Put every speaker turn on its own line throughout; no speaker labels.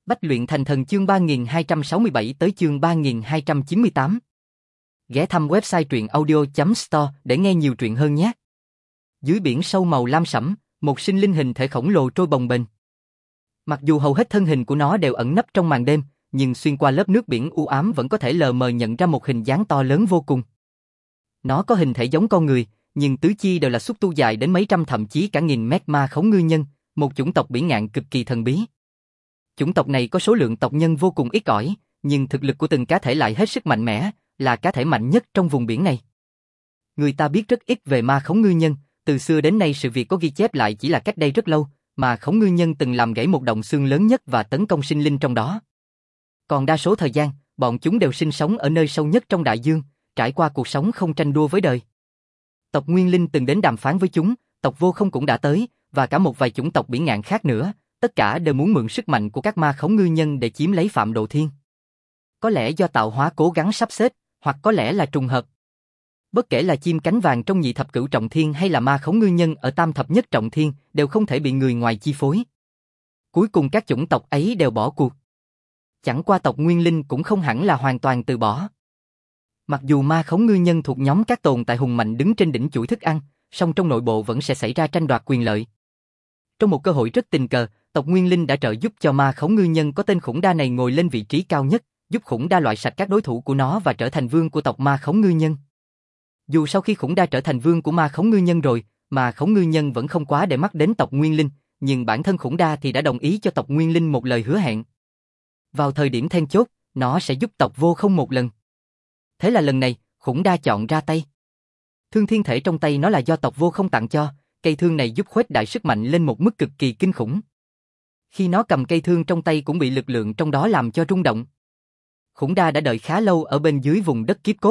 Bách luyện thành thần chương 3267 tới chương 3298. Ghé thăm website truyện audio.store để nghe nhiều truyện hơn nhé. Dưới biển sâu màu lam sẫm, một sinh linh hình thể khổng lồ trôi bồng bềnh. Mặc dù hầu hết thân hình của nó đều ẩn nấp trong màn đêm, nhưng xuyên qua lớp nước biển u ám vẫn có thể lờ mờ nhận ra một hình dáng to lớn vô cùng. Nó có hình thể giống con người, nhưng tứ chi đều là xúc tu dài đến mấy trăm thậm chí cả nghìn mét ma khống ngư nhân, một chủng tộc biển ngạn cực kỳ thần bí. Chủng tộc này có số lượng tộc nhân vô cùng ít ỏi, nhưng thực lực của từng cá thể lại hết sức mạnh mẽ, là cá thể mạnh nhất trong vùng biển này. Người ta biết rất ít về ma khống ngư nhân, từ xưa đến nay sự việc có ghi chép lại chỉ là cách đây rất lâu, mà khống ngư nhân từng làm gãy một động xương lớn nhất và tấn công sinh linh trong đó. Còn đa số thời gian, bọn chúng đều sinh sống ở nơi sâu nhất trong đại dương, trải qua cuộc sống không tranh đua với đời. Tộc Nguyên Linh từng đến đàm phán với chúng, tộc Vô Không cũng đã tới, và cả một vài chủng tộc biển ngạn khác nữa, tất cả đều muốn mượn sức mạnh của các ma khống ngư nhân để chiếm lấy Phạm Độ Thiên. Có lẽ do tạo hóa cố gắng sắp xếp, hoặc có lẽ là trùng hợp. Bất kể là chim cánh vàng trong nhị thập cửu trọng thiên hay là ma khống ngư nhân ở tam thập nhất trọng thiên, đều không thể bị người ngoài chi phối. Cuối cùng các chủng tộc ấy đều bỏ cuộc. Chẳng qua tộc Nguyên Linh cũng không hẳn là hoàn toàn từ bỏ. Mặc dù ma khống ngư nhân thuộc nhóm các tồn tại hùng mạnh đứng trên đỉnh chuỗi thức ăn, song trong nội bộ vẫn sẽ xảy ra tranh đoạt quyền lợi. Trong một cơ hội rất tình cờ, tộc Nguyên Linh đã trợ giúp cho ma khống ngư nhân có tên Khủng Đa này ngồi lên vị trí cao nhất, giúp Khủng Đa loại sạch các đối thủ của nó và trở thành vương của tộc ma khống ngư nhân. Dù sau khi Khủng Đa trở thành vương của ma khống ngư nhân rồi, mà khống ngư nhân vẫn không quá để mắt đến tộc Nguyên Linh, nhưng bản thân Khủng Đa thì đã đồng ý cho tộc Nguyên Linh một lời hứa hẹn. Vào thời điểm then chốt, nó sẽ giúp tộc Vô Không một lần. Thế là lần này, Khủng Đa chọn ra tay. Thương thiên thể trong tay nó là do tộc Vô Không tặng cho, cây thương này giúp khuếch đại sức mạnh lên một mức cực kỳ kinh khủng. Khi nó cầm cây thương trong tay cũng bị lực lượng trong đó làm cho rung động. Khủng Đa đã đợi khá lâu ở bên dưới vùng đất kiếp cốt.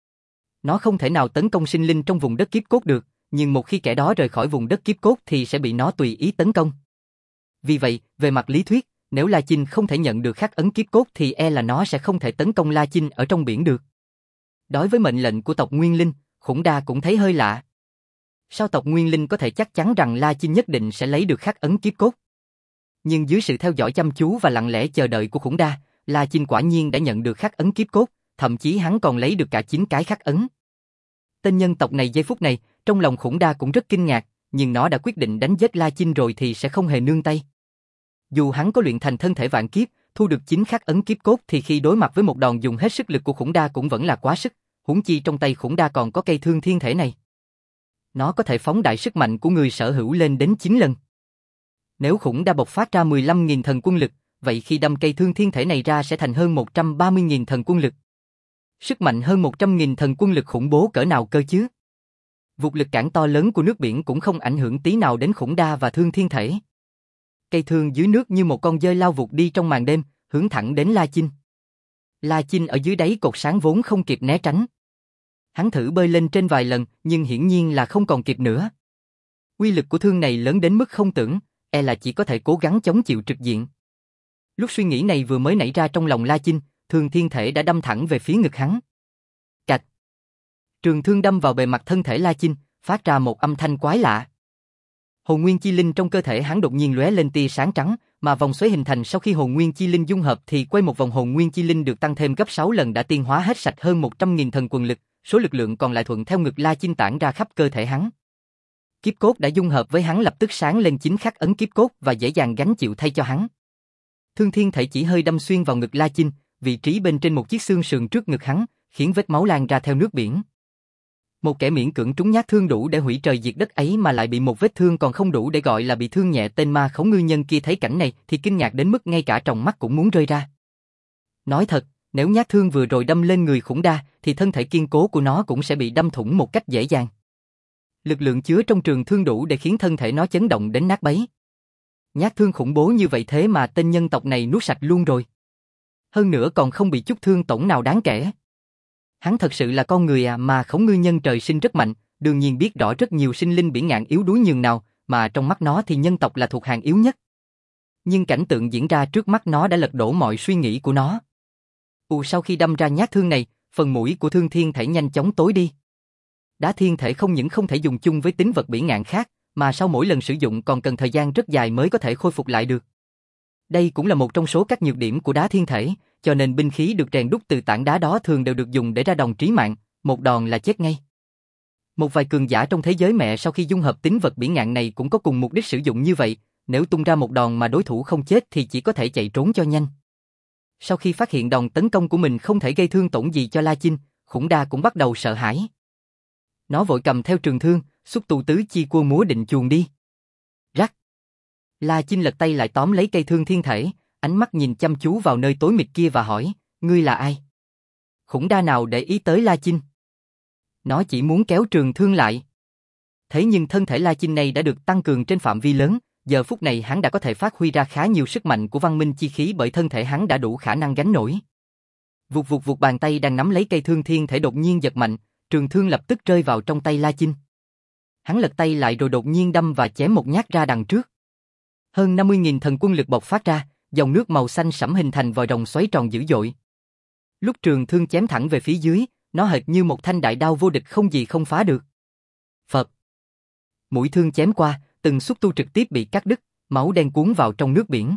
Nó không thể nào tấn công sinh linh trong vùng đất kiếp cốt được, nhưng một khi kẻ đó rời khỏi vùng đất kiếp cốt thì sẽ bị nó tùy ý tấn công. Vì vậy, về mặt lý thuyết, nếu La Chinh không thể nhận được khắc ấn kiếp cốt thì e là nó sẽ không thể tấn công La Chinh ở trong biển được. Đối với mệnh lệnh của tộc Nguyên Linh, Khủng Đa cũng thấy hơi lạ. Sao tộc Nguyên Linh có thể chắc chắn rằng La Chinh nhất định sẽ lấy được khắc ấn kiếp cốt? Nhưng dưới sự theo dõi chăm chú và lặng lẽ chờ đợi của Khủng Đa, La Chinh quả nhiên đã nhận được khắc ấn kiếp cốt, thậm chí hắn còn lấy được cả 9 cái khắc ấn. Tên nhân tộc này giây phút này, trong lòng Khủng Đa cũng rất kinh ngạc, nhưng nó đã quyết định đánh giết La Chinh rồi thì sẽ không hề nương tay. Dù hắn có luyện thành thân thể vạn kiếp, thu được 9 khắc ấn kiếp cốt thì khi đối mặt với một đòn dùng hết sức lực của Khủng Đa cũng vẫn là quá sức, huống chi trong tay Khủng Đa còn có cây thương thiên thể này. Nó có thể phóng đại sức mạnh của người sở hữu lên đến 9 lần. Nếu Khủng Đa bộc phát ra 15.000 thần quân lực, vậy khi đâm cây thương thiên thể này ra sẽ thành hơn 130.000 thần quân lực. Sức mạnh hơn 100.000 thần quân lực khủng bố cỡ nào cơ chứ? Vụt lực cản to lớn của nước biển cũng không ảnh hưởng tí nào đến Khủng Đa và thương thiên thể. Cây thương dưới nước như một con dơi lao vụt đi trong màn đêm, hướng thẳng đến La Chinh. La Chinh ở dưới đáy cột sáng vốn không kịp né tránh. Hắn thử bơi lên trên vài lần, nhưng hiển nhiên là không còn kịp nữa. Uy lực của thương này lớn đến mức không tưởng, e là chỉ có thể cố gắng chống chịu trực diện. Lúc suy nghĩ này vừa mới nảy ra trong lòng La Chinh, thương thiên thể đã đâm thẳng về phía ngực hắn. Cạch. Trường thương đâm vào bề mặt thân thể La Chinh, phát ra một âm thanh quái lạ. Hồn nguyên chi linh trong cơ thể hắn đột nhiên lóe lên tia sáng trắng, mà vòng xoáy hình thành sau khi hồn nguyên chi linh dung hợp thì quay một vòng hồn nguyên chi linh được tăng thêm gấp 6 lần đã tiên hóa hết sạch hơn 100.000 thần quần lực, số lực lượng còn lại thuận theo ngực La Chinh tản ra khắp cơ thể hắn. Kiếp cốt đã dung hợp với hắn lập tức sáng lên 9 khắc ấn kiếp cốt và dễ dàng gánh chịu thay cho hắn. Thương thiên thể chỉ hơi đâm xuyên vào ngực La Chinh, vị trí bên trên một chiếc xương sườn trước ngực hắn, khiến vết máu lan ra theo nước biển. Một kẻ miễn cưỡng trúng nhát thương đủ để hủy trời diệt đất ấy mà lại bị một vết thương còn không đủ để gọi là bị thương nhẹ. Tên ma khống ngư nhân kia thấy cảnh này thì kinh ngạc đến mức ngay cả tròng mắt cũng muốn rơi ra. Nói thật, nếu nhát thương vừa rồi đâm lên người Khủng Đa thì thân thể kiên cố của nó cũng sẽ bị đâm thủng một cách dễ dàng. Lực lượng chứa trong trường thương đủ để khiến thân thể nó chấn động đến nát bấy. Nhát thương khủng bố như vậy thế mà tên nhân tộc này nuốt sạch luôn rồi. Hơn nữa còn không bị chút thương tổn nào đáng kể. Hắn thật sự là con người mà khống ngư nhân trời sinh rất mạnh, đương nhiên biết rõ rất nhiều sinh linh biển ngạn yếu đuối nhường nào, mà trong mắt nó thì nhân tộc là thuộc hàng yếu nhất. Nhưng cảnh tượng diễn ra trước mắt nó đã lật đổ mọi suy nghĩ của nó. Sau khi đâm ra nhát thương này, phần mũi của thương thiên thể nhanh chóng tối đi. Đá thiên thể không những không thể dùng chung với tính vật biển ngạn khác, mà sau mỗi lần sử dụng còn cần thời gian rất dài mới có thể khôi phục lại được. Đây cũng là một trong số các nhược điểm của đá thiên thể, cho nên binh khí được rèn đúc từ tảng đá đó thường đều được dùng để ra đòn trí mạng, một đòn là chết ngay. Một vài cường giả trong thế giới mẹ sau khi dung hợp tính vật bỉ ngạn này cũng có cùng mục đích sử dụng như vậy, nếu tung ra một đòn mà đối thủ không chết thì chỉ có thể chạy trốn cho nhanh. Sau khi phát hiện đòn tấn công của mình không thể gây thương tổn gì cho La Chinh, Khủng Đa cũng bắt đầu sợ hãi. Nó vội cầm theo trường thương, xúc tu tứ chi cua múa định chuồn đi. Rắc. La Chinh lật tay lại tóm lấy cây thương thiên thể, ánh mắt nhìn chăm chú vào nơi tối mịt kia và hỏi, ngươi là ai? Khủng Đa nào để ý tới La Chinh. Nó chỉ muốn kéo trường thương lại. Thế nhưng thân thể La Chinh này đã được tăng cường trên phạm vi lớn, giờ phút này hắn đã có thể phát huy ra khá nhiều sức mạnh của văn minh chi khí bởi thân thể hắn đã đủ khả năng gánh nổi. Vụt vụt vụt, bàn tay đang nắm lấy cây thương thiên thể đột nhiên giật mạnh, trường thương lập tức rơi vào trong tay La Chinh. Hắn lật tay lại rồi đột nhiên đâm và chém một nhát ra đằng trước. Hơn 50.000 thần quân lực bộc phát ra, dòng nước màu xanh sẫm hình thành vòi rồng xoáy tròn dữ dội. Lúc trường thương chém thẳng về phía dưới, nó hệt như một thanh đại đao vô địch không gì không phá được. Phập. Mũi thương chém qua, từng xúc tu trực tiếp bị cắt đứt, máu đen cuốn vào trong nước biển.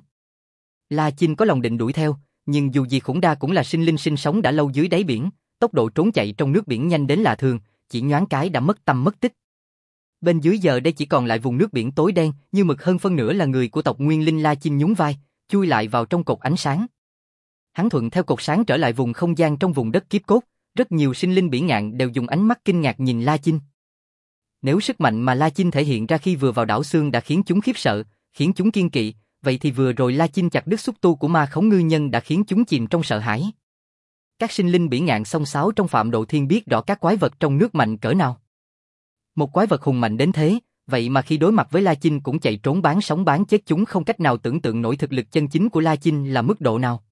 La Chinh có lòng định đuổi theo, nhưng dù gì Khủng Đa cũng là sinh linh sinh sống đã lâu dưới đáy biển, tốc độ trốn chạy trong nước biển nhanh đến lạ thường, chỉ nhoáng cái đã mất tăm mất tích. Bên dưới giờ đây chỉ còn lại vùng nước biển tối đen, như mực, hơn phân nửa là người của tộc Nguyên Linh. La Chinh nhún vai, chui lại vào trong cột ánh sáng. Hắn thuận theo cột sáng trở lại vùng không gian trong vùng đất kiếp cốt, rất nhiều sinh linh biển ngạn đều dùng ánh mắt kinh ngạc nhìn La Chinh. Nếu sức mạnh mà La Chinh thể hiện ra khi vừa vào đảo xương đã khiến chúng khiếp sợ, khiến chúng kiêng kỵ, vậy thì vừa rồi La Chinh chặt đứt xúc tu của ma khống ngư nhân đã khiến chúng chìm trong sợ hãi. Các sinh linh biển ngạn xông xáo trong Phạm Độ Thiên biết rõ các quái vật trong nước mạnh cỡ nào. Một quái vật hùng mạnh đến thế, vậy mà khi đối mặt với La Chinh cũng chạy trốn bán sống bán chết, chúng không cách nào tưởng tượng nổi thực lực chân chính của La Chinh là mức độ nào.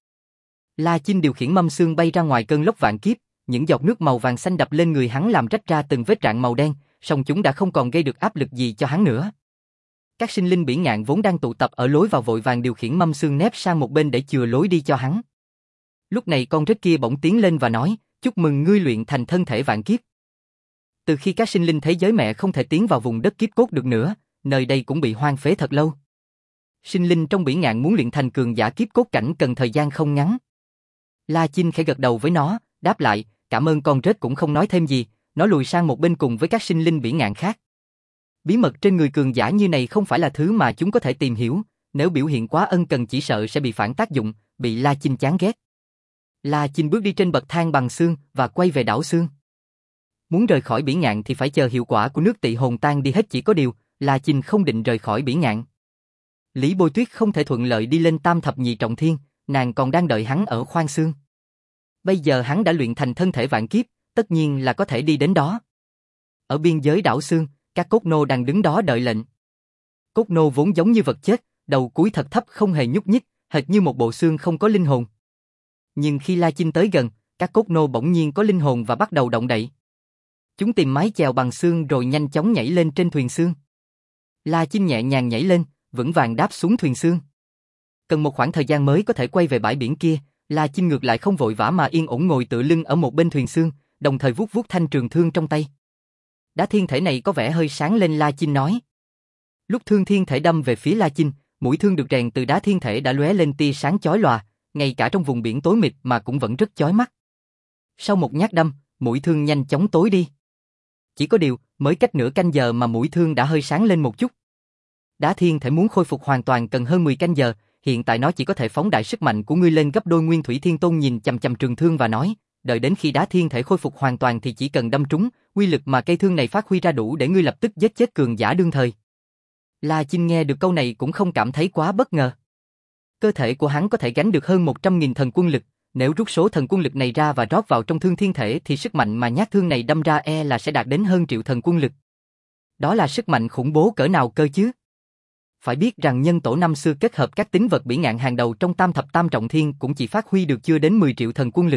La Chinh điều khiển mâm xương bay ra ngoài cơn lốc vạn kiếp, những giọt nước màu vàng xanh đập lên người hắn làm rách ra từng vết rạn màu đen, song chúng đã không còn gây được áp lực gì cho hắn nữa. Các sinh linh biển ngạn vốn đang tụ tập ở lối vào vội vàng điều khiển mâm xương nép sang một bên để chừa lối đi cho hắn. Lúc này con rết kia bỗng tiến lên và nói, chúc mừng ngươi luyện thành thân thể vạn kiếp. Từ khi các sinh linh thế giới mẹ không thể tiến vào vùng đất kiếp cốt được nữa, nơi đây cũng bị hoang phế thật lâu. Sinh linh trong biển ngạn muốn luyện thành cường giả kiếp cốt cảnh cần thời gian không ngắn. La Chinh khẽ gật đầu với nó, đáp lại, cảm ơn. Con rết cũng không nói thêm gì, nó lùi sang một bên cùng với các sinh linh biển ngạn khác. Bí mật trên người cường giả như này không phải là thứ mà chúng có thể tìm hiểu, nếu biểu hiện quá ân cần chỉ sợ sẽ bị phản tác dụng, bị La Chinh chán ghét. La Chinh bước đi trên bậc thang bằng xương và quay về đảo xương. Muốn rời khỏi biển ngạn thì phải chờ hiệu quả của nước tị hồn tan đi hết, chỉ có điều, La Chinh không định rời khỏi biển ngạn. Lý Bôi Tuyết không thể thuận lợi đi lên tam thập nhị trọng thiên, nàng còn đang đợi hắn ở khoang xương. Bây giờ hắn đã luyện thành thân thể vạn kiếp, tất nhiên là có thể đi đến đó. Ở biên giới đảo xương, các cốt nô đang đứng đó đợi lệnh. Cốt nô vốn giống như vật chết, đầu cúi thật thấp không hề nhúc nhích, hệt như một bộ xương không có linh hồn. Nhưng khi La Chinh tới gần, các cốt nô bỗng nhiên có linh hồn và bắt đầu động đậy. Chúng tìm mái chèo bằng xương rồi nhanh chóng nhảy lên trên thuyền xương. La Chinh nhẹ nhàng nhảy lên, vững vàng đáp xuống thuyền xương. Cần một khoảng thời gian mới có thể quay về bãi biển kia, La Chinh ngược lại không vội vã mà yên ổn ngồi tựa lưng ở một bên thuyền xương, đồng thời vuốt vuốt thanh trường thương trong tay. Đá thiên thể này có vẻ hơi sáng lên, La Chinh nói. Lúc thương thiên thể đâm về phía La Chinh, mũi thương được rèn từ đá thiên thể đã lóe lên tia sáng chói lòa, ngay cả trong vùng biển tối mịt mà cũng vẫn rất chói mắt. Sau một nhát đâm, mũi thương nhanh chóng tối đi. Chỉ có điều, mới cách nửa canh giờ mà mũi thương đã hơi sáng lên một chút. Đá thiên thể muốn khôi phục hoàn toàn cần hơn 10 canh giờ, hiện tại nó chỉ có thể phóng đại sức mạnh của ngươi lên gấp đôi. Nguyên Thủy Thiên Tôn nhìn chằm chằm trường thương và nói, đợi đến khi đá thiên thể khôi phục hoàn toàn thì chỉ cần đâm trúng, uy lực mà cây thương này phát huy ra đủ để ngươi lập tức giết chết cường giả đương thời. La Chinh nghe được câu này cũng không cảm thấy quá bất ngờ. Cơ thể của hắn có thể gánh được hơn 100.000 thần quân lực, nếu rút số thần quân lực này ra và rót vào trong thương thiên thể thì sức mạnh mà nhát thương này đâm ra là sẽ đạt đến hơn triệu thần quân lực. Đó là sức mạnh khủng bố cỡ nào cơ chứ? Phải biết rằng nhân tổ năm xưa kết hợp các tính vật bỉ ngạn hàng đầu trong tam thập tam trọng thiên cũng chỉ phát huy được chưa đến 10 triệu thần quân lực.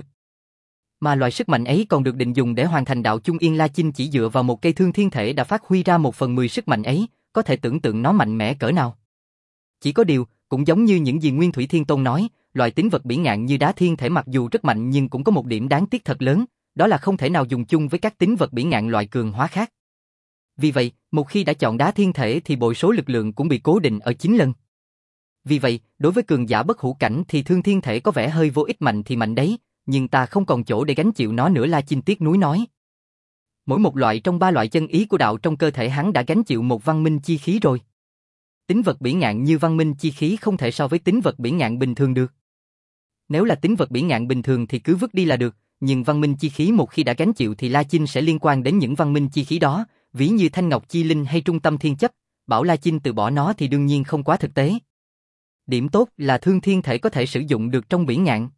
Mà loại sức mạnh ấy còn được định dùng để hoàn thành đạo Chung Yên. La Chinh chỉ dựa vào một cây thương thiên thể đã phát huy ra 1/10 sức mạnh ấy, có thể tưởng tượng nó mạnh mẽ cỡ nào. Chỉ có điều, cũng giống như những gì Nguyên Thủy Thiên Tôn nói, loại tính vật bỉ ngạn như đá thiên thể mặc dù rất mạnh nhưng cũng có một điểm đáng tiếc thật lớn, đó là không thể nào dùng chung với các tính vật bỉ ngạn loại cường hóa khác. Vì vậy, một khi đã chọn đá thiên thể thì bội số lực lượng cũng bị cố định ở 9 lần. Vì vậy, đối với cường giả bất hủ cảnh thì thương thiên thể có vẻ hơi vô ích, mạnh thì mạnh đấy, nhưng ta không còn chỗ để gánh chịu nó nữa, La Chinh tiếc nuối nói. Mỗi một loại trong ba loại chân ý của đạo trong cơ thể hắn đã gánh chịu một văn minh chi khí rồi. Tính vật bỉ ngạn như văn minh chi khí không thể so với tính vật bỉ ngạn bình thường được. Nếu là tính vật bỉ ngạn bình thường thì cứ vứt đi là được, nhưng văn minh chi khí một khi đã gánh chịu thì La Chinh sẽ liên quan đến những văn minh chi khí đó, ví như Thanh Ngọc Chi Linh hay Trung Tâm Thiên Chấp, bảo La Chinh từ bỏ nó thì đương nhiên không quá thực tế. Điểm tốt là thương thiên thể có thể sử dụng được trong bỉ ngạn.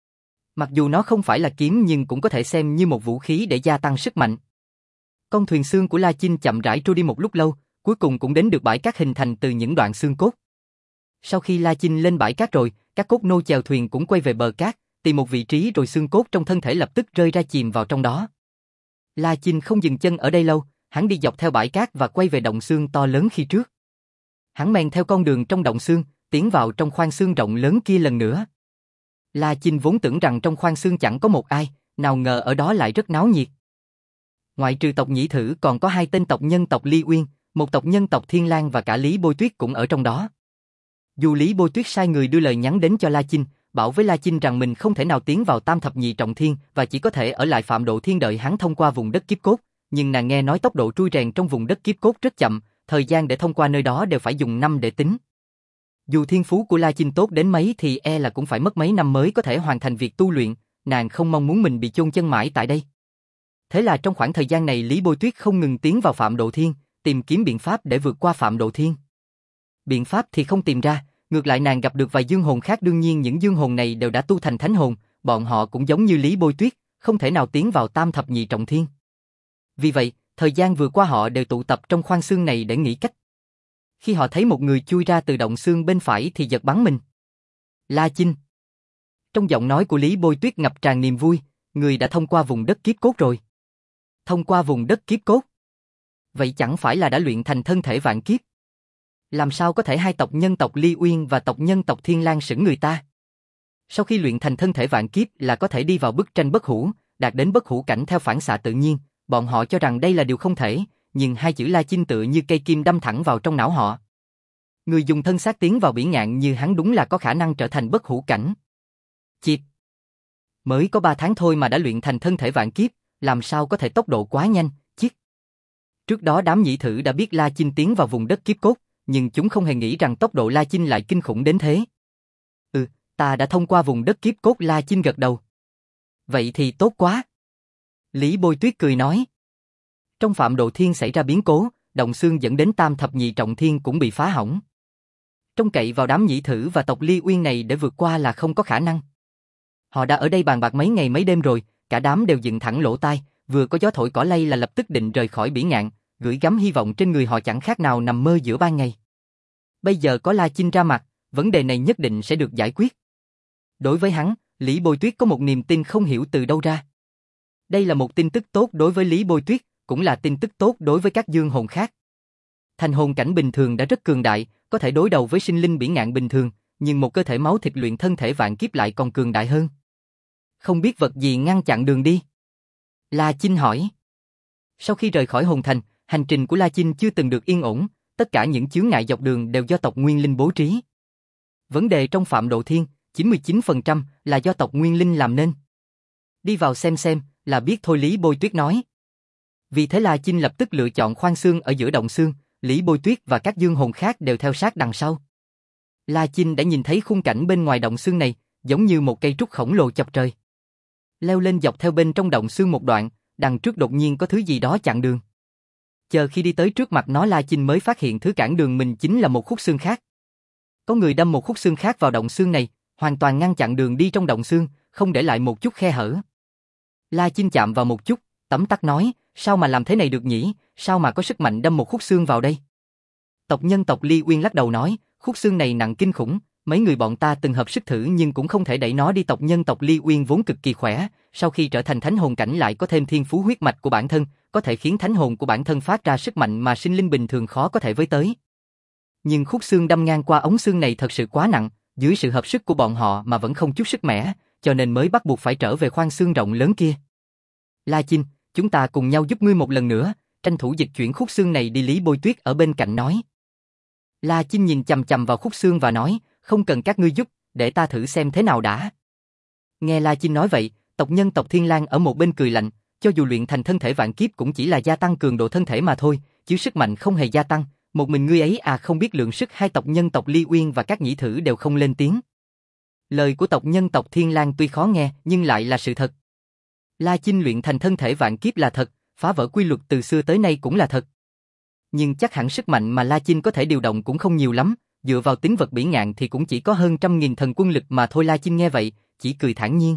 Mặc dù nó không phải là kiếm nhưng cũng có thể xem như một vũ khí để gia tăng sức mạnh. Con thuyền xương của La Chinh chậm rãi trôi đi một lúc lâu, cuối cùng cũng đến được bãi cát hình thành từ những đoạn xương cốt. Sau khi La Chinh lên bãi cát rồi, các cốt nô chèo thuyền cũng quay về bờ cát, tìm một vị trí rồi xương cốt trong thân thể lập tức rơi ra chìm vào trong đó. La Chinh không dừng chân ở đây lâu, hắn đi dọc theo bãi cát và quay về động xương to lớn khi trước. Hắn men theo con đường trong động xương, tiến vào trong khoang xương rộng lớn kia lần nữa. La Chinh vốn tưởng rằng trong khoang xương chẳng có một ai, nào ngờ ở đó lại rất náo nhiệt. Ngoại trừ tộc Nhĩ Thử còn có 2 tên tộc nhân tộc Ly Uyên, một tộc nhân tộc Thiên Lang và cả Lý Bôi Tuyết cũng ở trong đó. Dù Lý Bôi Tuyết sai người đưa lời nhắn đến cho La Chinh, bảo với La Chinh rằng mình không thể nào tiến vào Tam Thập Nhị Trọng Thiên và chỉ có thể ở lại Phạm Độ Thiên đợi hắn thông qua vùng đất kiếp cốt, nhưng nàng nghe nói tốc độ trui rèn trong vùng đất kiếp cốt rất chậm, thời gian để thông qua nơi đó đều phải dùng năm để tính. Dù thiên phú của La Chinh tốt đến mấy thì e là cũng phải mất mấy năm mới có thể hoàn thành việc tu luyện, nàng không mong muốn mình bị chôn chân mãi tại đây. Thế là trong khoảng thời gian này Lý Bôi Tuyết không ngừng tiến vào Phạm Độ Thiên, tìm kiếm biện pháp để vượt qua Phạm Độ Thiên. Biện pháp thì không tìm ra, ngược lại nàng gặp được vài dương hồn khác, đương nhiên những dương hồn này đều đã tu thành thánh hồn, bọn họ cũng giống như Lý Bôi Tuyết, không thể nào tiến vào Tam Thập Nhị Trọng Thiên. Vì vậy, thời gian vừa qua họ đều tụ tập trong khoang xương này để nghĩ cách. Khi họ thấy một người chui ra từ động xương bên phải thì giật bắn mình. La Chinh. Trong giọng nói của Lý Bôi Tuyết ngập tràn niềm vui, người đã thông qua vùng đất kiếp cốt rồi. Thông qua vùng đất kiếp cốt. Vậy chẳng phải là đã luyện thành thân thể vạn kiếp? Làm sao có thể 2 tộc nhân tộc Ly Uyên và tộc nhân tộc Thiên Lang sững người ta? Sau khi luyện thành thân thể vạn kiếp là có thể đi vào bức tranh bất hủ, đạt đến bất hủ cảnh theo phản xạ tự nhiên, bọn họ cho rằng đây là điều không thể, nhưng 2 chữ La Chinh tựa như cây kim đâm thẳng vào trong não họ. Người dùng thân xác tiến vào bỉ ngạn như hắn đúng là có khả năng trở thành bất hủ cảnh. Chịp. Mới có 3 tháng thôi mà đã luyện thành thân thể vạn kiếp, làm sao có thể tốc độ quá nhanh, chiếc. Trước đó đám Nhĩ Thử đã biết La Chinh tiến vào vùng đất kiếp cốt, nhưng chúng không hề nghĩ rằng tốc độ La Chinh lại kinh khủng đến thế. Ta đã thông qua vùng đất kiếp cốt, La Chinh gật đầu. Vậy thì tốt quá. Lý Bôi Tuyết cười nói. Trong Phạm Độ Thiên xảy ra biến cố, động xương dẫn đến Tam Thập Nhị Trọng Thiên cũng bị phá hỏng. Trông cậy vào đám Nhĩ Thử và tộc Ly Uyên này để vượt qua là không có khả năng. Họ đã ở đây bàn bạc mấy ngày mấy đêm rồi, cả đám đều dựng thẳng lỗ tai, vừa có gió thổi cỏ lay là lập tức định rời khỏi bỉ ngạn, gửi gắm hy vọng trên người họ chẳng khác nào nằm mơ giữa ban ngày. Bây giờ có La Chinh ra mặt, vấn đề này nhất định sẽ được giải quyết. Đối với hắn, Lý Bôi Tuyết có một niềm tin không hiểu từ đâu ra. Đây là một tin tức tốt đối với Lý Bôi Tuyết, cũng là tin tức tốt đối với các dương hồn khác. Thành hồn cảnh bình thường đã rất cường đại, có thể đối đầu với sinh linh bỉ ngạn bình thường, nhưng một cơ thể máu thịt luyện thân thể vạn kiếp lại còn cường đại hơn. Không biết vật gì ngăn chặn đường đi? La Chinh hỏi. Sau khi rời khỏi hồn thành, hành trình của La Chinh chưa từng được yên ổn, tất cả những chướng ngại dọc đường đều do tộc Nguyên Linh bố trí. Vấn đề trong Phạm Độ Thiên, 99% là do tộc Nguyên Linh làm nên. Đi vào xem là biết thôi, Lý Bôi Tuyết nói. Vì thế La Chinh lập tức lựa chọn khoang xương ở giữa động xương, Lý Bôi Tuyết và các dương hồn khác đều theo sát đằng sau. La Chinh đã nhìn thấy khung cảnh bên ngoài động xương này, giống như một cây trúc khổng lồ chọc trời. Leo lên dọc theo bên trong động xương một đoạn, đằng trước đột nhiên có thứ gì đó chặn đường. Chờ khi đi tới trước mặt nó, La Chinh mới phát hiện thứ cản đường mình chính là một khúc xương khác. Có người đâm một khúc xương khác vào động xương này, hoàn toàn ngăn chặn đường đi trong động xương, không để lại một chút khe hở. La Chinh chạm vào một chút, tấm tắc nói, sao mà làm thế này được nhỉ, sao mà có sức mạnh đâm một khúc xương vào đây? Tộc nhân tộc Ly Uyên lắc đầu nói, khúc xương này nặng kinh khủng, mấy người bọn ta từng hợp sức thử nhưng cũng không thể đẩy nó đi. Tộc nhân tộc Ly Uyên vốn cực kỳ khỏe, sau khi trở thành thánh hồn cảnh lại có thêm thiên phú huyết mạch của bản thân, có thể khiến thánh hồn của bản thân phát ra sức mạnh mà sinh linh bình thường khó có thể với tới. Nhưng khúc xương đâm ngang qua ống xương này thật sự quá nặng, dưới sự hợp sức của bọn họ mà vẫn không chút sức mẻ, cho nên mới bắt buộc phải trở về khoang xương rộng lớn kia. La Chinh, chúng ta cùng nhau giúp ngươi một lần nữa, tranh thủ dịch chuyển khúc xương này đi. Lý Bôi Tuyết ở bên cạnh nói. La Chinh nhìn chằm chằm vào khúc xương và nói, không cần các ngươi giúp, để ta thử xem thế nào đã. Nghe La Chinh nói vậy, tộc nhân tộc Thiên Lang ở một bên cười lạnh, cho dù luyện thành thân thể vạn kiếp cũng chỉ là gia tăng cường độ thân thể mà thôi, chứ sức mạnh không hề gia tăng, một mình ngươi ấy à không biết lượng sức. Hai tộc nhân tộc Ly Uyên và các nhĩ thử đều không lên tiếng. Lời của tộc nhân tộc Thiên Lang tuy khó nghe nhưng lại là sự thật. La Chinh luyện thành thân thể vạn kiếp là thật, phá vỡ quy luật từ xưa tới nay cũng là thật. Nhưng chắc hẳn sức mạnh mà La Chinh có thể điều động cũng không nhiều lắm, dựa vào tính vật bỉ ngạn thì cũng chỉ có hơn 100.000 thần quân lực mà thôi. La Chinh nghe vậy, chỉ cười thản nhiên.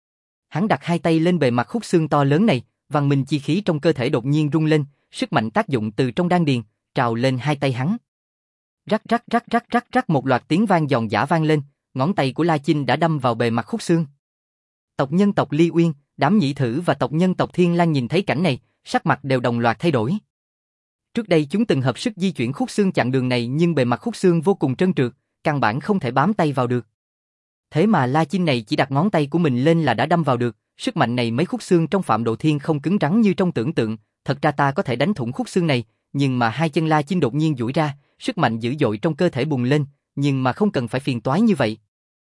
Hắn đặt hai tay lên bề mặt khúc xương to lớn này, văn minh chi khí trong cơ thể đột nhiên rung lên, sức mạnh tác dụng từ trong đan điền, trào lên hai tay hắn. Rắc rắc rắc rắc rắc rắc, một loạt tiếng vang giòn giã vang lên, ngón tay của La Chinh đã đâm vào bề mặt khúc xương. Tộc nhân tộc Ly Uyên, đám nhị thử và tộc nhân tộc Thiên Lang nhìn thấy cảnh này, sắc mặt đều đồng loạt thay đổi. Trước đây chúng từng hợp sức di chuyển khúc xương chặng đường này nhưng bề mặt khúc xương vô cùng trơn trượt, căn bản không thể bám tay vào được. Thế mà La Chinh này chỉ đặt ngón tay của mình lên là đã đâm vào được, sức mạnh này mấy khúc xương trong Phạm Độ Thiên không cứng rắn như trong tưởng tượng, thật ra ta có thể đánh thủng khúc xương này, nhưng mà hai chân La Chinh đột nhiên duỗi ra, sức mạnh dữ dội trong cơ thể bùng lên, nhưng mà không cần phải phiền toái như vậy.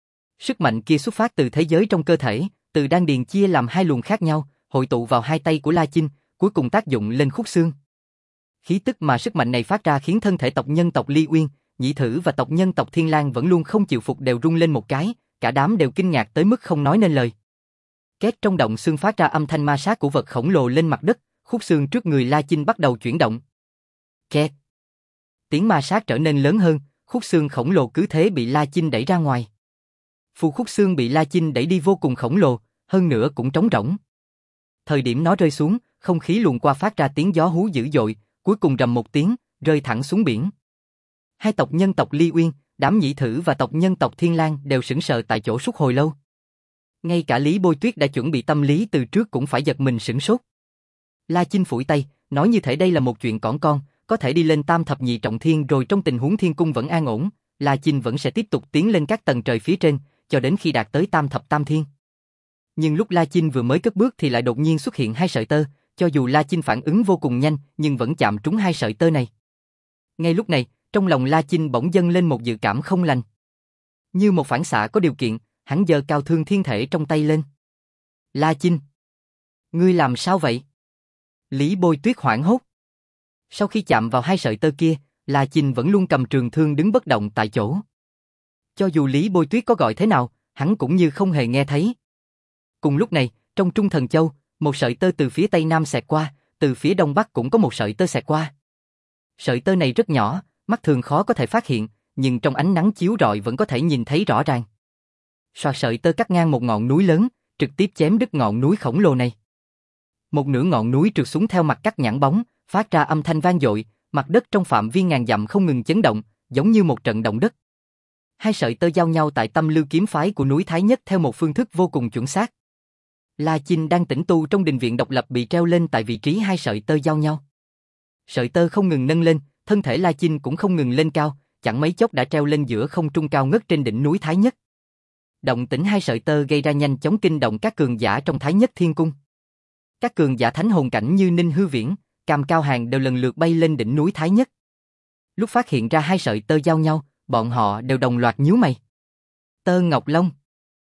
Sức mạnh kia xuất phát từ thế giới trong cơ thể, từ đan điền chia làm hai luồng khác nhau, hội tụ vào hai tay của La Chinh, cuối cùng tác dụng lên khúc xương. Khí tức mà sức mạnh này phát ra khiến thân thể tộc nhân tộc Ly Uyên, nhị thử và tộc nhân tộc Thiên Lang vẫn luôn không chịu phục đều rung lên một cái, cả đám đều kinh ngạc tới mức không nói nên lời. Két, trong động xương phát ra âm thanh ma sát của vật khổng lồ lên mặt đất, khúc xương trước người La Chinh bắt đầu chuyển động. Két. Tiếng ma sát trở nên lớn hơn, khúc xương khổng lồ cứ thế bị La Chinh đẩy ra ngoài. Phù khúc xương bị La Chinh đẩy đi vô cùng khổng lồ, hơn nữa cũng trống rỗng. Thời điểm nó rơi xuống, không khí luồn qua phát ra tiếng gió hú dữ dội, cuối cùng rầm một tiếng, rơi thẳng xuống biển. Hai tộc nhân tộc Ly Uyên, đám nhị thử và tộc nhân tộc Thiên Lang đều sững sờ tại chỗ suốt hồi lâu. Ngay cả Lý Bôi Tuyết đã chuẩn bị tâm lý từ trước cũng phải giật mình sửng sốt. La Chinh phủi tay, nói như thể đây là một chuyện cỏn con, có thể đi lên tam thập nhị trọng thiên rồi trong tình huống thiên cung vẫn an ổn, La Chinh vẫn sẽ tiếp tục tiến lên các tầng trời phía trên, cho đến khi đạt tới tam thập tam thiên. Nhưng lúc La Chinh vừa mới cất bước thì lại đột nhiên xuất hiện hai sợi tơ, cho dù La Chinh phản ứng vô cùng nhanh nhưng vẫn chạm trúng hai sợi tơ này. Ngay lúc này, trong lòng La Chinh bỗng dâng lên một dự cảm không lành. Như một phản xạ có điều kiện, hắn giơ cao thương thiên thể trong tay lên. La Chinh! Ngươi làm sao vậy? Lý Bôi Tuyết hoảng hốt. Sau khi chạm vào hai sợi tơ kia, La Chinh vẫn luôn cầm trường thương đứng bất động tại chỗ. Cho dù Lý Bôi Tuyết có gọi thế nào, hắn cũng như không hề nghe thấy. Cùng lúc này, trong Trung Thần Châu, một sợi tơ từ phía tây nam xẹt qua, từ phía đông bắc cũng có một sợi tơ xẹt qua. Sợi tơ này rất nhỏ, mắt thường khó có thể phát hiện, nhưng trong ánh nắng chiếu rọi vẫn có thể nhìn thấy rõ ràng. Xoạt, sợi tơ cắt ngang một ngọn núi lớn, trực tiếp chém đứt ngọn núi khổng lồ này. Một nửa ngọn núi trượt xuống theo mặt cắt nhẵn bóng, phát ra âm thanh vang dội, mặt đất trong phạm vi ngàn dặm không ngừng chấn động, giống như một trận động đất. Hai sợi tơ giao nhau tại tâm lưu kiếm phái của núi Thái Nhất theo một phương thức vô cùng chuẩn xác. La Chinh đang tĩnh tu trong đình viện độc lập bị treo lên tại vị trí hai sợi tơ giao nhau. Sợi tơ không ngừng nâng lên, thân thể La Chinh cũng không ngừng lên cao, chẳng mấy chốc đã treo lên giữa không trung cao ngất trên đỉnh núi Thái Nhất. Động tĩnh hai sợi tơ gây ra nhanh chóng kinh động các cường giả trong Thái Nhất Thiên Cung. Các cường giả thánh hồn cảnh như Ninh Hư Viễn, Cam Cao Hàng đều lần lượt bay lên đỉnh núi Thái Nhất. Lúc phát hiện ra hai sợi tơ giao nhau, bọn họ đều đồng loạt nhíu mày. Tơ Ngọc Long.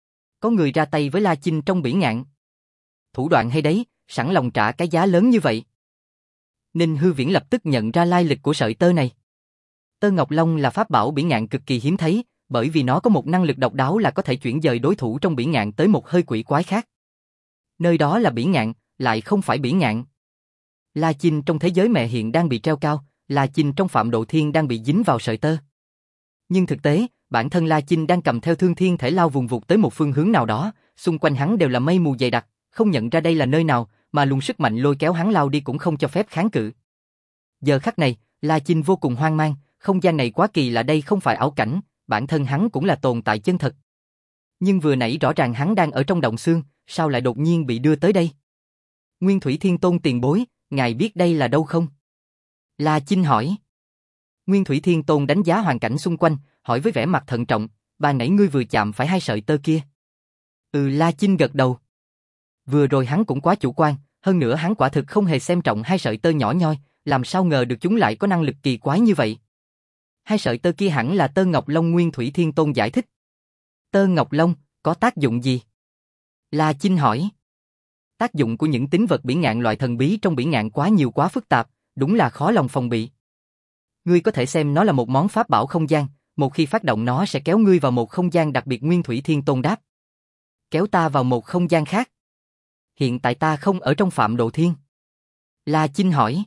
Có người ra tay với La Chinh trong bỉ ngạn. Thủ đoạn hay đấy, sẵn lòng trả cái giá lớn như vậy. Ninh Hư Viễn lập tức nhận ra lai lịch của sợi tơ này. Tơ Ngọc Long là pháp bảo bỉ ngạn cực kỳ hiếm thấy, bởi vì nó có một năng lực độc đáo là có thể chuyển dời đối thủ trong bỉ ngạn tới một hơi quỷ quái khác. Nơi đó là bỉ ngạn, lại không phải bỉ ngạn. La Chinh trong thế giới mẹ hiện đang bị treo cao, La Chinh trong Phạm Độ Thiên đang bị dính vào sợi tơ. Nhưng thực tế, bản thân La Chinh đang cầm theo thương thiên thể lao vùng vụt tới một phương hướng nào đó, xung quanh hắn đều là mây mù dày đặc, không nhận ra đây là nơi nào, mà luồng sức mạnh lôi kéo hắn lao đi cũng không cho phép kháng cự. Giờ khắc này, La Chinh vô cùng hoang mang, không gian này quá kỳ lạ, đây không phải ảo cảnh, bản thân hắn cũng là tồn tại chân thật. Nhưng vừa nãy rõ ràng hắn đang ở trong động xương, sao lại đột nhiên bị đưa tới đây? Nguyên Thủy Thiên Tôn tiền bối, ngài biết đây là đâu không? La Chinh hỏi. Nguyên Thủy Thiên Tôn đánh giá hoàn cảnh xung quanh, hỏi với vẻ mặt thận trọng, ban nãy ngươi vừa chạm phải hai sợi tơ kia. La Chinh gật đầu. Vừa rồi hắn cũng quá chủ quan, hơn nữa hắn quả thực không hề xem trọng hai sợi tơ nhỏ nhoi, làm sao ngờ được chúng lại có năng lực kỳ quái như vậy. Hai sợi tơ kia hẳn là tơ Ngọc Long. Nguyên Thủy Thiên Tôn giải thích. Tơ Ngọc Long, có tác dụng gì? La Chinh hỏi. Tác dụng của những tín vật biển ngạn loại thần bí trong biển ngạn quá nhiều quá phức tạp, đúng là khó lòng phòng bị. Ngươi có thể xem nó là một món pháp bảo không gian, một khi phát động nó sẽ kéo ngươi vào một không gian đặc biệt. Nguyên Thủy Thiên Tôn đáp. Kéo ta vào một không gian khác? Hiện tại ta không ở trong Phạm Độ Thiên. La Chinh hỏi.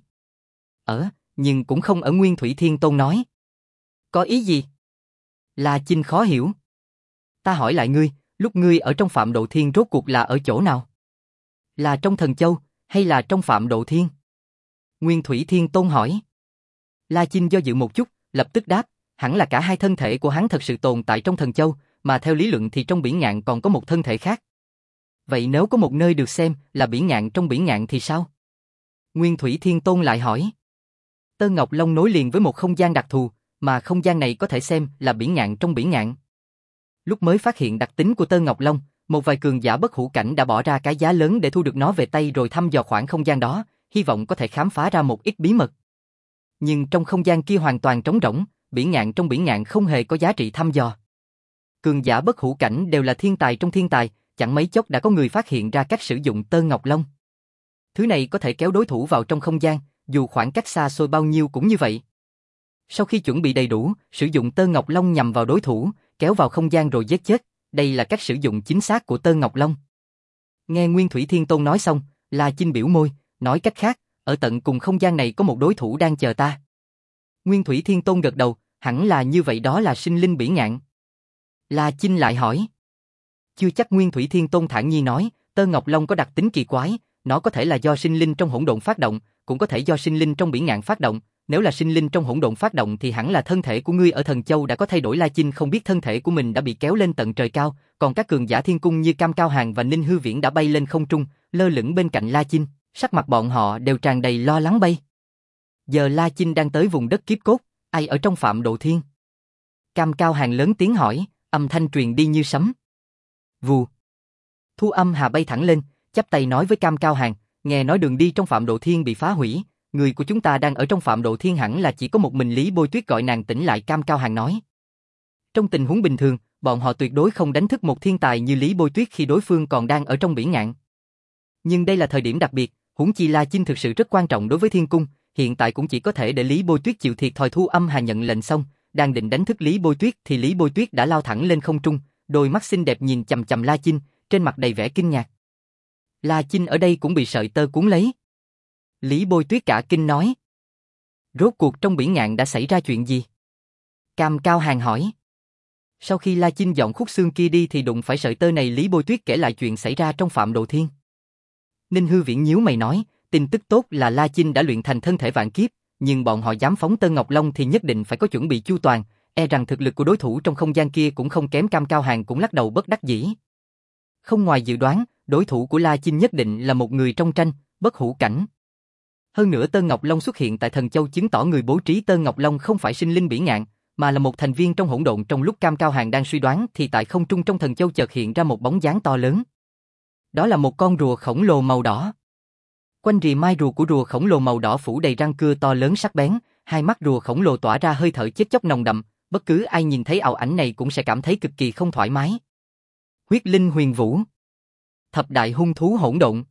Nhưng cũng không ở. Nguyên Thủy Thiên Tôn nói. Có ý gì? La Chinh khó hiểu. Ta hỏi lại ngươi, lúc ngươi ở trong Phạm Độ Thiên rốt cuộc là ở chỗ nào? Là trong Thần Châu, hay là trong Phạm Độ Thiên? Nguyên Thủy Thiên Tôn hỏi. La Chinh do dự một chút, lập tức đáp, hẳn là cả hai thân thể của hắn thật sự tồn tại trong Thần Châu, mà theo lý luận thì trong biển ngạn còn có một thân thể khác. Vậy nếu có một nơi được xem là biển ngạn trong biển ngạn thì sao? Nguyên Thủy Thiên Tôn lại hỏi. Tơ Ngọc Long nối liền với một không gian đặc thù, mà không gian này có thể xem là biển ngạn trong biển ngạn. Lúc mới phát hiện đặc tính của Tơ Ngọc Long, một vài cường giả bất hủ cảnh đã bỏ ra cái giá lớn để thu được nó về tay rồi thăm dò khoảng không gian đó, hy vọng có thể khám phá ra một ít bí mật. Nhưng trong không gian kia hoàn toàn trống rỗng, biển ngạn trong biển ngạn không hề có giá trị thăm dò. Cường giả bất hủ cảnh đều là thiên tài trong thiên tài, chẳng mấy chốc đã có người phát hiện ra cách sử dụng Tơ Ngọc Long. Thứ này có thể kéo đối thủ vào trong không gian, dù khoảng cách xa xôi bao nhiêu cũng như vậy. Sau khi chuẩn bị đầy đủ, sử dụng Tơ Ngọc Long nhằm vào đối thủ, kéo vào không gian rồi giết chết, đây là cách sử dụng chính xác của Tơ Ngọc Long. Nghe Nguyên Thủy Thiên Tôn nói xong, La Chinh biểu môi, nói cách khác, ở tận cùng không gian này có một đối thủ đang chờ ta. Nguyên Thủy Thiên Tôn gật đầu, hẳn là như vậy. Đó là sinh linh biển ngạn. La Chinh lại hỏi. Chưa chắc. Nguyên Thủy Thiên Tôn thản nhiên nói, Tơ Ngọc Long có đặc tính kỳ quái, nó có thể là do sinh linh trong hỗn độn phát động, cũng có thể do sinh linh trong biển ngạn phát động. Nếu là sinh linh trong hỗn độn phát động thì hẳn là thân thể của ngươi ở Thần Châu đã có thay đổi. La Chinh không biết thân thể của mình đã bị kéo lên tận trời cao, còn các cường giả thiên cung như Cam Cao Hàn và Ninh Hư Viễn đã bay lên không trung, lơ lửng bên cạnh La Chinh, sắc mặt bọn họ đều tràn đầy lo lắng bay. Giờ La Chinh đang tới vùng đất kiếp cốt, ai ở trong Phạm Độ Thiên? Cam Cao Hàn lớn tiếng hỏi, âm thanh truyền đi như sấm. Vù. Thu Âm Hà bay thẳng lên, chắp tay nói với Cam Cao Hàn, nghe nói đường đi trong Phạm Độ Thiên bị phá hủy, người của chúng ta đang ở trong Phạm Độ Thiên hẳn là chỉ có một mình Lý Bôi Tuyết, gọi nàng tỉnh lại. Cam Cao Hàn nói. Trong tình huống bình thường, bọn họ tuyệt đối không đánh thức một thiên tài như Lý Bôi Tuyết khi đối phương còn đang ở trong biển ngạn. Nhưng đây là thời điểm đặc biệt, huống chi La Chinh thực sự rất quan trọng đối với thiên cung, hiện tại cũng chỉ có thể để Lý Bôi Tuyết chịu thiệt thòi. Thu Âm Hà nhận lệnh xong, đang định đánh thức Lý Bôi Tuyết thì Lý Bôi Tuyết đã lao thẳng lên không trung, đôi mắt xinh đẹp nhìn chằm chằm La Chinh, trên mặt đầy vẻ kinh ngạc. La Chinh ở đây cũng bị sợi tơ cuốn lấy. Lý Bôi Tuyết cả kinh nói. Rốt cuộc trong biển ngạn đã xảy ra chuyện gì? Cam Cao Hàn hỏi. Sau khi La Chinh dọn khúc xương kia đi thì đụng phải sợi tơ này. Lý Bôi Tuyết kể lại chuyện xảy ra trong Phạm Độ Thiên. Ninh Hư Viễn nhíu mày nói, tin tức tốt là La Chinh đã luyện thành thân thể vạn kiếp, nhưng bọn họ dám phóng Tơ Ngọc Long thì nhất định phải có chuẩn bị chu toàn, e rằng thực lực của đối thủ trong không gian kia cũng không kém. Cam Cao Hàn cũng lắc đầu bất đắc dĩ. Không ngoài dự đoán, đối thủ của La Chinh nhất định là một người trong tranh, bất hủ cảnh. Hơn nữa Tơ Ngọc Long xuất hiện tại Thần Châu chứng tỏ người bố trí Tơ Ngọc Long không phải sinh linh biển ngạn, mà là một thành viên trong hỗn độn. Trong lúc Cam Cao Hàn đang suy đoán thì tại không trung trong Thần Châu chợt hiện ra một bóng dáng to lớn. Đó là một con rùa khổng lồ màu đỏ. Quanh rìa mai rùa của rùa khổng lồ màu đỏ phủ đầy răng cưa to lớn sắc bén, hai mắt rùa khổng lồ tỏa ra hơi thở chết chóc nồng đậm, bất cứ ai nhìn thấy ảo ảnh này cũng sẽ cảm thấy cực kỳ không thoải mái. Huyết linh huyền vũ. Thập đại hung thú hỗn độn.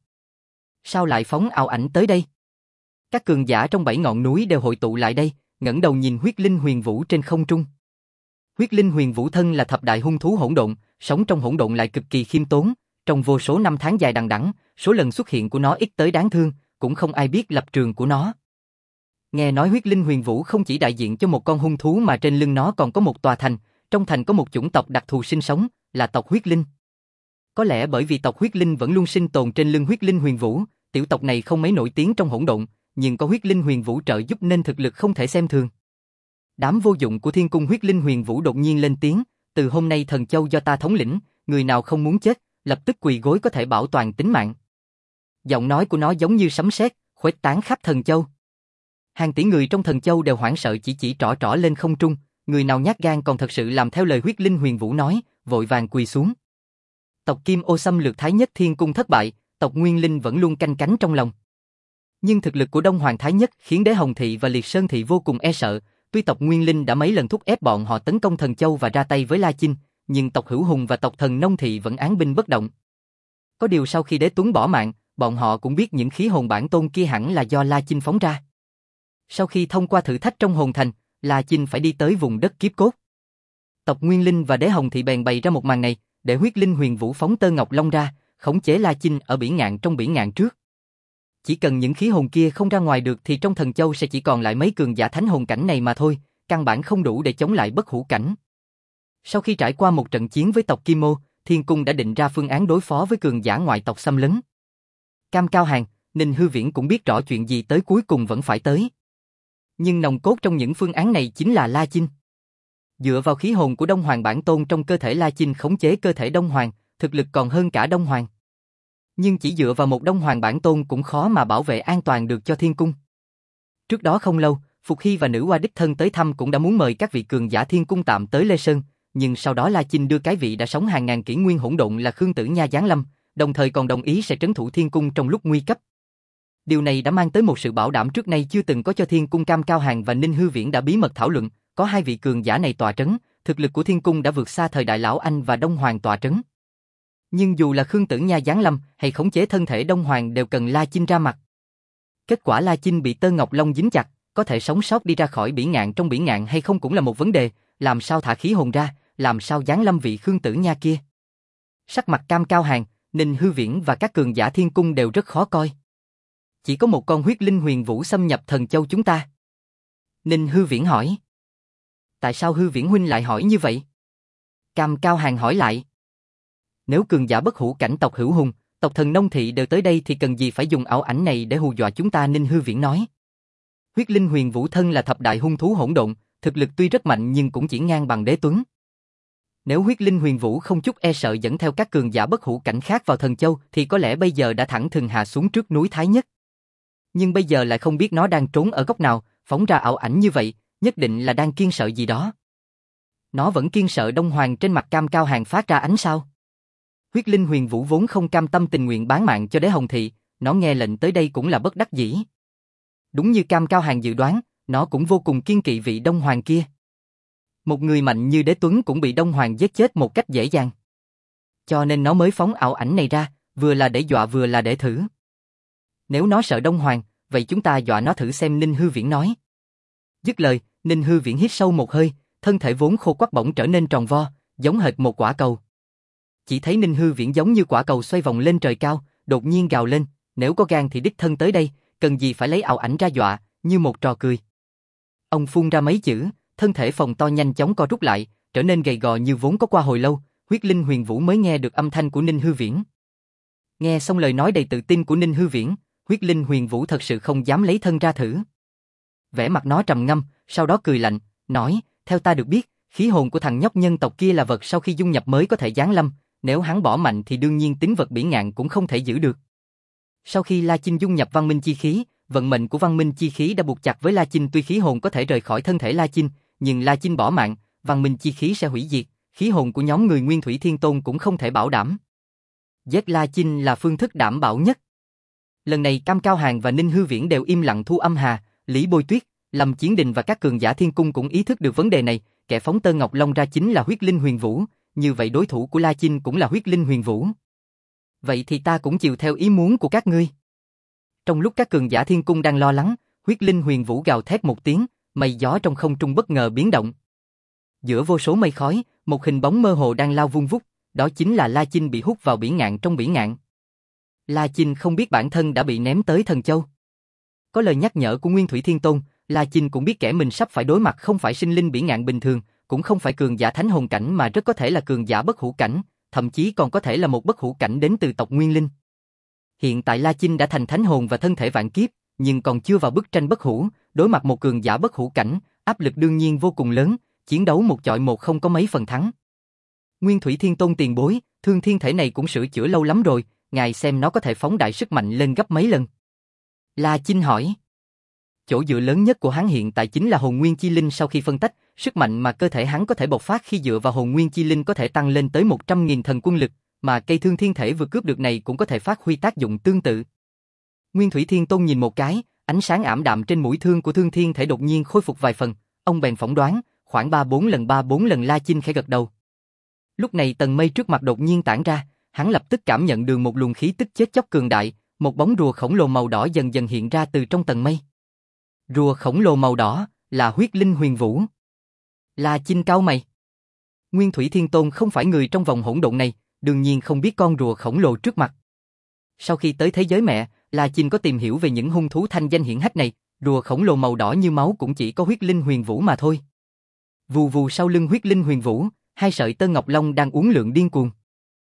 Sao lại phóng ảo ảnh tới đây? Các cường giả trong 7 ngọn núi đều hội tụ lại đây, ngẩng đầu nhìn huyết linh huyền vũ trên không trung. Huyết linh huyền vũ thân là thập đại hung thú hỗn độn, sống trong hỗn độn lại cực kỳ khiêm tốn, trong vô số năm tháng dài đằng đẵng, số lần xuất hiện của nó ít tới đáng thương, cũng không ai biết lập trường của nó. Nghe nói huyết linh huyền vũ không chỉ đại diện cho một con hung thú mà trên lưng nó còn có một tòa thành, trong thành có một chủng tộc đặc thù sinh sống, là tộc huyết linh. Có lẽ bởi vì tộc huyết linh vẫn luôn sinh tồn trên lưng huyết linh huyền vũ, tiểu tộc này không mấy nổi tiếng trong hỗn độn, nhưng có huyết linh huyền vũ trợ giúp nên thực lực không thể xem thường. Đám vô dụng của thiên cung. Huyết linh huyền vũ đột nhiên lên tiếng, từ hôm nay Thần Châu do ta thống lĩnh, người nào không muốn chết, lập tức quỳ gối có thể bảo toàn tính mạng. Giọng nói của nó giống như sấm sét, khuếch tán khắp Thần Châu. Hàng tỷ người trong Thần Châu đều hoảng sợ chỉ trỏ lên không trung, người nào nhát gan còn thật sự làm theo lời huyết linh huyền vũ nói, vội vàng quỳ xuống. Tộc Kim Ô xâm lược Thái Nhất Thiên Cung thất bại, tộc Nguyên Linh vẫn luôn canh cánh trong lòng. Nhưng thực lực của Đông Hoàng Thái Nhất khiến Đế Hồng Thị và Liệt Sơn Thị vô cùng e sợ, tuy tộc Nguyên Linh đã mấy lần thúc ép bọn họ tấn công Thần Châu và ra tay với La Chinh, nhưng tộc Hữu Hùng và tộc Thần Nông Thị vẫn án binh bất động. Có điều sau khi Đế Tuấn bỏ mạng, bọn họ cũng biết những khí hồn bản tôn kia hẳn là do La Chinh phóng ra. Sau khi thông qua thử thách trong hồn thành, La Chinh phải đi tới vùng đất kiếp cốt. Tộc Nguyên Linh và Đế Hồng Thị bèn bày ra một màn này, để huyết linh huyền vũ phóng tơ ngọc long ra, khống chế La Chinh ở bỉ ngạn trong bỉ ngạn trước. Chỉ cần những khí hồn kia không ra ngoài được thì trong Thần Châu sẽ chỉ còn lại mấy cường giả thánh hồn cảnh này mà thôi, căn bản không đủ để chống lại bất hủ cảnh. Sau khi trải qua một trận chiến với tộc Kim Ô, Thiên Cung đã định ra phương án đối phó với cường giả ngoại tộc xâm lấn. Cam Cao Hàn, Ninh Hư Viễn cũng biết rõ chuyện gì tới cuối cùng vẫn phải tới. Nhưng nòng cốt trong những phương án này chính là La Chinh. Dựa vào khí hồn của Đông Hoàng bản tôn trong cơ thể La Chinh khống chế cơ thể Đông Hoàng, thực lực còn hơn cả Đông Hoàng. Nhưng chỉ dựa vào một Đông Hoàng bản tôn cũng khó mà bảo vệ an toàn được cho Thiên Cung. Trước đó không lâu, Phục Hy và Nữ Hoa đích thân tới thăm cũng đã muốn mời các vị cường giả Thiên Cung tạm tới Lê Sơn, nhưng sau đó La Chinh đưa cái vị đã sống hàng ngàn kỷ nguyên hỗn độn là Khương Tử Nha giáng lâm, đồng thời còn đồng ý sẽ trấn thủ Thiên Cung trong lúc nguy cấp. Điều này đã mang tới một sự bảo đảm trước nay chưa từng có cho Thiên Cung. Cam Cao Hàn và Ninh Hư Viễn đã bí mật thảo luận, có hai vị cường giả này tọa trấn, thực lực của Thiên Cung đã vượt xa thời đại Lão Anh và Đông Hoàng tọa trấn. Nhưng dù là Khương Tử Nha giáng lâm hay khống chế thân thể Đông Hoàng đều cần La Chinh ra mặt. Kết quả La Chinh bị tơ ngọc long dính chặt, có thể sống sót đi ra khỏi bỉ ngạn trong bỉ ngạn hay không cũng là một vấn đề, làm sao thả khí hồn ra, làm sao giáng lâm vị Khương Tử Nha kia. Sắc mặt Cam Cao Hàn, Ninh Hư Viễn và các cường giả Thiên Cung đều rất khó coi. Chỉ có một con huyết linh huyền vũ xâm nhập Thần Châu chúng ta. Ninh Hư Viễn hỏi. Tại sao Hư Viễn huynh lại hỏi như vậy? Cam Cao Hàn hỏi lại. Nếu cường giả bất hủ cảnh tộc Hữu Hùng, tộc Thần Nông Thị đều tới đây thì cần gì phải dùng ảo ảnh này để hù dọa chúng ta? Ninh Hư Viễn nói. Huyết linh huyền vũ thân là thập đại hung thú hỗn độn, thực lực tuy rất mạnh nhưng cũng chỉ ngang bằng Đế Tuấn. Nếu huyết linh huyền vũ không chút e sợ dẫn theo các cường giả bất hủ cảnh khác vào Thần Châu thì có lẽ bây giờ đã thẳng thừng hạ xuống trước núi Thái Nhất. Nhưng bây giờ lại không biết nó đang trốn ở góc nào, phóng ra ảo ảnh như vậy, nhất định là đang kiêng sợ gì đó. Nó vẫn kiêng sợ Đông Hoàng. Trên mặt Cam Cao Hàn phát ra ánh sao. Huyết linh huyền vũ vốn không cam tâm tình nguyện bán mạng cho Đế Hồng Thị, nó nghe lệnh tới đây cũng là bất đắc dĩ. Đúng như Cam Cao Hàn dự đoán, nó cũng vô cùng kiêng kỵ vị Đông Hoàng kia. Một người mạnh như Đế Tuấn cũng bị Đông Hoàng giết chết một cách dễ dàng. Cho nên nó mới phóng ảo ảnh này ra, vừa là để dọa vừa là để thử. Nếu nó sợ Đông Hoàng, vậy chúng ta dọa nó thử xem. Ninh Hư Viễn nói. Dứt lời, Ninh Hư Viễn hít sâu một hơi, thân thể vốn khô quắt bỗng trở nên tròn vo, giống hệt một quả cầu. Chỉ thấy Ninh Hư Viễn giống như quả cầu xoay vòng lên trời cao, đột nhiên gào lên, nếu có gan thì đích thân tới đây, cần gì phải lấy ảo ảnh ra dọa, như một trò cười. Ông phun ra mấy chữ, thân thể phồng to nhanh chóng co rút lại, trở nên gầy gò như vốn có. Qua hồi lâu, huyết linh huyền vũ mới nghe được âm thanh của Ninh Hư Viễn. Nghe xong lời nói đầy tự tin của Ninh Hư Viễn, huyết linh huyền vũ thật sự không dám lấy thân ra thử. Vẻ mặt nó trầm ngâm, sau đó cười lạnh, nói, theo ta được biết, khí hồn của thằng nhóc nhân tộc kia là vật sau khi dung nhập mới có thể giáng lâm, nếu hắn bỏ mạnh thì đương nhiên tính vật bỉ ngạn cũng không thể giữ được. Sau khi La Chinh dung nhập văn minh chi khí, vận mệnh của văn minh chi khí đã buộc chặt với La Chinh. Tuy khí hồn có thể rời khỏi thân thể La Chinh, nhưng La Chinh bỏ mạng, văn minh chi khí sẽ hủy diệt, khí hồn của nhóm người Nguyên Thủy Thiên Tôn cũng không thể bảo đảm. Giết La Chinh là phương thức đảm bảo nhất. Lần này Cam Cao Hàn và Ninh Hư Viễn đều im lặng. Thu Âm Hà, Lý Bôi Tuyết, Lâm Chiến Đình và các cường giả Thiên Cung cũng ý thức được vấn đề này, kẻ phóng tơ ngọc long ra chính là huyết linh huyền vũ, như vậy đối thủ của La Chinh cũng là huyết linh huyền vũ. Vậy thì ta cũng chiều theo ý muốn của các ngươi. Trong lúc các cường giả Thiên Cung đang lo lắng, huyết linh huyền vũ gào thét một tiếng, mây gió trong không trung bất ngờ biến động. Giữa vô số mây khói, một hình bóng mơ hồ đang lao vun vút, đó chính là La Chinh bị hút vào bỉ ngạn trong bỉ ngạn. La Chinh không biết bản thân đã bị ném tới Thần Châu. Có lời nhắc nhở của Nguyên Thủy Thiên Tôn, La Chinh cũng biết kẻ mình sắp phải đối mặt không phải sinh linh bỉ ngạn bình thường, cũng không phải cường giả thánh hồn cảnh mà rất có thể là cường giả bất hủ cảnh, thậm chí còn có thể là một bất hủ cảnh đến từ tộc Nguyên Linh. Hiện tại La Chinh đã thành thánh hồn và thân thể vạn kiếp, nhưng còn chưa vào bức tranh bất hủ, đối mặt một cường giả bất hủ cảnh, áp lực đương nhiên vô cùng lớn, chiến đấu một chọi một không có mấy phần thắng. Nguyên Thủy Thiên Tôn tiền bối, thương thiên thể này cũng sửa chữa lâu lắm rồi, ngài xem nó có thể phóng đại sức mạnh lên gấp mấy lần. La Chinh hỏi. Chỗ dựa lớn nhất của hắn hiện tại chính là hồn nguyên chi linh. Sau khi phân tách, sức mạnh mà cơ thể hắn có thể bộc phát khi dựa vào hồn nguyên chi linh có thể tăng lên tới 100.000 thần quân lực, mà cây thương thiên thể vừa cướp được này cũng có thể phát huy tác dụng tương tự. Nguyên Thủy Thiên Tôn nhìn một cái, ánh sáng ảm đạm trên mũi thương của thương thiên thể đột nhiên khôi phục vài phần, Ông bèn phỏng đoán, khoảng 3-4 lần La Chinh khẽ gật đầu. Lúc này tầng mây trước mặt đột nhiên tản ra, hắn lập tức cảm nhận được một luồng khí tức chết chóc cường đại, một bóng rùa khổng lồ màu đỏ dần dần hiện ra từ trong tầng mây. Rùa khổng lồ màu đỏ là huyết linh huyền vũ. La Chinh cau mày. Nguyên Thủy Thiên Tôn không phải người trong vòng hỗn độn này, đương nhiên không biết con rùa khổng lồ trước mặt. Sau khi tới thế giới mẹ, La Chinh có tìm hiểu về những hung thú thanh danh hiển hách này, rùa khổng lồ màu đỏ như máu cũng chỉ có huyết linh huyền vũ mà thôi. Vù vù sau lưng huyết linh huyền vũ, hai sợi tơ ngọc long đang uốn lượn điên cuồng.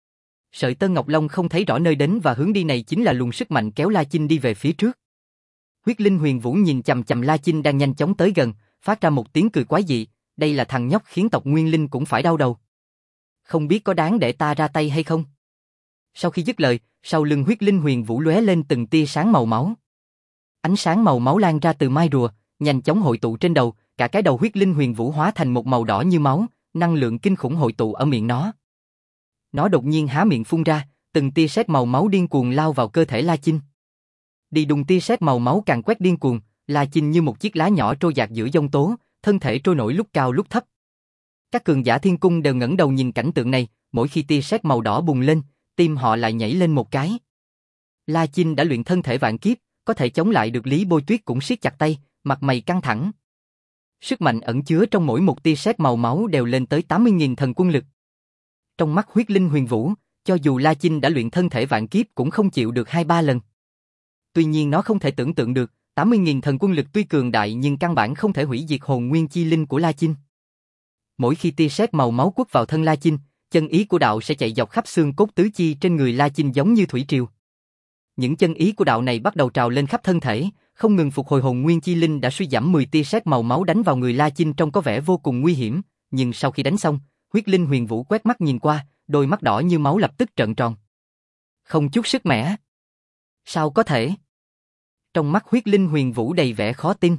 Sợi tơ ngọc long không thấy rõ nơi đến và hướng đi này chính là luồng sức mạnh kéo La Chinh đi về phía trước. Huyết linh huyền vũ nhìn chằm chằm La Chinh đang nhanh chóng tới gần, phát ra một tiếng cười quái dị, đây là thằng nhóc khiến tộc Nguyên Linh cũng phải đau đầu. Không biết có đáng để ta ra tay hay không? Sau khi dứt lời, sau lưng huyết linh huyền vũ lóe lên từng tia sáng màu máu. Ánh sáng màu máu lan ra từ mai rùa, nhanh chóng hội tụ trên đầu, cả cái đầu huyết linh huyền vũ hóa thành một màu đỏ như máu, năng lượng kinh khủng hội tụ ở miệng nó. Nó đột nhiên há miệng phun ra, từng tia sét màu máu điên cuồng lao vào cơ thể La Chinh. Đi đùng tia sét màu máu càng quét điên cuồng, La Chinh như một chiếc lá nhỏ trôi dạt giữa giông tố, thân thể trôi nổi lúc cao lúc thấp. Các cường giả thiên cung đều ngẩng đầu nhìn cảnh tượng này, mỗi khi tia sét màu đỏ bùng lên, tim họ lại nhảy lên một cái. La Chinh đã luyện thân thể vạn kiếp, có thể chống lại được Lý Bôi Tuyết cũng siết chặt tay, mặt mày căng thẳng. Sức mạnh ẩn chứa trong mỗi một tia sét màu máu đều lên tới 80.000 thần quân lực. Trong mắt huyết linh huyền vũ, cho dù La Chinh đã luyện thân thể vạn kiếp cũng không chịu được 2-3 lần. Tuy nhiên nó không thể tưởng tượng được, 80.000 thần quân lực tuy cường đại nhưng căn bản không thể hủy diệt hồn nguyên chi linh của La Chinh. Mỗi khi tia sét màu máu quất vào thân La Chinh, chân ý của đạo sẽ chạy dọc khắp xương cốt tứ chi trên người La Chinh giống như thủy triều. Những chân ý của đạo này bắt đầu trào lên khắp thân thể, không ngừng phục hồi hồn nguyên chi linh đã suy giảm 10 tia sét màu máu đánh vào người La Chinh trông có vẻ vô cùng nguy hiểm, nhưng sau khi đánh xong, huyết linh huyền vũ quét mắt nhìn qua, đôi mắt đỏ như máu lập tức trợn tròn. Không chút sức mẻ. Sao có thể? Trong mắt huyết linh huyền vũ đầy vẻ khó tin.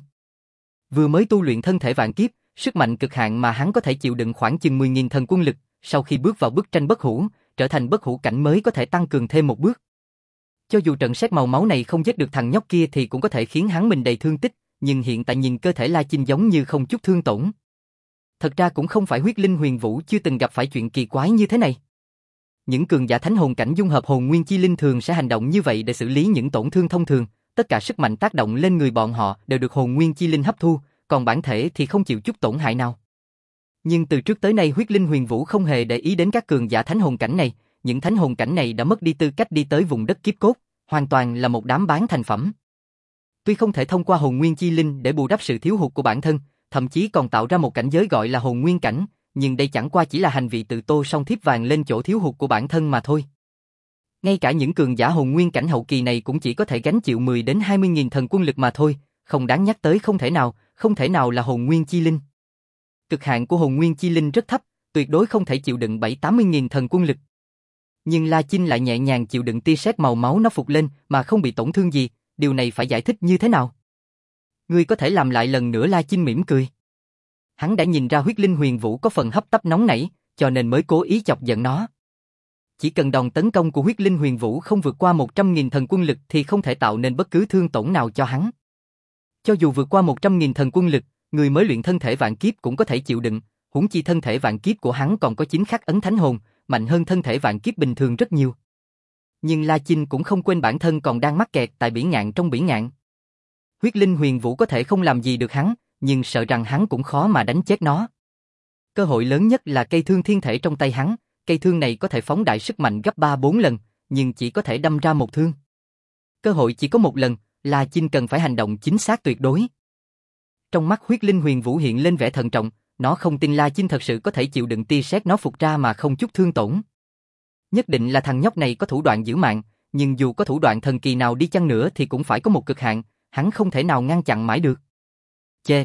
Vừa mới tu luyện thân thể vạn kiếp, sức mạnh cực hạn mà hắn có thể chịu đựng khoảng chừng 10.000 thần quân lực, sau khi bước vào bức tranh bất hủ, trở thành bất hủ cảnh mới có thể tăng cường thêm một bước. Cho dù trận sét màu máu này không giết được thằng nhóc kia thì cũng có thể khiến hắn mình đầy thương tích, nhưng hiện tại nhìn cơ thể La Chinh giống như không chút thương tổn. Thật ra cũng không phải huyết linh huyền vũ chưa từng gặp phải chuyện kỳ quái như thế này. Những cường giả thánh hồn cảnh dung hợp hồn nguyên chi linh thường sẽ hành động như vậy để xử lý những tổn thương thông thường, tất cả sức mạnh tác động lên người bọn họ đều được hồn nguyên chi linh hấp thu, còn bản thể thì không chịu chút tổn hại nào. Nhưng từ trước tới nay huyết linh huyền vũ không hề để ý đến các cường giả thánh hồn cảnh này, những thánh hồn cảnh này đã mất đi tư cách đi tới vùng đất kiếp cốt, hoàn toàn là một đám bán thành phẩm. Tuy không thể thông qua hồn nguyên chi linh để bù đắp sự thiếu hụt của bản thân, thậm chí còn tạo ra một cảnh giới gọi là hồn nguyên cảnh, nhưng đây chẳng qua chỉ là hành vi tự tô son thiếp vàng lên chỗ thiếu hụt của bản thân mà thôi. Ngay cả những cường giả hồn nguyên cảnh hậu kỳ này cũng chỉ có thể gánh chịu 10 đến 20.000 thần quân lực mà thôi, không đáng nhắc tới không thể nào là hồn nguyên chi linh. Cực hạn của hồn nguyên chi linh rất thấp, tuyệt đối không thể chịu đựng 7-80.000 thần quân lực. Nhưng La Chinh lại nhẹ nhàng chịu đựng tia sét màu máu nó phục lên mà không bị tổn thương gì, điều này phải giải thích như thế nào? Ngươi có thể làm lại lần nữa? La Chinh mỉm cười. Hắn đã nhìn ra huyết linh huyền vũ có phần hấp tấp nóng nảy, cho nên mới cố ý chọc giận nó. Chỉ cần đòn tấn công của huyết linh huyền vũ không vượt qua 100.000 thần quân lực thì không thể tạo nên bất cứ thương tổn nào cho hắn. Cho dù vượt qua 100.000 thần quân lực, người mới luyện thân thể vạn kiếp cũng có thể chịu đựng, huống chi thân thể vạn kiếp của hắn còn có 9 khắc ấn thánh hồn, mạnh hơn thân thể vạn kiếp bình thường rất nhiều. Nhưng La Chinh cũng không quên bản thân còn đang mắc kẹt tại bỉ ngạn trong bỉ ngạn. Huyết linh huyền vũ có thể không làm gì được hắn, nhưng sợ rằng hắn cũng khó mà đánh chết nó. Cơ hội lớn nhất là cây thương thiên thể trong tay hắn, cây thương này có thể phóng đại sức mạnh gấp 3-4 lần, nhưng chỉ có thể đâm ra một thương. Cơ hội chỉ có một lần, La Chinh cần phải hành động chính xác tuyệt đối. Trong mắt huyết linh huyền vũ hiện lên vẻ thận trọng, nó không tin La Chinh thật sự có thể chịu đựng tia sét nó phục ra mà không chút thương tổn. Nhất định là thằng nhóc này có thủ đoạn giữ mạng, nhưng dù có thủ đoạn thần kỳ nào đi chăng nữa thì cũng phải có một cực hạn, hắn không thể nào ngăn chặn mãi được. Chê!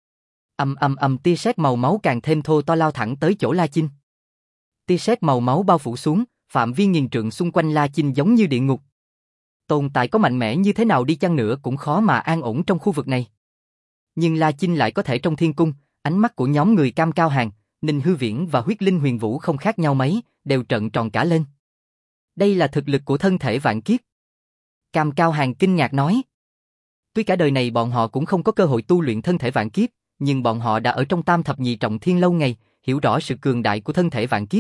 Tia sét màu máu càng thêm thô to lao thẳng tới chỗ La Chinh. Tia sét màu máu bao phủ xuống, phạm vi nghìn trượng xung quanh La Chinh giống như địa ngục. Tồn tại có mạnh mẽ như thế nào đi chăng nữa cũng khó mà an ổn trong khu vực này. Nhưng La Chinh lại có thể trong thiên cung, ánh mắt của nhóm người Cam Cao Hàng, Ninh Hư Viễn và huyết linh huyền vũ không khác nhau mấy, đều trợn tròn cả lên. Đây là thực lực của thân thể vạn kiếp. Cam Cao Hàng kinh ngạc nói. Tuy cả đời này bọn họ cũng không có cơ hội tu luyện thân thể vạn kiếp, nhưng bọn họ đã ở trong tam thập nhị trọng thiên lâu ngày, hiểu rõ sự cường đại của thân thể vạn kiếp.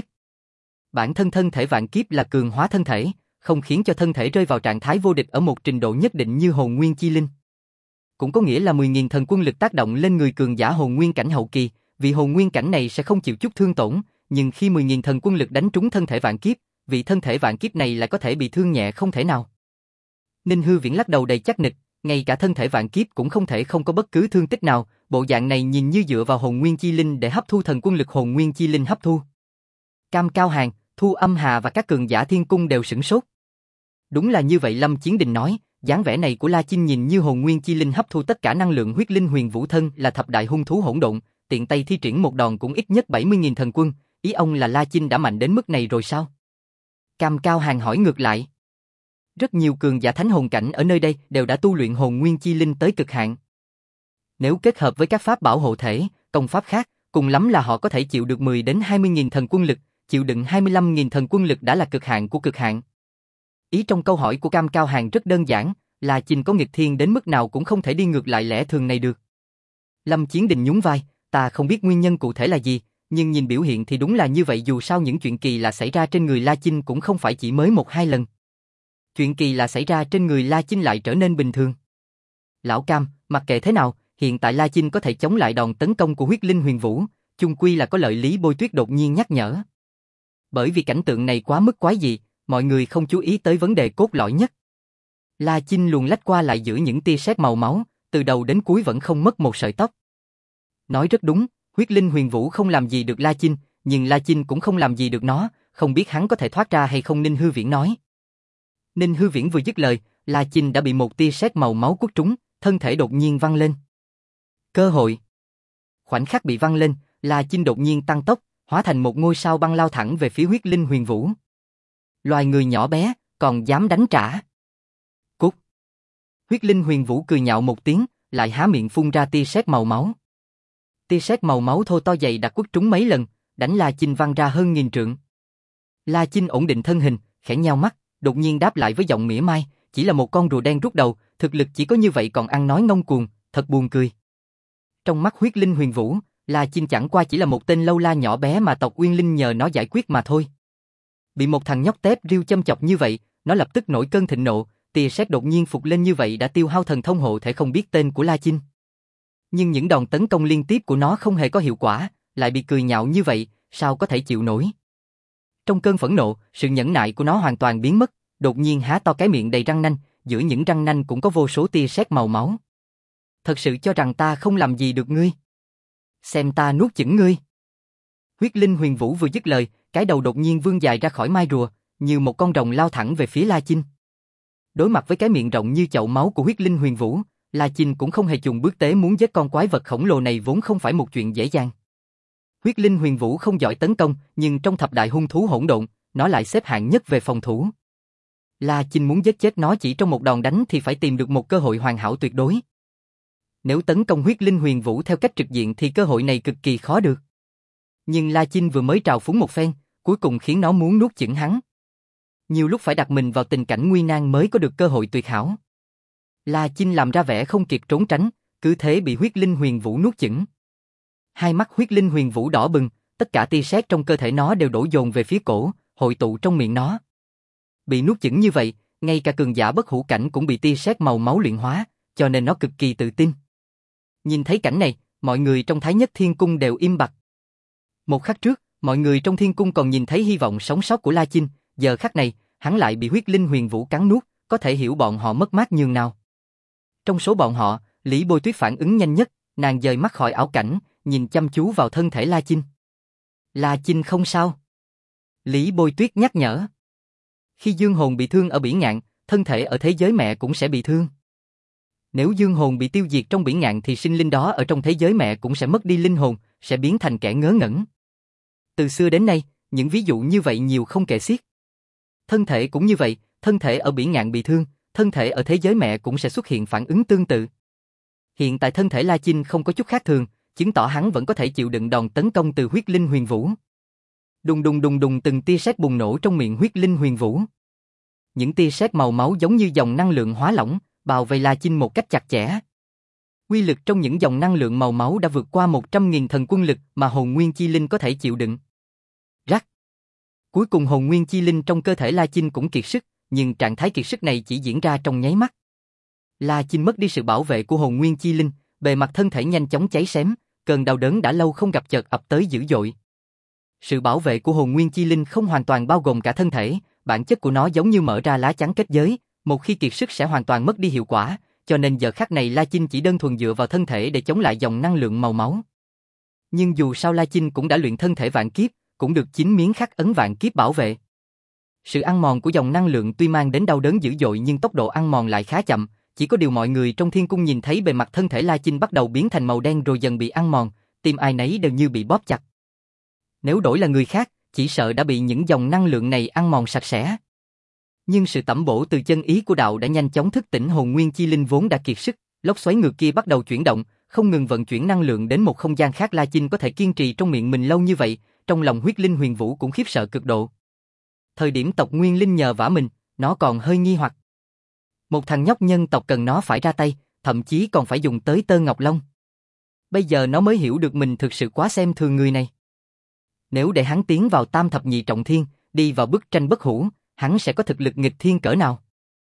Bản thân thân thể vạn kiếp là cường hóa thân thể, không khiến cho thân thể rơi vào trạng thái vô địch ở một trình độ nhất định như hồn nguyên chi linh. Cũng có nghĩa là 10.000 thần quân lực tác động lên người cường giả hồn nguyên cảnh hậu kỳ, vị hồn nguyên cảnh này sẽ không chịu chút thương tổn, nhưng khi 10.000 thần quân lực đánh trúng thân thể vạn kiếp, vị thân thể vạn kiếp này lại có thể bị thương nhẹ không thể nào. Ninh Hư Viễn lắc đầu đầy chắc nịch, ngay cả thân thể vạn kiếp cũng không thể không có bất cứ thương tích nào, bộ dạng này nhìn như dựa vào hồn nguyên chi linh để hấp thu thần quân lực hồn nguyên chi linh hấp thu. Cam Cao Hàn, Thu Âm Hà và các cường giả thiên cung đều sửng sốt. Đúng là như vậy, Lâm Chiến Đình nói, dáng vẻ này của La Chinh nhìn như hồn nguyên chi linh hấp thu tất cả năng lượng huyết linh huyền vũ thân là thập đại hung thú hỗn độn, tiện tay thi triển một đòn cũng ít nhất 70.000 thần quân, ý ông là La Chinh đã mạnh đến mức này rồi sao? Cam Cao Hàn hỏi ngược lại. Rất nhiều cường giả thánh hồn cảnh ở nơi đây đều đã tu luyện hồn nguyên chi linh tới cực hạn. Nếu kết hợp với các pháp bảo hộ thể, công pháp khác, cùng lắm là họ có thể chịu được 10 đến 20.000 thần quân lực, chịu đựng 25.000 thần quân lực đã là cực hạn của cực hạn. Ý trong câu hỏi của Cam Cao Hàn rất đơn giản, là Chinh có nghịch thiên đến mức nào cũng không thể đi ngược lại lẽ thường này được. Lâm Chiến Đình nhún vai, ta không biết nguyên nhân cụ thể là gì, nhưng nhìn biểu hiện thì đúng là như vậy, dù sao những chuyện kỳ lạ xảy ra trên người La Chinh cũng không phải chỉ mới 1-2 lần. Chuyện kỳ lạ xảy ra trên người La Chinh lại trở nên bình thường. Lão Cam, mặc kệ thế nào, hiện tại La Chinh có thể chống lại đòn tấn công của huyết linh huyền vũ, chung quy là có lợi. Lý Bôi Tuyết đột nhiên nhắc nhở. Bởi vì cảnh tượng này quá mức quái dị, mọi người không chú ý tới vấn đề cốt lõi nhất. La Chinh luồn lách qua lại giữa những tia sét màu máu, từ đầu đến cuối vẫn không mất một sợi tóc. Nói rất đúng, huyết linh huyền vũ không làm gì được La Chinh, nhưng La Chinh cũng không làm gì được nó, không biết hắn có thể thoát ra hay không. Ninh Hư Viễn nói. Ninh Hư Viễn vừa dứt lời, La Chinh đã bị một tia sét màu máu quất trúng, thân thể đột nhiên văng lên. Cơ hội. Khoảnh khắc bị văng lên, La Chinh đột nhiên tăng tốc, hóa thành một ngôi sao băng lao thẳng về phía huyết linh huyền vũ. Loài người nhỏ bé, còn dám đánh trả. Cút. Huyết linh huyền vũ cười nhạo một tiếng, lại há miệng phun ra tia sét màu máu. Tia sét màu máu thô to dày đặc quất trúng mấy lần, đánh La Chinh văng ra hơn 1000 trượng. La Chinh ổn định thân hình, khẽ nheo mắt, đột nhiên đáp lại với giọng mỉa mai, chỉ là một con rùa đen rút đầu, thực lực chỉ có như vậy còn ăn nói ngông cuồng, thật buồn cười. Trong mắt huyết linh huyền vũ, La Chinh chẳng qua chỉ là một tên lâu la nhỏ bé mà tộc Uyên Linh nhờ nó giải quyết mà thôi. Bị một thằng nhóc tép riêu châm chọc như vậy, nó lập tức nổi cơn thịnh nộ, tia sét đột nhiên phục lên như vậy đã tiêu hao thần thông hộ thể không biết tên của La Chinh. Nhưng những đòn tấn công liên tiếp của nó không hề có hiệu quả, lại bị cười nhạo như vậy, sao có thể chịu nổi. Trong cơn phẫn nộ, sự nhẫn nại của nó hoàn toàn biến mất, đột nhiên há to cái miệng đầy răng nanh, giữa những răng nanh cũng có vô số tia sét màu máu. Thật sự cho rằng ta không làm gì được ngươi? Xem ta nuốt chửng ngươi. Huyết linh huyền vũ vừa dứt lời, cái đầu đột nhiên vươn dài ra khỏi mai rùa, như một con rồng lao thẳng về phía La Chinh. Đối mặt với cái miệng rộng như chậu máu của huyết linh huyền vũ, La Chinh cũng không hề chùn bước tế muốn giết con quái vật khổng lồ này vốn không phải một chuyện dễ dàng. Huyết linh huyền vũ không giỏi tấn công, nhưng trong thập đại hung thú hỗn độn, nó lại xếp hạng nhất về phòng thủ. La Chinh muốn giết chết nó chỉ trong một đòn đánh thì phải tìm được một cơ hội hoàn hảo tuyệt đối. Nếu tấn công huyết linh huyền vũ theo cách trực diện thì cơ hội này cực kỳ khó được. Nhưng La Chinh vừa mới trào phúng một phen, cuối cùng khiến nó muốn nuốt chửng hắn. Nhiều lúc phải đặt mình vào tình cảnh nguy nan mới có được cơ hội tuyệt hảo. La Chinh làm ra vẻ không kịp trốn tránh, cứ thế bị huyết linh huyền vũ nuốt chửng. Hai mắt huyết linh huyền vũ đỏ bừng, tất cả tia sét trong cơ thể nó đều đổ dồn về phía cổ, hội tụ trong miệng nó. Bị nuốt chửng như vậy, ngay cả cường giả bất hủ cảnh cũng bị tia sét màu máu luyện hóa, cho nên nó cực kỳ tự tin. Nhìn thấy cảnh này, mọi người trong Thái Nhất Thiên Cung đều im bặt. Một khắc trước, mọi người trong Thiên Cung còn nhìn thấy hy vọng sống sót của La Chinh, giờ khắc này, hắn lại bị huyết linh huyền vũ cắn nuốt, có thể hiểu bọn họ mất mát nhường nào. Trong số bọn họ, Lý Bôi Tuyết phản ứng nhanh nhất, nàng dời mắt khỏi ảo cảnh, nhìn chăm chú vào thân thể La Chinh. La Chinh không sao. Lý Bôi Tuyết nhắc nhở. Khi dương hồn bị thương ở Bỉ Ngạn, thân thể ở thế giới mẹ cũng sẽ bị thương. Nếu dương hồn bị tiêu diệt trong Bỉ Ngạn thì sinh linh đó ở trong thế giới mẹ cũng sẽ mất đi linh hồn, sẽ biến thành kẻ ngớ ngẩn. Từ xưa đến nay, những ví dụ như vậy nhiều không kể xiết. Thân thể cũng như vậy, thân thể ở Bỉ Ngạn bị thương, thân thể ở thế giới mẹ cũng sẽ xuất hiện phản ứng tương tự. Hiện tại thân thể La Chinh không có chút khác thường, chứng tỏ hắn vẫn có thể chịu đựng đòn tấn công từ huyết linh huyền vũ. Đùng đùng đùng đùng, từng tia sét bùng nổ trong miệng huyết linh huyền vũ. Những tia sét màu máu giống như dòng năng lượng hóa lỏng, bao vây La Chinh một cách chặt chẽ. Quy lực trong những dòng năng lượng màu máu đã vượt qua 100.000 thần quân lực mà hồn nguyên chi linh có thể chịu đựng. Rắc. Cuối cùng hồn nguyên chi linh trong cơ thể La Chinh cũng kiệt sức, nhưng trạng thái kiệt sức này chỉ diễn ra trong nháy mắt. La Chinh mất đi sự bảo vệ của hồn nguyên chi linh, bề mặt thân thể nhanh chóng cháy xém, cơn đau đớn đã lâu không gặp chợt ập tới dữ dội. Sự bảo vệ của hồn nguyên chi linh không hoàn toàn bao gồm cả thân thể, bản chất của nó giống như mở ra lá chắn kết giới, một khi kiệt sức sẽ hoàn toàn mất đi hiệu quả, cho nên giờ khắc này La Chinh chỉ đơn thuần dựa vào thân thể để chống lại dòng năng lượng màu máu. Nhưng dù sao La Chinh cũng đã luyện thân thể vạn kiếp, cũng được 9 miếng khắc ấn vạn kiếp bảo vệ. Sự ăn mòn của dòng năng lượng tuy mang đến đau đớn dữ dội nhưng tốc độ ăn mòn lại khá chậm, chỉ có điều mọi người trong thiên cung nhìn thấy bề mặt thân thể La Chinh bắt đầu biến thành màu đen rồi dần bị ăn mòn, tim ai nấy đều như bị bóp chặt. Nếu đổi là người khác, chỉ sợ đã bị những dòng năng lượng này ăn mòn sạch sẽ. Nhưng sự tẩm bổ từ chân ý của đạo đã nhanh chóng thức tỉnh hồn nguyên chi linh vốn đã kiệt sức, lốc xoáy ngược kia bắt đầu chuyển động, không ngừng vận chuyển năng lượng đến một không gian khác. La Chinh có thể kiên trì trong miệng mình lâu như vậy, trong lòng huyết linh huyền vũ cũng khiếp sợ cực độ. Thời điểm tộc Nguyên Linh nhờ vả mình, nó còn hơi nghi hoặc. Một thằng nhóc nhân tộc cần nó phải ra tay, thậm chí còn phải dùng tới tơ ngọc long. Bây giờ nó mới hiểu được mình thực sự quá xem thường người này. Nếu để hắn tiến vào tam thập nhị trọng thiên, đi vào bức tranh bất hủ, hắn sẽ có thực lực nghịch thiên cỡ nào?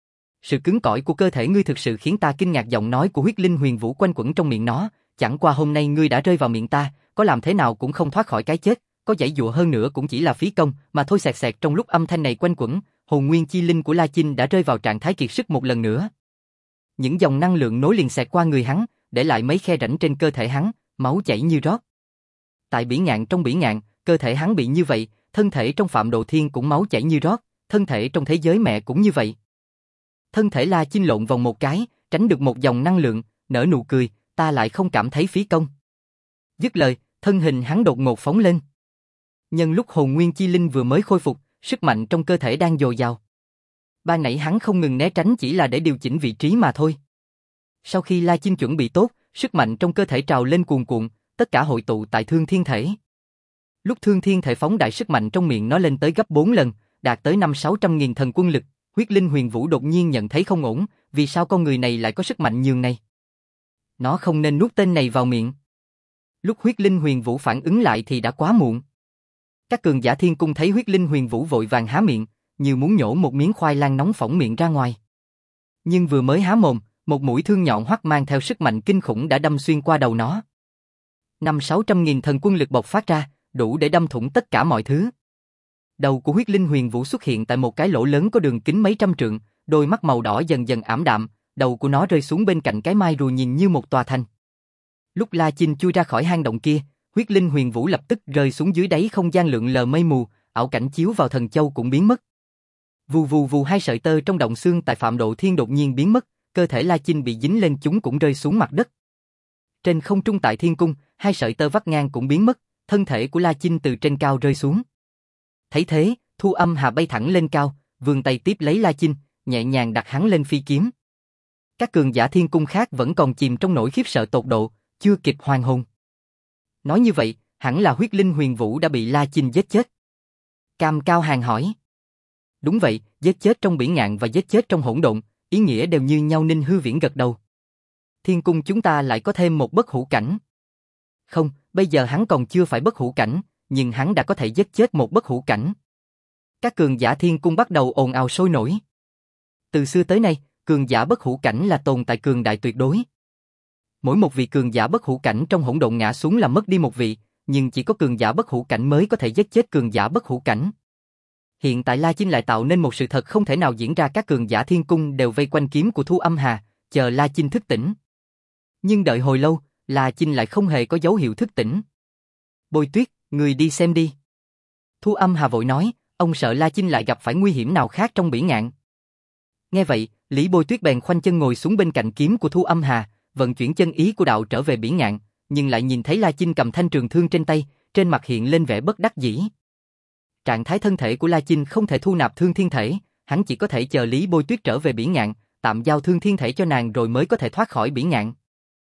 Sự cứng cỏi của cơ thể ngươi thực sự khiến ta kinh ngạc. Giọng nói của huyết linh huyền vũ quanh quẩn trong miệng nó, chẳng qua hôm nay ngươi đã rơi vào miệng ta, có làm thế nào cũng không thoát khỏi cái chết, có giãy giụa hơn nữa cũng chỉ là phí công, mà thôi. Xẹt xẹt trong lúc âm thanh này quanh quẩn, hồn nguyên chi linh của La Chinh đã rơi vào trạng thái kiệt sức một lần nữa. Những dòng năng lượng nối liền xẹt qua người hắn, để lại mấy khe rãnh trên cơ thể hắn, máu chảy như rót. Tại Bỉ Ngạn, trong Bỉ Ngạn, cơ thể hắn bị như vậy, thân thể trong Phạm Đồ Thiên cũng máu chảy như rót, thân thể trong thế giới mẹ cũng như vậy. Thân thể La Chinh lộn vòng một cái, tránh được một dòng năng lượng, nở nụ cười, ta lại không cảm thấy phí công. Dứt lời, thân hình hắn đột ngột phóng lên. Nhân lúc hồn nguyên chi linh vừa mới khôi phục, sức mạnh trong cơ thể đang dồi dào. Ban nãy hắn không ngừng né tránh chỉ là để điều chỉnh vị trí mà thôi. Sau khi La Chinh chuẩn bị tốt, sức mạnh trong cơ thể trào lên cuồn cuộn, tất cả hội tụ tại Thương Thiên Thể. Lúc Thương Thiên Thể phóng đại sức mạnh trong miệng nó lên tới gấp 4 lần, đạt tới 500-600.000 thần quân lực, huyết linh huyền vũ đột nhiên nhận thấy không ổn, vì sao con người này lại có sức mạnh nhường này? Nó không nên nuốt tên này vào miệng. Lúc huyết linh huyền vũ phản ứng lại thì đã quá muộn. Các cường giả thiên cung thấy huyết linh huyền vũ vội vàng há miệng, như muốn nhổ một miếng khoai lang nóng phỏng miệng ra ngoài. Nhưng vừa mới há mồm, một mũi thương nhọn hoắt mang theo sức mạnh kinh khủng đã đâm xuyên qua đầu nó. 500-600.000 thần quân lực bộc phát ra, đủ để đâm thủng tất cả mọi thứ. Đầu của huyết linh huyền vũ xuất hiện tại một cái lỗ lớn có đường kính mấy trăm trượng, đôi mắt màu đỏ dần dần ảm đạm, đầu của nó rơi xuống bên cạnh cái mai rùa nhìn như một tòa thành. Lúc La Chinh chui ra khỏi hang động kia, huyết linh huyền vũ lập tức rơi xuống dưới đáy không gian lượn lờ mây mù, ảo cảnh chiếu vào thần châu cũng biến mất. Vù vù vù, hai sợi tơ trong động xương tại Phạm Độ Thiên đột nhiên biến mất, cơ thể La Chinh bị dính lên chúng cũng rơi xuống mặt đất. Trên không trung tại thiên cung, hai sợi tơ vắt ngang cũng biến mất, thân thể của La Chinh từ trên cao rơi xuống. Thấy thế, Thu Âm Hà bay thẳng lên cao, vươn tay tiếp lấy La Chinh, nhẹ nhàng đặt hắn lên phi kiếm. Các cường giả thiên cung khác vẫn còn chìm trong nỗi khiếp sợ tột độ, chưa kịp hoàn hồn. Nói như vậy, hẳn là huyết linh huyền vũ đã bị La Chinh giết chết. Cam Cao Hàng hỏi. Đúng vậy, giết chết trong Bỉ Ngạn và giết chết trong hỗn độn, ý nghĩa đều như nhau. Ninh Hư Viễn gật đầu. Thiên cung chúng ta lại có thêm một bất hủ cảnh. Không, bây giờ hắn còn chưa phải bất hủ cảnh, nhưng hắn đã có thể giết chết một bất hủ cảnh. Các cường giả thiên cung bắt đầu ồn ào sôi nổi. Từ xưa tới nay, cường giả bất hủ cảnh là tồn tại cường đại tuyệt đối. Mỗi một vị cường giả bất hủ cảnh trong hỗn độn ngã xuống là mất đi một vị, nhưng chỉ có cường giả bất hủ cảnh mới có thể giết chết cường giả bất hủ cảnh. Hiện tại La Chinh lại tạo nên một sự thật không thể nào diễn ra, các cường giả thiên cung đều vây quanh kiếm của Thu Âm Hà, chờ La Chinh thức tỉnh. Nhưng đợi hồi lâu, La Chinh lại không hề có dấu hiệu thức tỉnh. Bôi Tuyết, người đi xem đi. Thu Âm Hà vội nói, ông sợ La Chinh lại gặp phải nguy hiểm nào khác trong Bỉ Ngạn. Nghe vậy, Lý Bôi Tuyết bèn khoanh chân ngồi xuống bên cạnh kiếm của Thu Âm Hà, vận chuyển chân ý của đạo trở về Bỉ Ngạn, nhưng lại nhìn thấy La Chinh cầm thanh trường thương trên tay, trên mặt hiện lên vẻ bất đắc dĩ. Trạng thái thân thể của La Chinh không thể thu nạp thương thiên thể, hắn chỉ có thể chờ Lý Bôi Tuyết trở về Bỉ Ngạn, tạm giao thương thiên thể cho nàng rồi mới có thể thoát khỏi Bỉ Ngạn.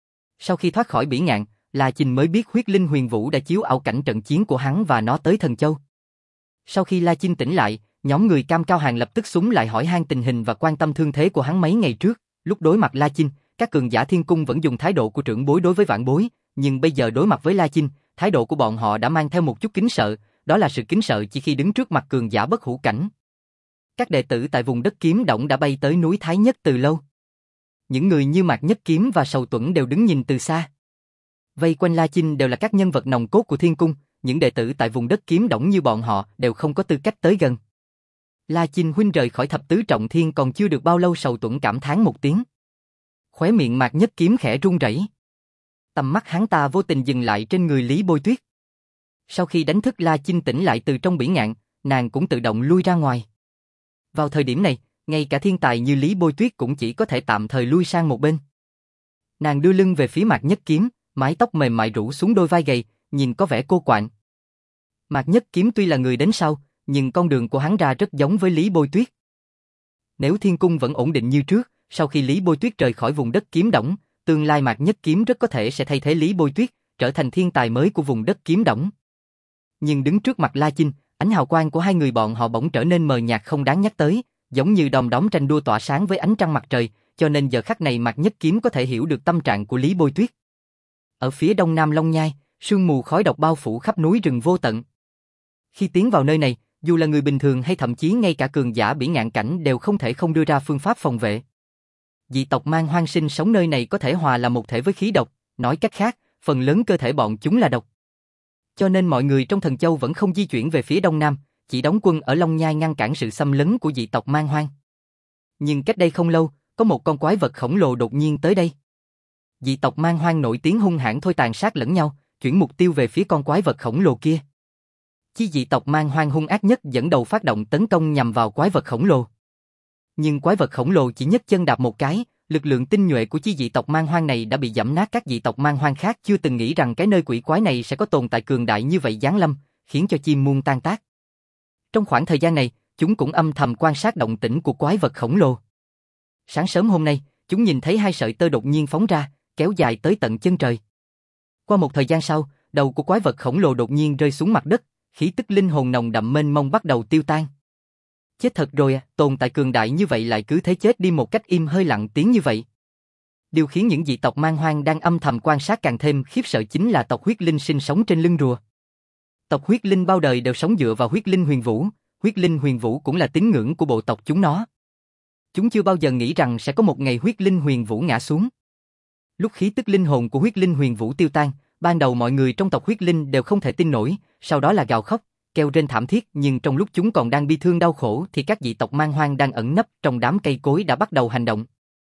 Sau khi thoát khỏi Bỉ Ngạn, La Chinh mới biết huyết linh huyền vũ đã chiếu ảo cảnh trận chiến của hắn và nó tới Thần Châu. Sau khi La Chinh tỉnh lại, nhóm người Cam Cao Hàng lập tức súng lại hỏi han tình hình và quan tâm thương thế của hắn mấy ngày trước. Lúc đối mặt La Chinh, Các cường giả thiên cung vẫn dùng thái độ của trưởng bối đối với vãn bối, nhưng bây giờ đối mặt với La Chinh, thái độ của bọn họ đã mang theo một chút kính sợ, đó là sự kính sợ chỉ khi đứng trước mặt cường giả bất hủ cảnh. Các đệ tử tại vùng đất Kiếm Động đã bay tới núi Thái Nhất từ lâu. Những người như Mạc Nhất Kiếm và Sầu Tuẫn đều đứng nhìn từ xa. Vây quanh La Chinh đều là các nhân vật nòng cốt của thiên cung, những đệ tử tại vùng đất Kiếm Động như bọn họ đều không có tư cách tới gần. La Chinh huynh rời khỏi thập tứ trọng thiên còn chưa được bao lâu, Sầu Tuẫn cảm thán một tiếng. Khóe miệng Mạc Nhất Kiếm khẽ run rẩy. Tầm mắt hắn ta vô tình dừng lại trên người Lý Bôi Tuyết. Sau khi đánh thức La Chinh tỉnh lại từ trong bỉ ngạn, nàng cũng tự động lui ra ngoài. Vào thời điểm này, ngay cả thiên tài như Lý Bôi Tuyết cũng chỉ có thể tạm thời lui sang một bên. Nàng đưa lưng về phía Mạc Nhất Kiếm, mái tóc mềm mại rủ xuống đôi vai gầy, nhìn có vẻ cô quạnh. Mạc Nhất Kiếm tuy là người đến sau, nhưng con đường của hắn ra rất giống với Lý Bôi Tuyết. Nếu thiên cung vẫn ổn định như trước, sau khi Lý Bôi Tuyết rời khỏi vùng đất Kiếm Động, tương lai Mạc Nhất Kiếm rất có thể sẽ thay thế Lý Bôi Tuyết, trở thành thiên tài mới của vùng đất Kiếm Động. Nhưng đứng trước mặt La Chinh, ánh hào quang của hai người bọn họ bỗng trở nên mờ nhạt không đáng nhắc tới, giống như đom đóm tranh đua tỏa sáng với ánh trăng mặt trời, cho nên giờ khắc này Mạc Nhất Kiếm có thể hiểu được tâm trạng của Lý Bôi Tuyết. Ở phía đông nam Long Nhai, sương mù khói độc bao phủ khắp núi rừng vô tận. Khi tiến vào nơi này, dù là người bình thường hay thậm chí ngay cả cường giả bỉ ngạn cảnh đều không thể không đưa ra phương pháp phòng vệ. Dị tộc Man Hoang sinh sống nơi này có thể hòa là một thể với khí độc, nói cách khác, phần lớn cơ thể bọn chúng là độc. Cho nên mọi người trong Thần Châu vẫn không di chuyển về phía đông nam, chỉ đóng quân ở Long Nhai ngăn cản sự xâm lấn của dị tộc Man Hoang. Nhưng cách đây không lâu, có một con quái vật khổng lồ đột nhiên tới đây. Dị tộc Man Hoang nổi tiếng hung hãn thôi tàn sát lẫn nhau, chuyển mục tiêu về phía con quái vật khổng lồ kia. Chi dị tộc Man Hoang hung ác nhất dẫn đầu phát động tấn công nhằm vào quái vật khổng lồ. Nhưng quái vật khổng lồ chỉ nhấc chân đạp một cái, lực lượng tinh nhuệ của chi dị tộc Man Hoang này đã bị giẫm nát. Các dị tộc Man Hoang khác chưa từng nghĩ rằng cái nơi quỷ quái này sẽ có tồn tại cường đại như vậy giáng lâm, khiến cho chim muôn tan tác. Trong khoảng thời gian này, chúng cũng âm thầm quan sát động tĩnh của quái vật khổng lồ. Sáng sớm hôm nay, chúng nhìn thấy hai sợi tơ đột nhiên phóng ra, kéo dài tới tận chân trời. Qua một thời gian sau, đầu của quái vật khổng lồ đột nhiên rơi xuống mặt đất, khí tức linh hồn nồng đậm mênh mông bắt đầu tiêu tan. Chết thật rồi à, tồn tại cường đại như vậy lại cứ thế chết đi một cách im hơi lặng tiếng như vậy. Điều khiến những dị tộc Man Hoang đang âm thầm quan sát càng thêm khiếp sợ chính là tộc huyết linh sinh sống trên lưng rùa. Tộc huyết linh bao đời đều sống dựa vào huyết linh huyền vũ cũng là tín ngưỡng của bộ tộc chúng nó. Chúng chưa bao giờ nghĩ rằng sẽ có một ngày huyết linh huyền vũ ngã xuống. Lúc khí tức linh hồn của huyết linh huyền vũ tiêu tan, ban đầu mọi người trong tộc huyết linh đều không thể tin nổi, sau đó là gào khóc, kêu rên thảm thiết, nhưng trong lúc chúng còn đang bi thương đau khổ thì các dị tộc Man Hoang đang ẩn nấp trong đám cây cối đã bắt đầu hành động.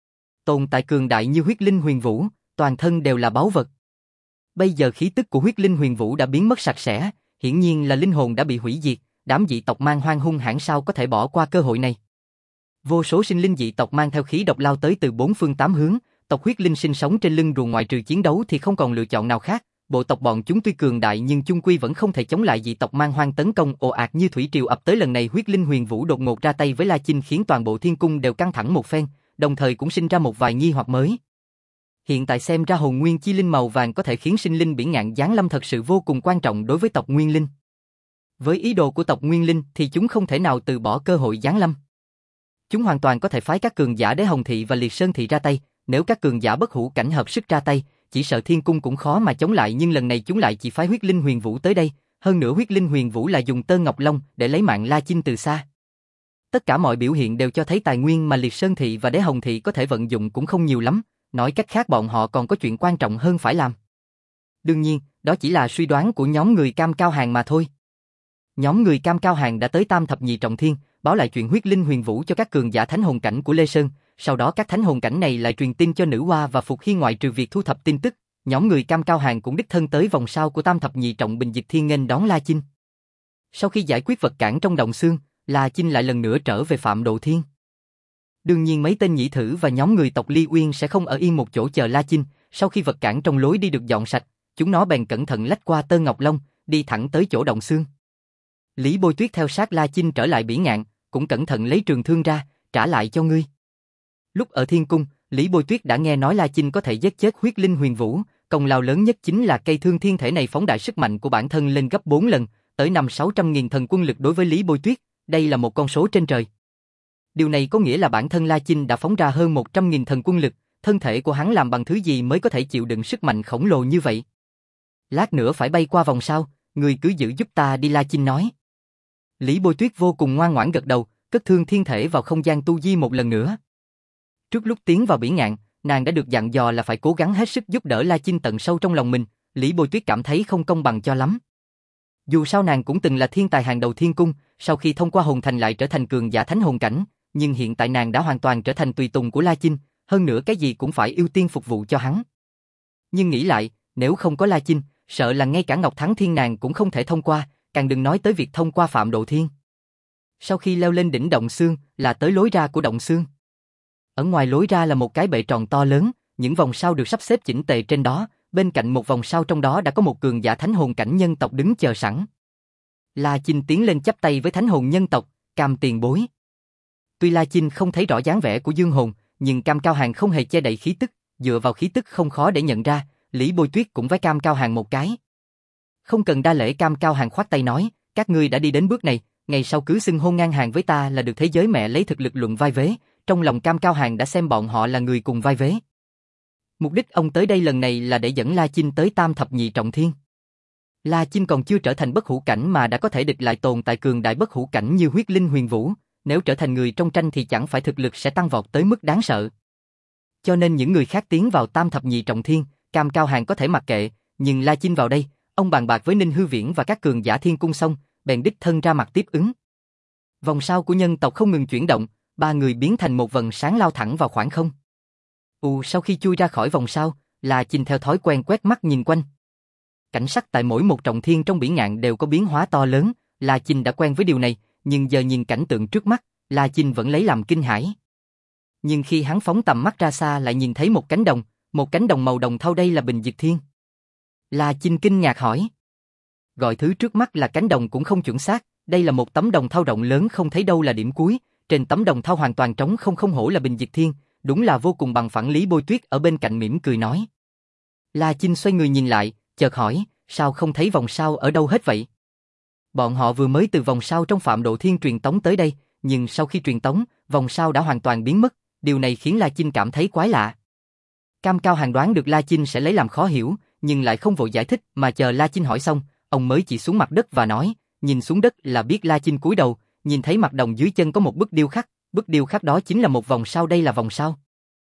Tồn tại cường đại như huyết linh huyền vũ, toàn thân đều là báu vật. Bây giờ khí tức của huyết linh huyền vũ đã biến mất sạch sẽ, hiển nhiên là linh hồn đã bị hủy diệt, đám dị tộc Man Hoang hung hãn sao có thể bỏ qua cơ hội này. Vô số sinh linh dị tộc mang theo khí độc lao tới từ bốn phương tám hướng, tộc huyết linh sinh sống trên lưng rùa ngoại trừ chiến đấu thì không còn lựa chọn nào khác. Bộ tộc bọn chúng tuy cường đại nhưng chung quy vẫn không thể chống lại dị tộc Man Hoang tấn công ồ ạt như thủy triều ập tới. Lần này huyết linh huyền vũ đột ngột ra tay với La Chinh khiến toàn bộ thiên cung đều căng thẳng một phen, đồng thời cũng sinh ra một vài nghi hoặc mới. Hiện tại xem ra hồn nguyên chi linh màu vàng có thể khiến sinh linh biển ngạn giáng lâm thật sự vô cùng quan trọng đối với tộc Nguyên Linh. Với ý đồ của tộc Nguyên Linh thì chúng không thể nào từ bỏ cơ hội giáng lâm. Chúng hoàn toàn có thể phái các cường giả Đế Hồng Thị và Liệt Sơn Thị ra tay, nếu các cường giả bất hủ cảnh hợp sức ra tay, chỉ sợ thiên cung cũng khó mà chống lại, nhưng lần này chúng lại chỉ phái huyết linh huyền vũ tới đây, hơn nữa huyết linh huyền vũ là dùng tơ ngọc long để lấy mạng La Chinh từ xa. Tất cả mọi biểu hiện đều cho thấy tài nguyên mà Liệt Sơn Thị và Đế Hồng Thị có thể vận dụng cũng không nhiều lắm, nói cách khác bọn họ còn có chuyện quan trọng hơn phải làm. Đương nhiên, đó chỉ là suy đoán của nhóm người Cam Cao Hàng mà thôi. Nhóm người Cam Cao Hàng đã tới Tam Thập Nhị Trọng Thiên, báo lại chuyện huyết linh huyền vũ cho các cường giả thánh hồn cảnh của Lê Sơn, sau đó các thánh hồn cảnh này lại truyền tin cho Nữ Hoa và Phục Hy. Ngoại trừ việc thu thập tin tức, nhóm người Cam Cao Hàng cũng đích thân tới vòng sau của Tam Thập Nhị Trọng Bình Dịch Thiên nghênh đón La Chinh. Sau khi giải quyết vật cản trong động xương, La Chinh lại lần nữa trở về Phạm Độ Thiên. Đương nhiên mấy tên nhị thử và nhóm người tộc Ly Uyên sẽ không ở yên một chỗ chờ La Chinh, sau khi vật cản trong lối đi được dọn sạch, chúng nó bèn cẩn thận lách qua tơ ngọc long, đi thẳng tới chỗ động xương. Lý Bôi Tuyết theo sát La Chinh trở lại Bỉ Ngạn, cũng cẩn thận lấy trường thương ra, trả lại cho ngươi. Lúc ở Thiên Cung, Lý Bôi Tuyết đã nghe nói La Chinh có thể giết chết huyết linh huyền vũ, công lao lớn nhất chính là cây thương thiên thể này phóng đại sức mạnh của bản thân lên gấp 4 lần, tới 500-600.000 thần quân lực. Đối với Lý Bôi Tuyết, đây là một con số trên trời. Điều này có nghĩa là bản thân La Chinh đã phóng ra hơn 100.000 thần quân lực, thân thể của hắn làm bằng thứ gì mới có thể chịu đựng sức mạnh khổng lồ như vậy? Lát nữa phải bay qua vòng sao, người cứ giữ giúp ta đi, La Chinh nói. Lý Bôi Tuyết vô cùng ngoan ngoãn gật đầu, cất thương thiên thể vào không gian tu di một lần nữa. Trước lúc tiến vào bỉ ngạn, nàng đã được dặn dò là phải cố gắng hết sức giúp đỡ La Chinh tận sâu trong lòng mình, Lý Bôi Tuyết cảm thấy không công bằng cho lắm. Dù sao nàng cũng từng là thiên tài hàng đầu thiên cung, sau khi thông qua hồn thành lại trở thành cường giả thánh hồn cảnh, nhưng hiện tại nàng đã hoàn toàn trở thành tùy tùng của La Chinh, hơn nữa cái gì cũng phải ưu tiên phục vụ cho hắn. Nhưng nghĩ lại, nếu không có La Chinh, sợ là ngay cả Ngọc Thắng Thiên nàng cũng không thể thông qua, càng đừng nói tới việc thông qua Phạm Độ Thiên. Sau khi leo lên đỉnh động xương, là tới lối ra của động xương. Ở ngoài lối ra là một cái bệ tròn to lớn, những vòng sao được sắp xếp chỉnh tề trên đó, bên cạnh một vòng sao trong đó đã có một cường giả thánh hồn cảnh nhân tộc đứng chờ sẵn. La Chinh tiến lên chắp tay với thánh hồn nhân tộc, Cam tiền bối. Tuy La Chinh không thấy rõ dáng vẻ của dương hồn, nhưng Cam Cao Hàng không hề che đậy khí tức, dựa vào khí tức không khó để nhận ra, Lý Bôi Tuyết cũng với Cam Cao Hàng một cái. Không cần đa lễ, Cam Cao Hàng khoát tay nói, các ngươi đã đi đến bước này, ngày sau cứ xưng hôn ngang hàng với ta là được thế giới mẹ lấy thực lực luận vai vế, trong lòng Cam Cao Hàng đã xem bọn họ là người cùng vai vế. Mục đích ông tới đây lần này là để dẫn La Chinh tới Tam Thập Nhị Trọng Thiên. La Chinh còn chưa trở thành bất hủ cảnh mà đã có thể địch lại tồn tại cường đại bất hủ cảnh như huyết linh huyền vũ, nếu trở thành người trong tranh thì chẳng phải thực lực sẽ tăng vọt tới mức đáng sợ. Cho nên những người khác tiến vào Tam Thập Nhị Trọng Thiên, Cam Cao Hàng có thể mặc kệ, nhưng La Chinh vào đây, ông bàn bạc với Ninh Hư Viễn và các cường giả thiên cung xong, bèn đích thân ra mặt tiếp ứng. Vòng sao của nhân tộc không ngừng chuyển động, ba người biến thành một vầng sáng lao thẳng vào khoảng không. Sau khi chui ra khỏi vòng sao, La Chinh theo thói quen quét mắt nhìn quanh. Cảnh sắc tại mỗi một trọng thiên trong bỉ ngạn đều có biến hóa to lớn, La Chinh đã quen với điều này, nhưng giờ nhìn cảnh tượng trước mắt, La Chinh vẫn lấy làm kinh hãi. Nhưng khi hắn phóng tầm mắt ra xa lại nhìn thấy một cánh đồng màu đồng thau, đây là Bình Diệt Thiên. La Chinh kinh ngạc hỏi. Gọi thứ trước mắt là cánh đồng cũng không chuẩn xác, đây là một tấm đồng thau rộng lớn không thấy đâu là điểm cuối, trên tấm đồng thau hoàn toàn trống không, không hổ là Bình Diệt Thiên, đúng là vô cùng bằng phẳng. Lý Bôi Tuyết ở bên cạnh mỉm cười nói. La Chinh xoay người nhìn lại, chợt hỏi, sao không thấy vòng sao ở đâu hết vậy? Bọn họ vừa mới từ vòng sao trong Phạm Độ Thiên truyền tống tới đây, nhưng sau khi truyền tống, vòng sao đã hoàn toàn biến mất, điều này khiến La Chinh cảm thấy quái lạ. Cam Cao Hàng đoán được La Chinh sẽ lấy làm khó hiểu, nhưng lại không vội giải thích mà chờ La Chinh hỏi xong, ông mới chỉ xuống mặt đất và nói, nhìn xuống đất là biết. La Chinh cúi đầu, nhìn thấy mặt đồng dưới chân có một bức điêu khắc đó chính là một vòng sao, đây là vòng sao.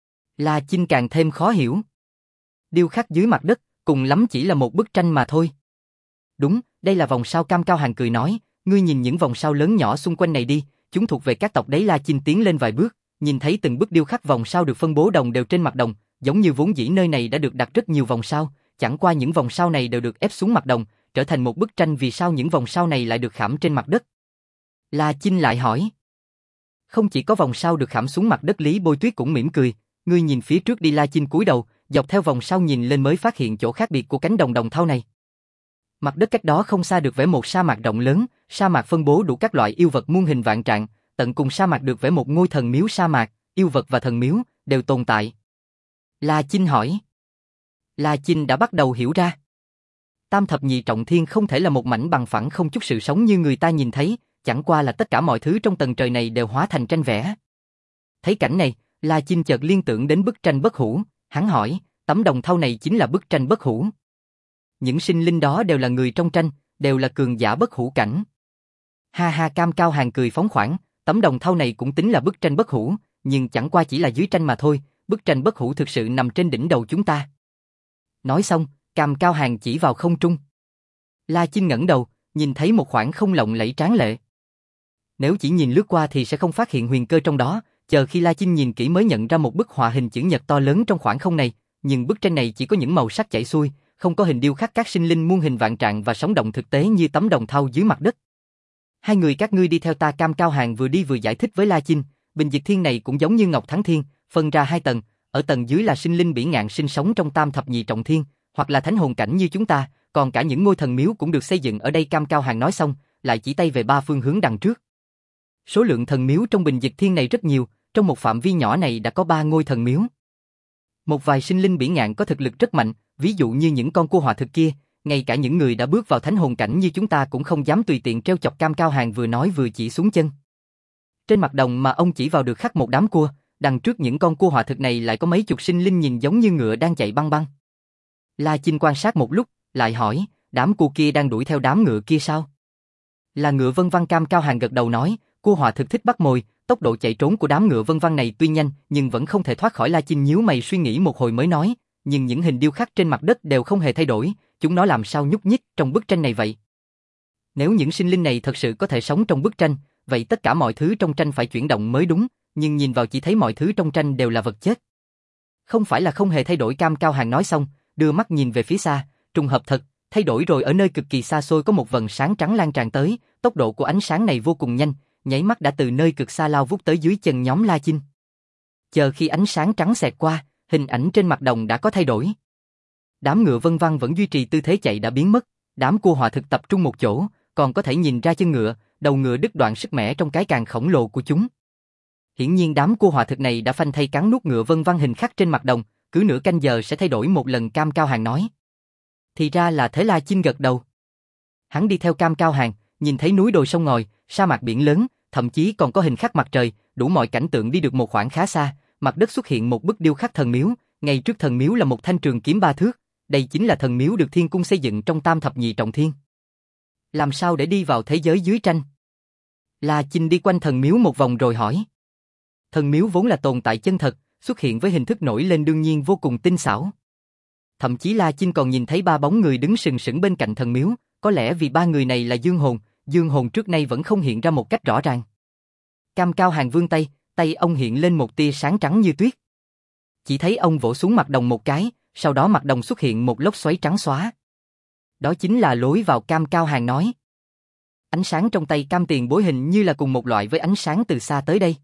La Chinh càng thêm khó hiểu. Điêu khắc dưới mặt đất, cùng lắm chỉ là một bức tranh mà thôi. Đúng, đây là vòng sao, Cam Cao Hàng cười nói, ngươi nhìn những vòng sao lớn nhỏ xung quanh này đi, chúng thuộc về các tộc đấy. La Chinh tiến lên vài bước, nhìn thấy từng bức điêu khắc vòng sao được phân bố đồng đều trên mặt đồng, giống như vốn dĩ nơi này đã được đặt rất nhiều vòng sao, chẳng qua những vòng sao này đều được ép xuống mặt đồng, trở thành một bức tranh. Vì sao những vòng sao này lại được khảm trên mặt đất? La Chinh lại hỏi. Không chỉ có vòng sao được khảm xuống mặt đất, Lý Bôi Tuyết cũng mỉm cười, ngươi nhìn phía trước đi. La Chinh cúi đầu, dọc theo vòng sao nhìn lên mới phát hiện chỗ khác biệt của cánh đồng đồng thau này. Mặt đất cách đó không xa được vẽ một sa mạc rộng lớn, sa mạc phân bố đủ các loại yêu vật muôn hình vạn trạng, tận cùng sa mạc được vẽ một ngôi thần miếu sa mạc, yêu vật và thần miếu đều tồn tại. La Chinh hỏi. La Chinh đã bắt đầu hiểu ra. Tam Thập Nhị Trọng Thiên không thể là một mảnh bằng phẳng không chút sự sống như người ta nhìn thấy, chẳng qua là tất cả mọi thứ trong tầng trời này đều hóa thành tranh vẽ. Thấy cảnh này, La Chinh chợt liên tưởng đến bức tranh bất hủ, hắn hỏi, tấm đồng thau này chính là bức tranh bất hủ. Những sinh linh đó đều là người trong tranh, đều là cường giả bất hủ cảnh. Ha ha, Cam Cao Hàng cười phóng khoáng, tấm đồng thau này cũng tính là bức tranh bất hủ, nhưng chẳng qua chỉ là dưới tranh mà thôi, bức tranh bất hủ thực sự nằm trên đỉnh đầu chúng ta. Nói xong, Cam Cao Hàng chỉ vào không trung. La Chinh ngẩng đầu, nhìn thấy một khoảng không lộng lẫy tráng lệ. Nếu chỉ nhìn lướt qua thì sẽ không phát hiện huyền cơ trong đó, chờ khi La Chinh nhìn kỹ mới nhận ra một bức họa hình chữ nhật to lớn trong khoảng không này, nhưng bức tranh này chỉ có những màu sắc chảy xuôi, không có hình điêu khắc các sinh linh muôn hình vạn trạng và sống động thực tế như tấm đồng thau dưới mặt đất. Hai người các ngươi đi theo ta. Cam Cao Hàng vừa đi vừa giải thích với La Chinh, Bình Diệt Thiên này cũng giống như Ngọc Thắng Thiên, phân ra hai tầng, ở tầng dưới là sinh linh bỉ ngạn sinh sống trong Tam Thập Nhị Trọng Thiên, hoặc là thánh hồn cảnh như chúng ta, còn cả những ngôi thần miếu cũng được xây dựng ở đây. Cam Cao Hàng nói xong, lại chỉ tay về ba phương hướng đằng trước. Số lượng thần miếu trong Bình Diệt Thiên này rất nhiều, trong một phạm vi nhỏ này đã có 3 ngôi thần miếu. Một vài sinh linh bỉ ngạn có thực lực rất mạnh, ví dụ như những con cua hòa thực kia, ngay cả những người đã bước vào thánh hồn cảnh như chúng ta cũng không dám tùy tiện trêu chọc. Cam Cao Hàng vừa nói vừa chỉ xuống chân. Trên mặt đồng mà ông chỉ vào được khắc một đám cua, đằng trước những con cua hỏa thực này lại có mấy chục sinh linh nhìn giống như ngựa đang chạy băng băng. La Chinh quan sát một lúc, lại hỏi, đám cua kia đang đuổi theo đám ngựa kia sao? Là ngựa Vân Văn. Cam Cao Hàng gật đầu nói, cua hỏa thực thích bắt mồi, tốc độ chạy trốn của đám ngựa Vân Văn này tuy nhanh nhưng vẫn không thể thoát khỏi. La Chinh nhíu mày suy nghĩ một hồi mới nói, nhưng những hình điêu khắc trên mặt đất đều không hề thay đổi, chúng nó làm sao nhúc nhích trong bức tranh này vậy? Nếu những sinh linh này thật sự có thể sống trong bức tranh, vậy tất cả mọi thứ trong tranh phải chuyển động mới đúng, nhưng nhìn vào chỉ thấy mọi thứ trong tranh đều là vật chết. Không phải là không hề thay đổi. Cam Cao Hàng nói xong, đưa mắt nhìn về phía xa, trùng hợp thật, thay đổi rồi. Ở nơi cực kỳ xa xôi có một vầng sáng trắng lan tràn tới, tốc độ của ánh sáng này vô cùng nhanh, nháy mắt đã từ nơi cực xa lao vút tới dưới chân nhóm La Chinh. Chờ khi ánh sáng trắng xẹt qua, hình ảnh trên mặt đồng đã có thay đổi. Đám ngựa Vân Văn vẫn duy trì tư thế chạy đã biến mất, đám cua hỏa thực tập trung một chỗ, còn có thể nhìn ra chân ngựa, đầu ngựa đứt đoạn sức mẻ trong cái càng khổng lồ của chúng. Hiển nhiên đám cua hỏa thực này đã phanh thay cắn nuốt ngựa Vân Văn hình khắc trên mặt đồng, cứ nửa canh giờ sẽ thay đổi một lần. Cam Cao Hàng nói. Thì ra là thế. La Chinh gật đầu. Hắn đi theo Cam Cao Hàng, nhìn thấy núi đồi sông ngòi, sa mạc biển lớn, thậm chí còn có hình khắc mặt trời, đủ mọi cảnh tượng. Đi được một khoảng khá xa, mặt đất xuất hiện một bức điêu khắc thần miếu, ngay trước thần miếu là một thanh trường kiếm 3 thước, đây chính là thần miếu được Thiên Cung xây dựng trong Tam Thập Nhị Trọng Thiên. Làm sao để đi vào thế giới dưới tranh? La Chinh đi quanh thần miếu một vòng rồi hỏi. Thần miếu vốn là tồn tại chân thật, xuất hiện với hình thức nổi lên đương nhiên vô cùng tinh xảo. Thậm chí La Chinh còn nhìn thấy 3 bóng người đứng sừng sững bên cạnh thần miếu, có lẽ vì 3 người này là dương hồn trước nay vẫn không hiện ra một cách rõ ràng. Cam Cao Hàng vươn tay, tay ông hiện lên một tia sáng trắng như tuyết. Chỉ thấy ông vỗ xuống mặt đồng một cái, sau đó mặt đồng xuất hiện một lốc xoáy trắng xóa. Đó chính là lối vào. Cam Cao Hàng nói. Ánh sáng trong tay Cam tiền bối hình như là cùng một loại với ánh sáng từ xa tới đây.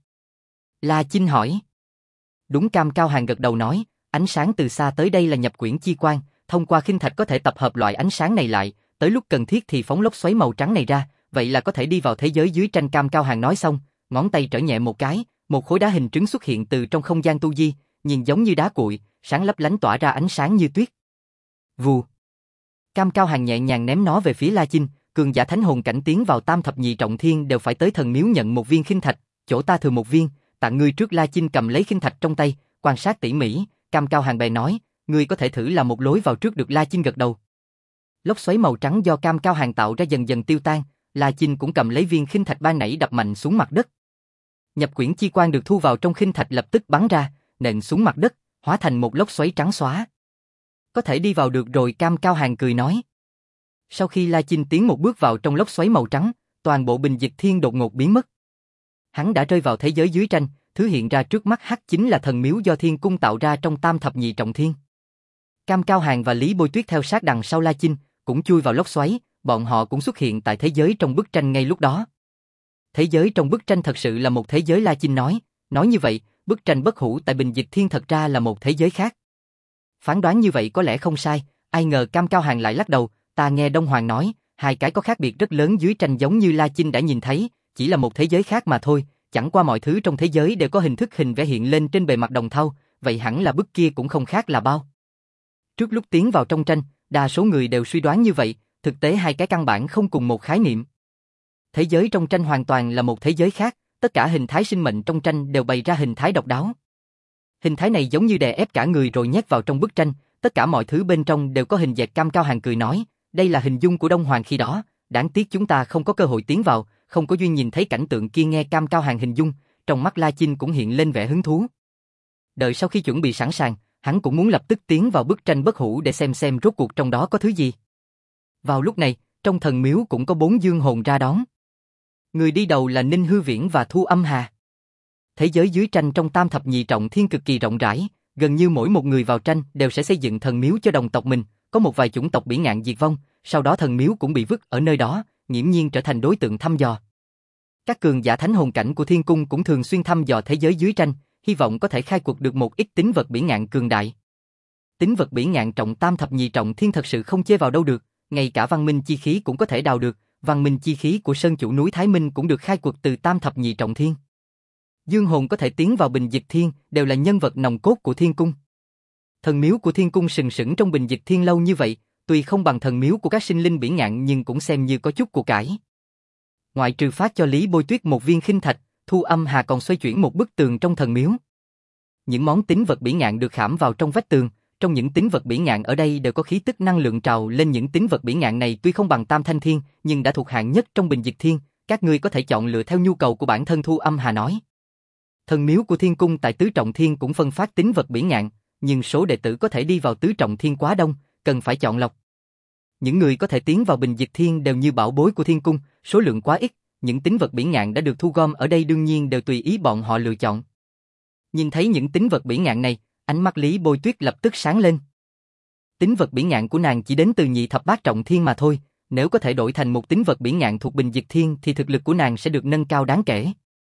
La Chinh hỏi. Đúng. Cam Cao Hàng gật đầu nói, ánh sáng từ xa tới đây là nhập quyển chi quang, thông qua khinh thạch có thể tập hợp loại ánh sáng này lại, tới lúc cần thiết thì phóng lốc xoáy màu trắng này ra, vậy là có thể đi vào thế giới dưới tranh. Cam Cao Hàng nói xong, ngón tay trở nhẹ một cái, một khối đá hình trứng xuất hiện từ trong không gian tu di, nhìn giống như đá cuội, sáng lấp lánh tỏa ra ánh sáng như tuyết. Vù. Cam Cao Hàng nhẹ nhàng ném nó về phía La Chinh, cường giả thánh hồn cảnh tiến vào Tam Thập Nhị Trọng Thiên đều phải tới thần miếu nhận một viên khinh thạch, chỗ ta thừa một viên, tặng ngươi trước. La Chinh cầm lấy khinh thạch trong tay, quan sát tỉ mỉ. Cam Cao Hàng bèn nói, ngươi có thể thử là một lối vào trước được. La Chinh gật đầu. Lốc xoáy màu trắng do Cam Cao Hàng tạo ra dần dần tiêu tan, La Chinh cũng cầm lấy viên khinh thạch ban nãy đập mạnh xuống mặt đất. Nhập quyển chi quang được thu vào trong khinh thạch lập tức bắn ra, nện xuống mặt đất, hóa thành một lốc xoáy trắng xóa. Có thể đi vào được rồi. Cam Cao Hàng cười nói. Sau khi La Chinh tiến một bước vào trong lốc xoáy màu trắng, toàn bộ bình dịch thiên đột ngột biến mất. Hắn đã rơi vào thế giới dưới tranh, thứ hiện ra trước mắt hắn chính là thần miếu do Thiên Cung tạo ra trong Tam Thập Nhị Trọng Thiên. Cam Cao Hàng và Lý Bôi Tuyết theo sát đằng sau La Chinh, cũng chui vào lốc xoáy, bọn họ cũng xuất hiện tại thế giới trong bức tranh ngay lúc đó. Thế giới trong bức tranh thật sự là một thế giới. La Chinh nói như vậy, bức tranh bất hủ tại bình dịch thiên thật ra là một thế giới khác. Phán đoán như vậy có lẽ không sai, ai ngờ Cam Cao Hàng lại lắc đầu, ta nghe Đông Hoàng nói, hai cái có khác biệt rất lớn dưới tranh giống như La Chinh đã nhìn thấy, chỉ là một thế giới khác mà thôi, chẳng qua mọi thứ trong thế giới đều có hình thức hình vẽ hiện lên trên bề mặt đồng thau, vậy hẳn là bức kia cũng không khác là bao. Trước lúc tiến vào trong tranh, đa số người đều suy đoán như vậy, thực tế hai cái căn bản không cùng một khái niệm. Thế giới trong tranh hoàn toàn là một thế giới khác, tất cả hình thái sinh mệnh trong tranh đều bày ra hình thái độc đáo. Hình thái này giống như đè ép cả người rồi nhét vào trong bức tranh, tất cả mọi thứ bên trong đều có hình dệt. Cam Cao Hàng cười nói, đây là hình dung của Đông Hoàng khi đó, đáng tiếc chúng ta không có cơ hội tiến vào, không có duyên nhìn thấy cảnh tượng kia. Nghe Cam Cao Hàng hình dung, trong mắt La Chinh cũng hiện lên vẻ hứng thú. Đợi sau khi chuẩn bị sẵn sàng, hắn cũng muốn lập tức tiến vào bức tranh bất hủ để xem rốt cuộc trong đó có thứ gì. Vào lúc này, trong thần miếu cũng có 4 dương hồn ra đón. Người đi đầu là Ninh Hư Viễn và Thu Âm Hà. Thế giới dưới tranh trong Tam Thập Nhị Trọng Thiên cực kỳ rộng rãi, gần như mỗi một người vào tranh đều sẽ xây dựng thần miếu cho đồng tộc mình, có một vài chủng tộc bỉ ngạn diệt vong, sau đó thần miếu cũng bị vứt ở nơi đó, nghiễm nhiên trở thành đối tượng thăm dò. Các cường giả thánh hồn cảnh của Thiên Cung cũng thường xuyên thăm dò thế giới dưới tranh, hy vọng có thể khai quật được một ít tín vật bỉ ngạn cường đại. Tín vật bỉ ngạn trọng Tam Thập Nhị Trọng Thiên thật sự không chê vào đâu được, ngay cả văn minh chi khí cũng có thể đào được, văn minh chi khí của sơn chủ núi Thái Minh cũng được khai quật từ Tam Thập Nhị Trọng Thiên. Dương hồn có thể tiến vào bình dịch thiên đều là nhân vật nòng cốt của Thiên Cung. Thần miếu của Thiên Cung sừng sững trong bình dịch thiên lâu như vậy, tuy không bằng thần miếu của các sinh linh bỉ ngạn nhưng cũng xem như có chút của cải. Ngoại trừ phát cho Lý Bôi Tuyết một viên khinh thạch, Thu Âm Hà còn xoay chuyển một bức tường trong thần miếu. Những món tín vật bỉ ngạn được khảm vào trong vách tường, trong những tín vật bỉ ngạn ở đây đều có khí tức năng lượng trào lên. Những tín vật bỉ ngạn này tuy không bằng Tam Thanh Thiên, nhưng đã thuộc hạng nhất trong Bình Diệt Thiên, các ngươi có thể chọn lựa theo nhu cầu của bản thân. Thu Âm Hà nói. Thần miếu của Thiên Cung tại Tứ Trọng Thiên cũng phân phát tín vật bỉ ngạn, nhưng số đệ tử có thể đi vào Tứ Trọng Thiên quá đông, cần phải chọn lọc. Những người có thể tiến vào Bình Diệt Thiên đều như bảo bối của Thiên Cung, số lượng quá ít, những tín vật bỉ ngạn đã được thu gom ở đây đương nhiên đều tùy ý bọn họ lựa chọn. Nhìn thấy những tín vật bỉ ngạn này, ánh mắt Lý Bôi Tuyết lập tức sáng lên. Tín vật bỉ ngạn của nàng chỉ đến từ Nhị Thập Bát Trọng Thiên mà thôi, nếu có thể đổi thành một tín vật bỉ ngạn thuộc Bình Diệt Thiên thì thực lực của nàng sẽ được nâng cao đáng kể.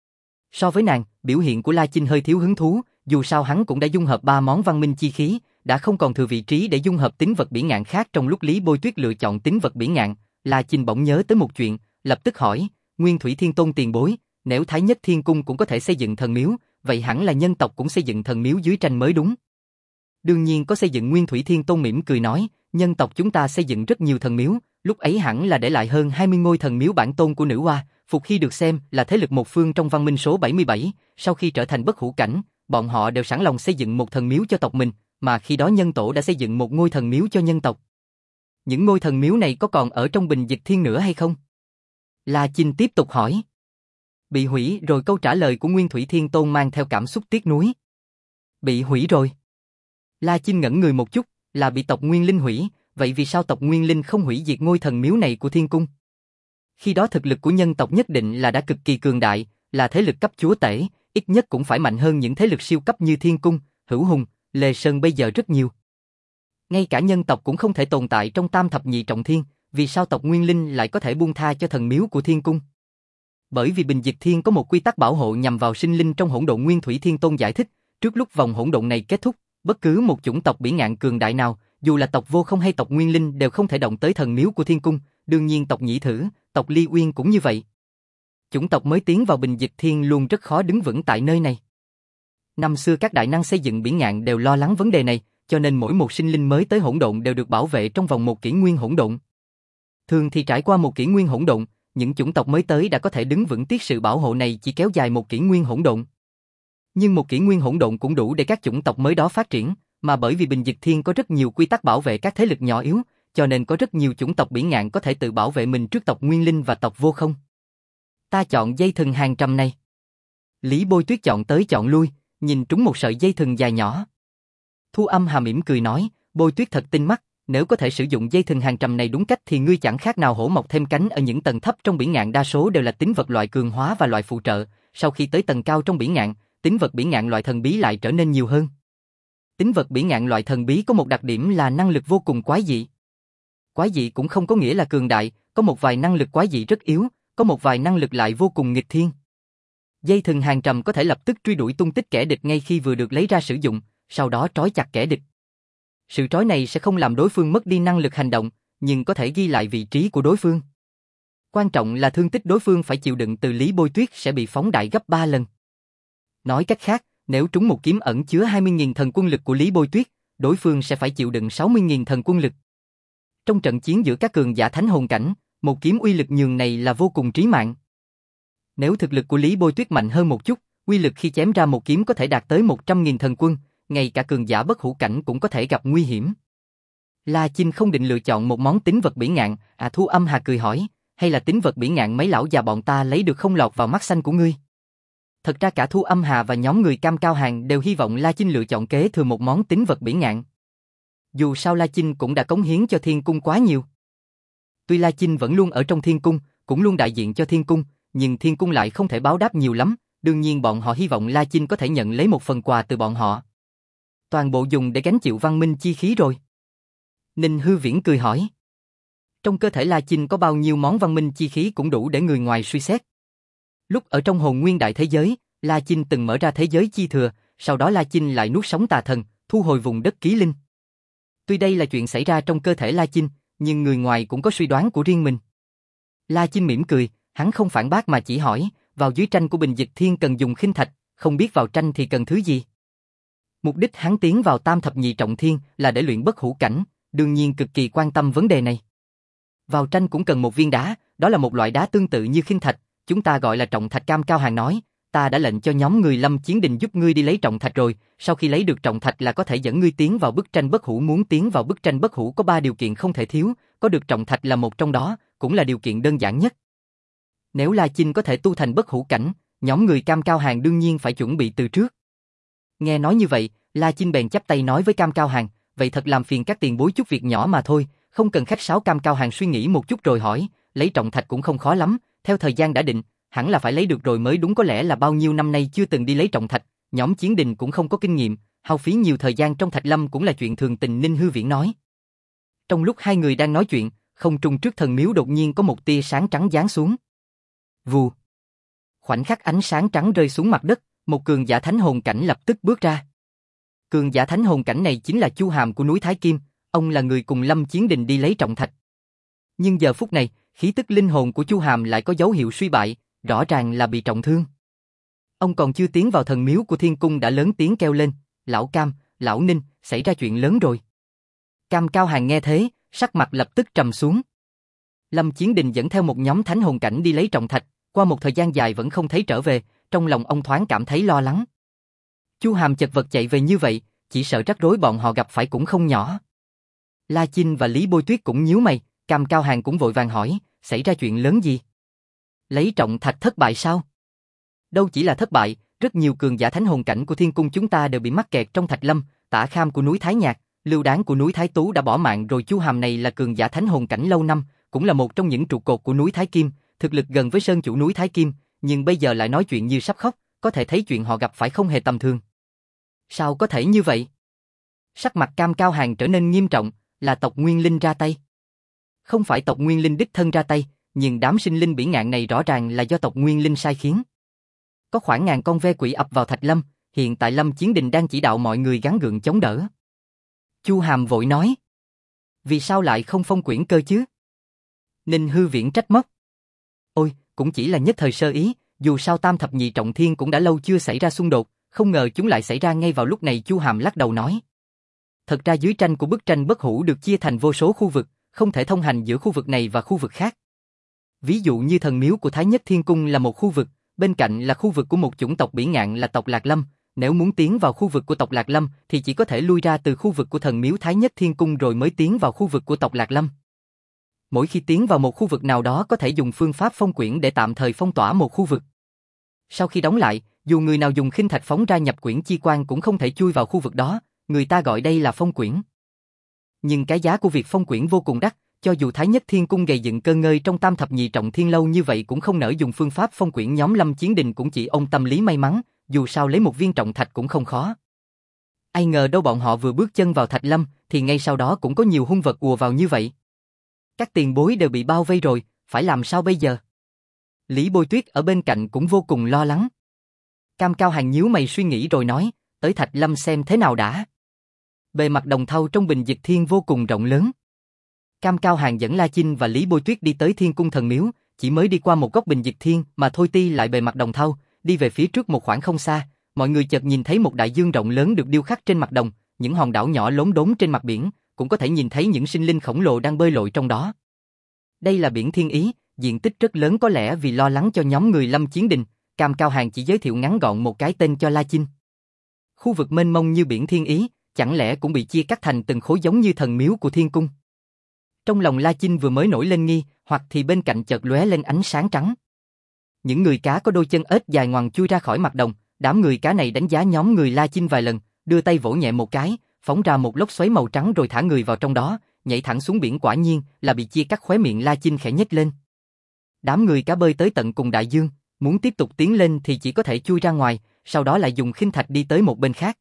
So với nàng, biểu hiện của La Chinh hơi thiếu hứng thú, dù sao hắn cũng đã dung hợp 3 món văn minh chi khí, đã không còn thừa vị trí để dung hợp tín vật bỉ ngạn khác. Trong lúc Lý Bôi Tuyết lựa chọn tín vật bỉ ngạn, La Chinh bỗng nhớ tới một chuyện, lập tức hỏi, Nguyên Thủy Thiên Tôn tiền bối, nếu Thái Nhất Thiên Cung cũng có thể xây dựng thần miếu, vậy hẳn là nhân tộc cũng xây dựng thần miếu dưới tranh mới đúng. Đương nhiên có xây dựng. Nguyên Thủy Thiên Tôn mỉm cười nói, nhân tộc chúng ta xây dựng rất nhiều thần miếu, lúc ấy hẳn là để lại hơn 20 ngôi thần miếu bản tôn của nữ hoa. Phục Hy được xem là thế lực một phương trong văn minh số 77, sau khi trở thành bất hủ cảnh, bọn họ đều sẵn lòng xây dựng một thần miếu cho tộc mình, mà khi đó nhân tổ đã xây dựng một ngôi thần miếu cho nhân tộc. Những ngôi thần miếu này có còn ở trong Bình Diệt Thiên nữa hay không? La Chinh tiếp tục hỏi. Bị hủy rồi. Câu trả lời của Nguyên Thủy Thiên Tôn mang theo cảm xúc tiếc nuối. Bị hủy rồi. La Chinh ngẩn người một chút, là bị tộc Nguyên Linh hủy, vậy vì sao tộc Nguyên Linh không hủy diệt ngôi thần miếu này của Thiên Cung? Khi đó thực lực của nhân tộc nhất định là đã cực kỳ cường đại, là thế lực cấp chúa tể, ít nhất cũng phải mạnh hơn những thế lực siêu cấp như Thiên Cung, Hữu Hùng, Lê Sơn bây giờ rất nhiều. Ngay cả nhân tộc cũng không thể tồn tại trong Tam Thập Nhị Trọng Thiên, vì sao tộc Nguyên Linh lại có thể buông tha cho thần miếu của Thiên Cung? Bởi vì Bình Diệt Thiên có một quy tắc bảo hộ nhằm vào sinh linh trong hỗn độn. Nguyên Thủy Thiên Tôn giải thích, trước lúc vòng hỗn độn này kết thúc, bất cứ một chủng tộc bỉ ngạn cường đại nào, dù là tộc Vô Không hay tộc Nguyên Linh đều không thể động tới thần miếu của Thiên Cung, đương nhiên tộc Nhị Thử, tộc Ly Uyên cũng như vậy. Chủng tộc mới tiến vào Bình Diệt Thiên luôn rất khó đứng vững tại nơi này. Năm xưa các đại năng xây dựng bỉ ngạn đều lo lắng vấn đề này, cho nên mỗi một sinh linh mới tới hỗn độn đều được bảo vệ trong vòng một kỷ nguyên hỗn độn. Thường thì trải qua một kỷ nguyên hỗn độn, những chủng tộc mới tới đã có thể đứng vững. Tiếc sự bảo hộ này chỉ kéo dài một kỷ nguyên hỗn độn. Nhưng một kỷ nguyên hỗn độn cũng đủ để các chủng tộc mới đó phát triển, mà bởi vì Bình Diệt Thiên có rất nhiều quy tắc bảo vệ các thế lực nhỏ yếu, cho nên có rất nhiều chủng tộc bỉ ngạn có thể tự bảo vệ mình trước tộc Nguyên Linh và tộc Vô Không. Ta chọn dây thừng hàng trăm này. Lý Bôi Tuyết chọn tới chọn lui, nhìn trúng một sợi dây thừng dài nhỏ. Thu Âm Hà mỉm cười nói, Bôi Tuyết thật tinh mắt, nếu có thể sử dụng dây thừng hàng trăm này đúng cách thì ngươi chẳng khác nào hổ mọc thêm cánh. Ở những tầng thấp trong bỉ ngạn đa số đều là tín vật loại cường hóa và loại phụ trợ, sau khi tới tầng cao trong bỉ ngạn, tín vật bỉ ngạn loại thần bí lại trở nên nhiều hơn. Tín vật bỉ ngạn loại thần bí có một đặc điểm là năng lực vô cùng quái dị. Quái dị cũng không có nghĩa là cường đại, có một vài năng lực quái dị rất yếu, có một vài năng lực lại vô cùng nghịch thiên. Dây thừng hàng trầm có thể lập tức truy đuổi tung tích kẻ địch ngay khi vừa được lấy ra sử dụng, sau đó trói chặt kẻ địch. Sự trói này sẽ không làm đối phương mất đi năng lực hành động, nhưng có thể ghi lại vị trí của đối phương. Quan trọng là thương tích đối phương phải chịu đựng từ Lý Bôi Tuyết sẽ bị phóng đại gấp 3 lần. Nói cách khác, nếu trúng một kiếm ẩn chứa 20.000 thần quân lực của Lý Bôi Tuyết, đối phương sẽ phải chịu đựng 60.000 thần quân lực. Trong trận chiến giữa các cường giả thánh hồn cảnh, một kiếm uy lực nhường này là vô cùng trí mạng. Nếu thực lực của Lý Bôi Tuyết mạnh hơn một chút, uy lực khi chém ra một kiếm có thể đạt tới 100.000 thần quân, ngay cả cường giả bất hủ cảnh cũng có thể gặp nguy hiểm. La Chinh không định lựa chọn một món tín vật bỉ ngạn, Thu Âm Hà cười hỏi, hay là tín vật bỉ ngạn mấy lão già bọn ta lấy được không lọt vào mắt xanh của ngươi? Thật ra cả Thu Âm Hà và nhóm người Cam Cao Hàng đều hy vọng La Chinh lựa chọn kế thừa một món tín vật bỉ ngạn. Dù sao La Chinh cũng đã cống hiến cho Thiên Cung quá nhiều. Tuy La Chinh vẫn luôn ở trong Thiên Cung, cũng luôn đại diện cho Thiên Cung, nhưng Thiên Cung lại không thể báo đáp nhiều lắm, đương nhiên bọn họ hy vọng La Chinh có thể nhận lấy một phần quà từ bọn họ. Toàn bộ dùng để gánh chịu văn minh chi khí rồi. Ninh Hư Viễn cười hỏi. Trong cơ thể La Chinh có bao nhiêu món văn minh chi khí cũng đủ để người ngoài suy xét. Lúc ở trong hồn nguyên đại thế giới, La Chinh từng mở ra thế giới chi thừa, sau đó La Chinh lại nuốt sống tà thần, thu hồi vùng đất ký linh. Tuy đây là chuyện xảy ra trong cơ thể La Chinh, nhưng người ngoài cũng có suy đoán của riêng mình. La Chinh mỉm cười, hắn không phản bác mà chỉ hỏi, vào dưới tranh của Bình Diệt Thiên cần dùng khinh thạch, không biết vào tranh thì cần thứ gì? Mục đích hắn tiến vào Tam Thập Nhị Trọng Thiên là để luyện bất hủ cảnh, đương nhiên cực kỳ quan tâm vấn đề này. Vào tranh cũng cần một viên đá, đó là một loại đá tương tự như khinh thạch, chúng ta gọi là trọng thạch. Cam Cao Hàng nói, ta đã lệnh cho nhóm người Lâm Chiến Đình giúp ngươi đi lấy trọng thạch rồi, sau khi lấy được trọng thạch là có thể dẫn ngươi tiến vào bức tranh bất hủ. Muốn tiến vào bức tranh bất hủ có 3 điều kiện không thể thiếu, có được trọng thạch là một trong đó, cũng là điều kiện đơn giản nhất. Nếu La Chinh có thể tu thành bất hủ cảnh, nhóm người Cam Cao Hàng đương nhiên phải chuẩn bị từ trước. Nghe nói như vậy, La Chinh bèn chắp tay nói với Cam Cao Hàng, vậy thật làm phiền các tiền bối chút việc nhỏ mà thôi, không cần khách sáo. Cam Cao Hàng suy nghĩ một chút rồi hỏi, lấy trọng thạch cũng không khó lắm, theo thời gian đã định, hẳn là phải lấy được rồi mới đúng. Có lẽ là bao nhiêu năm nay chưa từng đi lấy trọng thạch, nhóm Chiến Đình cũng không có kinh nghiệm, hao phí nhiều thời gian trong Thạch Lâm cũng là chuyện thường tình. Ninh Hư Viễn nói. Trong lúc hai người đang nói chuyện, không trung trước thần miếu đột nhiên có một tia sáng trắng giáng xuống. Vù. Khoảnh khắc ánh sáng trắng rơi xuống mặt đất, một cường giả thánh hồn cảnh lập tức bước ra. Cường giả thánh hồn cảnh này chính là Chu Hàm của núi Thái Kim, ông là người cùng Lâm Chiến Đình đi lấy trọng thạch. Nhưng giờ phút này, khí tức linh hồn của Chu Hàm lại có dấu hiệu suy bại, rõ ràng là bị trọng thương. Ông còn chưa tiến vào thần miếu của Thiên Cung đã lớn tiếng kêu lên, lão Cam, lão Ninh, xảy ra chuyện lớn rồi. Cam Cao Hàng nghe thế, sắc mặt lập tức trầm xuống. Lâm Chiến Đình dẫn theo một nhóm thánh hồn cảnh đi lấy trọng thạch, qua một thời gian dài vẫn không thấy trở về, trong lòng ông thoáng cảm thấy lo lắng. Chu Hàm chật vật chạy về như vậy, chỉ sợ rắc rối bọn họ gặp phải cũng không nhỏ. La Chinh và Lý Bôi Tuyết cũng nhíu mày, Cam Cao Hàng cũng vội vàng hỏi, xảy ra chuyện lớn gì? Lấy trọng thạch thất bại sao? Đâu chỉ là thất bại, rất nhiều cường giả thánh hồn cảnh của Thiên Cung chúng ta đều bị mắc kẹt trong Thạch Lâm, Tả Kham của núi Thái Nhạc, Lưu Đán của núi Thái Tú đã bỏ mạng rồi. Chu Hàm này là cường giả thánh hồn cảnh lâu năm, cũng là một trong những trụ cột của núi Thái Kim, thực lực gần với sơn chủ núi Thái Kim, nhưng bây giờ lại nói chuyện như sắp khóc, có thể thấy chuyện họ gặp phải không hề tầm thường. Sao có thể như vậy? Sắc mặt Cam Cao Hàng trở nên nghiêm trọng, là tộc Nguyên Linh ra tay. Không phải tộc Nguyên Linh đích thân ra tay, nhưng đám sinh linh bỉ ngạn này rõ ràng là do tộc Nguyên Linh sai khiến. Có khoảng ngàn con ve quỷ ập vào Thạch Lâm, hiện tại Lâm Chiến Đình đang chỉ đạo mọi người gắng gượng chống đỡ. Chu Hàm vội nói, vì sao lại không phong quyển cơ chứ? Ninh Hư Viễn trách móc. Ôi, cũng chỉ là nhất thời sơ ý, dù sao Tam Thập Nhị Trọng Thiên cũng đã lâu chưa xảy ra xung đột, không ngờ chúng lại xảy ra ngay vào lúc này. Chu Hàm lắc đầu nói. Thật ra dưới tranh của bức tranh bất hủ được chia thành vô số khu vực, không thể thông hành giữa khu vực này và khu vực khác. Ví dụ như thần miếu của Thái Nhất Thiên Cung là một khu vực, bên cạnh là khu vực của một chủng tộc bỉ ngạn là tộc Lạc Lâm. Nếu muốn tiến vào khu vực của tộc Lạc Lâm thì chỉ có thể lui ra từ khu vực của thần miếu Thái Nhất Thiên Cung rồi mới tiến vào khu vực của tộc Lạc Lâm. Mỗi khi tiến vào một khu vực nào đó có thể dùng phương pháp phong quyển để tạm thời phong tỏa một khu vực. Sau khi đóng lại, dù người nào dùng khinh thạch phóng ra nhập quyển chi quan cũng không thể chui vào khu vực đó, người ta gọi đây là phong quyển. Nhưng cái giá của việc phong quyển vô cùng đắt, cho dù Thái Nhất Thiên Cung gầy dựng cơ ngơi trong Tam Thập Nhị Trọng Thiên lâu như vậy cũng không nỡ dùng phương pháp phong quyển. Nhóm Lâm Chiến Đình cũng chỉ ôm tâm lý may mắn, dù sao lấy một viên trọng thạch cũng không khó. Ai ngờ đâu bọn họ vừa bước chân vào Thạch Lâm thì ngay sau đó cũng có nhiều hung vật ùa vào như vậy. Các tiền bối đều bị bao vây rồi, phải làm sao bây giờ? Lý Bôi Tuyết ở bên cạnh cũng vô cùng lo lắng. Cam Cao Hàng nhíu mày suy nghĩ rồi nói, tới Thạch Lâm xem thế nào đã. Bề mặt đồng thau trong bình dịch thiên vô cùng rộng lớn. Cam Cao Hàng dẫn La Chinh và Lý Bôi Tuyết đi tới Thiên Cung thần miếu, chỉ mới đi qua một góc bình dịch thiên mà thôi ti lại bề mặt đồng thau, đi về phía trước một khoảng không xa, mọi người chợt nhìn thấy một đại dương rộng lớn được điêu khắc trên mặt đồng, những hòn đảo nhỏ lốm đốm trên mặt biển, cũng có thể nhìn thấy những sinh linh khổng lồ đang bơi lội trong đó. Đây là biển Thiên Ý, diện tích rất lớn. Có lẽ vì lo lắng cho nhóm người Lâm Chiến Đình, Cam Cao Hàng chỉ giới thiệu ngắn gọn một cái tên cho La Chinh. Khu vực mênh mông như biển Thiên Ý, chẳng lẽ cũng bị chia cắt thành từng khối giống như thần miếu của Thiên Cung? Trong lòng La Chinh vừa mới nổi lên nghi, hoặc thì bên cạnh chợt lóe lên ánh sáng trắng. Những người cá có đôi chân ếch dài ngoằng chui ra khỏi mặt đồng, đám người cá này đánh giá nhóm người La Chinh vài lần, đưa tay vỗ nhẹ một cái, phóng ra một lốc xoáy màu trắng rồi thả người vào trong đó, nhảy thẳng xuống biển. Quả nhiên là bị chia cắt. Khóe miệng La Chinh khẽ nhếch lên. Đám người cá bơi tới tận cùng đại dương, muốn tiếp tục tiến lên thì chỉ có thể chui ra ngoài, sau đó lại dùng khinh thạch đi tới một bên khác.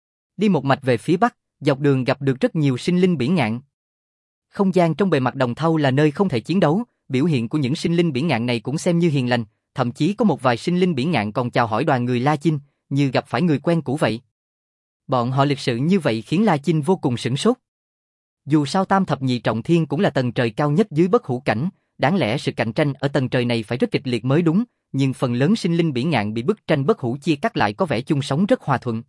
Đi một mạch về phía bắc, dọc đường gặp được rất nhiều sinh linh bỉ ngạn. Không gian trong bề mặt đồng thau là nơi không thể chiến đấu, biểu hiện của những sinh linh bỉ ngạn này cũng xem như hiền lành, thậm chí có một vài sinh linh bỉ ngạn còn chào hỏi đoàn người La Chinh, như gặp phải người quen cũ vậy. Bọn họ lịch sự như vậy khiến La Chinh vô cùng sửng sốt. Dù sao Tam Thập Nhị Trọng Thiên cũng là tầng trời cao nhất dưới bất hủ cảnh, đáng lẽ sự cạnh tranh ở tầng trời này phải rất kịch liệt mới đúng, nhưng phần lớn sinh linh bỉ ngạn bị bức tranh bất hủ chia cắt lại có vẻ chung sống rất hòa thuận.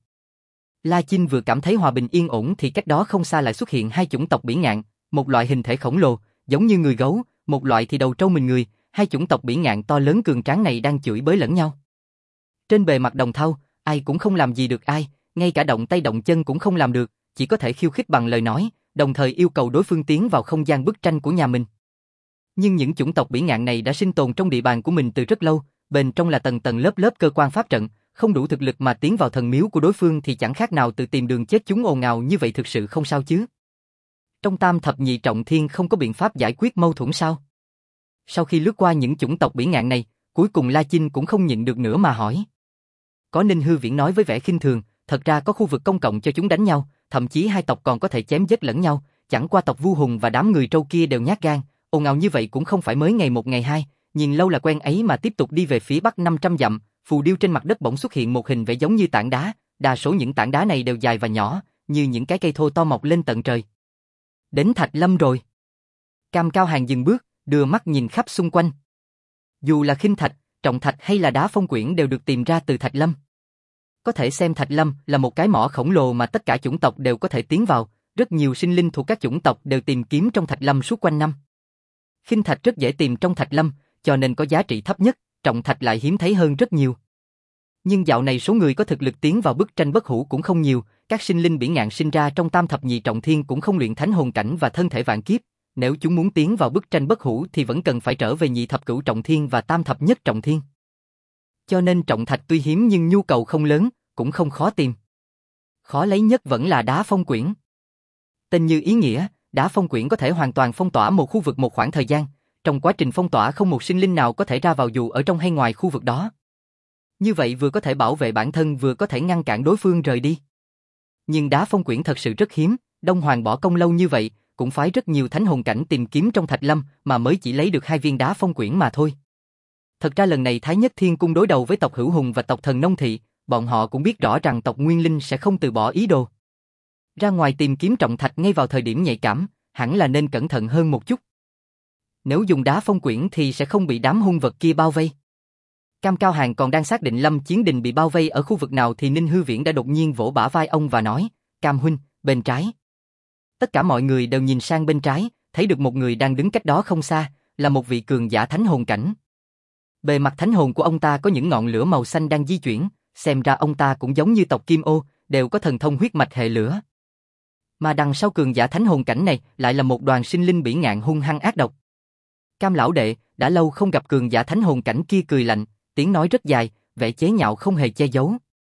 La Chinh vừa cảm thấy hòa bình yên ổn thì cách đó không xa lại xuất hiện hai chủng tộc bỉ ngạn, một loại hình thể khổng lồ, giống như người gấu, một loại thì đầu trâu mình người, hai chủng tộc bỉ ngạn to lớn cường tráng này đang chửi bới lẫn nhau. Trên bề mặt đồng thau, ai cũng không làm gì được ai, ngay cả động tay động chân cũng không làm được, chỉ có thể khiêu khích bằng lời nói, đồng thời yêu cầu đối phương tiến vào không gian bức tranh của nhà mình. Nhưng những chủng tộc bỉ ngạn này đã sinh tồn trong địa bàn của mình từ rất lâu, bên trong là tầng tầng lớp lớp cơ quan pháp trận, không đủ thực lực mà tiến vào thần miếu của đối phương thì chẳng khác nào tự tìm đường chết. Chúng ồn ào như vậy thực sự không sao chứ? Trong tam thập nhị trọng thiên không có biện pháp giải quyết mâu thuẫn sao? Sau khi lướt qua những chủng tộc bỉ ngạn này, cuối cùng La Chinh cũng không nhịn được nữa mà hỏi. Có Ninh Hư Viễn nói với vẻ khinh thường, thật ra có khu vực công cộng cho chúng đánh nhau, thậm chí hai tộc còn có thể chém giết lẫn nhau, chẳng qua tộc Vu Hùng và đám người trâu kia đều nhát gan, ồn ào như vậy cũng không phải mới ngày một ngày hai, nhìn lâu là quen ấy mà. Tiếp tục đi về phía bắc 500 dặm, phù điêu trên mặt đất bỗng xuất hiện một hình vẽ giống như tảng đá, đa số những tảng đá này đều dài và nhỏ, như những cái cây thô to mọc lên tận trời. Đến Thạch Lâm rồi. Cam Cao Hàng dừng bước, đưa mắt nhìn khắp xung quanh. Dù là khinh thạch, trọng thạch hay là đá phong quyển đều được tìm ra từ Thạch Lâm. Có thể xem Thạch Lâm là một cái mỏ khổng lồ mà tất cả chủng tộc đều có thể tiến vào, rất nhiều sinh linh thuộc các chủng tộc đều tìm kiếm trong Thạch Lâm suốt quanh năm. Khinh thạch rất dễ tìm trong Thạch Lâm, cho nên có giá trị thấp nhất, trọng thạch lại hiếm thấy hơn rất nhiều. Nhưng dạo này số người có thực lực tiến vào bức tranh bất hủ cũng không nhiều, các sinh linh bỉ ngạn sinh ra trong tam thập nhị trọng thiên cũng không luyện thánh hồn cảnh và thân thể vạn kiếp, nếu chúng muốn tiến vào bức tranh bất hủ thì vẫn cần phải trở về nhị thập cửu trọng thiên và tam thập nhất trọng thiên. Cho nên trọng thạch tuy hiếm nhưng nhu cầu không lớn, cũng không khó tìm. Khó lấy nhất vẫn là đá phong quyển. Tên như ý nghĩa, đá phong quyển có thể hoàn toàn phong tỏa một khu vực một khoảng thời gian, trong quá trình phong tỏa không một sinh linh nào có thể ra vào dù ở trong hay ngoài khu vực đó. Như vậy vừa có thể bảo vệ bản thân vừa có thể ngăn cản đối phương rời đi. Nhưng đá phong quyển thật sự rất hiếm, Đông Hoàng bỏ công lâu như vậy, cũng phái rất nhiều thánh hồn cảnh tìm kiếm trong Thạch Lâm mà mới chỉ lấy được 2 viên đá phong quyển mà thôi. Thật ra lần này Thái Nhất Thiên Cung đối đầu với tộc Hữu Hùng và tộc Thần Nông Thị, bọn họ cũng biết rõ rằng tộc Nguyên Linh sẽ không từ bỏ ý đồ. Ra ngoài tìm kiếm trọng thạch ngay vào thời điểm nhạy cảm, hẳn là nên cẩn thận hơn một chút. Nếu dùng đá phong quyển thì sẽ không bị đám hung vật kia bao vây. Cam Cao Hàng còn đang xác định Lâm Chiến Đình bị bao vây ở khu vực nào thì Ninh Hư Viễn đã đột nhiên vỗ bả vai ông và nói, Cam huynh, bên trái. Tất cả mọi người đều nhìn sang bên trái, thấy được một người đang đứng cách đó không xa, là một vị cường giả thánh hồn cảnh. Bề mặt thánh hồn của ông ta có những ngọn lửa màu xanh đang di chuyển, xem ra ông ta cũng giống như tộc Kim Ô, đều có thần thông huyết mạch hệ lửa. Mà đằng sau cường giả thánh hồn cảnh này lại là một đoàn sinh linh bỉ ngạn hung hăng ác độc. Cam lão đệ, đã lâu không gặp. Cường giả thánh hồn cảnh kia cười lạnh, tiếng nói rất dài, vẻ chế nhạo không hề che giấu.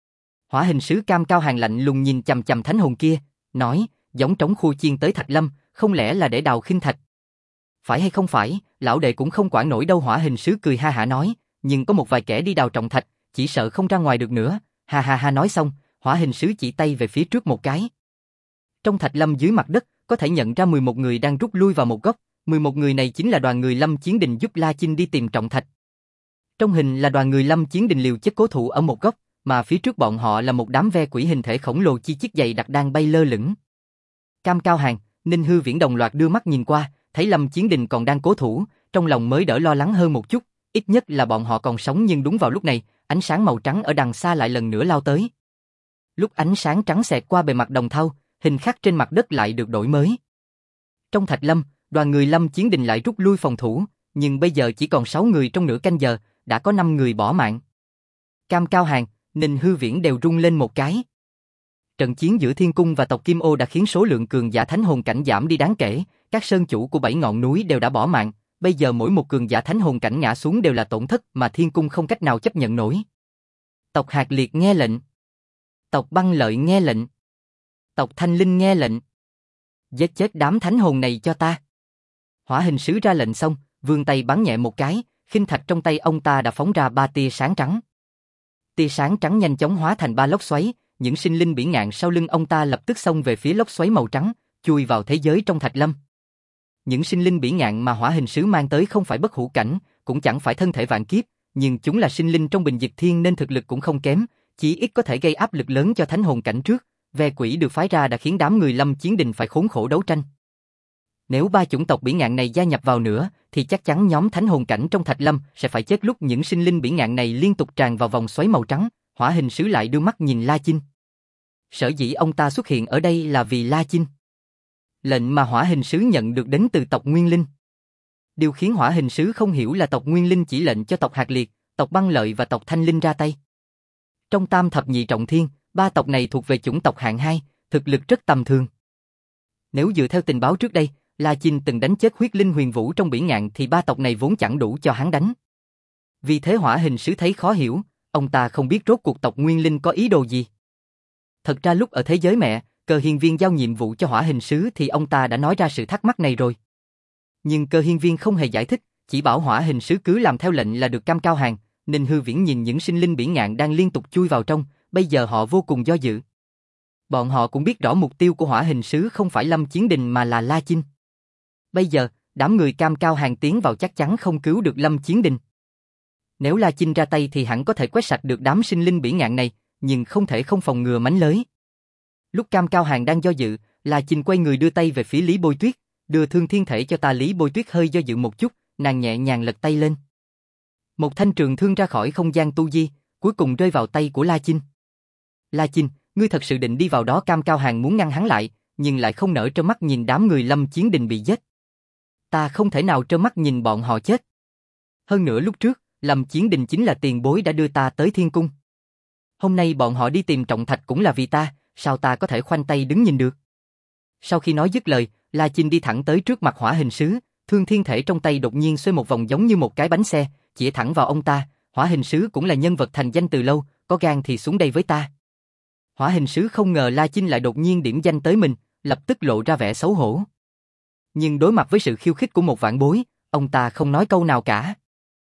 Hỏa hình sứ Cam Cao Hàng lạnh lùng nhìn chằm chằm thánh hồn kia, nói, giống trống khu chiên tới Thạch Lâm, không lẽ là để đào khinh thạch? Phải hay không phải, lão đệ cũng không quản nổi đâu. Hỏa hình sứ cười ha hả nói, nhưng có một vài kẻ đi đào trọng thạch, chỉ sợ không ra ngoài được nữa. Ha ha ha, nói xong, hỏa hình sứ chỉ tay về phía trước một cái. Trong Thạch Lâm dưới mặt đất, có thể nhận ra 11 người đang rút lui vào một góc, 11 người này chính là đoàn người Lâm Chiến Đình giúp La Chinh đi tìm trọng thạch. Trong hình là đoàn người Lâm Chiến Đình liều chết cố thủ ở một góc, mà phía trước bọn họ là một đám ve quỷ hình thể khổng lồ chi chít dày đặc đang bay lơ lửng. Cam Cao Hàng, Ninh Hư Viễn đồng loạt đưa mắt nhìn qua, thấy Lâm Chiến Đình còn đang cố thủ, trong lòng mới đỡ lo lắng hơn một chút, ít nhất là bọn họ còn sống. Nhưng đúng vào lúc này, ánh sáng màu trắng ở đằng xa lại lần nữa lao tới. Lúc ánh sáng trắng xẹt qua bề mặt đồng thau, hình khắc trên mặt đất lại được đổi mới. Trong Thạch Lâm, đoàn người Lâm Chiến Đình lại rút lui phòng thủ, nhưng bây giờ chỉ còn 6 người. Trong nửa canh giờ, đã có 5 người bỏ mạng. Cam Cao Hàng, Ninh Hư Viễn đều rung lên một cái. Trận chiến giữa Thiên Cung và tộc Kim Ô đã khiến số lượng cường giả thánh hồn cảnh giảm đi đáng kể, các sơn chủ của 7 ngọn núi đều đã bỏ mạng, bây giờ mỗi một cường giả thánh hồn cảnh ngã xuống đều là tổn thất mà Thiên Cung không cách nào chấp nhận nổi. Tộc Hạt Liệt nghe lệnh. Tộc Băng Lợi nghe lệnh. Tộc Thanh Linh nghe lệnh. Giết chết đám thánh hồn này cho ta. Hỏa hình sứ ra lệnh xong, vươn tay bắn nhẹ một cái, khinh thạch trong tay ông ta đã phóng ra 3 tia sáng trắng. Tia sáng trắng nhanh chóng hóa thành 3 lốc xoáy, những sinh linh bỉ ngạn sau lưng ông ta lập tức xông về phía lốc xoáy màu trắng, chui vào thế giới trong Thạch Lâm. Những sinh linh bỉ ngạn mà hỏa hình sứ mang tới không phải bất hủ cảnh, cũng chẳng phải thân thể vạn kiếp, nhưng chúng là sinh linh trong bình diệt thiên nên thực lực cũng không kém, chỉ ít có thể gây áp lực lớn cho thánh hồn cảnh trước. Ve quỷ được phái ra đã khiến đám người Lâm Chiến Đình phải khốn khổ đấu tranh. Nếu 3 chủng tộc bỉ ngạn này gia nhập vào nữa, thì chắc chắn nhóm thánh hồn cảnh trong Thạch Lâm sẽ phải chết. Lúc những sinh linh bỉ ngạn này liên tục tràn vào vòng xoáy màu trắng, hỏa hình sứ lại đưa mắt nhìn La Chinh. Sở dĩ ông ta xuất hiện ở đây là vì La Chinh. Lệnh mà hỏa hình sứ nhận được đến từ tộc Nguyên Linh. Điều khiến hỏa hình sứ không hiểu là tộc Nguyên Linh chỉ lệnh cho tộc Hạt Liệt, tộc Băng Lợi và tộc Thanh Linh ra tay. Trong tam thập nhị trọng thiên, ba tộc này thuộc về chủng tộc hạng 2, thực lực rất tầm thường. Nếu dựa theo tình báo trước đây, La Chinh từng đánh chết huyết linh huyền vũ trong biển ngạn thì ba tộc này vốn chẳng đủ cho hắn đánh. Vì thế Hỏa Hình Sứ thấy khó hiểu, ông ta không biết rốt cuộc tộc Nguyên Linh có ý đồ gì. Thật ra lúc ở thế giới mẹ, Cơ Hiên Viên giao nhiệm vụ cho Hỏa Hình Sứ thì ông ta đã nói ra sự thắc mắc này rồi. Nhưng Cơ Hiên Viên không hề giải thích, chỉ bảo Hỏa Hình Sứ cứ làm theo lệnh là được Cam Cao Hàng. Ninh Hư Viễn nhìn những sinh linh biển ngạn đang liên tục chui vào trong, bây giờ họ vô cùng do dự. Bọn họ cũng biết rõ mục tiêu của Hỏa Hình Sứ không phải Lâm Chiến Đình mà là La Chinh. Bây giờ, đám người Cam Cao Hàng tiến vào chắc chắn không cứu được Lâm Chiến Đình. Nếu La Chinh ra tay thì hẳn có thể quét sạch được đám sinh linh biển ngạn này, nhưng không thể không phòng ngừa mánh lới. Lúc Cam Cao Hàng đang do dự, La Chinh quay người đưa tay về phía Lý Bôi Tuyết, đưa thương thiên thể cho ta. Lý Bôi Tuyết hơi do dự một chút, nàng nhẹ nhàng lật tay lên. Một thanh trường thương ra khỏi không gian tu di, cuối cùng rơi vào tay của La Chinh. La Chinh, ngươi thật sự định đi vào đó? Cam Cao Hàng muốn ngăn hắn lại, nhưng lại không nỡ trơ mắt nhìn đám người Lâm Chiến Đình bị giết. Ta không thể nào trơ mắt nhìn bọn họ chết. Hơn nữa lúc trước, Lâm Chiến Đình chính là tiền bối đã đưa ta tới Thiên Cung. Hôm nay bọn họ đi tìm Trọng Thạch cũng là vì ta, sao ta có thể khoanh tay đứng nhìn được? Sau khi nói dứt lời, La Chinh đi thẳng tới trước mặt Hỏa Hình Sứ, thương thiên thể trong tay đột nhiên xoay một vòng giống như một cái bánh xe, chĩa thẳng vào ông ta. Hỏa Hình Sứ cũng là nhân vật thành danh từ lâu, có gan thì xuống đây với ta. Hỏa Hình Sứ không ngờ La Chinh lại đột nhiên điểm danh tới mình, lập tức lộ ra vẻ xấu hổ. Nhưng đối mặt với sự khiêu khích của một vạn bối, ông ta không nói câu nào cả.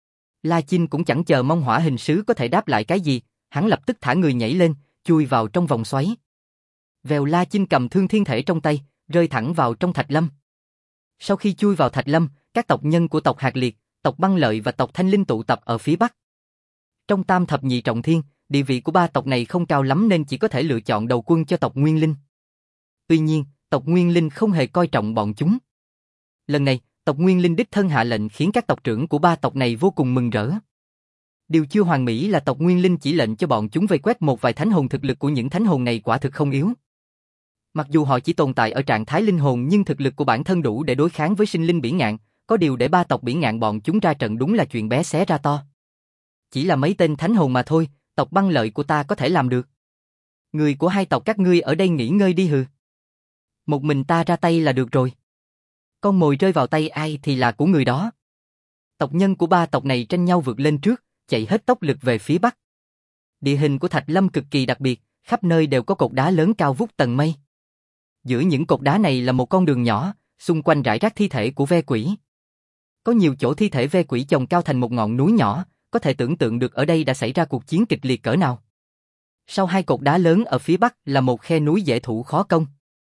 La Chinh cũng chẳng chờ mong Hỏa Hình Sứ có thể đáp lại cái gì, hắn lập tức thả người nhảy lên, chui vào trong vòng xoáy. Vèo, La Chinh cầm thương thiên thể trong tay, rơi thẳng vào trong Thạch Lâm. Sau khi chui vào Thạch Lâm, các tộc nhân của tộc Hạt Liệt, tộc Băng Lợi và tộc Thanh Linh tụ tập ở phía bắc. Trong tam thập nhị trọng thiên, địa vị của ba tộc này không cao lắm nên chỉ có thể lựa chọn đầu quân cho tộc Nguyên Linh. Tuy nhiên, tộc Nguyên Linh không hề coi trọng bọn chúng. Lần này, tộc Nguyên Linh đích thân hạ lệnh khiến các tộc trưởng của ba tộc này vô cùng mừng rỡ. Điều chưa hoàn mỹ là tộc Nguyên Linh chỉ lệnh cho bọn chúng vây quét một vài thánh hồn, thực lực của những thánh hồn này quả thực không yếu. Mặc dù họ chỉ tồn tại ở trạng thái linh hồn nhưng thực lực của bản thân đủ để đối kháng với sinh linh biển ngạn, có điều để ba tộc biển ngạn bọn chúng ra trận đúng là chuyện bé xé ra to. Chỉ là mấy tên thánh hồn mà thôi, tộc Băng Lợi của ta có thể làm được. Người của hai tộc các ngươi ở đây nghỉ ngơi đi hừ. Một mình ta ra tay là được rồi. Con mồi rơi vào tay ai thì là của người đó. Tộc nhân của ba tộc này tranh nhau vượt lên trước, chạy hết tốc lực về phía bắc. Địa hình của Thạch Lâm cực kỳ đặc biệt, khắp nơi đều có cột đá lớn cao vút tầng mây. Giữa những cột đá này là một con đường nhỏ, xung quanh rải rác thi thể của ve quỷ. Có nhiều chỗ thi thể ve quỷ chồng cao thành một ngọn núi nhỏ, có thể tưởng tượng được ở đây đã xảy ra cuộc chiến kịch liệt cỡ nào. Sau hai cột đá lớn ở phía bắc là một khe núi dễ thủ khó công.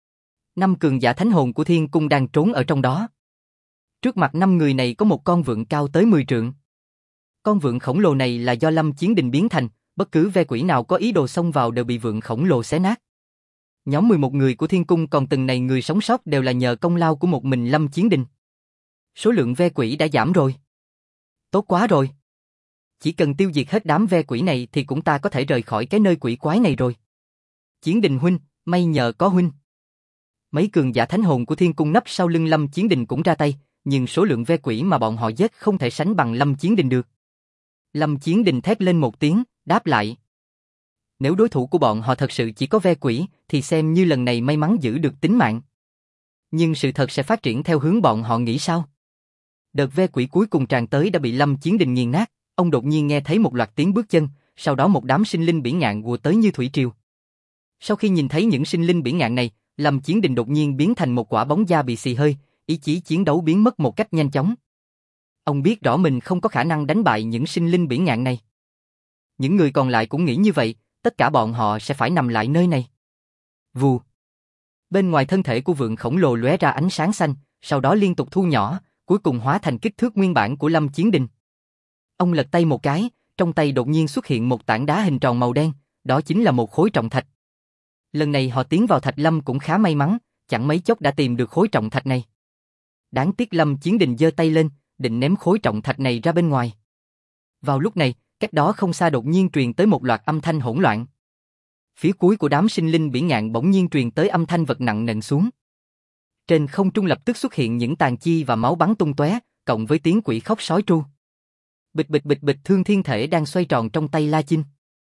5 cường giả thánh hồn của Thiên Cung đang trốn ở trong đó. Trước mặt 5 người này có một con vượn cao tới 10 trượng. Con vượn khổng lồ này là do Lâm Chiến Đình biến thành, bất cứ ve quỷ nào có ý đồ xông vào đều bị vượn khổng lồ xé nát. Nhóm 11 người của Thiên Cung còn từng này người sống sót đều là nhờ công lao của một mình Lâm Chiến Đình. Số lượng ve quỷ đã giảm rồi. Tốt quá rồi. Chỉ cần tiêu diệt hết đám ve quỷ này thì cũng ta có thể rời khỏi cái nơi quỷ quái này rồi. Chiến Đình huynh, may nhờ có huynh. Mấy cường giả thánh hồn của Thiên Cung nấp sau lưng Lâm Chiến Đình cũng ra tay, nhưng số lượng ve quỷ mà bọn họ giết không thể sánh bằng Lâm Chiến Đình được. Lâm Chiến Đình thét lên một tiếng, đáp lại. Nếu đối thủ của bọn họ thật sự chỉ có ve quỷ, thì xem như lần này may mắn giữ được tính mạng. Nhưng sự thật sẽ phát triển theo hướng bọn họ nghĩ sao? Đợt ve quỷ cuối cùng tràn tới đã bị Lâm Chiến Đình nghiền nát, ông đột nhiên nghe thấy một loạt tiếng bước chân, sau đó một đám sinh linh biển ngạn ùa tới như thủy triều. Sau khi nhìn thấy những sinh linh biển ngạn này, Lâm Chiến Đình đột nhiên biến thành một quả bóng da bị xì hơi, ý chí chiến đấu biến mất một cách nhanh chóng. Ông biết rõ mình không có khả năng đánh bại những sinh linh biển ngạn này. Những người còn lại cũng nghĩ như vậy, tất cả bọn họ sẽ phải nằm lại nơi này. Vù. Bên ngoài thân thể của vượn khổng lồ lóe ra ánh sáng xanh, sau đó liên tục thu nhỏ, cuối cùng hóa thành kích thước nguyên bản của Lâm Chiến Đình. Ông lật tay một cái, trong tay đột nhiên xuất hiện một tảng đá hình tròn màu đen, đó chính là một khối trọng thạch. Lần này họ tiến vào Thạch Lâm cũng khá may mắn, chẳng mấy chốc đã tìm được khối trọng thạch này. Đáng tiếc Lâm Chiến Đình giơ tay lên, định ném khối trọng thạch này ra bên ngoài. Vào lúc này, cách đó không xa đột nhiên truyền tới một loạt âm thanh hỗn loạn. Phía cuối của đám sinh linh biển ngạn bỗng nhiên truyền tới âm thanh vật nặng nện xuống. Trên không trung lập tức xuất hiện những tàn chi và máu bắn tung tóe, cộng với tiếng quỷ khóc sói tru. Bịch bịch bịch bịch, thương thiên thể đang xoay tròn trong tay La Chinh.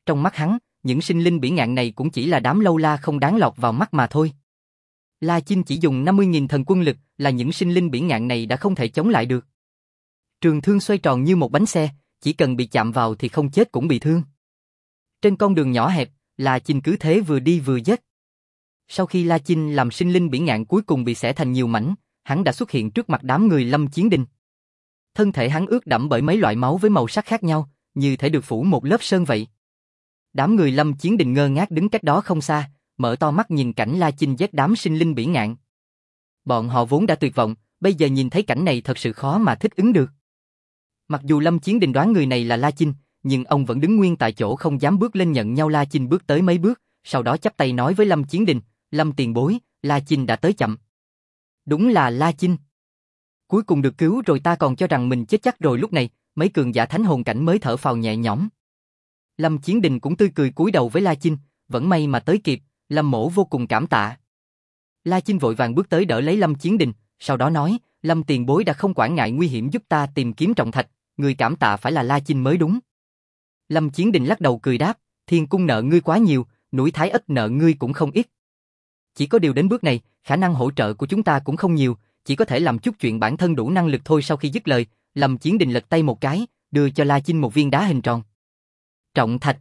trong mắt hắn, những sinh linh bỉ ngạn này cũng chỉ là đám lâu la không đáng lọt vào mắt mà thôi. La Chinh chỉ dùng 50.000 thần quân lực là những sinh linh bỉ ngạn này đã không thể chống lại được. Trường thương xoay tròn như một bánh xe, chỉ cần bị chạm vào thì không chết cũng bị thương. Trên con đường nhỏ hẹp, La Chinh cứ thế vừa đi vừa giết. Sau khi La Chinh làm sinh linh bỉ ngạn cuối cùng bị xẻ thành nhiều mảnh, hắn đã xuất hiện trước mặt đám người Lâm Chiến Đình. Thân thể hắn ướt đẫm bởi mấy loại máu với màu sắc khác nhau, như thể được phủ một lớp sơn vậy. Đám người Lâm Chiến Đình ngơ ngác đứng cách đó không xa, mở to mắt nhìn cảnh La Chinh giết đám sinh linh bỉ ngạn. Bọn họ vốn đã tuyệt vọng, bây giờ nhìn thấy cảnh này thật sự khó mà thích ứng được. Mặc dù Lâm Chiến Đình đoán người này là La Chinh, nhưng ông vẫn đứng nguyên tại chỗ không dám bước lên nhận nhau. La Chinh bước tới mấy bước, sau đó chắp tay nói với Lâm Chiến Đình, Lâm tiền bối, La Chinh đã tới chậm. Đúng là La Chinh. Cuối cùng được cứu rồi, ta còn cho rằng mình chết chắc rồi. Lúc này, mấy cường giả thánh hồn cảnh mới thở phào nhẹ nhõm. Lâm Chiến Đình cũng tươi cười cúi đầu với La Chinh, vẫn may mà tới kịp, Lâm mỗ vô cùng cảm tạ. La Chinh vội vàng bước tới đỡ lấy Lâm Chiến Đình, sau đó nói, Lâm tiền bối đã không quản ngại nguy hiểm giúp ta tìm kiếm trọng thạch, người cảm tạ phải là La Chinh mới đúng. Lâm Chiến Đình lắc đầu cười đáp, Thiên Cung nợ ngươi quá nhiều, núi Thái Ất nợ ngươi cũng không ít. Chỉ có điều đến bước này, khả năng hỗ trợ của chúng ta cũng không nhiều, chỉ có thể làm chút chuyện bản thân đủ năng lực thôi. Sau khi dứt lời, Lâm Chiến Đình lật tay một cái, đưa cho La Chinh một viên đá hình tròn. Trọng thạch.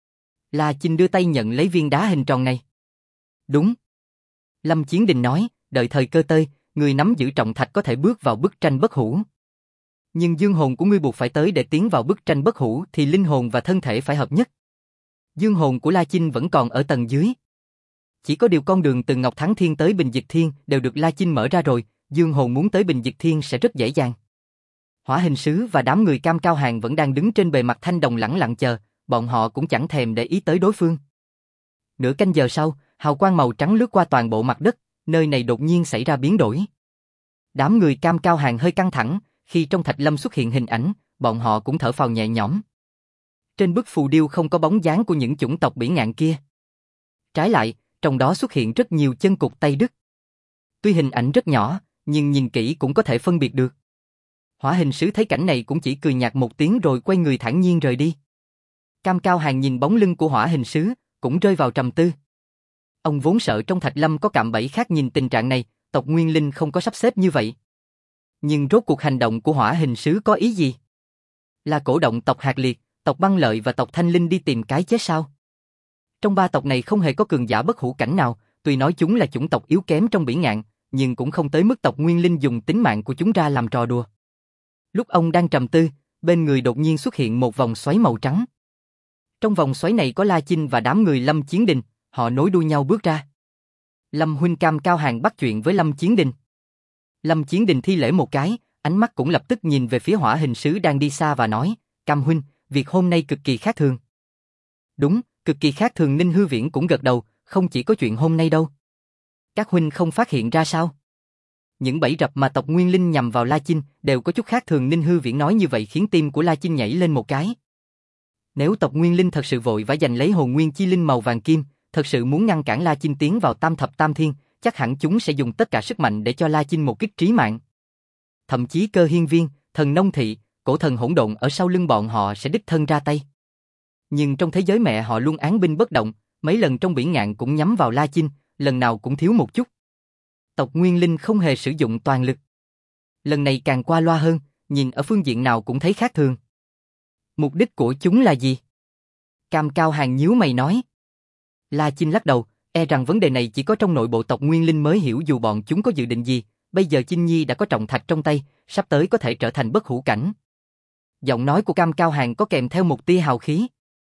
La Chinh đưa tay nhận lấy viên đá hình tròn này. Đúng. Lâm Chiến Đình nói, đợi thời cơ tơi, người nắm giữ trọng thạch có thể bước vào bức tranh bất hủ. Nhưng dương hồn của ngươi buộc phải tới để tiến vào bức tranh bất hủ thì linh hồn và thân thể phải hợp nhất. Dương hồn của La Chinh vẫn còn ở tầng dưới. Chỉ có điều con đường từ Ngọc Thắng Thiên tới Bình Diệt Thiên đều được La Chinh mở ra rồi, dương hồn muốn tới Bình Diệt Thiên sẽ rất dễ dàng. Hỏa Hình Sứ và đám người Cam Cao Hàng vẫn đang đứng trên bề mặt thanh đồng lẳng lặng chờ, bọn họ cũng chẳng thèm để ý tới đối phương. Nửa canh giờ sau, hào quang màu trắng lướt qua toàn bộ mặt đất, nơi này đột nhiên xảy ra biến đổi. Đám người Cam Cao Hàng hơi căng thẳng, khi trong thạch lâm xuất hiện hình ảnh, bọn họ cũng thở phào nhẹ nhõm. Trên bức phù điêu không có bóng dáng của những chủng tộc bỉ ngạn kia. Trái lại, trong đó xuất hiện rất nhiều chân cụt tay đứt. Tuy hình ảnh rất nhỏ, nhưng nhìn kỹ cũng có thể phân biệt được. Hỏa Hình Sứ thấy cảnh này cũng chỉ cười nhạt một tiếng rồi quay người thản nhiên rời đi. Cam Cao Hàng nhìn bóng lưng của Hỏa Hình Sứ, cũng rơi vào trầm tư. Ông vốn sợ trong thạch lâm có cạm bẫy khác, nhìn tình trạng này, tộc Nguyên Linh không có sắp xếp như vậy. Nhưng rốt cuộc hành động của Hỏa Hình Sứ có ý gì? Là cổ động tộc Hạt Liệt, tộc Băng Lợi và tộc Thanh Linh đi tìm cái chết sao? Trong ba tộc này không hề có cường giả bất hủ cảnh nào, tuy nói chúng là chủng tộc yếu kém trong bỉ ngạn, nhưng cũng không tới mức tộc Nguyên Linh dùng tính mạng của chúng ra làm trò đùa. Lúc ông đang trầm tư, bên người đột nhiên xuất hiện một vòng xoáy màu trắng. Trong vòng xoáy này có La Chinh và đám người Lâm Chiến Đình, họ nối đuôi nhau bước ra. Lâm huynh. Cam Cao Hàng bắt chuyện với Lâm Chiến Đình. Lâm Chiến Đình thi lễ một cái, ánh mắt cũng lập tức nhìn về phía Hỏa Hình Sứ đang đi xa và nói, Cam huynh, việc hôm nay cực kỳ khác thường. Đúng, cực kỳ khác thường. Ninh Hư Viễn cũng gật đầu, không chỉ có chuyện hôm nay đâu. Các huynh không phát hiện ra sao? Những bẫy rập mà tộc Nguyên Linh nhằm vào La Chinh đều có chút khác thường. Ninh Hư Viễn nói như vậy khiến tim của La Chinh nhảy lên một cái. Nếu tộc Nguyên Linh thật sự vội vã giành lấy hồn nguyên chi linh màu vàng kim, thật sự muốn ngăn cản La Chinh tiến vào Tam Thập Tam Thiên, chắc hẳn chúng sẽ dùng tất cả sức mạnh để cho La Chinh một kích trí mạng. Thậm chí Cơ Hiên Viên, Thần Nông Thị, Cổ Thần Hỗn Độn ở sau lưng bọn họ sẽ đích thân ra tay. Nhưng trong thế giới mẹ họ luôn án binh bất động, mấy lần trong bỉ ngạn cũng nhắm vào La Chinh, lần nào cũng thiếu một chút. Tộc Nguyên Linh không hề sử dụng toàn lực. Lần này càng qua loa hơn, nhìn ở phương diện nào cũng thấy khác thường. Mục đích của chúng là gì? Cam Cao Hàng nhíu mày nói. La Chinh lắc đầu, e rằng vấn đề này chỉ có trong nội bộ tộc Nguyên Linh mới hiểu. Dù bọn chúng có dự định gì, bây giờ Chinh Nhi đã có trọng thạch trong tay, sắp tới có thể trở thành bất hủ cảnh. Giọng nói của Cam Cao Hàng có kèm theo một tia hào khí.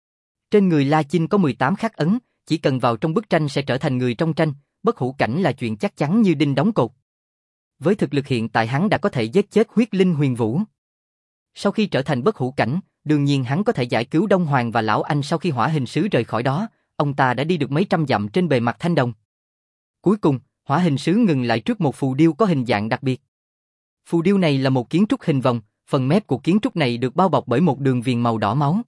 Trên người La Chinh có 18 khắc ấn, chỉ cần vào trong bức tranh sẽ trở thành người trong tranh, bất hủ cảnh là chuyện chắc chắn như đinh đóng cột. Với thực lực hiện tại hắn đã có thể giết chết huyết linh Huyền Vũ. Sau khi trở thành bất hủ cảnh, đương nhiên hắn có thể giải cứu Đông Hoàng và Lão Anh. Sau khi Hỏa Hình Sứ rời khỏi đó, ông ta đã đi được mấy trăm dặm trên bề mặt thanh đồng. Cuối cùng, Hỏa Hình Sứ ngừng lại trước một phù điêu có hình dạng đặc biệt. Phù điêu này là một kiến trúc hình vòng, phần mép của kiến trúc này được bao bọc bởi một đường viền màu đỏ máu.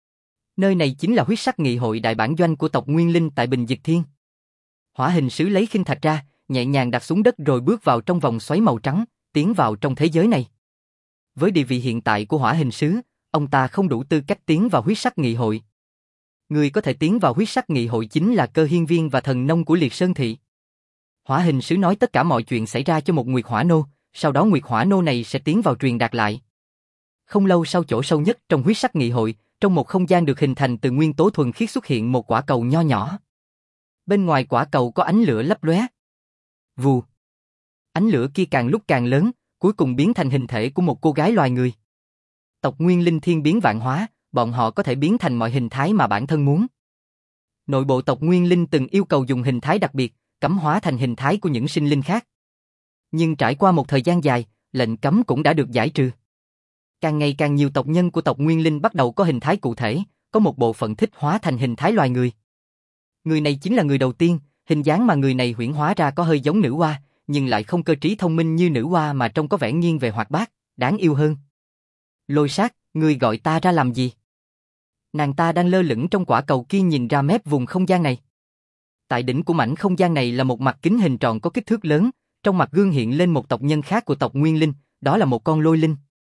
Nơi này chính là huyết sắc nghị hội đại bản doanh của tộc Nguyên Linh tại Bình Diệt Thiên. Hỏa Hình Sứ lấy khinh thạch ra, nhẹ nhàng đặt xuống đất rồi bước vào trong vòng xoáy màu trắng, tiến vào trong thế giới này. Với địa vị hiện tại của Hỏa Hình Sứ, ông ta không đủ tư cách tiến vào huyết sắc nghị hội. người có thể tiến vào huyết sắc nghị hội chính là Cơ Hiên Viên và thần nông của Liệt Sơn Thị. Hỏa hình sứ nói tất cả mọi chuyện xảy ra cho một Nguyệt Hỏa Nô, sau đó Nguyệt Hỏa Nô này sẽ tiến vào truyền đạt lại. Không lâu sau, chỗ sâu nhất trong huyết sắc nghị hội, trong một không gian được hình thành từ nguyên tố thuần khiết xuất hiện một quả cầu nho nhỏ. Bên ngoài quả cầu có ánh lửa lấp lóe. Vù. Ánh lửa kia càng lúc càng lớn, cuối cùng biến thành hình thể của một cô gái loài người. Tộc Nguyên Linh thiên biến vạn hóa, bọn họ có thể biến thành mọi hình thái mà bản thân muốn. Nội bộ tộc Nguyên Linh từng yêu cầu dùng hình thái đặc biệt, cấm hóa thành hình thái của những sinh linh khác. Nhưng trải qua một thời gian dài, lệnh cấm cũng đã được giải trừ. Càng ngày càng nhiều tộc nhân của tộc Nguyên Linh bắt đầu có hình thái cụ thể, có một bộ phận thích hóa thành hình thái loài người. Người này chính là người đầu tiên, hình dáng mà người này huyễn hóa ra có hơi giống nữ hoa, nhưng lại không cơ trí thông minh như nữ hoa mà trông có vẻ nghiêng về hoạt bát, đáng yêu hơn. Lôi Sát, ngươi gọi ta ra làm gì? Nàng ta đang lơ lửng trong quả cầu kia nhìn ra mép vùng không gian này. Tại đỉnh của mảnh không gian này là một mặt kính hình tròn có kích thước lớn, trong mặt gương hiện lên một tộc nhân khác của tộc Nguyên Linh, đó là một con lôi linh.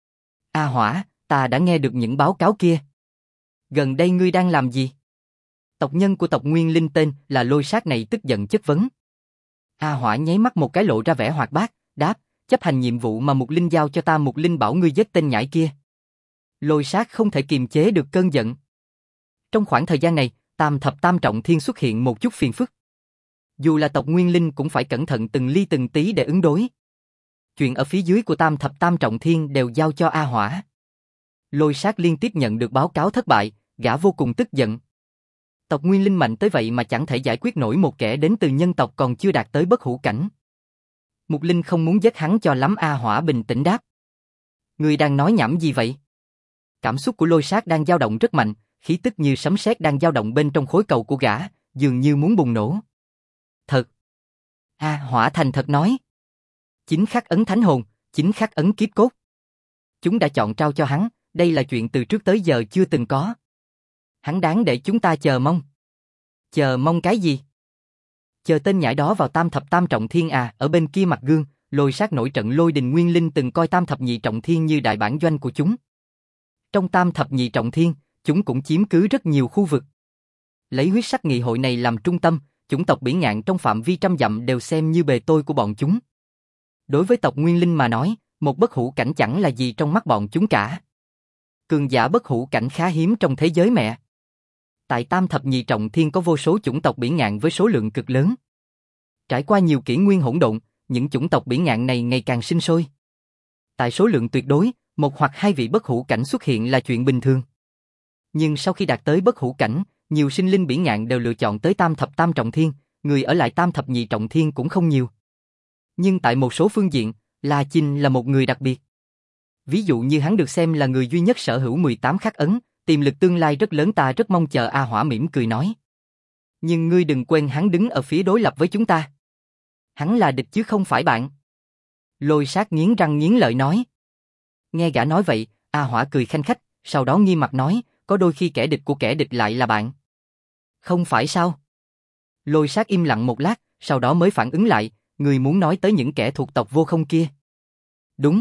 A Hỏa, ta đã nghe được những báo cáo kia. Gần đây ngươi đang làm gì? Tộc nhân của tộc Nguyên Linh tên là Lôi Sát này tức giận chất vấn. A Hỏa nháy mắt một cái lộ ra vẻ hoạt bát, đáp, chấp hành nhiệm vụ mà Mục Linh giao cho ta. Mục Linh bảo ngươi giết tên nhãi kia. Lôi Sát không thể kiềm chế được cơn giận. Trong khoảng thời gian này, Tam Thập Tam Trọng Thiên xuất hiện một chút phiền phức. Dù là tộc Nguyên Linh cũng phải cẩn thận từng ly từng tí để ứng đối. Chuyện ở phía dưới của Tam Thập Tam Trọng Thiên đều giao cho A Hỏa. Lôi Sát liên tiếp nhận được báo cáo thất bại, gã vô cùng tức giận. Tộc Nguyên Linh mạnh tới vậy mà chẳng thể giải quyết nổi một kẻ đến từ nhân tộc còn chưa đạt tới bất hủ cảnh. Mục Linh không muốn giết hắn cho lắm. A Hỏa bình tĩnh đáp. Ngươi đang nói nhảm gì vậy? Cảm xúc của Lôi Sát đang dao động rất mạnh, khí tức như sấm sét đang dao động bên trong khối cầu của gã, dường như muốn bùng nổ. Thật. A Hỏa thành thật nói. Chính khắc ấn thánh hồn, chính khắc ấn kiếp cốt. Chúng đã chọn trao cho hắn, đây là chuyện từ trước tới giờ chưa từng có. Hắn đáng để chúng ta chờ mong. Chờ mong cái gì? Chờ tên nhãi đó vào Tam Thập Tam Trọng Thiên à? Ở bên kia mặt gương, Lôi Sát nổi trận lôi đình. Nguyên Linh từng coi Tam Thập Nhị Trọng Thiên như đại bản doanh của chúng. Trong Tam Thập Nhị Trọng Thiên, chúng cũng chiếm cứ rất nhiều khu vực. Lấy huyết sắc nghị hội này làm trung tâm, chủng tộc biển ngạn trong phạm vi trăm dặm đều xem như bề tôi của bọn chúng. Đối với tộc Nguyên Linh mà nói, một bất hủ cảnh chẳng là gì trong mắt bọn chúng cả. Cường giả bất hủ cảnh khá hiếm trong thế giới mẹ. Tại Tam Thập Nhị Trọng Thiên có vô số chủng tộc biển ngạn với số lượng cực lớn. Trải qua nhiều kỷ nguyên hỗn độn, những chủng tộc biển ngạn này ngày càng sinh sôi. Tại số lượng tuyệt đối, một hoặc hai vị bất hủ cảnh xuất hiện là chuyện bình thường. Nhưng sau khi đạt tới bất hủ cảnh, nhiều sinh linh biển ngạn đều lựa chọn tới Tam Thập Tam Trọng Thiên, người ở lại Tam Thập Nhị Trọng Thiên cũng không nhiều. Nhưng tại một số phương diện, La Chinh là một người đặc biệt. Ví dụ như hắn được xem là người duy nhất sở hữu 18 khắc ấn, tiềm lực tương lai rất lớn, ta rất mong chờ. A Hỏa mỉm cười nói. Nhưng ngươi đừng quên hắn đứng ở phía đối lập với chúng ta. Hắn là địch chứ không phải bạn. Lôi Sát nghiến răng nghiến lợi nói. Nghe gã nói vậy, A Hỏa cười khanh khách, sau đó nghiêm mặt nói, có đôi khi kẻ địch của kẻ địch lại là bạn. Không phải sao? Lôi Sát im lặng một lát, sau đó mới phản ứng lại, người muốn nói tới những kẻ thuộc tộc Vô Không kia. Đúng.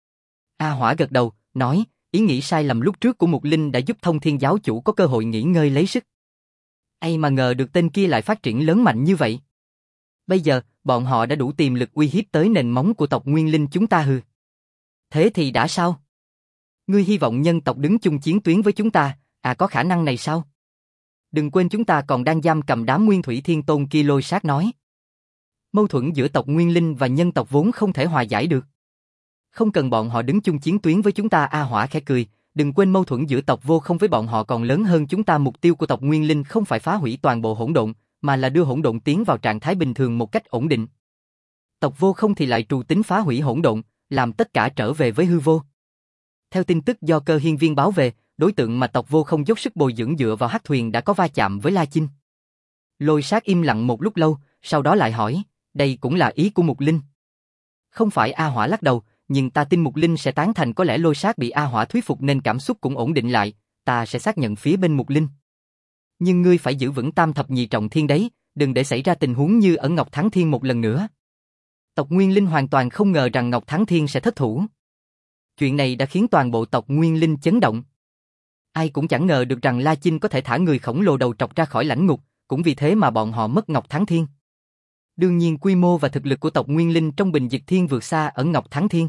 A Hỏa gật đầu, nói, ý nghĩ sai lầm lúc trước của Mục Linh đã giúp Thông Thiên giáo chủ có cơ hội nghỉ ngơi lấy sức. Ai mà ngờ được tên kia lại phát triển lớn mạnh như vậy. Bây giờ, bọn họ đã đủ tiềm lực uy hiếp tới nền móng của tộc Nguyên Linh chúng ta hừ. Thế thì đã sao? Ngươi hy vọng nhân tộc đứng chung chiến tuyến với chúng ta, có khả năng này sao? Đừng quên chúng ta còn đang giam cầm đám Nguyên Thủy Thiên Tôn kia. Lôi Sát nói. Mâu thuẫn giữa tộc Nguyên Linh và nhân tộc vốn không thể hòa giải được. Không cần bọn họ đứng chung chiến tuyến với chúng ta. A Hỏa khẽ cười, đừng quên mâu thuẫn giữa tộc Vô Không với bọn họ còn lớn hơn chúng ta. Mục tiêu của tộc Nguyên Linh không phải phá hủy toàn bộ hỗn độn, mà là đưa hỗn độn tiến vào trạng thái bình thường một cách ổn định. Tộc Vô Không thì lại trù tính phá hủy hỗn độn, làm tất cả trở về với hư vô. Theo tin tức do Cơ Hiên Viên báo về, đối tượng mà tộc Vô Không dốc sức bồi dưỡng dựa vào hắc thuyền đã có va chạm với La Chinh. Lôi Sát im lặng một lúc lâu, sau đó lại hỏi, đây cũng là ý của Mục Linh? Không phải. A Hỏa lắc đầu, nhưng ta tin Mục Linh sẽ tán thành. Có lẽ Lôi Sát bị A Hỏa thuyết phục nên cảm xúc cũng ổn định lại, ta sẽ xác nhận phía bên Mục Linh. Nhưng ngươi phải giữ vững Tam Thập Nhị Trọng Thiên đấy, đừng để xảy ra tình huống như ở Ngọc Thắng Thiên một lần nữa. Tộc Nguyên Linh hoàn toàn không ngờ rằng Ngọc Thắng Thiên sẽ thất thủ. Chuyện này đã khiến toàn bộ tộc Nguyên Linh chấn động. Ai cũng chẳng ngờ được rằng La Chinh có thể thả người khổng lồ đầu trọc ra khỏi lãnh ngục, cũng vì thế mà bọn họ mất Ngọc Thắng Thiên. Đương nhiên quy mô và thực lực của tộc Nguyên Linh trong Bình Diệt Thiên vượt xa ở Ngọc Thắng Thiên.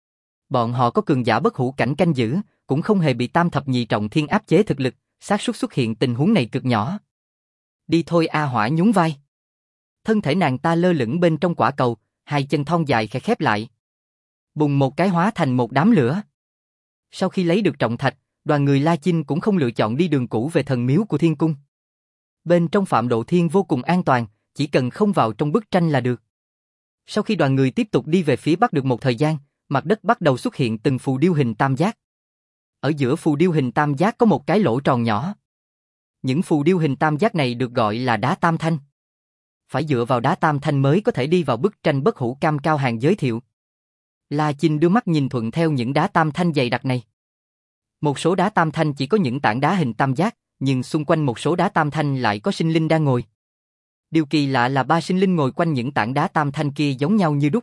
Bọn họ có cường giả bất hủ cảnh canh giữ, cũng không hề bị Tam Thập Nhị Trọng Thiên áp chế thực lực, xác suất xuất hiện tình huống này cực nhỏ. Đi thôi A Hỏa nhún vai. Thân thể nàng ta lơ lửng bên trong quả cầu, hai chân thon dài khẽ khép lại. Bùng một cái hóa thành một đám lửa. Sau khi lấy được trọng thạch, đoàn người La Chinh cũng không lựa chọn đi đường cũ về thần miếu của Thiên Cung. Bên trong Phạm Độ Thiên vô cùng an toàn, chỉ cần không vào trong bức tranh là được. Sau khi đoàn người tiếp tục đi về phía bắc được một thời gian, mặt đất bắt đầu xuất hiện từng phù điêu hình tam giác. Ở giữa phù điêu hình tam giác có một cái lỗ tròn nhỏ. Những phù điêu hình tam giác này được gọi là đá tam thanh. Phải dựa vào đá tam thanh mới có thể đi vào bức tranh bất hủ Cam Cao Hàng giới thiệu. La Chinh đưa mắt nhìn thuận theo những đá tam thanh dày đặc này. Một số đá tam thanh chỉ có những tảng đá hình tam giác, nhưng xung quanh một số đá tam thanh lại có sinh linh đang ngồi. Điều kỳ lạ là ba sinh linh ngồi quanh những tảng đá tam thanh kia giống nhau như đúc.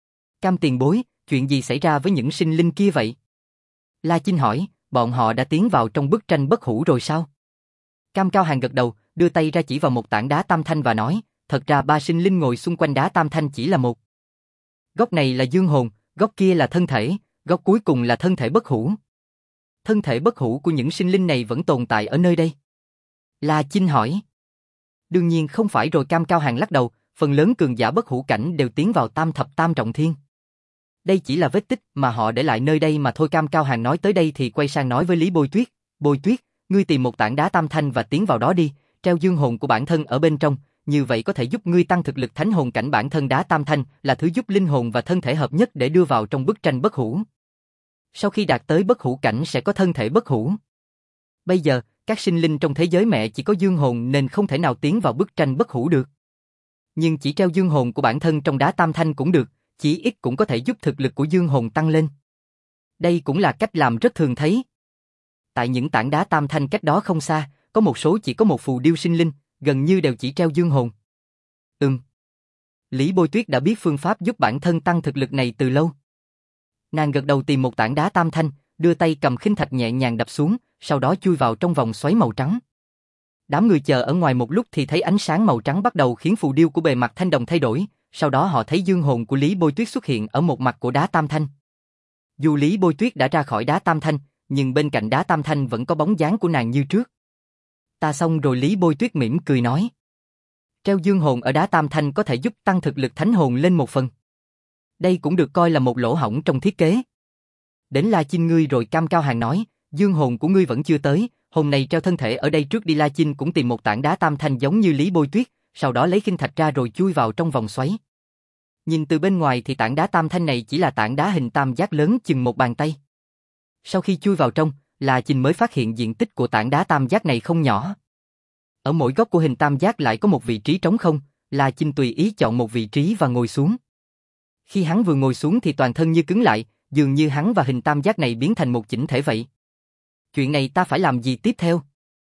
Cam tiền bối, chuyện gì xảy ra với những sinh linh kia vậy? La Chinh hỏi, bọn họ đã tiến vào trong bức tranh bất hủ rồi sao? Cam Cao Hàng gật đầu, đưa tay ra chỉ vào một tảng đá tam thanh và nói, thật ra ba sinh linh ngồi xung quanh đá tam thanh chỉ là một. Góc này là dương hồn, góc kia là thân thể, góc cuối cùng là thân thể bất hủ. Thân thể bất hủ của những sinh linh này vẫn tồn tại ở nơi đây. La Chinh hỏi. Đương nhiên không phải rồi, Cam Cao Hàng lắc đầu, phần lớn cường giả bất hủ cảnh đều tiến vào tam thập tam trọng thiên. Đây chỉ là vết tích mà họ để lại nơi đây mà thôi. Cam Cao Hàng nói tới đây thì quay sang nói với Lý Bôi Tuyết, Bôi Tuyết, ngươi tìm một tảng đá tam thanh và tiến vào đó đi, treo dương hồn của bản thân ở bên trong, như vậy có thể giúp ngươi tăng thực lực thánh hồn cảnh. Bản thân đá tam thanh là thứ giúp linh hồn và thân thể hợp nhất để đưa vào trong bức tranh bất hủ. Sau khi đạt tới bất hủ cảnh sẽ có thân thể bất hủ. Bây giờ, các sinh linh trong thế giới mẹ chỉ có dương hồn nên không thể nào tiến vào bức tranh bất hủ được. Nhưng chỉ treo dương hồn của bản thân trong đá tam thanh cũng được, chỉ ít cũng có thể giúp thực lực của dương hồn tăng lên. Đây cũng là cách làm rất thường thấy. Tại những tảng đá tam thanh cách đó không xa, có một số chỉ có một phù điêu sinh linh, gần như đều chỉ treo dương hồn. Lý Bôi Tuyết đã biết phương pháp giúp bản thân tăng thực lực này từ lâu. Nàng gật đầu tìm một tảng đá tam thanh, đưa tay cầm khinh thạch nhẹ nhàng đập xuống, sau đó chui vào trong vòng xoáy màu trắng. Đám người chờ ở ngoài một lúc thì thấy ánh sáng màu trắng bắt đầu khiến phù điêu của bề mặt thanh đồng thay đổi, sau đó họ thấy dương hồn của Lý Bôi Tuyết xuất hiện ở một mặt của đá tam thanh. Dù Lý Bôi Tuyết đã ra khỏi đá tam thanh, nhưng bên cạnh đá tam thanh vẫn có bóng dáng của nàng như trước. Ta xong rồi, Lý Bôi Tuyết mỉm cười nói. Treo dương hồn ở đá tam thanh có thể giúp tăng thực lực thánh hồn lên một phần. Đây cũng được coi là một lỗ hổng trong thiết kế. Đến La Chinh ngươi rồi, Cam Cao Hàng nói, dương hồn của ngươi vẫn chưa tới, hôm nay treo thân thể ở đây trước đi. La Chinh cũng tìm một tảng đá tam thanh giống như Lý Bôi Tuyết, sau đó lấy khinh thạch ra rồi chui vào trong vòng xoáy. Nhìn từ bên ngoài thì tảng đá tam thanh này chỉ là tảng đá hình tam giác lớn chừng một bàn tay. Sau khi chui vào trong, La Chinh mới phát hiện diện tích của tảng đá tam giác này không nhỏ. Ở mỗi góc của hình tam giác lại có một vị trí trống không, La Chinh tùy ý chọn một vị trí và ngồi xuống. Khi hắn vừa ngồi xuống thì toàn thân như cứng lại, dường như hắn và hình tam giác này biến thành một chỉnh thể vậy. Chuyện này ta phải làm gì tiếp theo?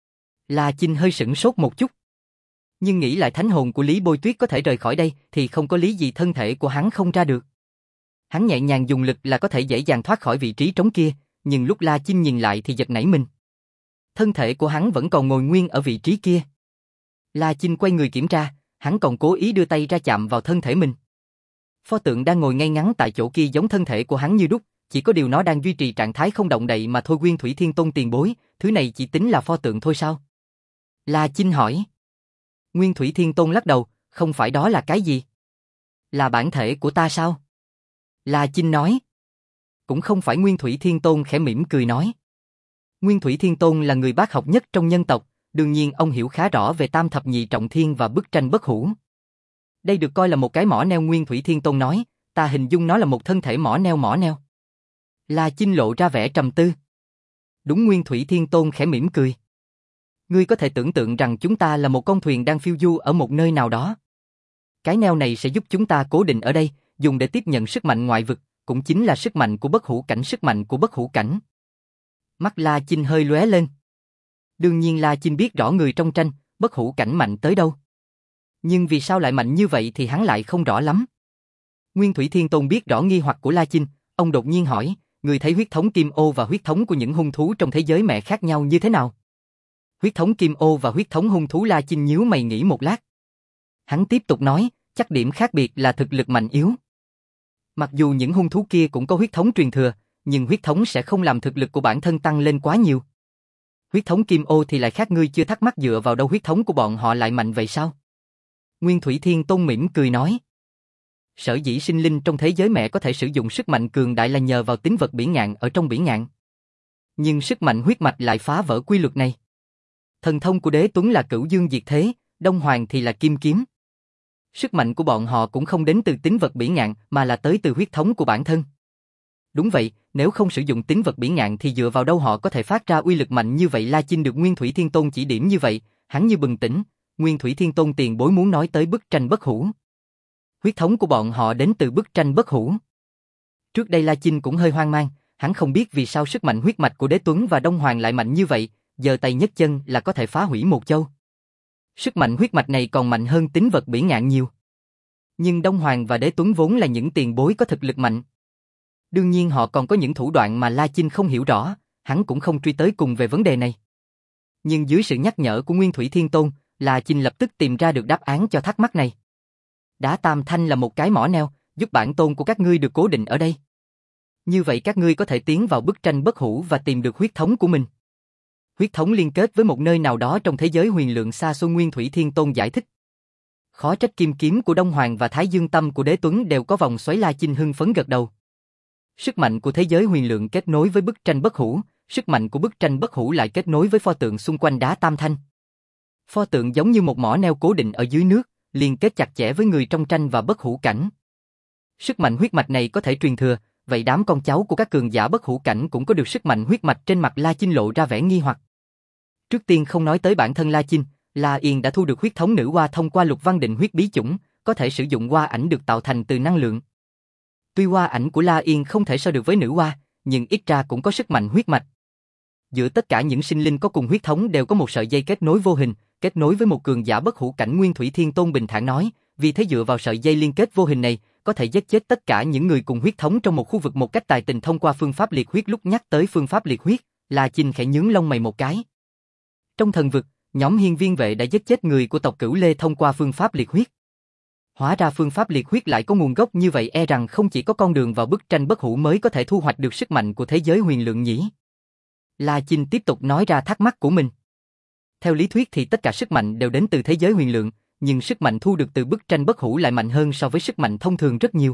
La Chinh hơi sửng sốt một chút. Nhưng nghĩ lại thánh hồn của Lý Bôi Tuyết có thể rời khỏi đây thì không có lý gì thân thể của hắn không ra được. Hắn nhẹ nhàng dùng lực là có thể dễ dàng thoát khỏi vị trí trống kia, nhưng lúc La Chinh nhìn lại thì giật nảy mình. Thân thể của hắn vẫn còn ngồi nguyên ở vị trí kia. La Chinh quay người kiểm tra, hắn còn cố ý đưa tay ra chạm vào thân thể mình. Pho tượng đang ngồi ngay ngắn tại chỗ kia giống thân thể của hắn như đúc, chỉ có điều nó đang duy trì trạng thái không động đậy mà thôi. Nguyên Thủy Thiên Tôn tiền bối, thứ này chỉ tính là pho tượng thôi sao? La Chinh hỏi. Nguyên Thủy Thiên Tôn lắc đầu, không phải, đó là cái gì? Là bản thể của ta sao? La Chinh nói. Cũng không phải. Nguyên Thủy Thiên Tôn khẽ mỉm cười nói. Nguyên Thủy Thiên Tôn là người bác học nhất trong nhân tộc, đương nhiên ông hiểu khá rõ về tam thập nhị trọng thiên và bức tranh bất hủ. Đây được coi là một cái mỏ neo. Nguyên Thủy Thiên Tôn nói, ta hình dung nó là một thân thể mỏ neo. La Chinh lộ ra vẻ trầm tư. Đúng. Nguyên Thủy Thiên Tôn khẽ mỉm cười. Ngươi có thể tưởng tượng rằng chúng ta là một con thuyền đang phiêu du ở một nơi nào đó. Cái neo này sẽ giúp chúng ta cố định ở đây, dùng để tiếp nhận sức mạnh ngoại vực, cũng chính là sức mạnh của bất hủ cảnh. Sức mạnh của bất hủ cảnh. Mắt La Chinh hơi lóe lên. Đương nhiên La Chinh biết rõ người trong tranh, bất hủ cảnh mạnh tới đâu. Nhưng vì sao lại mạnh như vậy thì hắn lại không rõ lắm. Nguyên Thủy Thiên Tôn biết rõ nghi hoặc của La Chinh, ông đột nhiên hỏi, Ngươi thấy huyết thống kim ô và huyết thống của những hung thú trong thế giới mẹ khác nhau như thế nào? Huyết thống kim ô và huyết thống hung thú. La Chinh nhíu mày nghĩ một lát. Hắn tiếp tục nói, chắc điểm khác biệt là thực lực mạnh yếu. Mặc dù những hung thú kia cũng có huyết thống truyền thừa, nhưng huyết thống sẽ không làm thực lực của bản thân tăng lên quá nhiều. Huyết thống kim ô thì lại khác. Ngươi chưa thắc mắc dựa vào đâu huyết thống của bọn họ lại mạnh vậy sao? Nguyên Thủy Thiên Tôn mỉm cười nói. Sở dĩ sinh linh trong thế giới mẹ có thể sử dụng sức mạnh cường đại là nhờ vào tính vật bỉ ngạn ở trong bỉ ngạn. Nhưng sức mạnh huyết mạch lại phá vỡ quy luật này. Thần thông của Đế Tuấn là Cửu Dương Diệt Thế, Đông Hoàng thì là Kim Kiếm. Sức mạnh của bọn họ cũng không đến từ tính vật bỉ ngạn mà là tới từ huyết thống của bản thân. Đúng vậy, nếu không sử dụng tính vật bỉ ngạn thì dựa vào đâu họ có thể phát ra uy lực mạnh như vậy? La Chinh được Nguyên Thủy Thiên Tôn chỉ điểm như vậy, hắn như bừng tỉnh. Nguyên Thủy Thiên Tôn tiền bối muốn nói tới bức tranh bất hủ. Huyết thống của bọn họ đến từ bức tranh bất hủ. Trước đây La Chinh cũng hơi hoang mang, hắn không biết vì sao sức mạnh huyết mạch của Đế Tuấn và Đông Hoàng lại mạnh như vậy, giơ tay nhấc chân là có thể phá hủy một châu. Sức mạnh huyết mạch này còn mạnh hơn tính vật bỉ ngạn nhiều. Nhưng Đông Hoàng và Đế Tuấn vốn là những tiền bối có thực lực mạnh. Đương nhiên họ còn có những thủ đoạn mà La Chinh không hiểu rõ, hắn cũng không truy tới cùng về vấn đề này. Nhưng dưới sự nhắc nhở của Nguyên Thủy Thiên Tôn, La Chinh lập tức tìm ra được đáp án cho thắc mắc này. Đá Tam Thanh là một cái mỏ neo, giúp bản tôn của các ngươi được cố định ở đây. Như vậy các ngươi có thể tiến vào bức tranh bất hủ và tìm được huyết thống của mình. Huyết thống liên kết với một nơi nào đó trong thế giới huyền lượng xa xôi. Nguyên Thủy Thiên Tôn giải thích. Khó trách kim kiếm của Đông Hoàng và Thái Dương Tâm của Đế Tuấn đều có vòng xoáy. La Chinh hưng phấn gật đầu. Sức mạnh của thế giới huyền lượng kết nối với bức tranh bất hủ, sức mạnh của bức tranh bất hủ lại kết nối với pho tượng xung quanh đá Tam Thanh. Pho tượng giống như một mỏ neo cố định ở dưới nước, liên kết chặt chẽ với người trong tranh và bất hủ cảnh. Sức mạnh huyết mạch này có thể truyền thừa, vậy đám con cháu của các cường giả bất hủ cảnh cũng có được sức mạnh huyết mạch? Trên mặt La Chinh lộ ra vẻ nghi hoặc. Trước tiên không nói tới bản thân La Chinh, La Yên đã thu được huyết thống nữ hoa thông qua Lục Văn Định huyết bí chủng, có thể sử dụng hoa ảnh được tạo thành từ năng lượng. Tuy hoa ảnh của La Yên không thể so được với nữ hoa, nhưng ít ra cũng có sức mạnh huyết mạch. Giữa tất cả những sinh linh có cùng huyết thống đều có một sợi dây kết nối vô hình, kết nối với một cường giả bất hủ cảnh. Nguyên Thủy Thiên Tôn bình thản nói, vì thế dựa vào sợi dây liên kết vô hình này, có thể giết chết tất cả những người cùng huyết thống trong một khu vực một cách tài tình thông qua phương pháp liệt huyết. Lúc nhắc tới phương pháp liệt huyết, La Chinh khẽ nhướng lông mày một cái. Trong thần vực, nhóm hiên viên vệ đã giết chết người của tộc Cửu Lê thông qua phương pháp liệt huyết. Hóa ra phương pháp liệt huyết lại có nguồn gốc như vậy, e rằng không chỉ có con đường vào bức tranh bất hủ mới có thể thu hoạch được sức mạnh của thế giới huyền lượng nhỉ. La Chinh tiếp tục nói ra thắc mắc của mình. Theo lý thuyết thì tất cả sức mạnh đều đến từ thế giới huyền lượng, nhưng sức mạnh thu được từ bức tranh bất hủ lại mạnh hơn so với sức mạnh thông thường rất nhiều.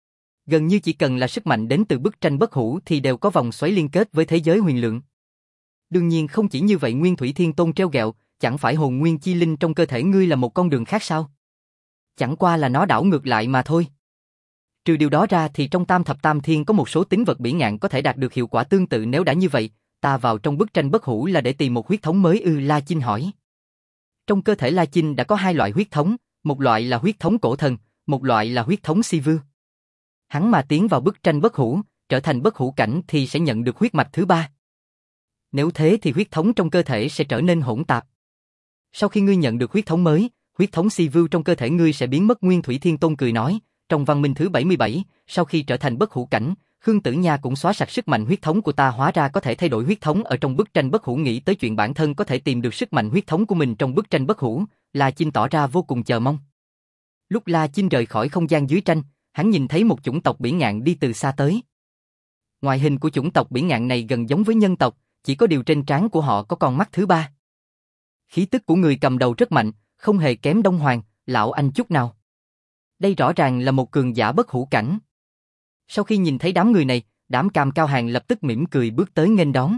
Gần như chỉ cần là sức mạnh đến từ bức tranh bất hủ thì đều có vòng xoáy liên kết với thế giới huyền lượng. Đương nhiên không chỉ như vậy. Nguyên Thủy Thiên Tôn trêu ghẹo, chẳng phải hồn nguyên chi linh trong cơ thể ngươi là một con đường khác sao? Chẳng qua là nó đảo ngược lại mà thôi. Trừ điều đó ra thì trong Tam Thập Tam Thiên có một số tính vật bỉ ngạn có thể đạt được hiệu quả tương tự. Nếu đã như vậy, ta vào trong bức tranh bất hủ là để tìm một huyết thống mới ư? La Chinh hỏi. Trong cơ thể La Chinh đã có hai loại huyết thống, một loại là huyết thống cổ thần, một loại là huyết thống si vưu. Hắn mà tiến vào bức tranh bất hủ, trở thành bất hủ cảnh thì sẽ nhận được huyết mạch thứ ba. Nếu thế thì huyết thống trong cơ thể sẽ trở nên hỗn tạp. Sau khi ngươi nhận được huyết thống mới, huyết thống si vưu trong cơ thể ngươi sẽ biến mất. Nguyên Thủy Thiên Tôn cười nói, trong văn minh thứ 77, sau khi trở thành bất hủ cảnh, Khương Tử Nha cũng xóa sạch sức mạnh huyết thống của ta. Hóa ra có thể thay đổi huyết thống ở trong bức tranh bất hủ. Nghĩ tới chuyện bản thân có thể tìm được sức mạnh huyết thống của mình trong bức tranh bất hủ, La Chinh tỏ ra vô cùng chờ mong. Lúc La Chinh rời khỏi không gian dưới tranh, hắn nhìn thấy một chủng tộc bỉ ngạn đi từ xa tới. Ngoại hình của chủng tộc bỉ ngạn này gần giống với nhân tộc, chỉ có điều trên trán của họ có con mắt thứ ba. Khí tức của người cầm đầu rất mạnh, không hề kém Đông Hoàng, Lão Anh chút nào. Đây rõ ràng là một cường giả bất hủ cảnh. Sau khi nhìn thấy đám người này, đám Cam Cao Hàng lập tức mỉm cười bước tới nghênh đón.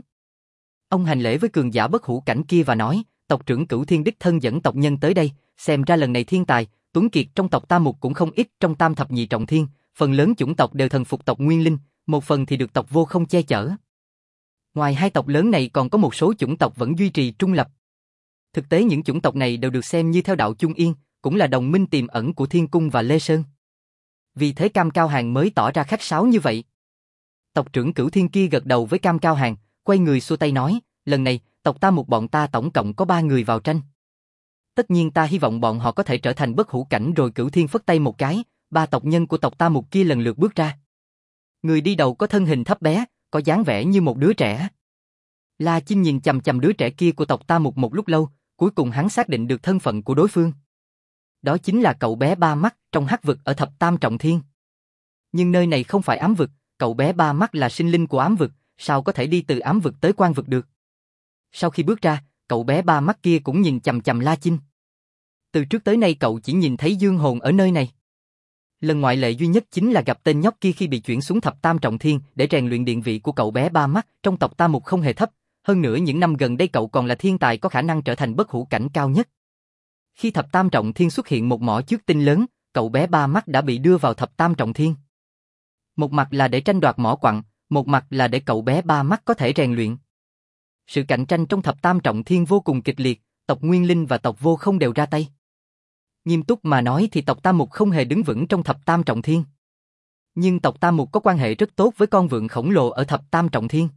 Ông hành lễ với cường giả bất hủ cảnh kia và nói, tộc trưởng Cửu Thiên đích thân dẫn tộc nhân tới đây, xem ra lần này thiên tài, tuấn kiệt trong tộc ta Mục cũng không ít. Trong Tam Thập Nhị Trọng Thiên, phần lớn chủng tộc đều thần phục tộc Nguyên Linh, một phần thì được tộc Vô Không che chở. Ngoài hai tộc lớn này còn có một số chủng tộc vẫn duy trì trung lập. Thực tế những chủng tộc này đều được xem như theo đạo Trung Yên, cũng là đồng minh tiềm ẩn của Thiên Cung và Lê Sơn. Vì thế Cam Cao Hàng mới tỏ ra khách sáo như vậy. Tộc trưởng Cửu Thiên kia gật đầu với Cam Cao Hàng, quay người xua tay nói, lần này, tộc ta Mục bọn ta tổng cộng có 3 người vào tranh. Tất nhiên ta hy vọng bọn họ có thể trở thành bất hủ cảnh. Rồi Cửu Thiên phất tay một cái, 3 tộc nhân của tộc ta Mục kia lần lượt bước ra. Người đi đầu có thân hình thấp bé, có dáng vẻ như một đứa trẻ. La Chinh nhìn chằm chằm đứa trẻ kia của tộc Ta Mục một lúc lâu, cuối cùng hắn xác định được thân phận của đối phương. Đó chính là cậu bé ba mắt trong hắc vực ở Thập Tam Trọng Thiên. Nhưng nơi này không phải ám vực, cậu bé ba mắt là sinh linh của ám vực, sao có thể đi từ ám vực tới quan vực được? Sau khi bước ra, cậu bé ba mắt kia cũng nhìn chằm chằm La Chinh. Từ trước tới nay cậu chỉ nhìn thấy dương hồn ở nơi này. Lần ngoại lệ duy nhất chính là gặp tên nhóc kia khi bị chuyển xuống Thập Tam Trọng Thiên để rèn luyện điện vị của cậu bé ba mắt trong tộc Ta Mục không hề thấp. Hơn nữa những năm gần đây cậu còn là thiên tài có khả năng trở thành bất hủ cảnh cao nhất. Khi Thập Tam Trọng Thiên xuất hiện một mỏ chước tinh lớn, cậu bé ba mắt đã bị đưa vào Thập Tam Trọng Thiên. Một mặt là để tranh đoạt mỏ quặng, một mặt là để cậu bé ba mắt có thể rèn luyện. Sự cạnh tranh trong Thập Tam Trọng Thiên vô cùng kịch liệt, tộc Nguyên Linh và tộc Vô Không đều ra tay. Nghiêm túc mà nói thì tộc Ta Mục không hề đứng vững trong Thập Tam Trọng Thiên. Nhưng tộc Ta Mục có quan hệ rất tốt với con vượn khổng lồ ở Thập Tam Trọng Thiên.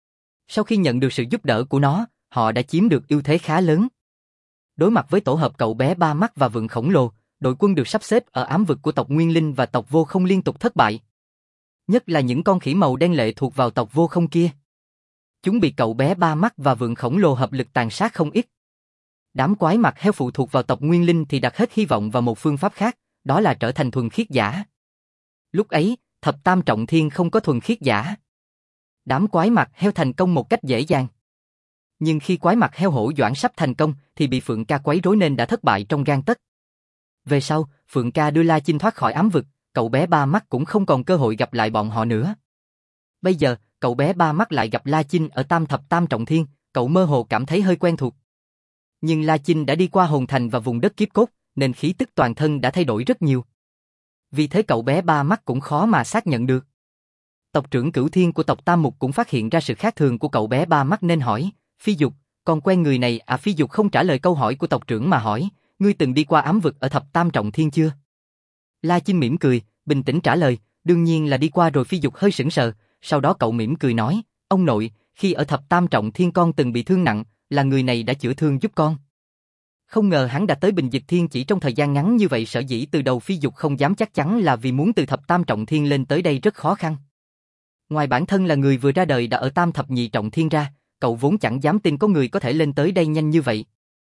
Sau khi nhận được sự giúp đỡ của nó, họ đã chiếm được ưu thế khá lớn. Đối mặt với tổ hợp cậu bé ba mắt và vượn khổng lồ, đội quân được sắp xếp ở ám vực của tộc Nguyên Linh và tộc Vô Không liên tục thất bại. Nhất là những con khỉ màu đen lệ thuộc vào tộc Vô Không kia. Chúng bị cậu bé ba mắt và vượn khổng lồ hợp lực tàn sát không ít. Đám quái mặt heo phụ thuộc vào tộc Nguyên Linh thì đặt hết hy vọng vào một phương pháp khác, đó là trở thành thuần khiết giả. Lúc ấy, Thập Tam Trọng Thiên không có thuần khiết giả. Đám quái mặt heo thành công một cách dễ dàng. Nhưng khi quái mặt heo hổ Doãn sắp thành công thì bị Phượng Ca quấy rối nên đã thất bại trong gang tấc. Về sau, Phượng Ca đưa La Chinh thoát khỏi ám vực, cậu bé ba mắt cũng không còn cơ hội gặp lại bọn họ nữa. Bây giờ, cậu bé ba mắt lại gặp La Chinh ở Thập Tam Trọng Thiên, cậu mơ hồ cảm thấy hơi quen thuộc. Nhưng La Chinh đã đi qua hồn thành và vùng đất kiếp cốt, nên khí tức toàn thân đã thay đổi rất nhiều. Vì thế cậu bé ba mắt cũng khó mà xác nhận được. Tộc trưởng Cửu Thiên của tộc Tam Mục cũng phát hiện ra sự khác thường của cậu bé ba mắt nên hỏi, Phi Dục, con quen người này à? Phi Dục không trả lời câu hỏi của tộc trưởng mà hỏi, ngươi từng đi qua ám vực ở Thập Tam Trọng Thiên chưa? La Chinh mỉm cười, bình tĩnh trả lời, đương nhiên là đi qua rồi. Phi Dục hơi sững sờ, sau đó cậu mỉm cười nói, ông nội, khi ở Thập Tam Trọng Thiên con từng bị thương nặng, là người này đã chữa thương giúp con. Không ngờ hắn đã tới Bình Dịch Thiên chỉ trong thời gian ngắn như vậy. Sở dĩ từ đầu Phi Dục không dám chắc chắn là vì muốn từ Thập Tam Trọng Thiên lên tới đây rất khó khăn. Ngoài bản thân là người vừa ra đời đã ở Tam Thập Nhị Trọng Thiên ra, cậu vốn chẳng dám tin có người có thể lên tới đây nhanh như vậy.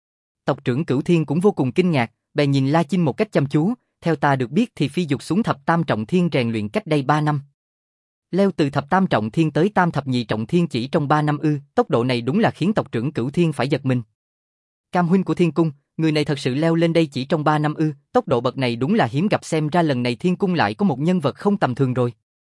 Tộc trưởng Cửu Thiên cũng vô cùng kinh ngạc, bèn nhìn La Chinh một cách chăm chú, theo ta được biết thì Phi Dục xuống Thập Tam Trọng Thiên rèn luyện cách đây 3 năm. Leo từ Thập Tam Trọng Thiên tới Tam Thập Nhị Trọng Thiên chỉ trong 3 năm ư? Tốc độ này đúng là khiến tộc trưởng Cửu Thiên phải giật mình. Cam huynh của Thiên Cung, người này thật sự leo lên đây chỉ trong 3 năm ư? Tốc độ bậc này đúng là hiếm gặp, xem ra lần này Thiên Cung lại có một nhân vật không tầm thường rồi.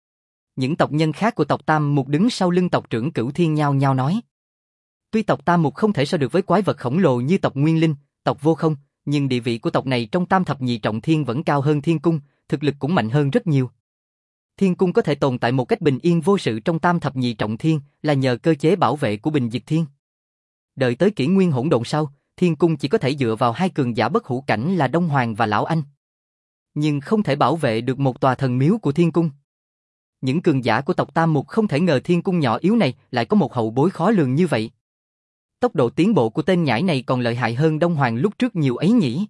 Những tộc nhân khác của tộc Tam Mục đứng sau lưng tộc trưởng Cửu Thiên nhao nhao nói. Tuy tộc Tam Mục không thể so được với quái vật khổng lồ như tộc Nguyên Linh, tộc Vô Không, nhưng địa vị của tộc này trong Tam Thập Nhị Trọng Thiên vẫn cao hơn Thiên Cung, thực lực cũng mạnh hơn rất nhiều. Thiên Cung có thể tồn tại một cách bình yên vô sự trong Tam Thập Nhị Trọng Thiên là nhờ cơ chế bảo vệ của Bình Diệt Thiên. Đợi tới kỷ nguyên hỗn độn sau, Thiên Cung chỉ có thể dựa vào hai cường giả bất hủ cảnh là Đông Hoàng và Lão Anh. Nhưng không thể bảo vệ được một tòa thần miếu của Thiên Cung. Những cường giả của tộc Tam Mục không thể ngờ Thiên Cung nhỏ yếu này lại có một hậu bối khó lường như vậy. Tốc độ tiến bộ của tên nhãi này còn lợi hại hơn Đông Hoàng lúc trước nhiều ấy nhỉ.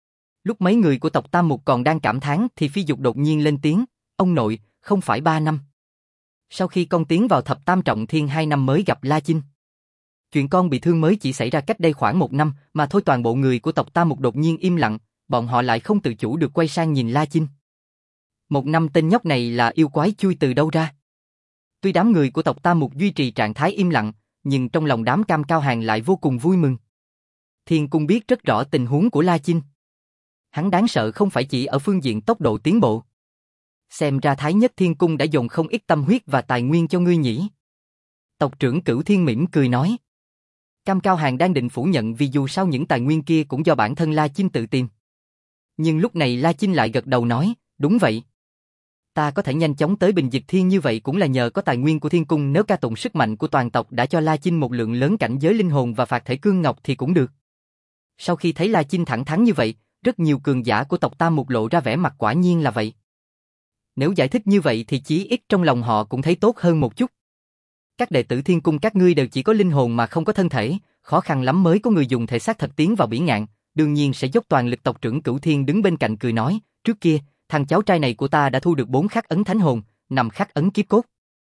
Lúc mấy người của tộc Tam Mục còn đang cảm thán thì Phi Dục đột nhiên lên tiếng, ông nội, không phải 3 năm. Sau khi con tiến vào Thập Tam Trọng Thiên 2 năm mới gặp La Chinh. Chuyện con bị thương mới chỉ xảy ra cách đây khoảng 1 năm mà thôi. Toàn bộ người của tộc Tam Mục đột nhiên im lặng, bọn họ lại không tự chủ được quay sang nhìn La Chinh. 1 năm tên nhóc này là yêu quái chui từ đâu ra? Tuy đám người của tộc Tam Mục duy trì trạng thái im lặng, nhưng trong lòng đám Cam Cao Hàng lại vô cùng vui mừng. Thiên Cung biết rất rõ tình huống của La Chinh. Hắn đáng sợ không phải chỉ ở phương diện tốc độ tiến bộ. Xem ra Thái Nhất Thiên Cung đã dồn không ít tâm huyết và tài nguyên cho ngươi nhỉ. Tộc trưởng Cửu Thiên mỉm cười nói. Cam Cao Hàng đang định phủ nhận vì dù sao những tài nguyên kia cũng do bản thân La Chinh tự tìm. Nhưng lúc này La Chinh lại gật đầu nói, đúng vậy. Ta có thể nhanh chóng tới Bình Dịch Thiên như vậy cũng là nhờ có tài nguyên của Thiên Cung. Nếu ca tụng sức mạnh của toàn tộc đã cho La Chinh một lượng lớn cảnh giới linh hồn và phạt thể cương ngọc thì cũng được. Sau khi thấy La Chinh thẳng thắn như vậy, rất nhiều cường giả của tộc Tam Mục lộ ra vẻ mặt quả nhiên là vậy. Nếu giải thích như vậy thì chí ít trong lòng họ cũng thấy tốt hơn một chút. Các đệ tử Thiên Cung các ngươi đều chỉ có linh hồn mà không có thân thể, khó khăn lắm mới có người dùng thể xác thật tiến vào bỉ ngạn, đương nhiên sẽ dốc toàn lực. Tộc trưởng Cửu Thiên đứng bên cạnh cười nói, trước kia, thằng cháu trai này của ta đã thu được 4 khắc ấn thánh hồn, 5 khắc ấn kiếp cốt.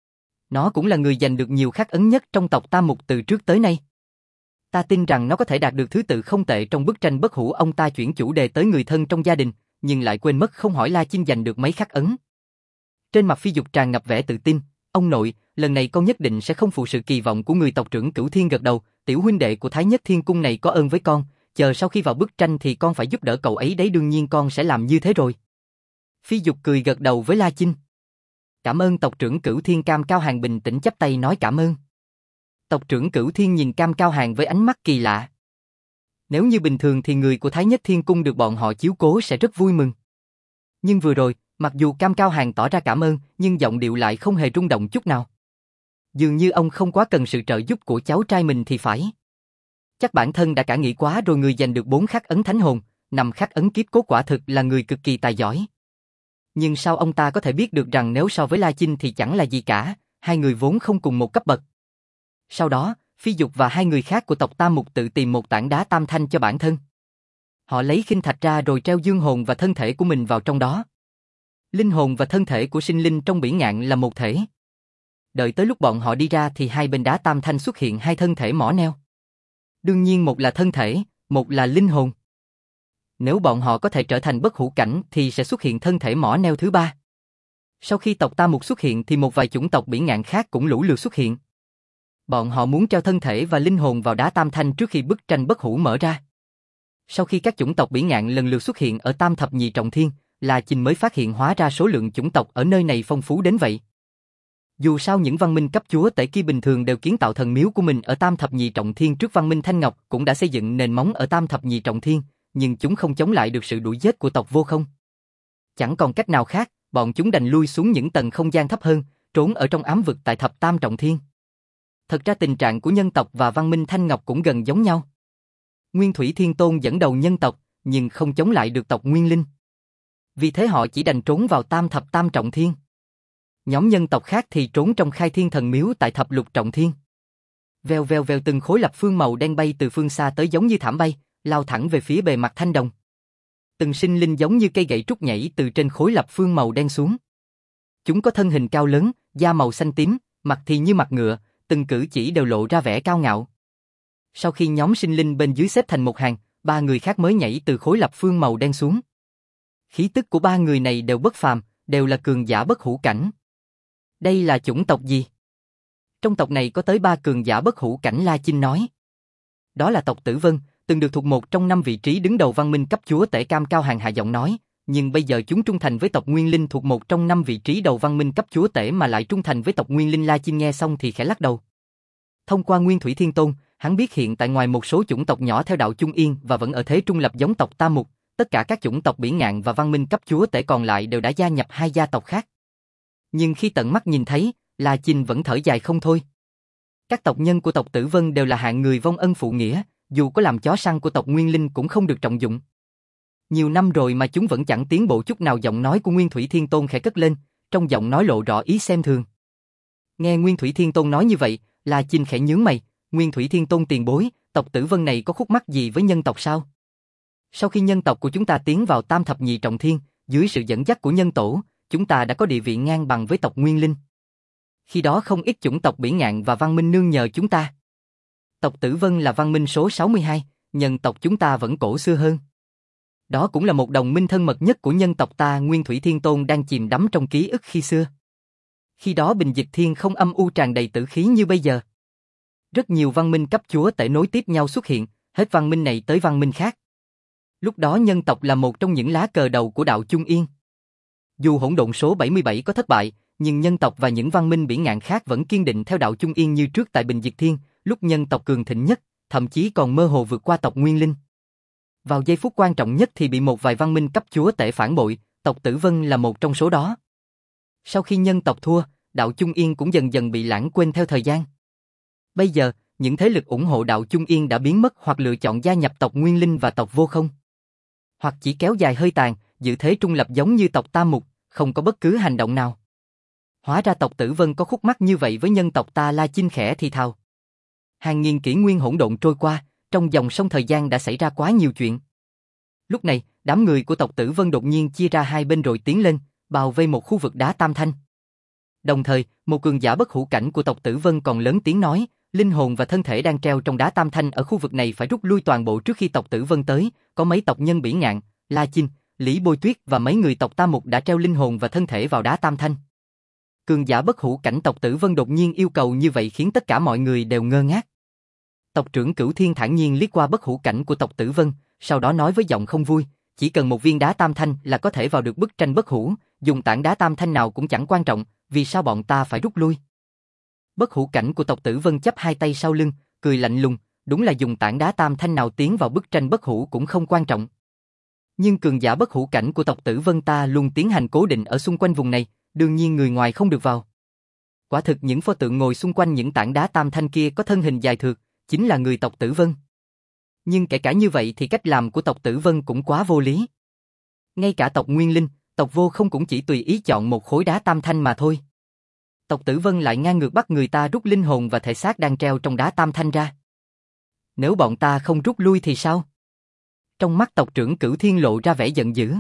Nó cũng là người giành được nhiều khắc ấn nhất trong tộc Tam Mục từ trước tới nay. Ta tin rằng nó có thể đạt được thứ tự không tệ trong bức tranh bất hủ. Ông ta chuyển chủ đề tới người thân trong gia đình, nhưng lại quên mất không hỏi La Chinh giành được mấy khắc ấn. Trên mặt Phi Dục tràn ngập vẻ tự tin. Ông nội, lần này con nhất định sẽ không phụ sự kỳ vọng của người tộc trưởng Cửu Thiên gật đầu. Tiểu huynh đệ của Thái Nhất Thiên Cung này có ơn với con, chờ sau khi vào bức tranh thì con phải giúp đỡ cậu ấy đấy, đương nhiên con sẽ làm như thế rồi. Phi Dục cười gật đầu với La Chinh. Cảm ơn tộc trưởng Cửu Thiên. Cam Cao Hàng bình tĩnh chắp tay nói cảm ơn. Tộc trưởng Cửu Thiên nhìn Cam Cao Hàng với ánh mắt kỳ lạ. Nếu như bình thường thì người của Thái Nhất Thiên Cung được bọn họ chiếu cố sẽ rất vui mừng. Nhưng vừa rồi, mặc dù Cam Cao Hàng tỏ ra cảm ơn, nhưng giọng điệu lại không hề rung động chút nào. Dường như ông không quá cần sự trợ giúp của cháu trai mình thì phải. Chắc bản thân đã cả nghĩ quá rồi. Người giành được 4 khắc ấn thánh hồn, 5 khắc ấn kiếp cốt quả thực là người cực kỳ tài giỏi. Nhưng sao ông ta có thể biết được rằng nếu so với La Chinh thì chẳng là gì cả, hai người vốn không cùng một cấp bậc. Sau đó, Phi Dục và hai người khác của tộc Tam Mục tự tìm một tảng đá tam thanh cho bản thân. Họ lấy khinh thạch ra rồi treo dương hồn và thân thể của mình vào trong đó. Linh hồn và thân thể của sinh linh trong bỉ ngạn là một thể. Đợi tới lúc bọn họ đi ra thì hai bên đá tam thanh xuất hiện hai thân thể mỏ neo. Đương nhiên một là thân thể, một là linh hồn. Nếu bọn họ có thể trở thành bất hủ cảnh thì sẽ xuất hiện thân thể mỏ neo thứ ba. Sau khi tộc Tam Mục xuất hiện thì một vài chủng tộc bỉ ngạn khác cũng lũ lượt xuất hiện. Bọn họ muốn treo thân thể và linh hồn vào đá tam thanh trước khi bức tranh bất hủ mở ra. Sau khi các chủng tộc bỉ ngạn lần lượt xuất hiện ở Tam Thập Nhị Trọng Thiên, La Chinh mới phát hiện hóa ra số lượng chủng tộc ở nơi này phong phú đến vậy. Dù sao những văn minh cấp chúa tể kia bình thường đều kiến tạo thần miếu của mình ở Tam Thập Nhị Trọng Thiên trước văn minh Thanh Ngọc cũng đã xây dựng nền móng ở Tam Thập Nhị Trọng Thiên, nhưng chúng không chống lại được sự đuổi giết của tộc Vô Không. Chẳng còn cách nào khác, bọn chúng đành lui xuống những tầng không gian thấp hơn, trốn ở trong ám vực tại Thập Tam Trọng Thiên. Thật ra tình trạng của nhân tộc và văn minh Thanh Ngọc cũng gần giống nhau. Nguyên Thủy Thiên Tôn dẫn đầu nhân tộc, nhưng không chống lại được tộc Nguyên Linh. Vì thế họ chỉ đành trốn vào Thập Tam Trọng Thiên. Nhóm nhân tộc khác thì trốn trong Khai Thiên Thần Miếu tại Thập Lục Trọng Thiên. Vèo vèo vèo, từng khối lập phương màu đen bay từ phương xa tới giống như thảm bay, lao thẳng về phía bề mặt thanh đồng. Từng sinh linh giống như cây gậy trúc nhảy từ trên khối lập phương màu đen xuống. Chúng có thân hình cao lớn, da màu xanh tím, mặt thì như mặt ngựa, từng cử chỉ đều lộ ra vẻ cao ngạo. Sau khi nhóm sinh linh bên dưới xếp thành một hàng, ba người khác mới nhảy từ khối lập phương màu đen xuống. Khí tức của ba người này đều bất phàm, đều là cường giả bất hủ cảnh. Đây là chủng tộc gì? Trong tộc này có tới 3 cường giả bất hủ cảnh, La Chinh nói. Đó là tộc Tử Vân, từng được thuộc một trong 5 vị trí đứng đầu văn minh cấp chúa tể. Cam Cao Hàng hạ giọng nói, nhưng bây giờ chúng trung thành với tộc Nguyên Linh thuộc một trong 5 vị trí đầu văn minh cấp chúa tể mà lại trung thành với tộc Nguyên Linh. La Chinh nghe xong thì khẽ lắc đầu. Thông qua Nguyên Thủy Thiên Tôn, hắn biết hiện tại ngoài một số chủng tộc nhỏ theo đạo Trung Yên và vẫn ở thế trung lập giống tộc Tam Mục, tất cả các chủng tộc bỉ ngạn và văn minh cấp chúa tể còn lại đều đã gia nhập hai gia tộc khác. Nhưng khi tận mắt nhìn thấy, La Chinh vẫn thở dài không thôi. Các tộc nhân của tộc Tử Vân đều là hạng người vong ân phụ nghĩa, dù có làm chó săn của tộc Nguyên Linh cũng không được trọng dụng. Nhiều năm rồi mà chúng vẫn chẳng tiến bộ chút nào. Giọng nói của Nguyên Thủy Thiên Tôn khẽ cất lên, trong giọng nói lộ rõ ý xem thường. Nghe Nguyên Thủy Thiên Tôn nói như vậy, La Chinh khẽ nhướng mày. Nguyên Thủy Thiên Tôn tiền bối, tộc Tử Vân này có khúc mắc gì với nhân tộc sao? Sau khi nhân tộc của chúng ta tiến vào Tam Thập Nhị Trọng Thiên, dưới sự dẫn dắt của nhân tổ, chúng ta đã có địa vị ngang bằng với tộc Nguyên Linh. Khi đó không ít chủng tộc bỉ ngạn và văn minh nương nhờ chúng ta. Tộc Tử Vân là văn minh số 62, nhân tộc chúng ta vẫn cổ xưa hơn. Đó cũng là một đồng minh thân mật nhất của nhân tộc ta. Nguyên Thủy Thiên Tôn đang chìm đắm trong ký ức khi xưa. Khi đó Bình Dịch Thiên không âm u tràn đầy tử khí như bây giờ. Rất nhiều văn minh cấp chúa tể nối tiếp nhau xuất hiện, hết văn minh này tới văn minh khác. Lúc đó nhân tộc là một trong những lá cờ đầu của đạo Trung Yên. Dù hỗn độn số 77 có thất bại, nhưng nhân tộc và những văn minh bỉ ngạn khác vẫn kiên định theo đạo Trung Yên như trước. Tại Bình Diệt Thiên, lúc nhân tộc cường thịnh nhất, thậm chí còn mơ hồ vượt qua tộc Nguyên Linh. Vào giây phút quan trọng nhất thì bị một vài văn minh cấp chúa tể phản bội, tộc Tử Vân là một trong số đó. Sau khi nhân tộc thua, đạo Trung Yên cũng dần dần bị lãng quên theo thời gian. Bây giờ, những thế lực ủng hộ đạo Trung Yên đã biến mất hoặc lựa chọn gia nhập tộc Nguyên Linh và tộc Vô Không. Hoặc chỉ kéo dài hơi tàn, giữ thế trung lập giống như tộc Tam Mục, không có bất cứ hành động nào. Hóa ra tộc Tử Vân có khúc mắc như vậy với nhân tộc ta. La Chinh khẽ thì thào. Hàng nghìn kỷ nguyên hỗn độn trôi qua, trong dòng sông thời gian đã xảy ra quá nhiều chuyện. Lúc này, đám người của tộc Tử Vân đột nhiên chia ra hai bên rồi tiến lên, bao vây một khu vực đá tam thanh. Đồng thời, một cường giả bất hủ cảnh của tộc Tử Vân còn lớn tiếng nói, linh hồn và thân thể đang treo trong đá tam thanh ở khu vực này phải rút lui toàn bộ trước khi tộc Tử Vân tới, có mấy tộc nhân Bỉ Ngạn, La Chinh, Lý Bôi Tuyết và mấy người tộc Ta Mục đã treo linh hồn và thân thể vào đá tam thanh. Cường giả bất hủ cảnh tộc Tử Vân đột nhiên yêu cầu như vậy khiến tất cả mọi người đều ngơ ngác. Tộc trưởng Cửu Thiên thản nhiên liếc qua bất hủ cảnh của tộc Tử Vân, sau đó nói với giọng không vui, chỉ cần một viên đá tam thanh là có thể vào được bức tranh bất hủ, dùng tảng đá tam thanh nào cũng chẳng quan trọng, vì sao bọn ta phải rút lui? Bất hủ cảnh của tộc Tử Vân chắp hai tay sau lưng, cười lạnh lùng, đúng là dùng tảng đá tam thanh nào tiến vào bức tranh bất hủ cũng không quan trọng. Nhưng cường giả bất hủ cảnh của tộc Tử Vân ta luôn tiến hành cố định ở xung quanh vùng này, đương nhiên người ngoài không được vào. Quả thực những pho tượng ngồi xung quanh những tảng đá tam thanh kia có thân hình dài thượt, chính là người tộc Tử Vân. Nhưng kể cả như vậy thì cách làm của tộc Tử Vân cũng quá vô lý. Ngay cả tộc Nguyên Linh, tộc Vô Không cũng chỉ tùy ý chọn một khối đá tam thanh mà thôi. Tộc Tử Vân lại ngang ngược bắt người ta rút linh hồn và thể xác đang treo trong đá tam thanh ra. Nếu bọn ta không rút lui thì sao? Trong mắt tộc trưởng Cửu Thiên lộ ra vẻ giận dữ.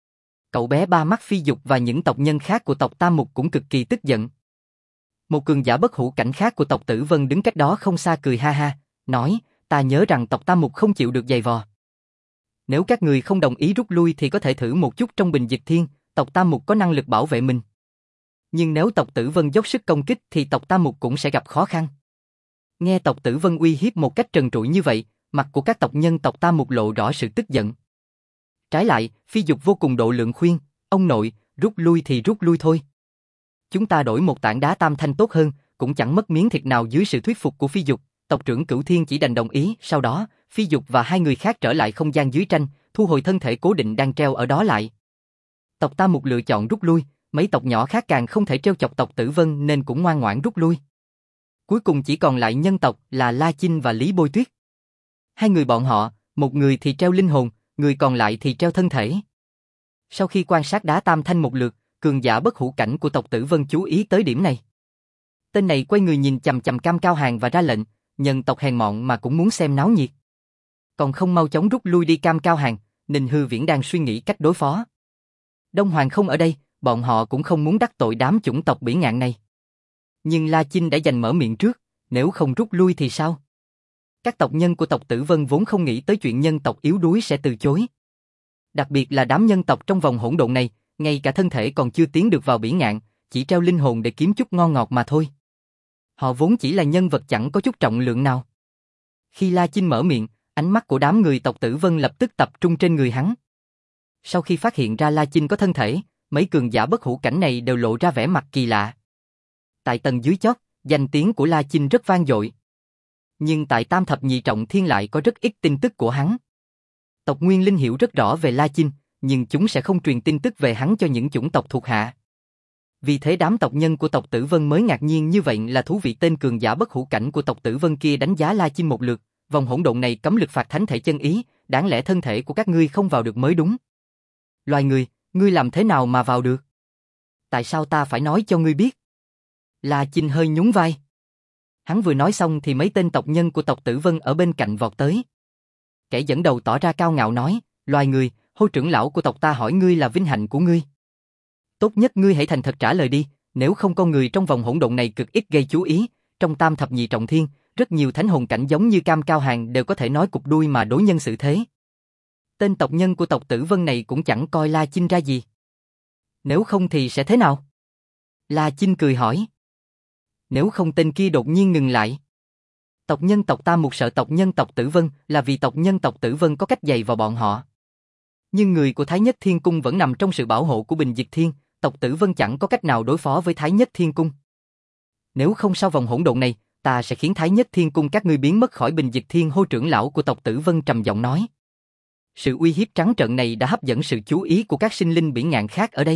Cậu bé ba mắt Phi Dục và những tộc nhân khác của tộc Tam Mục cũng cực kỳ tức giận. Một cường giả bất hủ cảnh khác của tộc Tử Vân đứng cách đó không xa cười ha ha, nói, ta nhớ rằng tộc Tam Mục không chịu được giày vò. Nếu các người không đồng ý rút lui thì có thể thử một chút trong bình dịch thiên, tộc Tam Mục có năng lực bảo vệ mình. Nhưng nếu tộc Tử Vân dốc sức công kích thì tộc Tam Mục cũng sẽ gặp khó khăn. Nghe tộc Tử Vân uy hiếp một cách trần trụi như vậy, mặt của các tộc nhân tộc Tam Mục lộ rõ sự tức giận. Trái lại, Phi Dục vô cùng độ lượng khuyên, ông nội, rút lui thì rút lui thôi. Chúng ta đổi một tảng đá tam thanh tốt hơn, cũng chẳng mất miếng thịt nào dưới sự thuyết phục của Phi Dục. Tộc trưởng Cửu Thiên chỉ đành đồng ý, sau đó, Phi Dục và hai người khác trở lại không gian dưới tranh, thu hồi thân thể cố định đang treo ở đó lại. Tộc Tam Mục lựa chọn rút lui, mấy tộc nhỏ khác càng không thể trêu chọc tộc Tử Vân nên cũng ngoan ngoãn rút lui. Cuối cùng chỉ còn lại nhân tộc là La Chinh và Lý Bôi Tuyết. Hai người bọn họ, một người thì treo linh hồn, người còn lại thì treo thân thể. Sau khi quan sát đá tam thanh một lượt, cường giả bất hủ cảnh của tộc Tử Vân chú ý tới điểm này. Tên này quay người nhìn chằm chằm Cam Cao Hàng và ra lệnh, nhân tộc hèn mọn mà cũng muốn xem náo nhiệt. Còn không mau chóng rút lui đi Cam Cao Hàng, Ninh Hư Viễn đang suy nghĩ cách đối phó. Đông Hoàng không ở đây, bọn họ cũng không muốn đắc tội đám chủng tộc Bỉ Ngạn này. Nhưng La Chinh đã giành mở miệng trước, nếu không rút lui thì sao? Các tộc nhân của tộc Tử Vân vốn không nghĩ tới chuyện nhân tộc yếu đuối sẽ từ chối. Đặc biệt là đám nhân tộc trong vòng hỗn độn này, ngay cả thân thể còn chưa tiến được vào Bỉ Ngạn, chỉ treo linh hồn để kiếm chút ngon ngọt mà thôi. Họ vốn chỉ là nhân vật chẳng có chút trọng lượng nào. Khi La Chinh mở miệng, ánh mắt của đám người tộc Tử Vân lập tức tập trung trên người hắn. Sau khi phát hiện ra La Chinh có thân thể, mấy cường giả bất hủ cảnh này đều lộ ra vẻ mặt kỳ lạ. Tại tầng dưới chót, danh tiếng của La Chinh rất vang dội. Nhưng tại Tam Thập Nhị Trọng Thiên lại có rất ít tin tức của hắn. Tộc Nguyên Linh hiểu rất rõ về La Chinh, nhưng chúng sẽ không truyền tin tức về hắn cho những chủng tộc thuộc hạ. Vì thế đám tộc nhân của tộc Tử Vân mới ngạc nhiên như vậy là thú vị tên cường giả bất hủ cảnh của tộc Tử Vân kia đánh giá La Chinh một lượt, vòng hỗn độn này cấm lực phạt thánh thể chân ý, đáng lẽ thân thể của các ngươi không vào được mới đúng. Loài người, ngươi làm thế nào mà vào được? Tại sao ta phải nói cho ngươi biết? La Chinh hơi nhún vai. Hắn vừa nói xong thì mấy tên tộc nhân của tộc Tử Vân ở bên cạnh vọt tới. Kẻ dẫn đầu tỏ ra cao ngạo nói, loài người, hô trưởng lão của tộc ta hỏi ngươi là vinh hạnh của ngươi. Tốt nhất ngươi hãy thành thật trả lời đi, nếu không con người trong vòng hỗn độn này cực ít gây chú ý, trong Tam Thập Nhị Trọng Thiên, rất nhiều thánh hồn cảnh giống như Cam Cao Hàng đều có thể nói cục đuôi mà đối nhân xử thế. Tên tộc nhân của tộc Tử Vân này cũng chẳng coi La Chinh ra gì. Nếu không thì sẽ thế nào? La Chinh cười hỏi. Nếu không tên kia đột nhiên ngừng lại. Tộc nhân tộc ta một sợ tộc nhân tộc Tử Vân là vì tộc nhân tộc Tử Vân có cách dày vào bọn họ. Nhưng người của Thái Nhất Thiên Cung vẫn nằm trong sự bảo hộ của Bình Diệt Thiên, tộc Tử Vân chẳng có cách nào đối phó với Thái Nhất Thiên Cung. Nếu không sau vòng hỗn độn này, ta sẽ khiến Thái Nhất Thiên Cung các ngươi biến mất khỏi Bình Diệt Thiên. Hô trưởng lão của tộc Tử Vân trầm giọng nói. Sự uy hiếp trắng trợn này đã hấp dẫn sự chú ý của các sinh linh Bỉ Ngạn khác ở đây.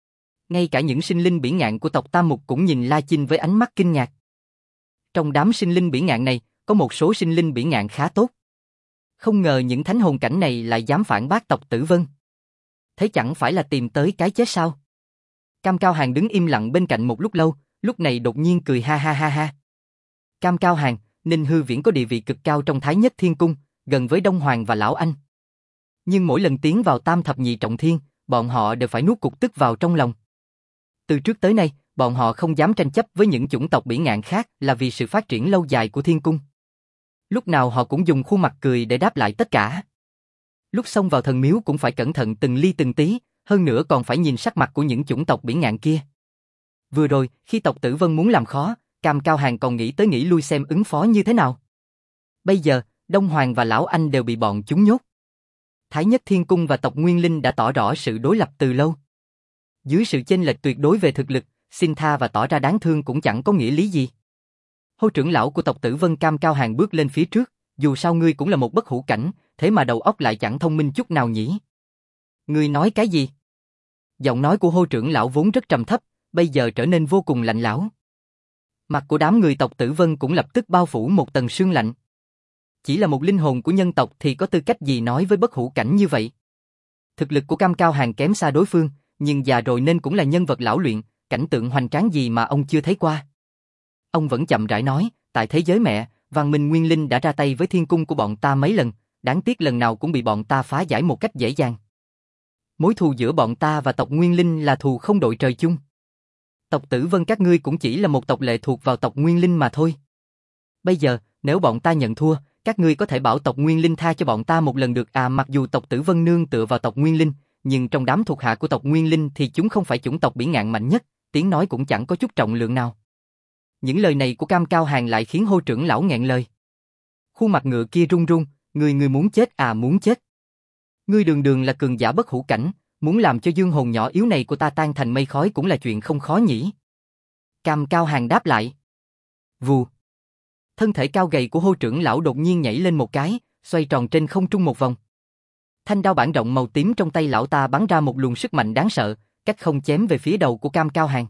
Ngay cả những sinh linh Bỉ Ngạn của tộc Tam Mục cũng nhìn La Chinh với ánh mắt kinh ngạc. Trong đám sinh linh Bỉ Ngạn này, có một số sinh linh Bỉ Ngạn khá tốt. Không ngờ những thánh hồn cảnh này lại dám phản bác tộc Tử Vân. Thế chẳng phải là tìm tới cái chết sao? Cam Cao Hàng đứng im lặng bên cạnh một lúc lâu, lúc này đột nhiên cười ha ha ha ha. Cam Cao Hàng, Ninh Hư Viễn có địa vị cực cao trong Thái Nhất Thiên Cung, gần với Đông Hoàng và Lão Anh. Nhưng mỗi lần tiến vào Tam Thập Nhị Trọng Thiên, bọn họ đều phải nuốt cục tức vào trong lòng. Từ trước tới nay, bọn họ không dám tranh chấp với những chủng tộc bỉ ngạn khác là vì sự phát triển lâu dài của thiên cung. Lúc nào họ cũng dùng khuôn mặt cười để đáp lại tất cả. Lúc xông vào thần miếu cũng phải cẩn thận từng ly từng tí, hơn nữa còn phải nhìn sắc mặt của những chủng tộc bỉ ngạn kia. Vừa rồi, khi tộc Tử Vân muốn làm khó, Cam Cao Hàng còn nghĩ lui xem ứng phó như thế nào. Bây giờ, Đông Hoàng và Lão Anh đều bị bọn chúng nhốt. Thái Nhất Thiên Cung và tộc Nguyên Linh đã tỏ rõ sự đối lập từ lâu. Dưới sự chênh lệch tuyệt đối về thực lực, xin tha và tỏ ra đáng thương cũng chẳng có nghĩa lý gì. Hô trưởng lão của tộc Tử Vân Cam Cao Hàng bước lên phía trước, dù sao ngươi cũng là một bất hủ cảnh, thế mà đầu óc lại chẳng thông minh chút nào nhỉ. Ngươi nói cái gì? Giọng nói của hô trưởng lão vốn rất trầm thấp, bây giờ trở nên vô cùng lạnh lẽo. Mặt của đám người tộc Tử Vân cũng lập tức bao phủ một tầng sương lạnh. Chỉ là một linh hồn của nhân tộc thì có tư cách gì nói với bất hủ cảnh như vậy? Thực lực của Cam Cao Hàng kém xa đối phương, nhưng già rồi nên cũng là nhân vật lão luyện, cảnh tượng hoành tráng gì mà ông chưa thấy qua. Ông vẫn chậm rãi nói, tại thế giới mẹ, văn minh nguyên linh đã ra tay với thiên cung của bọn ta mấy lần, đáng tiếc lần nào cũng bị bọn ta phá giải một cách dễ dàng. Mối thù giữa bọn ta và tộc Nguyên Linh là thù không đội trời chung. Tộc Tử Vân các ngươi cũng chỉ là một tộc lệ thuộc vào tộc Nguyên Linh mà thôi. Bây giờ, nếu bọn ta nhận thua, các ngươi có thể bảo tộc Nguyên Linh tha cho bọn ta một lần được à? Mặc dù tộc Tử Vân nương tựa vào tộc Nguyên Linh, nhưng trong đám thuộc hạ của tộc Nguyên Linh thì chúng không phải chủng tộc bỉ ngạn mạnh nhất, tiếng nói cũng chẳng có chút trọng lượng nào. Những lời này của Cam Cao Hàng lại khiến hô trưởng lão nghẹn lời. Khuôn mặt ngựa kia run run, ngươi muốn chết à? Muốn chết. Ngươi đường đường là cường giả bất hủ cảnh, muốn làm cho dương hồn nhỏ yếu này của ta tan thành mây khói cũng là chuyện không khó nhỉ. Cam Cao Hàng đáp lại. Vù. Thân thể cao gầy của hô trưởng lão đột nhiên nhảy lên một cái, xoay tròn trên không trung một vòng. Thanh đao bản rộng màu tím trong tay lão ta bắn ra một luồng sức mạnh đáng sợ, cách không chém về phía đầu của Cam Cao Hàng.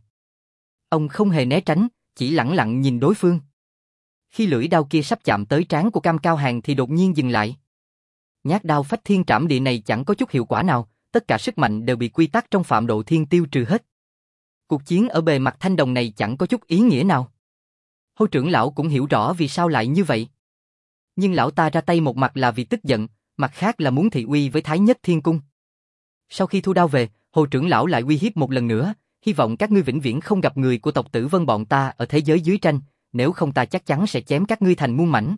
Ông không hề né tránh, chỉ lẳng lặng nhìn đối phương. Khi lưỡi đao kia sắp chạm tới trán của Cam Cao Hàng thì đột nhiên dừng lại. Nhát đao phách thiên trảm địa này chẳng có chút hiệu quả nào, tất cả sức mạnh đều bị quy tắc trong phạm độ thiên tiêu trừ hết. Cuộc chiến ở bề mặt thanh đồng này chẳng có chút ý nghĩa nào. Hô trưởng lão cũng hiểu rõ vì sao lại như vậy. Nhưng lão ta ra tay một mặt là vì tức giận, mặt khác là muốn thị uy với Thái Nhất Thiên Cung. Sau khi thu đao về, Hồ trưởng lão lại uy hiếp một lần nữa, hy vọng các ngươi vĩnh viễn không gặp người của tộc Tử Vân bọn ta ở thế giới dưới tranh, nếu không ta chắc chắn sẽ chém các ngươi thành muôn mảnh.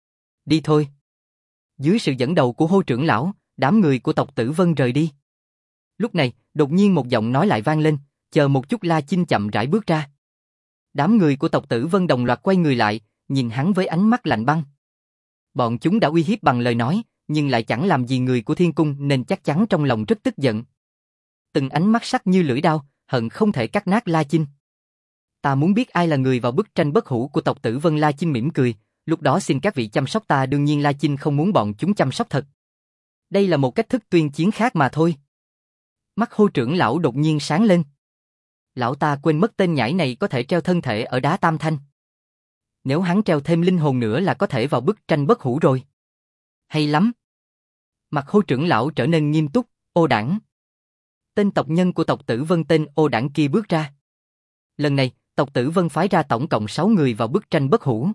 Đi thôi. Dưới sự dẫn đầu của Hồ trưởng lão, đám người của tộc Tử Vân rời đi. Lúc này, đột nhiên một giọng nói lại vang lên, chờ một chút. La Chinh chậm rãi bước ra. Đám người của tộc Tử Vân đồng loạt quay người lại, nhìn hắn với ánh mắt lạnh băng. Bọn chúng đã uy hiếp bằng lời nói, nhưng lại chẳng làm gì người của thiên cung nên chắc chắn trong lòng rất tức giận. Từng ánh mắt sắc như lưỡi đao, hận không thể cắt nát La Chinh. Ta muốn biết ai là người vào bức tranh bất hủ của tộc Tử Vân. La Chinh mỉm cười, lúc đó xin các vị chăm sóc ta. Đương nhiên La Chinh không muốn bọn chúng chăm sóc thật. Đây là một cách thức tuyên chiến khác mà thôi. Mắt Hô trưởng lão đột nhiên sáng lên. Lão ta quên mất tên nhãi này có thể treo thân thể ở đá Tam Thanh. Nếu hắn treo thêm linh hồn nữa là có thể vào bức tranh bất hủ rồi. Hay lắm. Mặt Hô trưởng lão trở nên nghiêm túc. Ô Đảng. Tên tộc nhân của tộc Tử Vân tên Ô Đảng kia bước ra. Lần này, tộc Tử Vân phái ra tổng cộng 6 người vào bức tranh bất hủ.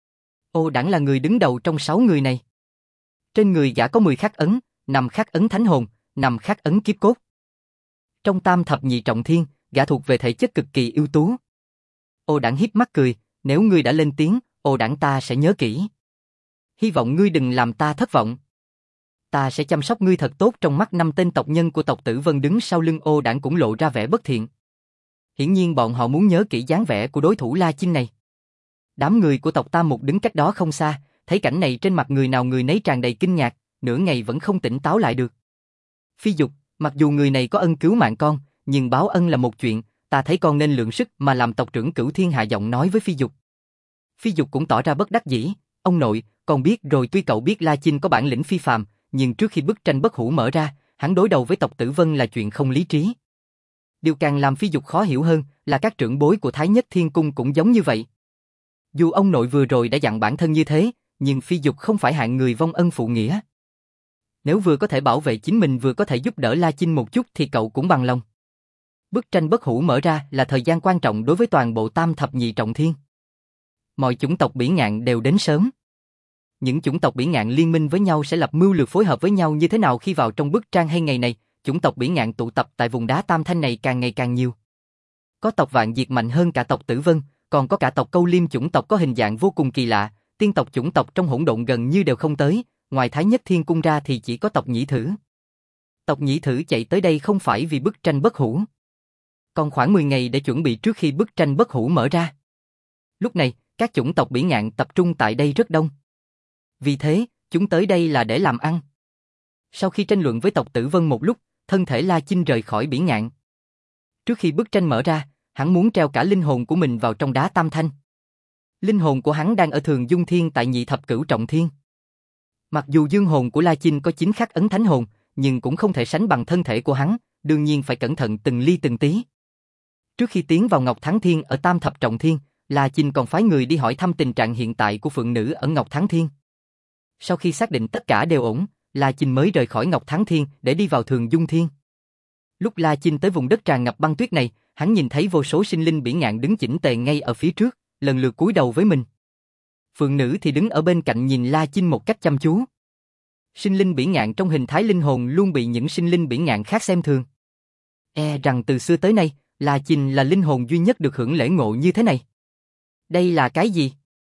Ô Đảng là người đứng đầu trong 6 người này. Trên người gã có 10 khắc ấn, 5 khắc ấn thánh hồn, 5 khắc ấn kiếp cốt. Trong tam thập nhị trọng thiên, gã thuộc về thể chất cực kỳ ưu tú. Ô Đảng híp mắt cười, nếu ngươi đã lên tiếng, Ô Đảng ta sẽ nhớ kỹ. Hy vọng ngươi đừng làm ta thất vọng. Ta sẽ chăm sóc ngươi thật tốt. Trong mắt 5 tên tộc nhân của tộc Tử Vân đứng sau lưng Ô Đảng cũng lộ ra vẻ bất thiện. Hiển nhiên bọn họ muốn nhớ kỹ dáng vẻ của đối thủ La Chinh này. Đám người của tộc Tam Mục đứng cách đó không xa, thấy cảnh này trên mặt người nào người nấy tràn đầy kinh ngạc, nửa ngày vẫn không tỉnh táo lại được. Phi Dục, mặc dù người này có ân cứu mạng con, nhưng báo ân là một chuyện, ta thấy con nên lượng sức mà làm tộc trưởng Cửu Thiên hạ giọng nói với Phi Dục. Phi Dục cũng tỏ ra bất đắc dĩ, ông nội, con biết rồi. Tuy cậu biết La Chinh có bản lĩnh phi phàm, nhưng trước khi bức tranh bất hủ mở ra, hắn đối đầu với tộc Tử Vân là chuyện không lý trí. Điều càng làm Phi Dục khó hiểu hơn là các trưởng bối của Thái Nhất Thiên Cung cũng giống như vậy. Dù ông nội vừa rồi đã dặn bản thân như thế, nhưng Phi Dục không phải hạng người vong ân phụ nghĩa. Nếu vừa có thể bảo vệ chính mình vừa có thể giúp đỡ La Chinh một chút thì cậu cũng bằng lòng. Bức tranh bất hủ mở ra là thời gian quan trọng đối với toàn bộ tam thập nhị trọng thiên. Mọi chủng tộc bỉ ngạn đều đến sớm. Những chủng tộc bỉ ngạn liên minh với nhau sẽ lập mưu lược phối hợp với nhau như thế nào khi vào trong bức tranh hay ngày này, chủng tộc bỉ ngạn tụ tập tại vùng đá Tam Thanh này càng ngày càng nhiều. Có tộc Vạn Diệt mạnh hơn cả tộc Tử Vân, còn có cả tộc Câu Liêm chủng tộc có hình dạng vô cùng kỳ lạ, tiên tộc chủng tộc trong hỗn độn gần như đều không tới, ngoài Thái Nhất Thiên Cung ra thì chỉ có tộc Nhĩ Thử. Tộc Nhĩ Thử chạy tới đây không phải vì bức tranh bất hủ. Còn khoảng 10 ngày để chuẩn bị trước khi bức tranh bất hủ mở ra. Lúc này, các chủng tộc Bỉ Ngạn tập trung tại đây rất đông. Vì thế, chúng tới đây là để làm ăn. Sau khi tranh luận với tộc Tử Vân một lúc, thân thể La Chinh rời khỏi Bỉ Ngạn. Trước khi bức tranh mở ra, hắn muốn treo cả linh hồn của mình vào trong đá Tam Thanh. Linh hồn của hắn đang ở Thường Dung Thiên tại Nhị Thập Cửu Trọng Thiên. Mặc dù dương hồn của La Chinh có 9 khắc ấn thánh hồn, nhưng cũng không thể sánh bằng thân thể của hắn, đương nhiên phải cẩn thận từng ly từng tí. Trước khi tiến vào Ngọc Thắng Thiên ở Tam Thập Trọng Thiên, La Chinh còn phái người đi hỏi thăm tình trạng hiện tại của phượng nữ ở Ngọc Thắng Thiên. Sau khi xác định tất cả đều ổn, La Chinh mới rời khỏi Ngọc Thắng Thiên để đi vào Thường Dung Thiên. Lúc La Chinh tới vùng đất tràn ngập băng tuyết này, hắn nhìn thấy vô số sinh linh Bỉ Ngạn đứng chỉnh tề ngay ở phía trước, lần lượt cúi đầu với mình. Phượng nữ thì đứng ở bên cạnh nhìn La Chinh một cách chăm chú. Sinh linh Bỉ Ngạn trong hình thái linh hồn luôn bị những sinh linh Bỉ Ngạn khác xem thường. Rằng từ xưa tới nay, La Chinh là linh hồn duy nhất được hưởng lễ ngộ như thế này. Đây là cái gì?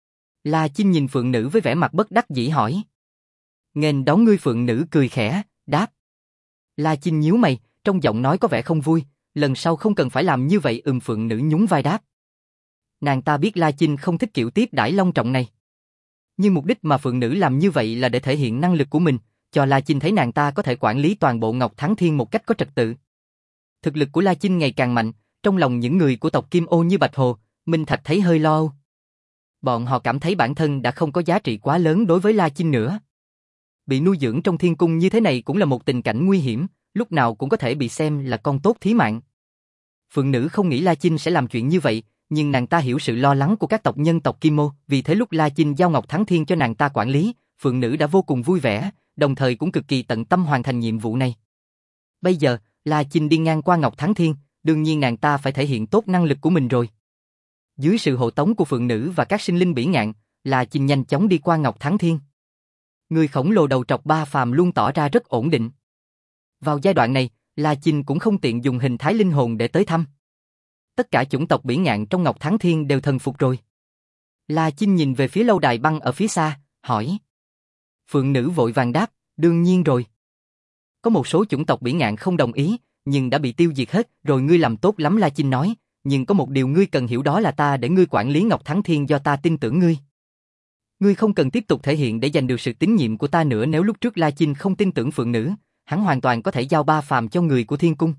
La Chinh nhìn phượng nữ với vẻ mặt bất đắc dĩ hỏi. Nghênh đón ngươi, phượng nữ cười khẽ, đáp. La Chinh nhíu mày, trong giọng nói có vẻ không vui, lần sau không cần phải làm như vậy. Phượng nữ nhún vai đáp. Nàng ta biết La Chinh không thích kiểu tiếp đãi long trọng này. Nhưng mục đích mà phượng nữ làm như vậy là để thể hiện năng lực của mình, cho La Chinh thấy nàng ta có thể quản lý toàn bộ Ngọc Thắng Thiên một cách có trật tự. Thực lực của La Chinh ngày càng mạnh, trong lòng những người của tộc Kim Ô như Bạch Hồ, Minh Thạch thấy hơi lo âu. Bọn họ cảm thấy bản thân đã không có giá trị quá lớn đối với La Chinh nữa. Bị nuôi dưỡng trong thiên cung như thế này cũng là một tình cảnh nguy hiểm, lúc nào cũng có thể bị xem là con tốt thí mạng. Phượng nữ không nghĩ La Chinh sẽ làm chuyện như vậy, nhưng nàng ta hiểu sự lo lắng của các tộc nhân tộc Kim Ô, vì thế lúc La Chinh giao Ngọc Thắng Thiên cho nàng ta quản lý, Phượng nữ đã vô cùng vui vẻ, đồng thời cũng cực kỳ tận tâm hoàn thành nhiệm vụ này. Bây giờ, La Chinh đi ngang qua Ngọc Thắng Thiên, đương nhiên nàng ta phải thể hiện tốt năng lực của mình rồi. Dưới sự hộ tống của phượng nữ và các sinh linh Bỉ Ngạn, La Chinh nhanh chóng đi qua Ngọc Thắng Thiên. Người khổng lồ đầu trọc Ba Phàm luôn tỏ ra rất ổn định. Vào giai đoạn này, La Chinh cũng không tiện dùng hình thái linh hồn để tới thăm. Tất cả chủng tộc Bỉ Ngạn trong Ngọc Thắng Thiên đều thần phục rồi. La Chinh nhìn về phía lâu đài băng ở phía xa, hỏi. Phượng nữ vội vàng đáp, đương nhiên rồi. Có một số chủng tộc Bỉ Ngạn không đồng ý, nhưng đã bị tiêu diệt hết rồi. Ngươi làm tốt lắm, La Chinh nói, nhưng có một điều ngươi cần hiểu, đó là ta để ngươi quản lý Ngọc Thắng Thiên do ta tin tưởng ngươi. Ngươi không cần tiếp tục thể hiện để giành được sự tín nhiệm của ta nữa. Nếu lúc trước La Chinh không tin tưởng phượng nữ, hắn hoàn toàn có thể giao Ba Phàm cho người của thiên cung.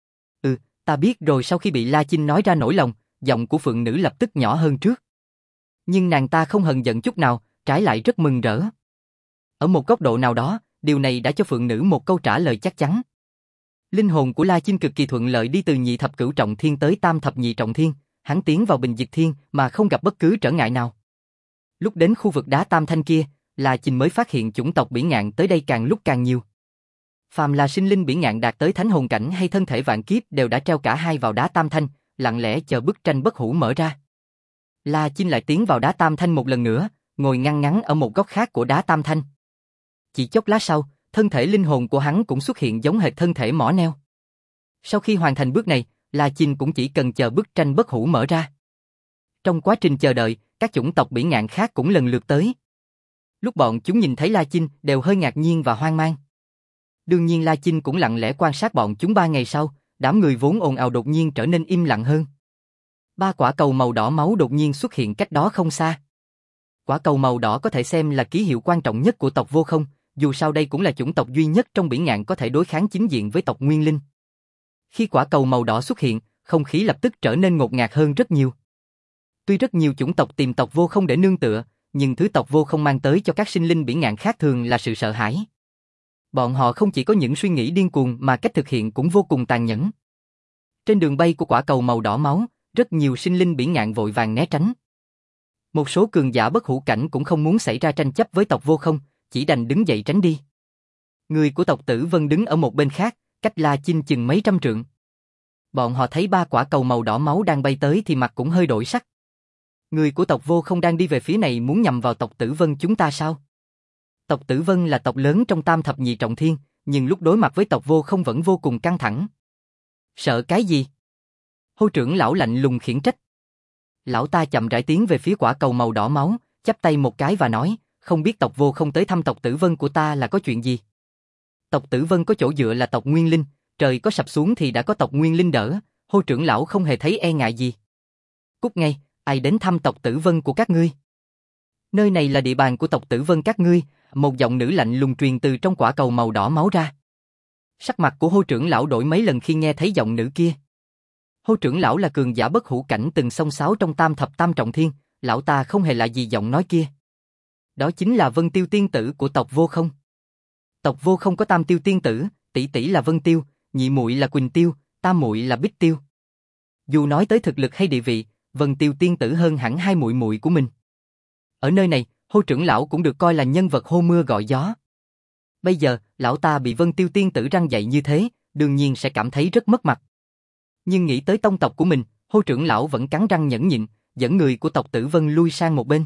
Ta biết rồi. Sau khi bị La Chinh nói ra nỗi lòng, giọng của phượng nữ lập tức nhỏ hơn trước. Nhưng nàng ta không hờn giận chút nào, trái lại rất mừng rỡ. Ở một góc độ nào đó, điều này đã cho phượng nữ một câu trả lời chắc chắn. Linh hồn của La Chinh cực kỳ thuận lợi đi từ Nhị Thập Cửu Trọng Thiên tới Tam Thập Nhị Trọng Thiên, hắn tiến vào Bình Diệt Thiên mà không gặp bất cứ trở ngại nào. Lúc đến khu vực đá Tam Thanh kia, La Chinh mới phát hiện chủng tộc Bỉ Ngạn tới đây càng lúc càng nhiều. Phàm là sinh linh Bỉ Ngạn đạt tới thánh hồn cảnh hay thân thể vạn kiếp đều đã treo cả hai vào đá Tam Thanh, lặng lẽ chờ bức tranh bất hủ mở ra. La Chinh lại tiến vào đá Tam Thanh một lần nữa, ngồi ngăn ngắn ở một góc khác của đá Tam Thanh. Chỉ chốc lát sau, thân thể linh hồn của hắn cũng xuất hiện giống hệt thân thể mỏ neo. Sau khi hoàn thành bước này, La Chinh cũng chỉ cần chờ bức tranh bất hủ mở ra. Trong quá trình chờ đợi, các chủng tộc Bỉ Ngạn khác cũng lần lượt tới. Lúc bọn chúng nhìn thấy La Chinh đều hơi ngạc nhiên và hoang mang. Đương nhiên La Chinh cũng lặng lẽ quan sát bọn chúng. 3 ngày sau, đám người vốn ồn ào đột nhiên trở nên im lặng hơn. 3 quả cầu màu đỏ máu đột nhiên xuất hiện cách đó không xa. Quả cầu màu đỏ có thể xem là ký hiệu quan trọng nhất của tộc Vô Không, dù sao đây cũng là chủng tộc duy nhất trong Bỉ Ngạn có thể đối kháng chính diện với tộc Nguyên Linh. Khi quả cầu màu đỏ xuất hiện, không khí lập tức trở nên ngột ngạt hơn rất nhiều. Tuy rất nhiều chủng tộc tìm tộc Vô Không để nương tựa, nhưng thứ tộc Vô Không mang tới cho các sinh linh Bỉ Ngạn khác thường là sự sợ hãi. Bọn họ không chỉ có những suy nghĩ điên cuồng mà cách thực hiện cũng vô cùng tàn nhẫn. Trên đường bay của quả cầu màu đỏ máu, rất nhiều sinh linh Bỉ Ngạn vội vàng né tránh. Một số cường giả bất hủ cảnh cũng không muốn xảy ra tranh chấp với tộc Vô Không, chỉ đành đứng dậy tránh đi. Người của tộc Tử Vân đứng ở một bên khác, cách La Chinh chừng mấy trăm trượng. Bọn họ thấy 3 quả cầu màu đỏ máu đang bay tới thì mặt cũng hơi đổi sắc. Người của tộc Vô Không đang đi về phía này muốn nhằm vào tộc Tử Vân chúng ta sao? Tộc Tử Vân là tộc lớn trong Tam Thập Nhị Trọng Thiên, nhưng lúc đối mặt với tộc Vô Không vẫn vô cùng căng thẳng. Sợ cái gì? Hô trưởng lão lạnh lùng khiển trách. Lão ta chậm rãi tiến về phía quả cầu màu đỏ máu, chắp tay một cái và nói, không biết tộc Vô Không tới thăm tộc Tử Vân của ta là có chuyện gì? Tộc Tử Vân có chỗ dựa là tộc Nguyên Linh, trời có sập xuống thì đã có tộc Nguyên Linh đỡ, Hô trưởng lão không hề thấy e ngại gì. Cút ngay, ai đến thăm tộc Tử Vân của các ngươi? Nơi này là địa bàn của tộc Tử Vân các ngươi, một giọng nữ lạnh lùng truyền từ trong quả cầu màu đỏ máu ra. Sắc mặt của Hô trưởng lão đổi mấy lần khi nghe thấy giọng nữ kia. Hô trưởng lão là cường giả bất hủ cảnh từng xông xáo trong tam thập tam trọng thiên, lão ta không hề lạ gì giọng nói kia. Đó chính là Vân Tiêu tiên tử của tộc Vô Không. Tộc Vô Không có tam tiêu tiên tử, tỷ tỷ là Vân Tiêu, nhị muội là Quỳnh Tiêu, tam muội là Bích Tiêu. Dù nói tới thực lực hay địa vị, Vân Tiêu tiên tử hơn hẳn hai muội muội của mình. Ở nơi này, Hô trưởng lão cũng được coi là nhân vật hô mưa gọi gió. Bây giờ, lão ta bị Vân Tiêu tiên tử răng dạy như thế, đương nhiên sẽ cảm thấy rất mất mặt. Nhưng nghĩ tới tông tộc của mình, Hô trưởng lão vẫn cắn răng nhẫn nhịn, dẫn người của tộc Tử Vân lui sang một bên.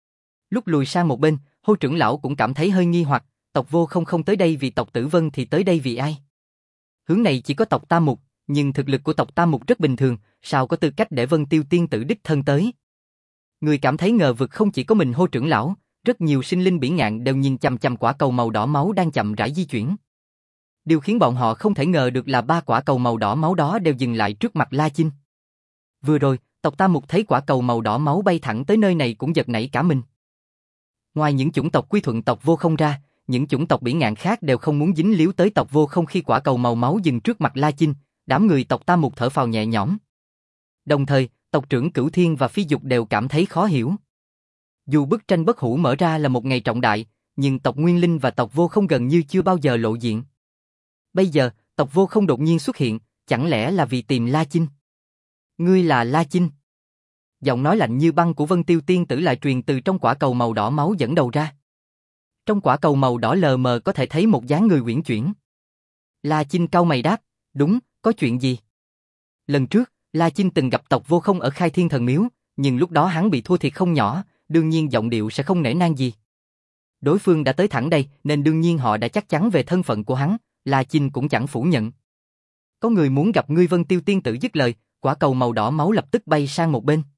Lúc lùi sang một bên, Hô trưởng lão cũng cảm thấy hơi nghi hoặc, tộc Vô Không không tới đây vì tộc Tử Vân thì tới đây vì ai? Hướng này chỉ có tộc Tam Mục, nhưng thực lực của tộc Tam Mục rất bình thường, sao có tư cách để Vân Tiêu tiên tử đích thân tới? Người cảm thấy ngờ vực không chỉ có mình Hô trưởng lão, rất nhiều sinh linh bỉ ngạn đều nhìn chằm chằm quả cầu màu đỏ máu đang chậm rãi di chuyển. Điều khiến bọn họ không thể ngờ được là ba quả cầu màu đỏ máu đó đều dừng lại trước mặt La Chinh. Vừa rồi, tộc Tam Mục thấy quả cầu màu đỏ máu bay thẳng tới nơi này cũng giật nảy cả mình. Ngoài những chủng tộc quy thuận tộc Vô Không ra, những chủng tộc bỉ ngạn khác đều không muốn dính líu tới tộc Vô Không khi quả cầu màu máu dừng trước mặt La Chinh, đám người tộc Tam Mục thở phào nhẹ nhõm. Đồng thời, tộc trưởng Cửu Thiên và Phi Dục đều cảm thấy khó hiểu. Dù bức tranh bất hủ mở ra là một ngày trọng đại, nhưng tộc Nguyên Linh và tộc Vô Không gần như chưa bao giờ lộ diện. Bây giờ, tộc Vô Không đột nhiên xuất hiện, chẳng lẽ là vì tìm La Chinh? Ngươi là La Chinh? Giọng nói lạnh như băng của Vân Tiêu tiên tử lại truyền từ trong quả cầu màu đỏ máu dẫn đầu ra. Trong quả cầu màu đỏ lờ mờ có thể thấy một dáng người uyển chuyển. La Chinh cau mày đáp, đúng, có chuyện gì? Lần trước, La Chinh từng gặp tộc Vô Không ở Khai Thiên Thần Miếu, nhưng lúc đó hắn bị thua thiệt không nhỏ, đương nhiên giọng điệu sẽ không nể nang gì. Đối phương đã tới thẳng đây nên đương nhiên họ đã chắc chắn về thân phận của hắn, La Chinh cũng chẳng phủ nhận. Có người muốn gặp ngươi. Vân Tiêu tiên tử dứt lời, quả cầu màu đỏ máu lập tức bay sang một bên.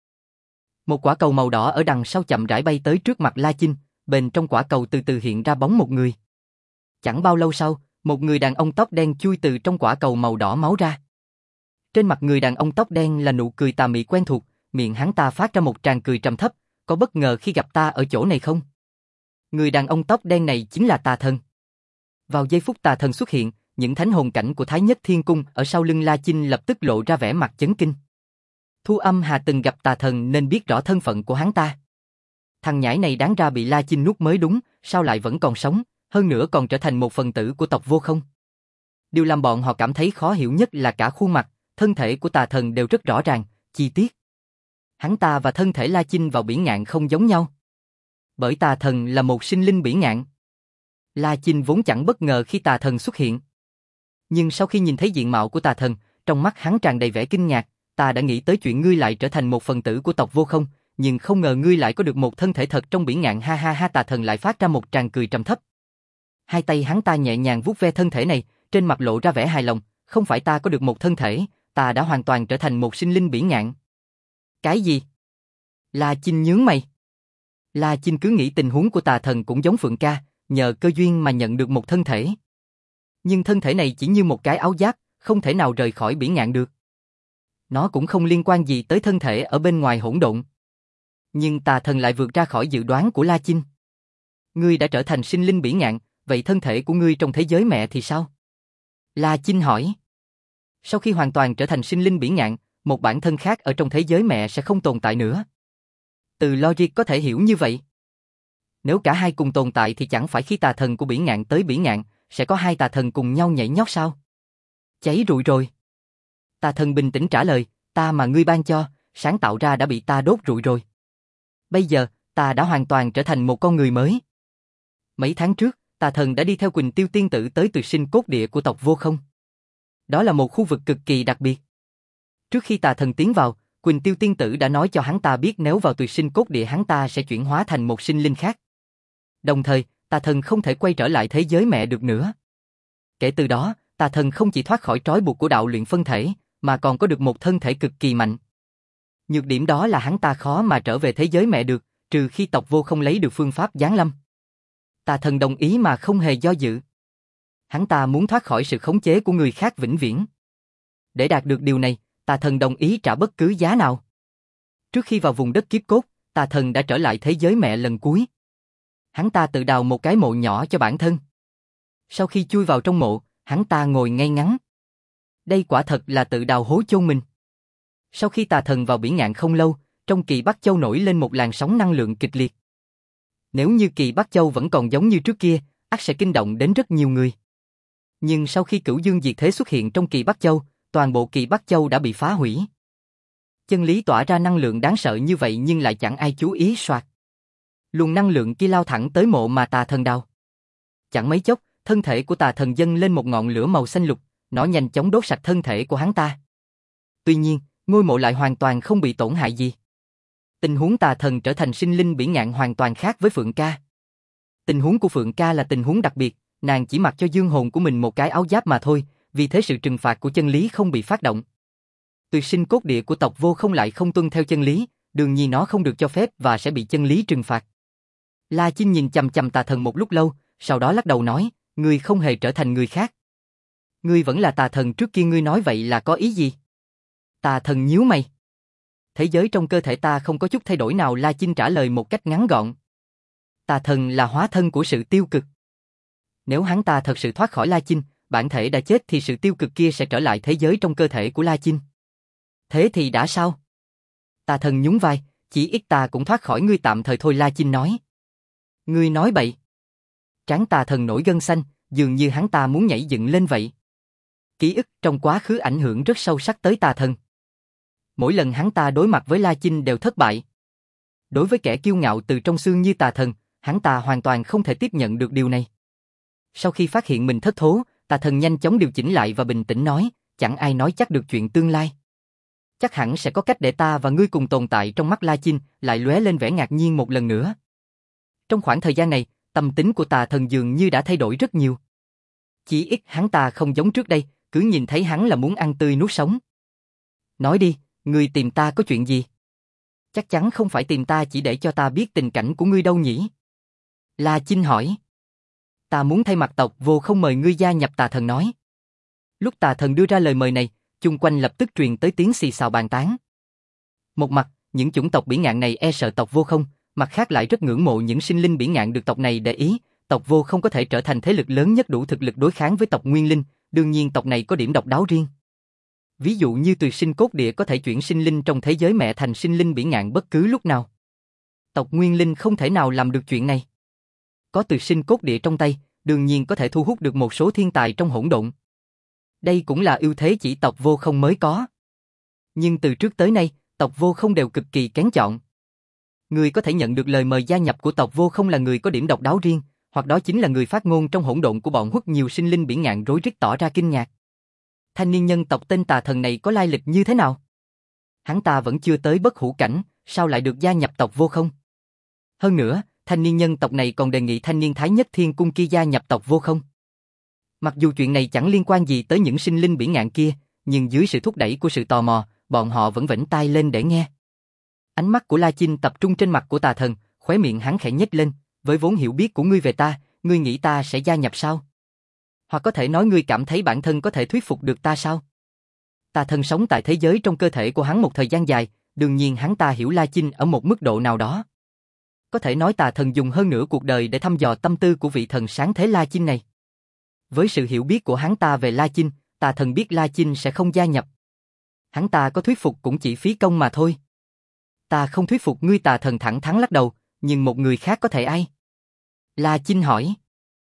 Một quả cầu màu đỏ ở đằng sau chậm rãi bay tới trước mặt La Chinh, bên trong quả cầu từ từ hiện ra bóng một người. Chẳng bao lâu sau, một người đàn ông tóc đen chui từ trong quả cầu màu đỏ máu ra. Trên mặt người đàn ông tóc đen là nụ cười tà mị quen thuộc, miệng hắn ta phát ra một tràng cười trầm thấp, có bất ngờ khi gặp ta ở chỗ này không? Người đàn ông tóc đen này chính là Tà Thần. Vào giây phút Tà Thần xuất hiện, những thánh hồn cảnh của Thái Nhất Thiên Cung ở sau lưng La Chinh lập tức lộ ra vẻ mặt chấn kinh. Thu Âm Hà từng gặp Tà Thần nên biết rõ thân phận của hắn ta. Thằng nhãi này đáng ra bị La Chinh nuốt mới đúng, sao lại vẫn còn sống, hơn nữa còn trở thành một phần tử của tộc Vô Không. Điều làm bọn họ cảm thấy khó hiểu nhất là cả khuôn mặt, thân thể của Tà Thần đều rất rõ ràng, chi tiết. Hắn ta và thân thể La Chinh vào bỉ ngạn không giống nhau. Bởi Tà Thần là một sinh linh bỉ ngạn. La Chinh vốn chẳng bất ngờ khi Tà Thần xuất hiện. Nhưng sau khi nhìn thấy diện mạo của Tà Thần, trong mắt hắn tràn đầy vẻ kinh ngạc, ta đã nghĩ tới chuyện ngươi lại trở thành một phần tử của tộc Vô Không, nhưng không ngờ ngươi lại có được một thân thể thật trong bỉ ngạn, ha ha ha. Tà Thần lại phát ra một tràng cười trầm thấp. Hai tay hắn ta nhẹ nhàng vuốt ve thân thể này, trên mặt lộ ra vẻ hài lòng, không phải ta có được một thân thể, ta đã hoàn toàn trở thành một sinh linh bỉ ngạn. Cái gì? La Chinh nhướng mày. La Chinh cứ nghĩ tình huống của Tà Thần cũng giống Phượng Ca, nhờ cơ duyên mà nhận được một thân thể. Nhưng thân thể này chỉ như một cái áo giáp, không thể nào rời khỏi bỉ ngạn được. Nó cũng không liên quan gì tới thân thể ở bên ngoài hỗn độn. Nhưng Tà Thần lại vượt ra khỏi dự đoán của La Chinh. Ngươi đã trở thành sinh linh bỉ ngạn, vậy thân thể của ngươi trong thế giới mẹ thì sao? La Chinh hỏi. Sau khi hoàn toàn trở thành sinh linh bỉ ngạn, một bản thân khác ở trong thế giới mẹ sẽ không tồn tại nữa. Từ logic có thể hiểu như vậy. Nếu cả hai cùng tồn tại thì chẳng phải khi Tà Thần của bỉ ngạn tới bỉ ngạn, sẽ có hai Tà Thần cùng nhau nhảy nhót sao? Cháy rụi rồi. Tà Thần bình tĩnh trả lời, ta mà ngươi ban cho, sáng tạo ra đã bị ta đốt rụi rồi. Bây giờ, ta đã hoàn toàn trở thành một con người mới. Mấy tháng trước, Tà Thần đã đi theo Quỳnh Tiêu tiên tử tới Tuyệt Sinh Cốt Địa của tộc Vô Không. Đó là một khu vực cực kỳ đặc biệt. Trước khi Tà Thần tiến vào, Quỳnh Tiêu tiên tử đã nói cho hắn ta biết nếu vào Tuyệt Sinh Cốt Địa hắn ta sẽ chuyển hóa thành một sinh linh khác. Đồng thời, Tà Thần không thể quay trở lại thế giới mẹ được nữa. Kể từ đó, Tà Thần không chỉ thoát khỏi trói buộc của đạo luyện phân thể, mà còn có được một thân thể cực kỳ mạnh. Nhược điểm đó là hắn ta khó mà trở về thế giới mẹ được, trừ khi tộc Vô không lấy được phương pháp giáng lâm. Tà thần đồng ý mà không hề do dự. Hắn ta muốn thoát khỏi sự khống chế của người khác vĩnh viễn. Để đạt được điều này, tà thần đồng ý trả bất cứ giá nào. Trước khi vào vùng đất kiếp cốt, tà thần đã trở lại thế giới mẹ lần cuối. Hắn ta tự đào một cái mộ nhỏ cho bản thân. Sau khi chui vào trong mộ, hắn ta ngồi ngay ngắn. Đây quả thật là tự đào hố chôn mình. Sau khi tà thần vào biển ngạn không lâu, trong Kỳ Bắc Châu nổi lên một làn sóng năng lượng kịch liệt. Nếu như Kỳ Bắc Châu vẫn còn giống như trước kia, ắt sẽ kinh động đến rất nhiều người. Nhưng sau khi Cửu Dương Diệt Thế xuất hiện trong Kỳ Bắc Châu, toàn bộ Kỳ Bắc Châu đã bị phá hủy. Chân lý tỏa ra năng lượng đáng sợ như vậy nhưng lại chẳng ai chú ý soạt. Luồng năng lượng kia lao thẳng tới mộ mà tà thần đào. Chẳng mấy chốc, thân thể của tà thần dâng lên một ngọn lửa màu xanh lục, nó nhanh chóng đốt sạch thân thể của hắn ta. Tuy nhiên, ngôi mộ lại hoàn toàn không bị tổn hại gì. Tình huống tà thần trở thành sinh linh biển ngạn hoàn toàn khác với Phượng Ca. Tình huống của Phượng Ca là tình huống đặc biệt, nàng chỉ mặc cho dương hồn của mình một cái áo giáp mà thôi, vì thế sự trừng phạt của chân lý không bị phát động. Tuyệt sinh cốt địa của tộc Vô không lại không tuân theo chân lý, đương nhiên nó không được cho phép và sẽ bị chân lý trừng phạt. La Chinh nhìn chằm chằm tà thần một lúc lâu, sau đó lắc đầu nói, ngươi không hề trở thành người khác. Ngươi vẫn là tà thần trước kia, ngươi nói vậy là có ý gì? Tà thần nhíu mày. Thế giới trong cơ thể ta không có chút thay đổi nào, La Chinh trả lời một cách ngắn gọn. Tà thần là hóa thân của sự tiêu cực. Nếu hắn ta thật sự thoát khỏi La Chinh, bản thể đã chết thì sự tiêu cực kia sẽ trở lại thế giới trong cơ thể của La Chinh. Thế thì đã sao? Tà thần nhún vai, chỉ ít ta cũng thoát khỏi ngươi tạm thời thôi, La Chinh nói. Ngươi nói bậy. Trán tà thần nổi gân xanh, dường như hắn ta muốn nhảy dựng lên vậy. Ký ức trong quá khứ ảnh hưởng rất sâu sắc tới tà thần. Mỗi lần hắn ta đối mặt với La Chinh đều thất bại. Đối với kẻ kiêu ngạo từ trong xương như tà thần, hắn ta hoàn toàn không thể tiếp nhận được điều này. Sau khi phát hiện mình thất thố, tà thần nhanh chóng điều chỉnh lại và bình tĩnh nói, chẳng ai nói chắc được chuyện tương lai. Chắc hẳn sẽ có cách để ta và ngươi cùng tồn tại. Trong mắt La Chinh lại lóe lên vẻ ngạc nhiên một lần nữa. Trong khoảng thời gian này, tâm tính của tà thần dường như đã thay đổi rất nhiều. Chỉ ít hắn ta không giống trước đây, cứ nhìn thấy hắn là muốn ăn tươi nuốt sống. Nói đi, ngươi tìm ta có chuyện gì? Chắc chắn không phải tìm ta chỉ để cho ta biết tình cảnh của ngươi đâu nhỉ? La Chinh hỏi. Ta muốn thay mặt tộc Vô không mời ngươi gia nhập, tà thần nói. Lúc tà thần đưa ra lời mời này, chung quanh lập tức truyền tới tiếng xì xào bàn tán. Một mặt, những chủng tộc biển ngạn này e sợ tộc Vô không, mặt khác lại rất ngưỡng mộ những sinh linh biển ngạn được tộc này để ý. Tộc Vô không có thể trở thành thế lực lớn nhất đủ thực lực đối kháng với tộc Nguyên Linh, đương nhiên tộc này có điểm độc đáo riêng. Ví dụ như tuyệt sinh cốt địa có thể chuyển sinh linh trong thế giới mẹ thành sinh linh biển ngạn bất cứ lúc nào. Tộc Nguyên Linh không thể nào làm được chuyện này. Có tuyệt sinh cốt địa trong tay, đương nhiên có thể thu hút được một số thiên tài trong hỗn độn. Đây cũng là ưu thế chỉ tộc Vô không mới có. Nhưng từ trước tới nay, tộc Vô không đều cực kỳ kén chọn. Người có thể nhận được lời mời gia nhập của tộc Vô không là người có điểm độc đáo riêng, hoặc đó chính là người phát ngôn trong hỗn độn của bọn Huất. Nhiều sinh linh biển ngạn rối rít tỏ ra kinh ngạc. Thanh niên nhân tộc tên tà thần này có lai lịch như thế nào? Hắn ta vẫn chưa tới bất hủ cảnh, sao lại được gia nhập tộc Vô không? Hơn nữa, thanh niên nhân tộc này còn đề nghị thanh niên Thái Nhất Thiên Cung kia gia nhập tộc Vô không. Mặc dù chuyện này chẳng liên quan gì tới những sinh linh biển ngạn kia, nhưng dưới sự thúc đẩy của sự tò mò, bọn họ vẫn vểnh tai lên để nghe. Ánh mắt của La Chinh tập trung trên mặt của tà thần, khóe miệng hắn khẽ nhếch lên, với vốn hiểu biết của ngươi về ta, ngươi nghĩ ta sẽ gia nhập sao? Hoặc có thể nói ngươi cảm thấy bản thân có thể thuyết phục được ta sao? Tà thần sống tại thế giới trong cơ thể của hắn một thời gian dài, đương nhiên hắn ta hiểu La Chinh ở một mức độ nào đó. Có thể nói tà thần dùng hơn nửa cuộc đời để thăm dò tâm tư của vị thần sáng thế La Chinh này. Với sự hiểu biết của hắn ta về La Chinh, tà thần biết La Chinh sẽ không gia nhập. Hắn ta có thuyết phục cũng chỉ phí công mà thôi. Ta không thuyết phục ngươi, tà thần thẳng thắn lắc đầu, nhưng một người khác có thể ai? La Chinh hỏi.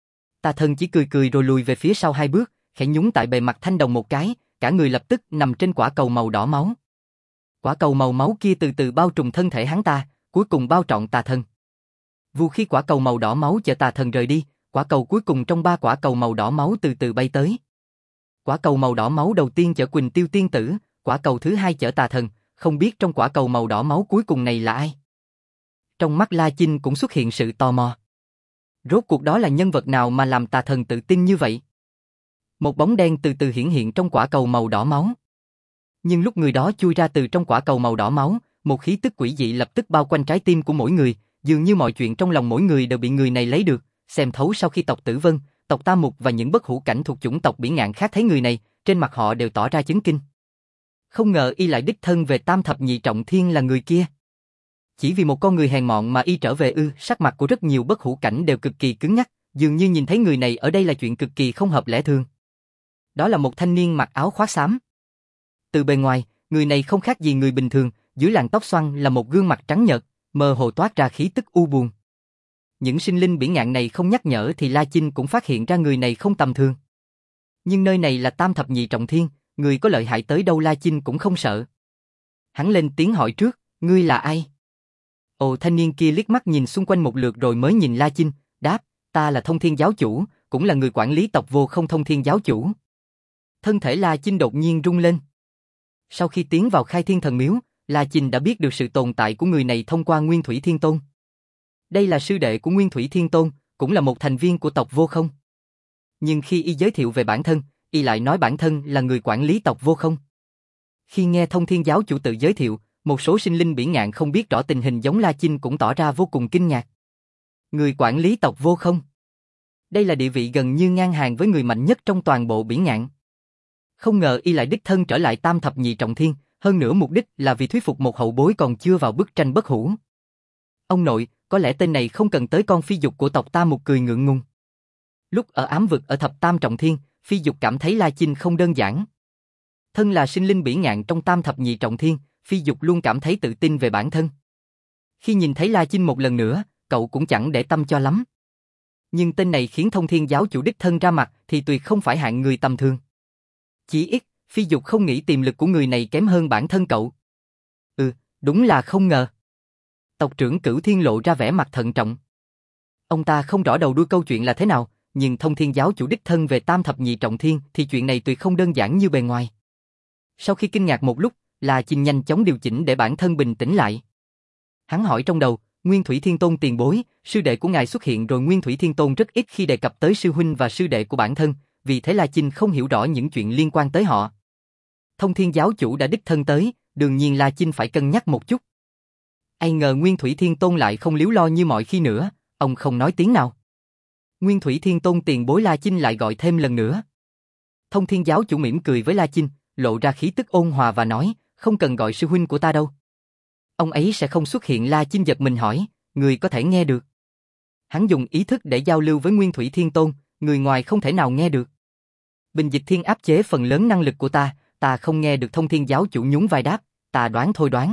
Tà thần chỉ cười cười rồi lùi về phía sau 2 bước, khẽ nhúng tại bề mặt thanh đồng một cái, cả người lập tức nằm trên quả cầu màu đỏ máu. Quả cầu màu máu kia từ từ bao trùm thân thể hắn ta, cuối cùng bao trọn tà thần. Vụ khi quả cầu màu đỏ máu chở tà thần rời đi, quả cầu cuối cùng trong 3 quả cầu màu đỏ máu từ từ bay tới. Quả cầu màu đỏ máu đầu tiên chở Quỳnh Tiêu tiên tử, quả cầu thứ 2 chở tà thần, không biết trong quả cầu màu đỏ máu cuối cùng này là ai? Trong mắt La Chinh cũng xuất hiện sự tò mò. Rốt cuộc đó là nhân vật nào mà làm tà thần tự tin như vậy? Một bóng đen từ từ hiển hiện trong quả cầu màu đỏ máu. Nhưng lúc người đó chui ra từ trong quả cầu màu đỏ máu, một khí tức quỷ dị lập tức bao quanh trái tim của mỗi người, dường như mọi chuyện trong lòng mỗi người đều bị người này lấy được, xem thấu. Sau khi tộc Tử Vân, tộc Ta Mục và những bất hủ cảnh thuộc chủng tộc Biển Ngạn khác thấy người này, trên mặt họ đều tỏ ra chấn kinh. Không ngờ y lại đích thân về Tam Thập Nhị Trọng Thiên là người kia. Chỉ vì một con người hèn mọn mà y trở về ư? Sắc mặt của rất nhiều bất hủ cảnh đều cực kỳ cứng nhắc, dường như nhìn thấy người này ở đây là chuyện cực kỳ không hợp lẽ thường. Đó là một thanh niên mặc áo khoác xám. Từ bề ngoài, người này không khác gì người bình thường, dưới làn tóc xoăn là một gương mặt trắng nhợt, mơ hồ toát ra khí tức u buồn. Những sinh linh Biển Ngạn này không nhắc nhở thì La Chinh cũng phát hiện ra người này không tầm thường. Nhưng nơi này là Tam Thập Nhị Trọng Thiên, người có lợi hại tới đâu La Chinh cũng không sợ. Hắn lên tiếng hỏi trước, ngươi là ai? Ồ, thanh niên kia liếc mắt nhìn xung quanh một lượt rồi mới nhìn La Chinh, đáp, ta là Thông Thiên giáo chủ, cũng là người quản lý tộc Vô Không Thông Thiên giáo chủ. Thân thể La Chinh đột nhiên rung lên. Sau khi tiến vào Khai Thiên Thần Miếu, La Chinh đã biết được sự tồn tại của người này thông qua Nguyên Thủy Thiên Tôn. Đây là sư đệ của Nguyên Thủy Thiên Tôn, cũng là một thành viên của tộc Vô Không. Nhưng khi y giới thiệu về bản thân, y lại nói bản thân là người quản lý tộc Vô Không. Khi nghe Thông Thiên giáo chủ tự giới thiệu, một số sinh linh Biển Ngạn không biết rõ tình hình giống La Chinh cũng tỏ ra vô cùng kinh ngạc. Người quản lý tộc Vô Không. Đây là địa vị gần như ngang hàng với người mạnh nhất trong toàn bộ Biển Ngạn. Không ngờ y lại đích thân trở lại Tam Thập Nhị Trọng Thiên, hơn nữa mục đích là vì thuyết phục một hậu bối còn chưa vào bức tranh bất hủ. Ông nội, có lẽ tên này không cần tới con phi dục của tộc ta. Một cười ngượng ngùng. Lúc ở ám vực ở Thập Tam Trọng Thiên, phi dục cảm thấy La Chinh không đơn giản. Thân là sinh linh Biển Ngạn trong Tam Thập Nhị Trọng Thiên, phi dục luôn cảm thấy tự tin về bản thân. Khi nhìn thấy La Chinh một lần nữa, cậu cũng chẳng để tâm cho lắm. Nhưng tên này khiến Thông Thiên giáo chủ đích thân ra mặt thì tuyệt không phải hạng người tầm thường. Chỉ ít, phi dục không nghĩ tiềm lực của người này kém hơn bản thân cậu. Đúng là không ngờ. Tộc trưởng Cửu Thiên lộ ra vẻ mặt thận trọng. Ông ta không rõ đầu đuôi câu chuyện là thế nào, nhưng Thông Thiên giáo chủ đích thân về Tam Thập Nhị Trọng Thiên thì chuyện này tuyệt không đơn giản như bề ngoài. Sau khi kinh ngạc một lúc, La Chinh nhanh chóng điều chỉnh để bản thân bình tĩnh lại. Hắn hỏi trong đầu, Nguyên Thủy Thiên Tôn tiền bối, sư đệ của ngài xuất hiện rồi. Nguyên Thủy Thiên Tôn rất ít khi đề cập tới sư huynh và sư đệ của bản thân, vì thế La Chinh không hiểu rõ những chuyện liên quan tới họ. Thông Thiên giáo chủ đã đích thân tới, đương nhiên La Chinh phải cân nhắc một chút. Ai ngờ Nguyên Thủy Thiên Tôn lại không líu lo như mọi khi nữa, ông không nói tiếng nào. Nguyên Thủy Thiên Tôn tiền bối. La Chinh lại gọi thêm lần nữa. Thông Thiên giáo chủ mỉm cười với La Chinh, lộ ra khí tức ôn hòa và nói, không cần gọi sư huynh của ta đâu. Ông ấy sẽ không xuất hiện. La Chinh giật mình hỏi, người có thể nghe được? Hắn dùng ý thức để giao lưu với Nguyên Thủy Thiên Tôn, người ngoài không thể nào nghe được. Bình dịch thiên áp chế phần lớn năng lực của ta không nghe được. Thông Thiên giáo chủ nhún vai đáp, ta đoán thôi đoán.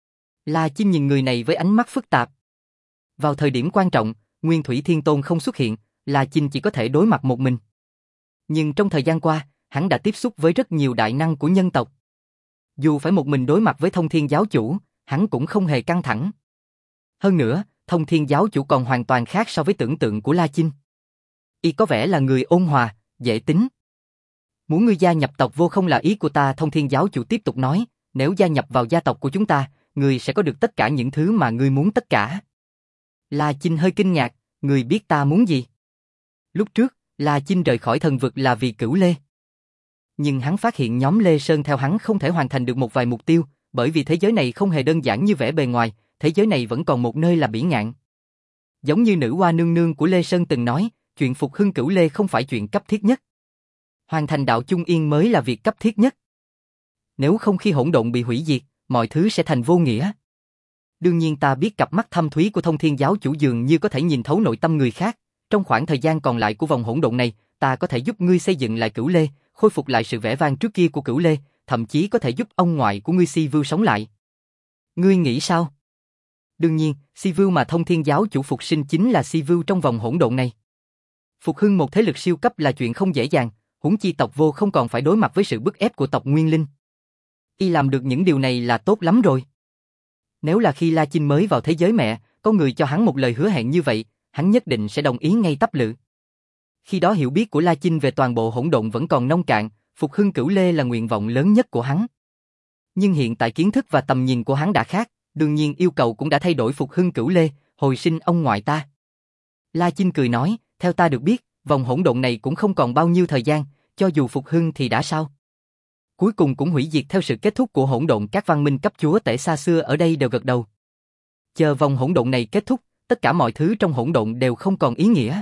La Chinh nhìn người này với ánh mắt phức tạp. Vào thời điểm quan trọng, Nguyên Thủy Thiên Tôn không xuất hiện, La Chinh chỉ có thể đối mặt một mình. Nhưng trong thời gian qua, hắn đã tiếp xúc với rất nhiều đại năng của nhân tộc. Dù phải một mình đối mặt với Thông Thiên giáo chủ, hắn cũng không hề căng thẳng. Hơn nữa, Thông Thiên giáo chủ còn hoàn toàn khác so với tưởng tượng của La Chinh. Y có vẻ là người ôn hòa, dễ tính. Muốn ngươi gia nhập tộc Vô Không là ý của ta. Thông Thiên giáo chủ tiếp tục nói, nếu gia nhập vào gia tộc của chúng ta, ngươi sẽ có được tất cả những thứ mà ngươi muốn tất cả. La Chinh hơi kinh ngạc, ngươi biết ta muốn gì? Lúc trước, La Chinh rời khỏi thần vực là vì Cửu Lê. Nhưng hắn phát hiện nhóm Lê Sơn theo hắn không thể hoàn thành được một vài mục tiêu, bởi vì thế giới này không hề đơn giản như vẻ bề ngoài, thế giới này vẫn còn một nơi là Biển Ngạn. Giống như nữ hoa nương nương của Lê Sơn từng nói, chuyện phục hưng Cửu Lê không phải chuyện cấp thiết nhất. Hoàn thành đạo chung yên mới là việc cấp thiết nhất. Nếu không khi hỗn độn bị hủy diệt, mọi thứ sẽ thành vô nghĩa. Đương nhiên ta biết cặp mắt thâm thúy của Thông Thiên giáo chủ dường như có thể nhìn thấu nội tâm người khác. Trong khoảng thời gian còn lại của vòng hỗn độn này, ta có thể giúp ngươi xây dựng lại Cửu Lê, khôi phục lại sự vẻ vang trước kia của Cửu Lê, thậm chí có thể giúp ông ngoại của ngươi Si Vưu sống lại. Ngươi nghĩ sao? Đương nhiên, Si Vưu mà Thông Thiên giáo chủ phục sinh chính là Si Vưu trong vòng hỗn độn này. Phục hưng một thế lực siêu cấp là chuyện không dễ dàng, huống chi tộc Vô không còn phải đối mặt với sự bức ép của tộc Nguyên Linh. Y làm được những điều này là tốt lắm rồi. Nếu là khi La Chinh mới vào thế giới mẹ, có người cho hắn một lời hứa hẹn như vậy, hắn nhất định sẽ đồng ý ngay tắp lự. Khi đó hiểu biết của La Chinh về toàn bộ hỗn độn vẫn còn nông cạn, phục hưng Cửu Lê là nguyện vọng lớn nhất của hắn. Nhưng hiện tại kiến thức và tầm nhìn của hắn đã khác, đương nhiên yêu cầu cũng đã thay đổi. Phục hưng Cửu Lê, hồi sinh ông ngoại ta. La Chinh cười nói, theo ta được biết, vòng hỗn độn này cũng không còn bao nhiêu thời gian, cho dù phục hưng thì đã sao? cuối cùng cũng hủy diệt theo sự kết thúc của hỗn độn. Các văn minh cấp chúa tể xa xưa ở đây đều gật đầu. Chờ vòng hỗn độn này kết thúc, tất cả mọi thứ trong hỗn độn đều không còn ý nghĩa.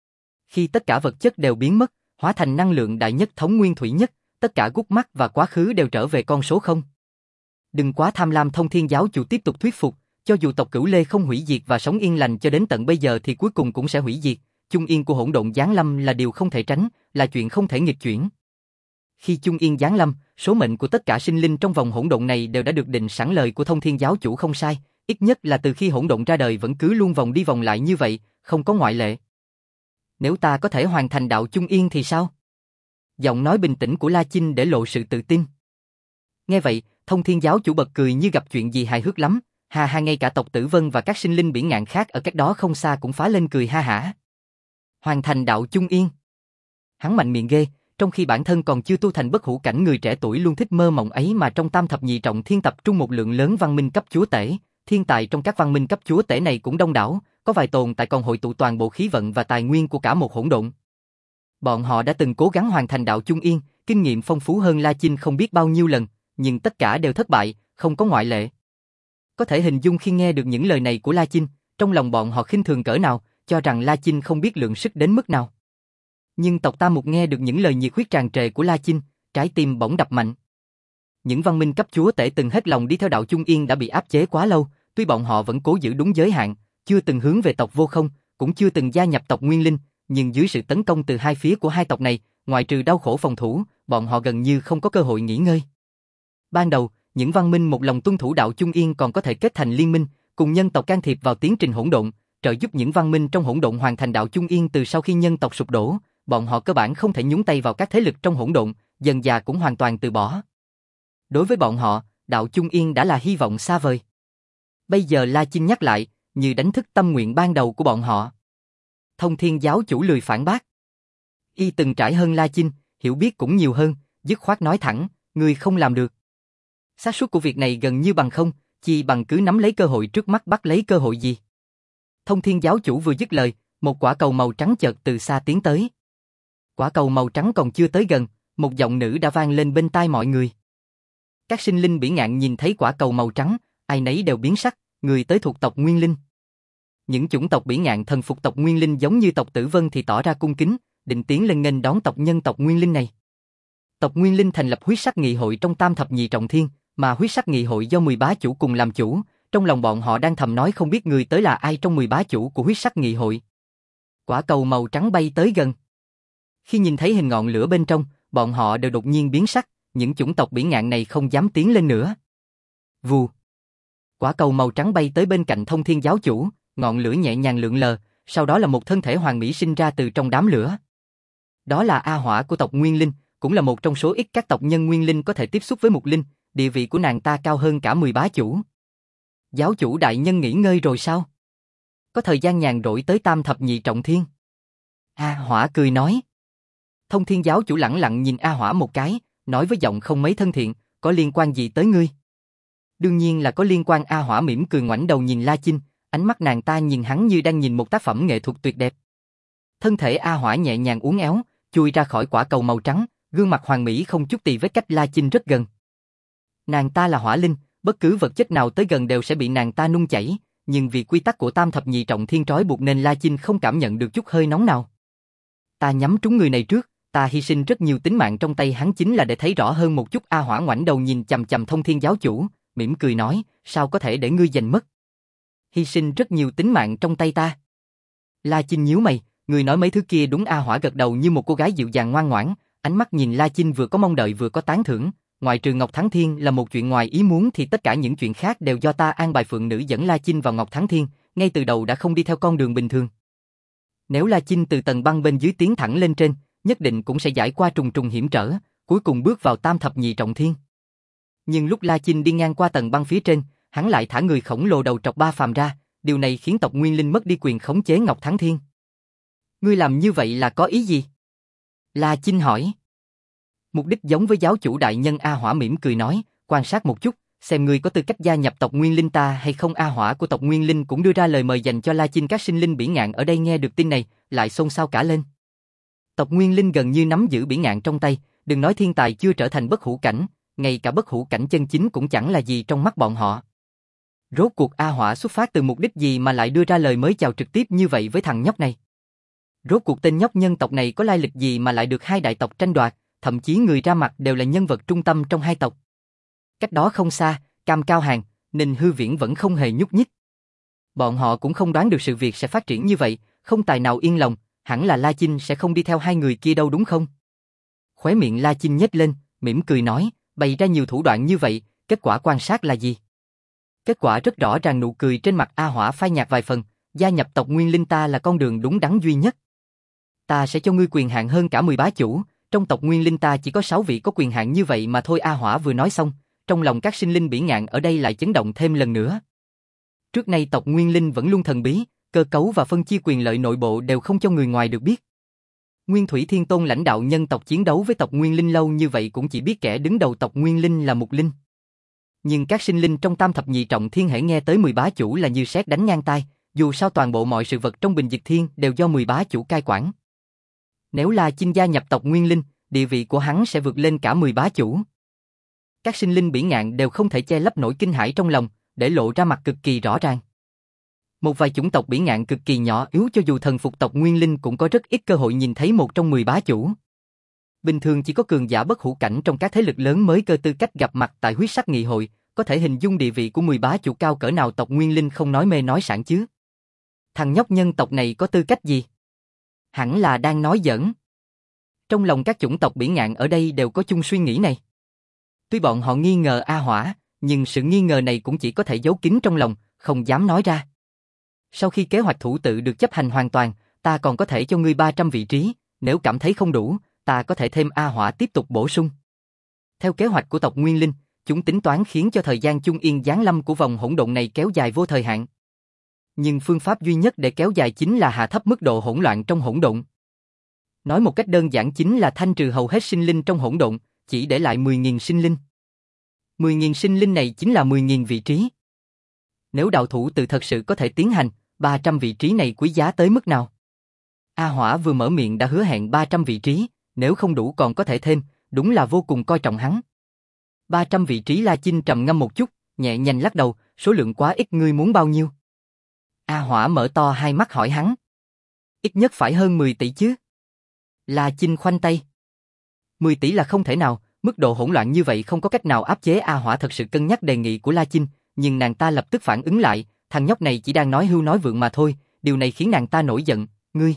Khi tất cả vật chất đều biến mất, hóa thành năng lượng đại nhất thống nguyên thủy nhất, tất cả gút mắt và quá khứ đều trở về con số không. Đừng quá tham lam. Thông Thiên giáo chủ tiếp tục thuyết phục, cho dù tộc Cửu Lê không hủy diệt và sống yên lành cho đến tận bây giờ thì cuối cùng cũng sẽ hủy diệt. Chung Yên của hỗn độn giáng lâm là điều không thể tránh, là chuyện không thể nghịch chuyển. Khi Chung Yên giáng lâm, số mệnh của tất cả sinh linh trong vòng hỗn độn này đều đã được định sẵn. Lời của Thông Thiên giáo chủ không sai, ít nhất là từ khi hỗn độn ra đời vẫn cứ luôn vòng đi vòng lại như vậy, không có ngoại lệ. Nếu ta có thể hoàn thành đạo Chung Yên thì sao? Giọng nói bình tĩnh của La Chinh để lộ sự tự tin. Nghe vậy, Thông Thiên giáo chủ bật cười như gặp chuyện gì hài hước lắm. Hà hà, ngay cả tộc Tử Vân và các sinh linh biển ngạn khác ở cách đó không xa cũng phá lên cười ha hả. Hoàn thành đạo Chung Yên. Hắn mạnh miệng ghê, trong khi bản thân còn chưa tu thành bất hủ cảnh. Người trẻ tuổi luôn thích mơ mộng ấy mà. Trong tam thập nhị trọng thiên tập trung một lượng lớn văn minh cấp chúa tể, thiên tài trong các văn minh cấp chúa tể này cũng đông đảo, có vài tồn tại còn hội tụ toàn bộ khí vận và tài nguyên của cả một hỗn độn. Bọn họ đã từng cố gắng hoàn thành đạo Chung Yên, kinh nghiệm phong phú hơn La Chinh không biết bao nhiêu lần, nhưng tất cả đều thất bại, không có ngoại lệ. Có thể hình dung khi nghe được những lời này của La Chinh, trong lòng bọn họ khinh thường cỡ nào, cho rằng La Chinh không biết lượng sức đến mức nào. Nhưng tộc Ta Mục nghe được những lời nhiệt huyết tràn trề của La Chinh, trái tim bỗng đập mạnh. Những văn minh cấp chúa tể từng hết lòng đi theo đạo Chung Yên đã bị áp chế quá lâu, tuy bọn họ vẫn cố giữ đúng giới hạn, chưa từng hướng về tộc Vô Không, cũng chưa từng gia nhập tộc Nguyên Linh, nhưng dưới sự tấn công từ hai phía của hai tộc này, ngoại trừ đau khổ phòng thủ, bọn họ gần như không có cơ hội nghỉ ngơi. Ban đầu, những văn minh một lòng tuân thủ đạo Chung Yên còn có thể kết thành liên minh, cùng nhân tộc can thiệp vào tiến trình hỗn độn, trợ giúp những văn minh trong hỗn độn hoàn thành đạo Chung Yên. Từ sau khi nhân tộc sụp đổ, bọn họ cơ bản không thể nhúng tay vào các thế lực trong hỗn độn, dần dà cũng hoàn toàn từ bỏ. Đối với bọn họ, đạo Chung Yên đã là hy vọng xa vời. Bây giờ La Chinh nhắc lại, như đánh thức tâm nguyện ban đầu của bọn họ. Thông Thiên giáo chủ lười phản bác. Y từng trải hơn La Chinh, hiểu biết cũng nhiều hơn, dứt khoát nói thẳng, ngươi không làm được. Xác suất của việc này gần như bằng không, chi bằng cứ nắm lấy cơ hội trước mắt. Bắt lấy cơ hội gì? Thông Thiên giáo chủ vừa dứt lời, một quả cầu màu trắng chợt từ xa tiến tới. Quả cầu màu trắng còn chưa tới gần, một giọng nữ đã vang lên bên tai mọi người. Các sinh linh biển ngạn nhìn thấy quả cầu màu trắng, ai nấy đều biến sắc, người tới thuộc tộc Nguyên Linh. Những chủng tộc biển ngạn thần phục tộc Nguyên Linh giống như tộc Tử Vân thì tỏ ra cung kính, định tiến lên nghênh đón tộc nhân tộc Nguyên Linh này. Tộc Nguyên Linh thành lập huyết sắc nghị hội trong tam thập nhị trọng thiên, mà huyết sắc nghị hội do 10 bá chủ cùng làm chủ, trong lòng bọn họ đang thầm nói không biết người tới là ai trong 10 bá chủ của huyết sắc nghị hội. Quả cầu màu trắng bay tới gần. Khi nhìn thấy hình ngọn lửa bên trong, bọn họ đều đột nhiên biến sắc, những chủng tộc biển ngạn này không dám tiến lên nữa. Vù. Quả cầu màu trắng bay tới bên cạnh Thông Thiên giáo chủ, ngọn lửa nhẹ nhàng lượn lờ, sau đó là một thân thể hoàn mỹ sinh ra từ trong đám lửa. Đó là A Hỏa của tộc Nguyên Linh, cũng là một trong số ít các tộc nhân Nguyên Linh có thể tiếp xúc với Mục Linh, địa vị của nàng ta cao hơn cả 10 bá chủ. Giáo chủ đại nhân nghỉ ngơi rồi sao? Có thời gian nhàn rỗi tới tam thập nhị trọng thiên. A Hỏa cười nói. Thông Thiên giáo chủ lẳng lặng nhìn A Hỏa một cái, nói với giọng không mấy thân thiện, có liên quan gì tới ngươi? Đương nhiên là có liên quan. A Hỏa mỉm cười ngoảnh đầu nhìn La Chinh, ánh mắt nàng ta nhìn hắn như đang nhìn một tác phẩm nghệ thuật tuyệt đẹp. Thân thể A Hỏa nhẹ nhàng uốn éo, chui ra khỏi quả cầu màu trắng, gương mặt hoàn mỹ không chút tì vết cách La Chinh rất gần. Nàng ta là hỏa linh, bất cứ vật chất nào tới gần đều sẽ bị nàng ta nung chảy, nhưng vì quy tắc của tam thập nhị trọng thiên trói buộc nên La Chinh không cảm nhận được chút hơi nóng nào. Ta nhắm trúng người này trước, ta hy sinh rất nhiều tính mạng trong tay hắn chính là để thấy rõ hơn một chút. A Hỏa ngoảnh đầu nhìn chằm chằm Thông Thiên giáo chủ, mỉm cười nói, sao có thể để ngươi giành mất? Hy sinh rất nhiều tính mạng trong tay ta. La Chinh nhíu mày, người nói mấy thứ kia đúng. A Hỏa gật đầu như một cô gái dịu dàng ngoan ngoãn, ánh mắt nhìn La Chinh vừa có mong đợi vừa có tán thưởng. Ngoại trừ Ngọc Thắng Thiên là một chuyện ngoài ý muốn thì tất cả những chuyện khác đều do ta an bài. Phượng nữ dẫn La Chinh vào Ngọc Thắng Thiên, ngay từ đầu đã không đi theo con đường bình thường. Nếu La Chinh từ tầng băng bên dưới tiến thẳng lên trên, nhất định cũng sẽ trải qua trùng trùng hiểm trở, cuối cùng bước vào tam thập nhị trọng thiên. Nhưng lúc La Chinh đi ngang qua tầng băng phía trên, hắn lại thả người khổng lồ đầu trọc ba phàm ra, điều này khiến tộc Nguyên Linh mất đi quyền khống chế Ngọc Thắng Thiên. Ngươi làm như vậy là có ý gì? La Chinh hỏi. Mục đích giống với giáo chủ đại nhân. A Hỏa mỉm cười nói, quan sát một chút, xem ngươi có tư cách gia nhập tộc Nguyên Linh ta hay không. A Hỏa của tộc Nguyên Linh cũng đưa ra lời mời dành cho La Chinh. Các sinh linh biển ngạn ở đây nghe được tin này, lại xôn xao cả lên. Tộc Nguyên Linh gần như nắm giữ biển ngạn trong tay, đừng nói thiên tài chưa trở thành bất hủ cảnh, ngay cả bất hủ cảnh chân chính cũng chẳng là gì trong mắt bọn họ. Rốt cuộc A Hỏa xuất phát từ mục đích gì mà lại đưa ra lời mới chào trực tiếp như vậy với thằng nhóc này? Rốt cuộc tên nhóc nhân tộc này có lai lịch gì mà lại được hai đại tộc tranh đoạt, thậm chí người ra mặt đều là nhân vật trung tâm trong hai tộc. Cách đó không xa, Cam Cao Hàng, Ninh Hư Viễn vẫn không hề nhúc nhích. Bọn họ cũng không đoán được sự việc sẽ phát triển như vậy, không tài nào yên lòng, hẳn là La Chinh sẽ không đi theo hai người kia đâu đúng không? Khóe miệng La Chinh nhếch lên, mỉm cười nói, bày ra nhiều thủ đoạn như vậy, kết quả quan sát là gì? Kết quả rất rõ ràng, nụ cười trên mặt A Hỏa phai nhạt vài phần, gia nhập tộc Nguyên Linh ta là con đường đúng đắn duy nhất. Ta sẽ cho ngươi quyền hạn hơn cả 10 bá chủ, trong tộc Nguyên Linh ta chỉ có 6 vị có quyền hạn như vậy mà thôi. A Hỏa vừa nói xong, trong lòng các sinh linh bỉ ngạn ở đây lại chấn động thêm lần nữa. Trước nay tộc Nguyên Linh vẫn luôn thần bí, cơ cấu và phân chia quyền lợi nội bộ đều không cho người ngoài được biết. Nguyên Thủy Thiên Tôn lãnh đạo nhân tộc chiến đấu với tộc Nguyên Linh lâu như vậy cũng chỉ biết kẻ đứng đầu tộc Nguyên Linh là Mục Linh. Nhưng các sinh linh trong tam thập nhị trọng thiên hễ nghe tới 10 bá chủ là như sét đánh ngang tai, dù sao toàn bộ mọi sự vật trong Bình Diệt Thiên đều do 10 bá chủ cai quản. Nếu La Chinh gia nhập tộc Nguyên Linh, địa vị của hắn sẽ vượt lên cả 10 bá chủ. Các sinh linh bỉ ngạn đều không thể che lấp nỗi kinh hãi trong lòng, để lộ ra mặt cực kỳ rõ ràng. Một vài chủng tộc bỉ ngạn cực kỳ nhỏ yếu cho dù thần phục tộc Nguyên Linh cũng có rất ít cơ hội nhìn thấy một trong 10 bá chủ. Bình thường chỉ có cường giả bất hủ cảnh trong các thế lực lớn mới cơ tư cách gặp mặt tại huyết sắc nghị hội, có thể hình dung địa vị của 10 bá chủ cao cỡ nào. Tộc Nguyên Linh không nói mê nói sảng chứ. Thằng nhóc nhân tộc này có tư cách gì? Hẳn là đang nói giỡn. Trong lòng các chủng tộc bỉ ngạn ở đây đều có chung suy nghĩ này. Tuy bọn họ nghi ngờ A Hỏa, nhưng sự nghi ngờ này cũng chỉ có thể giấu kín trong lòng, không dám nói ra. Sau khi kế hoạch thủ tự được chấp hành hoàn toàn, ta còn có thể cho ngươi 300 vị trí, nếu cảm thấy không đủ, ta có thể thêm A Hỏa tiếp tục bổ sung. Theo kế hoạch của tộc Nguyên Linh, chúng tính toán khiến cho thời gian chung yên giáng lâm của vòng hỗn độn này kéo dài vô thời hạn. Nhưng phương pháp duy nhất để kéo dài chính là hạ thấp mức độ hỗn loạn trong hỗn độn. Nói một cách đơn giản chính là thanh trừ hầu hết sinh linh trong hỗn độn, chỉ để lại 10.000 sinh linh. 10.000 sinh linh này chính là 10.000 vị trí. Nếu đạo thủ tự thật sự có thể tiến hành, 300 vị trí này quý giá tới mức nào? A Hỏa vừa mở miệng đã hứa hẹn 300 vị trí, nếu không đủ còn có thể thêm, đúng là vô cùng coi trọng hắn. 300 vị trí. La Chinh trầm ngâm một chút, nhẹ nhàng lắc đầu, số lượng quá ít, ngươi muốn bao nhiêu? A Hỏa mở to hai mắt hỏi hắn. Ít nhất phải hơn 10 tỷ chứ? La Chinh khoanh tay. 10 tỷ là không thể nào, mức độ hỗn loạn như vậy không có cách nào áp chế. A Hỏa thật sự cân nhắc đề nghị của La Chinh, nhưng nàng ta lập tức phản ứng lại, thằng nhóc này chỉ đang nói hưu nói vượng mà thôi, điều này khiến nàng ta nổi giận. Ngươi,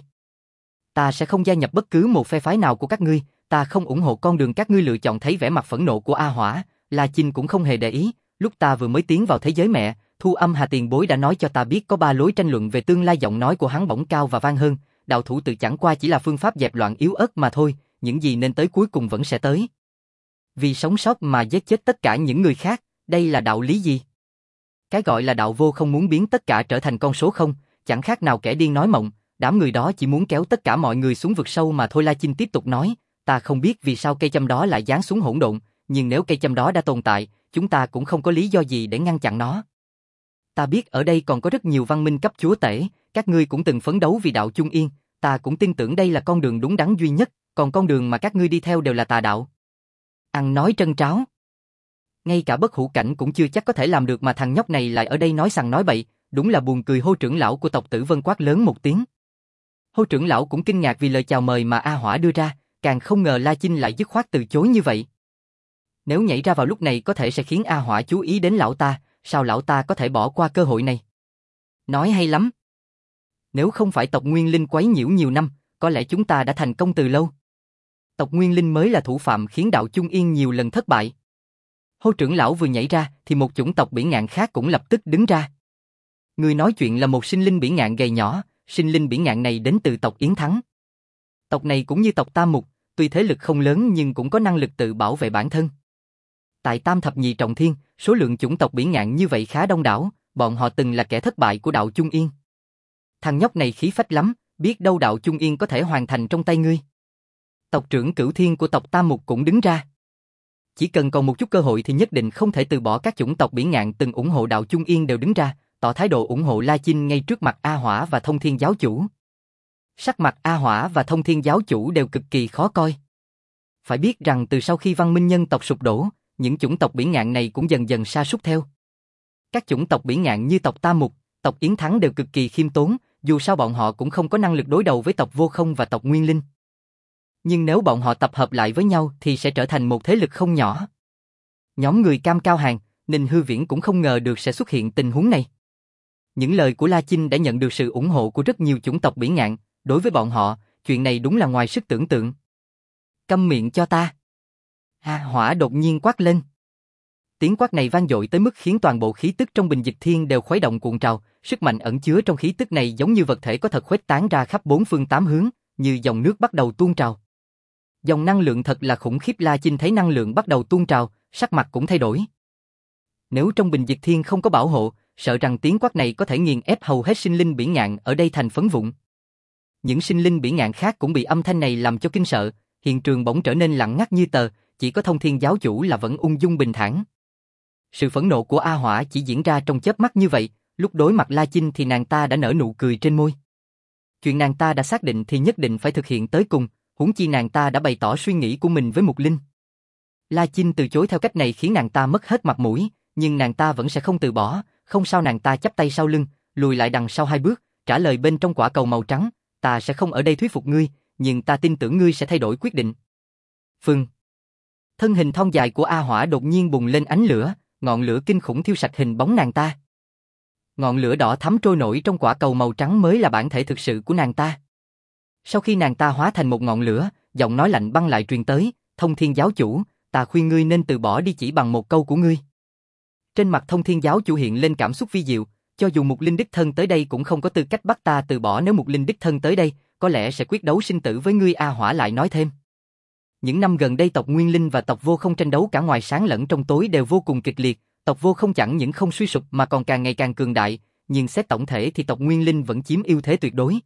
ta sẽ không gia nhập bất cứ một phe phái nào của các ngươi, ta không ủng hộ con đường các ngươi lựa chọn. Thấy vẻ mặt phẫn nộ của A Hỏa, La Chinh cũng không hề để ý, lúc ta vừa mới tiến vào thế giới mẹ, Thu Âm Hà tiền bối đã nói cho ta biết có 3 lối tranh luận về tương lai. Giọng nói của hắn bỗng cao và vang hơn, đạo thủ tự chẳng qua chỉ là phương pháp dẹp loạn yếu ớt mà thôi, những gì nên tới cuối cùng vẫn sẽ tới. Vì sống sót mà giết chết tất cả những người khác, đây là đạo lý gì? Cái gọi là đạo vô không muốn biến tất cả trở thành con số không, chẳng khác nào kẻ điên nói mộng, đám người đó chỉ muốn kéo tất cả mọi người xuống vực sâu mà thôi. La Chinh tiếp tục nói, ta không biết vì sao cây châm đó lại giáng xuống hỗn độn, nhưng nếu cây châm đó đã tồn tại, chúng ta cũng không có lý do gì để ngăn chặn nó. Ta biết ở đây còn có rất nhiều văn minh cấp chúa tể, các ngươi cũng từng phấn đấu vì đạo chung yên, ta cũng tin tưởng đây là con đường đúng đắn duy nhất, còn con đường mà các ngươi đi theo đều là tà đạo. Ăn nói trân tráo. Ngay cả bất hủ cảnh cũng chưa chắc có thể làm được mà thằng nhóc này lại ở đây nói sằng nói bậy, đúng là buồn cười. Hô trưởng lão của tộc Tử Vân quát lớn một tiếng. Hô trưởng lão cũng kinh ngạc vì lời chào mời mà A Hỏa đưa ra, càng không ngờ La Chinh lại dứt khoát từ chối như vậy. Nếu nhảy ra vào lúc này có thể sẽ khiến A Hỏa chú ý đến lão ta, sao lão ta có thể bỏ qua cơ hội này? Nói hay lắm. Nếu không phải tộc Nguyên Linh quấy nhiễu nhiều năm, có lẽ chúng ta đã thành công từ lâu. Tộc Nguyên Linh mới là thủ phạm khiến đạo Chung Yên nhiều lần thất bại. Hô trưởng lão vừa nhảy ra thì một chủng tộc bỉ ngạn khác cũng lập tức đứng ra. Người nói chuyện là một sinh linh bỉ ngạn gầy nhỏ, sinh linh bỉ ngạn này đến từ tộc Yến Thắng. Tộc này cũng như tộc Tam Mục, tuy thế lực không lớn nhưng cũng có năng lực tự bảo vệ bản thân. Tại Tam Thập Nhị Trọng Thiên, số lượng chủng tộc bỉ ngạn như vậy khá đông đảo, bọn họ từng là kẻ thất bại của đạo Chung Yên. Thằng nhóc này khí phách lắm, biết đâu đạo Chung Yên có thể hoàn thành trong tay ngươi. Tộc trưởng Cửu Thiên của tộc Tam Mục cũng đứng ra. Chỉ cần còn một chút cơ hội thì nhất định không thể từ bỏ. Các chủng tộc bỉ ngạn từng ủng hộ đạo Chung Yên đều đứng ra, tỏ thái độ ủng hộ La Chinh ngay trước mặt A Hỏa và Thông Thiên giáo chủ. Sắc mặt A Hỏa và Thông Thiên giáo chủ đều cực kỳ khó coi. Phải biết rằng từ sau khi văn minh nhân tộc sụp đổ, những chủng tộc biển ngạn này cũng dần dần sa sút theo. Các chủng tộc biển ngạn như tộc Ta Mục, tộc Yến Thắng đều cực kỳ khiêm tốn, dù sao bọn họ cũng không có năng lực đối đầu với tộc Vô Không và tộc Nguyên Linh. Nhưng nếu bọn họ tập hợp lại với nhau thì sẽ trở thành một thế lực không nhỏ. Nhóm người Cam Cao Hàng, Ninh Hư Viễn cũng không ngờ được sẽ xuất hiện tình huống này. Những lời của La Chinh đã nhận được sự ủng hộ của rất nhiều chủng tộc biển ngạn, đối với bọn họ, chuyện này đúng là ngoài sức tưởng tượng. Câm miệng cho ta. A Hỏa đột nhiên quát lên. Tiếng quát này vang dội tới mức khiến toàn bộ khí tức trong bình dịch thiên đều khuấy động cuộn trào, sức mạnh ẩn chứa trong khí tức này giống như vật thể có thật khuếch tán ra khắp bốn phương tám hướng, như dòng nước bắt đầu tuôn trào. Dòng năng lượng thật là khủng khiếp. La Chinh thấy năng lượng bắt đầu tuôn trào, sắc mặt cũng thay đổi. Nếu trong bình dịch thiên không có bảo hộ, sợ rằng tiếng quát này có thể nghiền ép hầu hết sinh linh biển ngạn ở đây thành phấn vụn. Những sinh linh biển ngạn khác cũng bị âm thanh này làm cho kinh sợ, hiện trường bỗng trở nên lặng ngắt như tờ, chỉ có Thông Thiên giáo chủ là vẫn ung dung bình thản. Sự phẫn nộ của A Hỏa chỉ diễn ra trong chớp mắt như vậy, lúc đối mặt La Chinh thì nàng ta đã nở nụ cười trên môi. Chuyện nàng ta đã xác định thì nhất định phải thực hiện tới cùng, huống chi nàng ta đã bày tỏ suy nghĩ của mình với Mục Linh. La Chinh từ chối theo cách này khiến nàng ta mất hết mặt mũi, nhưng nàng ta vẫn sẽ không từ bỏ, không sao. Nàng ta chắp tay sau lưng, lùi lại đằng sau 2 bước, trả lời bên trong quả cầu màu trắng, ta sẽ không ở đây thuyết phục ngươi, nhưng ta tin tưởng ngươi sẽ thay đổi quyết định. Phừng. Thân hình thon dài của A Hỏa đột nhiên bùng lên ánh lửa, ngọn lửa kinh khủng thiêu sạch hình bóng nàng ta. Ngọn lửa đỏ thắm trôi nổi trong quả cầu màu trắng mới là bản thể thực sự của nàng ta. Sau khi nàng ta hóa thành một ngọn lửa, giọng nói lạnh băng lại truyền tới, Thông Thiên giáo chủ, ta khuyên ngươi nên từ bỏ đi chỉ bằng một câu của ngươi. Trên mặt Thông Thiên giáo chủ hiện lên cảm xúc vi diệu, cho dù Mục Linh đích thân tới đây cũng không có tư cách bắt ta từ bỏ. Nếu Mục Linh đích thân tới đây, có lẽ sẽ quyết đấu sinh tử với ngươi. A Hỏa lại nói thêm. Những năm gần đây tộc Nguyên Linh và tộc Vô Không tranh đấu cả ngoài sáng lẫn trong tối đều vô cùng kịch liệt, tộc Vô Không chẳng những không suy sụp mà còn càng ngày càng cường đại, nhưng xét tổng thể thì tộc Nguyên Linh vẫn chiếm ưu thế tuyệt đối.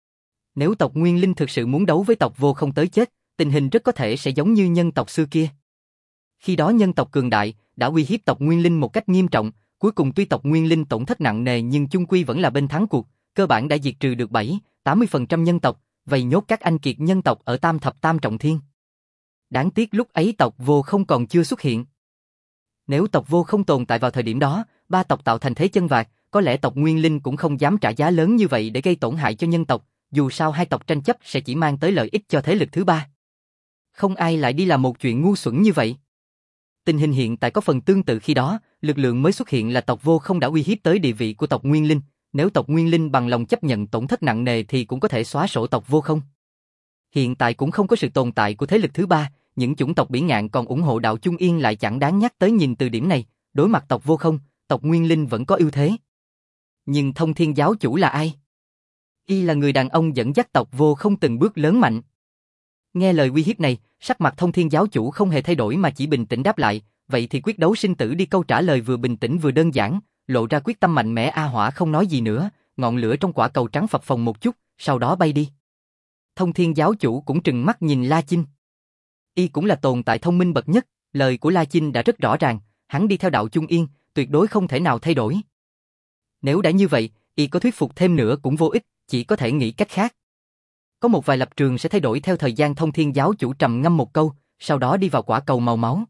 Nếu tộc Nguyên Linh thực sự muốn đấu với tộc Vô Không tới chết, tình hình rất có thể sẽ giống như nhân tộc xưa kia. Khi đó nhân tộc cường đại đã uy hiếp tộc Nguyên Linh một cách nghiêm trọng, cuối cùng tuy tộc Nguyên Linh tổn thất nặng nề nhưng chung quy vẫn là bên thắng cuộc, cơ bản đã diệt trừ được 70% nhân tộc, vây nhốt các anh kiệt nhân tộc ở Tam Thập Tam Trọng Thiên. Đáng tiếc lúc ấy tộc Vô Không còn chưa xuất hiện. Nếu tộc Vô Không tồn tại vào thời điểm đó, 3 tộc tạo thành thế chân vạc, có lẽ tộc Nguyên Linh cũng không dám trả giá lớn như vậy để gây tổn hại cho nhân tộc, dù sao 2 tộc tranh chấp sẽ chỉ mang tới lợi ích cho thế lực thứ 3. Không ai lại đi làm một chuyện ngu xuẩn như vậy. Tình hình hiện tại có phần tương tự khi đó, lực lượng mới xuất hiện là tộc Vô Không đã uy hiếp tới địa vị của tộc Nguyên Linh, nếu tộc Nguyên Linh bằng lòng chấp nhận tổn thất nặng nề thì cũng có thể xóa sổ tộc Vô Không. Hiện tại cũng không có sự tồn tại của thế lực thứ 3, những chủng tộc biển ngạn còn ủng hộ đạo Trung Yên lại chẳng đáng nhắc tới. Nhìn từ điểm này, đối mặt tộc Vô Không, tộc Nguyên Linh vẫn có ưu thế. Nhưng Thông Thiên giáo chủ là ai? Y là người đàn ông dẫn dắt tộc Vô Không từng bước lớn mạnh. Nghe lời uy hiếp này, sắc mặt Thông Thiên giáo chủ không hề thay đổi mà chỉ bình tĩnh đáp lại, vậy thì quyết đấu sinh tử đi. Câu trả lời vừa bình tĩnh vừa đơn giản, lộ ra quyết tâm mạnh mẽ. A Hỏa không nói gì nữa, ngọn lửa trong quả cầu trắng phập phồng một chút, sau đó bay đi. Thông Thiên giáo chủ cũng trừng mắt nhìn La Chinh. Y cũng là tồn tại thông minh bậc nhất, lời của La Chinh đã rất rõ ràng, hắn đi theo đạo Trung Yên, tuyệt đối không thể nào thay đổi. Nếu đã như vậy, Y có thuyết phục thêm nữa cũng vô ích, chỉ có thể nghĩ cách khác. Có một vài lập trường sẽ thay đổi theo thời gian. Thông Thiên giáo chủ trầm ngâm một câu, sau đó đi vào quả cầu màu máu.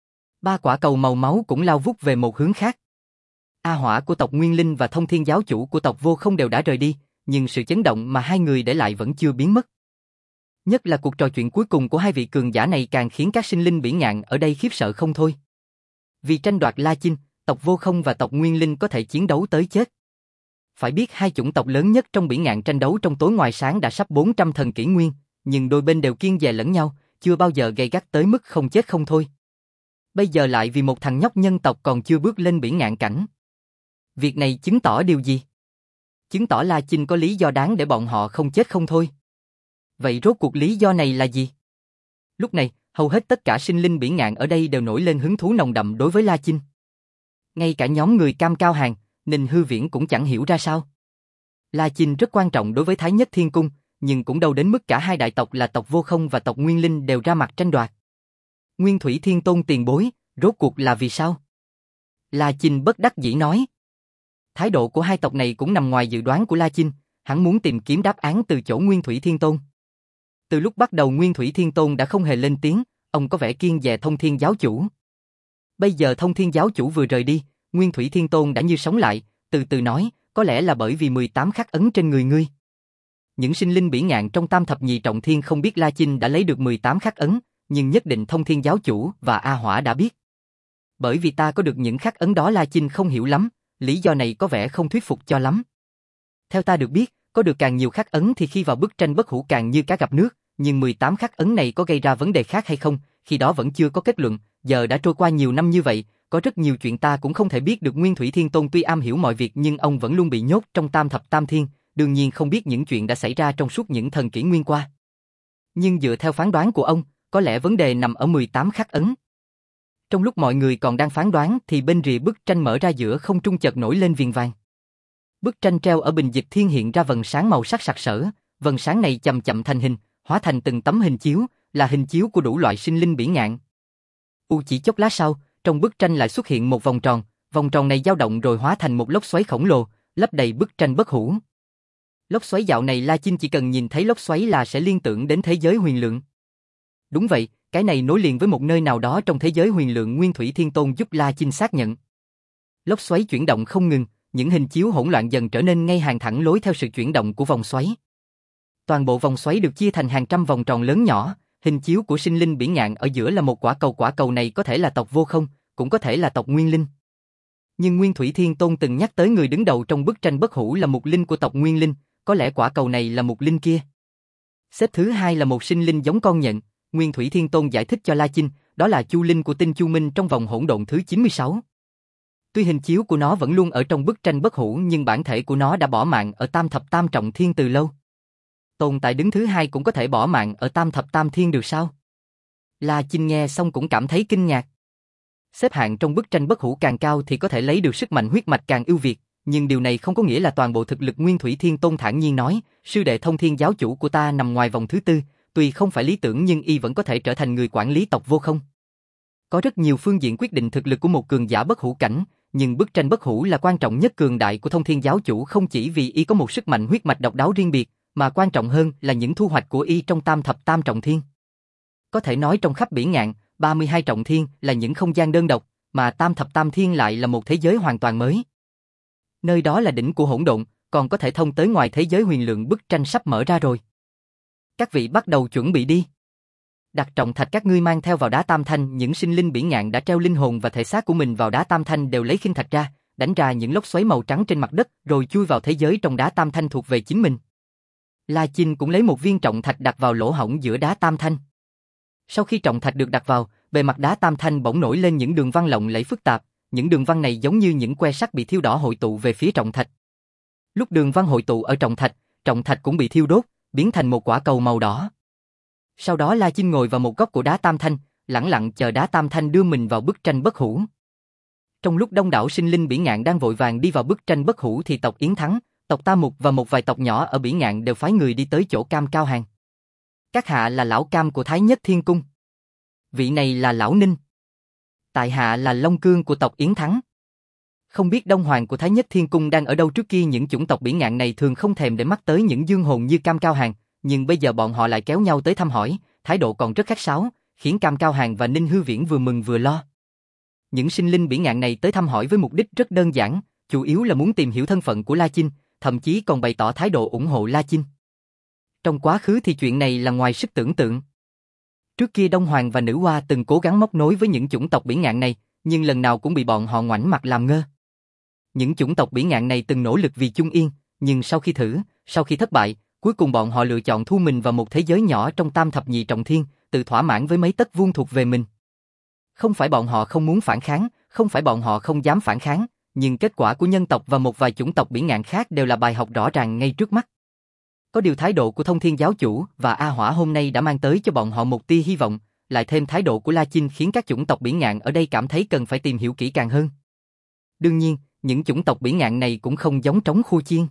3 quả cầu màu máu cũng lao vút về một hướng khác. A Hỏa của tộc Nguyên Linh và Thông Thiên giáo chủ của tộc Vô Không đều đã rời đi, nhưng sự chấn động mà 2 người để lại vẫn chưa biến mất. Nhất là cuộc trò chuyện cuối cùng của 2 vị cường giả này càng khiến các sinh linh biển ngạn ở đây khiếp sợ không thôi. Vì tranh đoạt La Chinh, tộc Vô Không và tộc Nguyên Linh có thể chiến đấu tới chết. Phải biết 2 chủng tộc lớn nhất trong biển ngạn tranh đấu trong tối ngoài sáng đã sắp 400 thần kỷ nguyên, nhưng đôi bên đều kiêng dè lẫn nhau, chưa bao giờ gay gắt tới mức không chết không thôi. Bây giờ lại vì một thằng nhóc nhân tộc còn chưa bước lên biển ngạn cảnh. Việc này chứng tỏ điều gì? Chứng tỏ La Chinh có lý do đáng để bọn họ không chết không thôi. Vậy rốt cuộc lý do này là gì? Lúc này, hầu hết tất cả sinh linh biển ngạn ở đây đều nổi lên hứng thú nồng đậm đối với La Chinh. Ngay cả nhóm người Cam Cao Hàng, Ninh Hư Viễn cũng chẳng hiểu ra sao. La Chinh rất quan trọng đối với Thái Nhất Thiên Cung, nhưng cũng đâu đến mức cả 2 đại tộc là tộc Vô Không và tộc Nguyên Linh đều ra mặt tranh đoạt. Nguyên Thủy Thiên Tôn tiền bối, rốt cuộc là vì sao? La Chinh bất đắc dĩ nói. Thái độ của 2 tộc này cũng nằm ngoài dự đoán của La Chinh, hắn muốn tìm kiếm đáp án từ chỗ Nguyên Thủy Thiên Tôn. Từ lúc bắt đầu Nguyên Thủy Thiên Tôn đã không hề lên tiếng, ông có vẻ kiêng dè Thông Thiên giáo chủ. Bây giờ Thông Thiên giáo chủ vừa rời đi, Nguyên Thủy Thiên Tôn đã như sống lại, từ từ nói, có lẽ là bởi vì 18 khắc ấn trên người ngươi. Những sinh linh bỉ ngạn trong Tam Thập Nhị Trọng Thiên không biết La Chinh đã lấy được 18 khắc ấn, nhưng nhất định Thông Thiên giáo chủ và A Hỏa đã biết. Bởi vì ta có được những khắc ấn đó La Chinh không hiểu lắm, lý do này có vẻ không thuyết phục cho lắm. Theo ta được biết, có được càng nhiều khắc ấn thì khi vào bức tranh bất hủ càng như cá gặp nước, nhưng 18 khắc ấn này có gây ra vấn đề khác hay không, khi đó vẫn chưa có kết luận, giờ đã trôi qua nhiều năm như vậy, có rất nhiều chuyện ta cũng không thể biết được. Nguyên Thủy Thiên Tôn tuy am hiểu mọi việc nhưng ông vẫn luôn bị nhốt trong Tam Thập Tam Thiên, đương nhiên không biết những chuyện đã xảy ra trong suốt những thần kỷ nguyên qua. Nhưng dựa theo phán đoán của ông, có lẽ vấn đề nằm ở 18 khắc ấn. Trong lúc mọi người còn đang phán đoán thì bên rìa bức tranh mở ra giữa không trung chợt nổi lên viền vàng. Bức tranh treo ở bình dịch thiên hiện ra vầng sáng màu sắc sặc sỡ, vầng sáng này chậm chậm thành hình, hóa thành từng tấm hình chiếu, là hình chiếu của đủ loại sinh linh bỉ ngạn. Chỉ chốc lát sau, trong bức tranh lại xuất hiện một vòng tròn này dao động rồi hóa thành một lốc xoáy khổng lồ, lấp đầy bức tranh bất hủ. Lốc xoáy dạo này La Chinh chỉ cần nhìn thấy lốc xoáy là sẽ liên tưởng đến thế giới huyền lượng. Đúng vậy, cái này nối liền với một nơi nào đó trong thế giới huyền lượng. Nguyên Thủy Thiên Tôn giúp La Chinh xác nhận. Lốc xoáy chuyển động không ngừng, những hình chiếu hỗn loạn dần trở nên ngay hàng thẳng lối theo sự chuyển động của vòng xoáy. Toàn bộ vòng xoáy được chia thành hàng trăm vòng tròn lớn nhỏ, hình chiếu của sinh linh bỉ ngạn ở giữa là một quả cầu này có thể là tộc Vô Không, cũng có thể là tộc Nguyên Linh. Nhưng Nguyên Thủy Thiên Tôn từng nhắc tới người đứng đầu trong bức tranh bất hủ là Mục Linh của tộc Nguyên Linh, có lẽ quả cầu này là Mục Linh kia. Xếp thứ hai là một sinh linh giống con nhện, Nguyên Thủy Thiên Tôn giải thích cho La Chinh, đó là Chu Linh của tinh Chu Minh trong vòng hỗn độn thứ 96. Tuy hình chiếu của nó vẫn luôn ở trong bức tranh bất hủ nhưng bản thể của nó đã bỏ mạng ở Tam Thập Tam Trọng Thiên từ lâu. Tồn tại đứng thứ hai cũng có thể bỏ mạng ở Tam Thập Tam Thiên được sao? La Chinh nghe xong cũng cảm thấy kinh ngạc. Xếp hạng trong bức tranh bất hủ càng cao thì có thể lấy được sức mạnh huyết mạch càng ưu việt, nhưng điều này không có nghĩa là toàn bộ thực lực. Nguyên Thủy Thiên Tôn thản nhiên nói, sư đệ Thông Thiên giáo chủ của ta nằm ngoài vòng thứ tư, tuy không phải lý tưởng nhưng y vẫn có thể trở thành người quản lý tộc Vô Không. Có rất nhiều phương diện quyết định thực lực của một cường giả bất hủ cảnh, nhưng bức tranh bất hủ là quan trọng nhất cường đại của Thông Thiên giáo chủ không chỉ vì y có một sức mạnh huyết mạch độc đáo riêng biệt, mà quan trọng hơn là những thu hoạch của y trong Tam Thập Tam Trọng Thiên. Có thể nói trong khắp bỉ ngạn, 32 trọng thiên là những không gian đơn độc, mà Tam Thập Tam Thiên lại là một thế giới hoàn toàn mới. Nơi đó là đỉnh của hỗn độn, còn có thể thông tới ngoài thế giới huyền lượng. Bức tranh sắp mở ra rồi. Các vị bắt đầu chuẩn bị đi. Đặt trọng thạch các ngươi mang theo vào đá tam thanh. Những sinh linh bỉ ngạn đã treo linh hồn và thể xác của mình vào đá tam thanh đều lấy khinh thạch ra, đánh ra những lốc xoáy màu trắng trên mặt đất, rồi chui vào thế giới trong đá tam thanh thuộc về chính mình. La Chinh cũng lấy một viên trọng thạch đặt vào lỗ hổng giữa đá tam thanh. Sau khi trọng thạch được đặt vào, bề mặt đá tam thanh bỗng nổi lên những đường văn lộng lẫy phức tạp, những đường văn này giống như những que sắt bị thiêu đỏ hội tụ về phía trọng thạch. Lúc đường văn hội tụ ở trọng thạch cũng bị thiêu đốt, biến thành một quả cầu màu đỏ. Sau đó La Chinh ngồi vào một góc của đá tam thanh, lẳng lặng chờ đá tam thanh đưa mình vào bức tranh bất hủ. Trong lúc đông đảo sinh linh bỉ ngạn đang vội vàng đi vào bức tranh bất hủ thì tộc Yến Thắng, tộc Ta Mục và một vài tộc nhỏ ở bỉ ngạn đều phái người đi tới chỗ Cam Cao Hàng. Các hạ là lão Cam của Thái Nhất Thiên Cung. Vị này là lão Ninh. Tại hạ là Long Cương của tộc Yến Thắng. Không biết Đông Hoàng của Thái Nhất Thiên Cung đang ở đâu. Trước kia những chủng tộc bỉ ngạn này thường không thèm để mắt tới những dương hồn như Cam Cao Hàng, nhưng bây giờ bọn họ lại kéo nhau tới thăm hỏi, thái độ còn rất khách sáo, khiến Cam Cao Hàng và Ninh Hư Viễn vừa mừng vừa lo. Những sinh linh bỉ ngạn này tới thăm hỏi với mục đích rất đơn giản, chủ yếu là muốn tìm hiểu thân phận của La Chinh, thậm chí còn bày tỏ thái độ ủng hộ La Chinh. Trong quá khứ thì chuyện này là ngoài sức tưởng tượng. Trước kia Đông Hoàng và Nữ Hoa từng cố gắng móc nối với những chủng tộc bỉ ngạn này, nhưng lần nào cũng bị bọn họ ngoảnh mặt làm ngơ. Những chủng tộc bỉ ngạn này từng nỗ lực vì chung yên, nhưng sau khi thất bại, cuối cùng bọn họ lựa chọn thu mình vào một thế giới nhỏ trong Tam Thập Nhị Trọng Thiên, tự thỏa mãn với mấy tấc vuông thuộc về mình. Không phải bọn họ không muốn phản kháng, không phải bọn họ không dám phản kháng, nhưng kết quả của nhân tộc và một vài chủng tộc bỉ ngạn khác đều là bài học rõ ràng ngay trước mắt. Có điều thái độ của Thông Thiên giáo chủ và A Hỏa hôm nay đã mang tới cho bọn họ một tia hy vọng, lại thêm thái độ của La Chinh khiến các chủng tộc bỉ ngạn ở đây cảm thấy cần phải tìm hiểu kỹ càng hơn. Đương nhiên, những chủng tộc bỉ ngạn này cũng không giống trống khua chiên.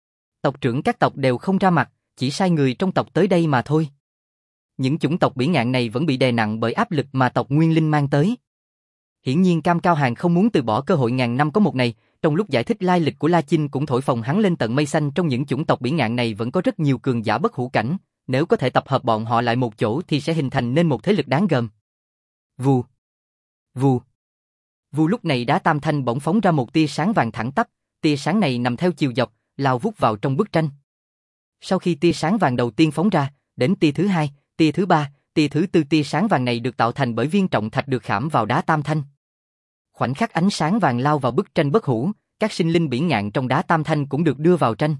Tộc trưởng các tộc đều không ra mặt, chỉ sai người trong tộc tới đây mà thôi. Những chủng tộc bỉ ngạn này vẫn bị đè nặng bởi áp lực mà tộc Nguyên Linh mang tới. Hiển nhiên Cam Cao Hàng không muốn từ bỏ cơ hội ngàn năm có một này, trong lúc giải thích lai lịch của La Chinh cũng thổi phồng hắn lên tận mây xanh. Trong những chủng tộc bỉ ngạn này vẫn có rất nhiều cường giả bất hủ cảnh, nếu có thể tập hợp bọn họ lại một chỗ thì sẽ hình thành nên một thế lực đáng gờm. Vù, vù. Vù lúc này đá tam thanh bỗng phóng ra một tia sáng vàng thẳng tắp, tia sáng này nằm theo chiều dọc, lao vút vào trong bức tranh. Sau khi tia sáng vàng đầu tiên phóng ra, đến tia thứ hai, tia thứ ba, tia thứ tư, tia sáng vàng này được tạo thành bởi viên trọng thạch được khảm vào đá tam thanh. Khoảnh khắc ánh sáng vàng lao vào bức tranh bất hủ, các sinh linh bỉ ngạn trong đá tam thanh cũng được đưa vào tranh.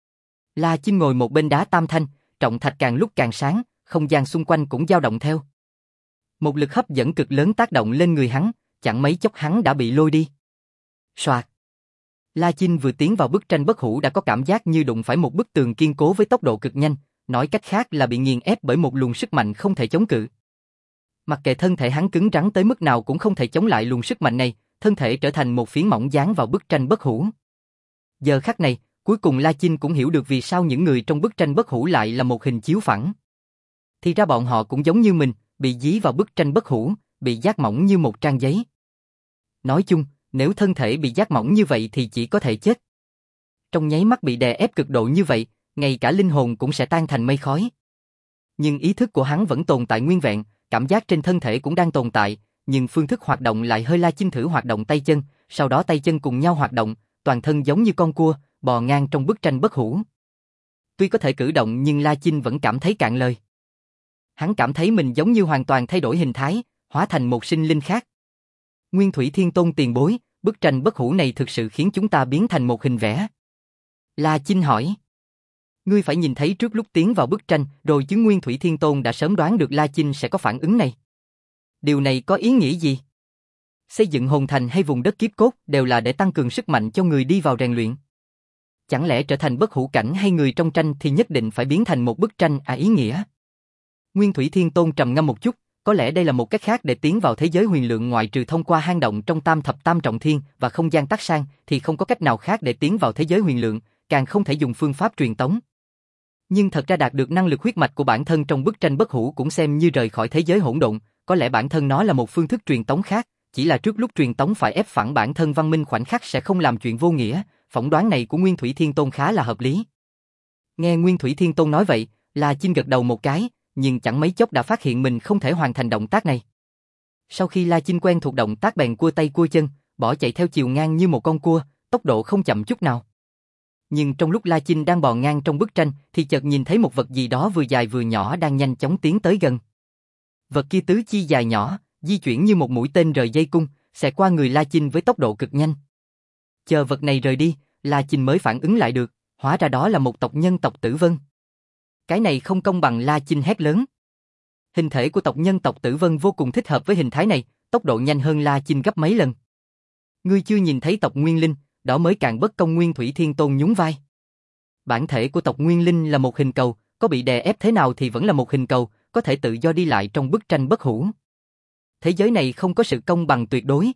La Chinh ngồi một bên đá tam thanh, trọng thạch càng lúc càng sáng, không gian xung quanh cũng dao động theo. Một lực hấp dẫn cực lớn tác động lên người hắn, chẳng mấy chốc hắn đã bị lôi đi. Soạt. La Chinh vừa tiến vào bức tranh bất hủ đã có cảm giác như đụng phải một bức tường kiên cố với tốc độ cực nhanh, nói cách khác là bị nghiền ép bởi một luồng sức mạnh không thể chống cự. Mặc kệ thân thể hắn cứng rắn tới mức nào cũng không thể chống lại luồng sức mạnh này, thân thể trở thành một phiến mỏng dán vào bức tranh bất hủ. Giờ khắc này, cuối cùng La Chinh cũng hiểu được vì sao những người trong bức tranh bất hủ lại là một hình chiếu phẳng. Thì ra bọn họ cũng giống như mình, bị dí vào bức tranh bất hủ, bị dát mỏng như một trang giấy. Nói chung, nếu thân thể bị dát mỏng như vậy thì chỉ có thể chết. Trong nháy mắt bị đè ép cực độ như vậy, ngay cả linh hồn cũng sẽ tan thành mây khói. Nhưng ý thức của hắn vẫn tồn tại nguyên vẹn, cảm giác trên thân thể cũng đang tồn tại, nhưng phương thức hoạt động lại hơi La Chinh thử hoạt động tay chân, sau đó tay chân cùng nhau hoạt động, toàn thân giống như con cua, bò ngang trong bức tranh bất hủ. Tuy có thể cử động nhưng La Chinh vẫn cảm thấy cạn lời. Hắn cảm thấy mình giống như hoàn toàn thay đổi hình thái, hóa thành một sinh linh khác. Nguyên Thủy Thiên Tôn tiền bối, bức tranh bất hủ này thực sự khiến chúng ta biến thành một hình vẽ. La Chinh hỏi. Ngươi phải nhìn thấy trước lúc tiến vào bức tranh, rồi chứ Nguyên Thủy Thiên Tôn đã sớm đoán được La Chinh sẽ có phản ứng này. Điều này có ý nghĩa gì? Xây dựng hồn thành hay vùng đất kiếp cốt đều là để tăng cường sức mạnh cho người đi vào rèn luyện. Chẳng lẽ trở thành bất hủ cảnh hay người trong tranh thì nhất định phải biến thành một bức tranh ý nghĩa? Nguyên Thủy Thiên Tôn trầm ngâm một chút, có lẽ đây là một cách khác để tiến vào thế giới huyền lượng, ngoại trừ thông qua hang động trong tam thập tam trọng thiên và không gian tắc sang thì không có cách nào khác để tiến vào thế giới huyền lượng, càng không thể dùng phương pháp truyền tống. Nhưng thật ra đạt được năng lực huyết mạch của bản thân trong bức tranh bất hủ cũng xem như rời khỏi thế giới hỗn độn, có lẽ bản thân nó là một phương thức truyền tống khác, chỉ là trước lúc truyền tống phải ép phẳng bản thân văn minh khoảnh khắc sẽ không làm chuyện vô nghĩa, phỏng đoán này của Nguyên Thủy Thiên Tôn khá là hợp lý. Nghe Nguyên Thủy Thiên Tôn nói vậy, La Chinh gật đầu một cái, nhưng chẳng mấy chốc đã phát hiện mình không thể hoàn thành động tác này. Sau khi La Chinh quen thuộc động tác bèn cua tay cua chân, bỏ chạy theo chiều ngang như một con cua, tốc độ không chậm chút nào. Nhưng trong lúc La Chinh đang bò ngang trong bức tranh thì chợt nhìn thấy một vật gì đó vừa dài vừa nhỏ đang nhanh chóng tiến tới gần. Vật kia tứ chi dài nhỏ, di chuyển như một mũi tên rời dây cung, xẹt qua người La Chinh với tốc độ cực nhanh. Chờ vật này rời đi, La Chinh mới phản ứng lại được, hóa ra đó là một tộc nhân tộc Tử Vân. Cái này không công bằng, La Chinh hét lớn. Hình thể của tộc nhân tộc Tử Vân vô cùng thích hợp với hình thái này, tốc độ nhanh hơn La Chinh gấp mấy lần. Ngươi chưa nhìn thấy tộc Nguyên Linh, đó mới càng bất công. Nguyên Thủy Thiên Tôn nhún vai. Bản thể của tộc Nguyên Linh là một hình cầu, có bị đè ép thế nào thì vẫn là một hình cầu, có thể tự do đi lại trong bức tranh bất hủ. Thế giới này không có sự công bằng tuyệt đối.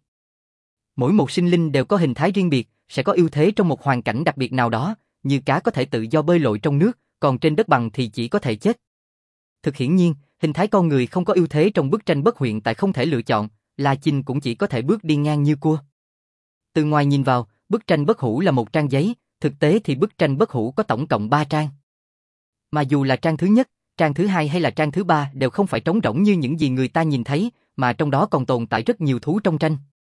Mỗi một sinh linh đều có hình thái riêng biệt, sẽ có ưu thế trong một hoàn cảnh đặc biệt nào đó, như cá có thể tự do bơi lội trong nước, còn trên đất bằng thì chỉ có thể chết. Thực hiển nhiên, hình thái con người không có ưu thế trong bức tranh bất hiện tại không thể lựa chọn, La Chinh cũng chỉ có thể bước đi ngang như cua. Từ ngoài nhìn vào, bức tranh bất hủ là một trang giấy, thực tế thì bức tranh bất hủ có tổng cộng 3 trang. Mà dù là trang thứ nhất, trang thứ hai hay là trang thứ ba đều không phải trống rỗng như những gì người ta nhìn thấy, mà trong đó còn tồn tại rất nhiều thú trong tranh.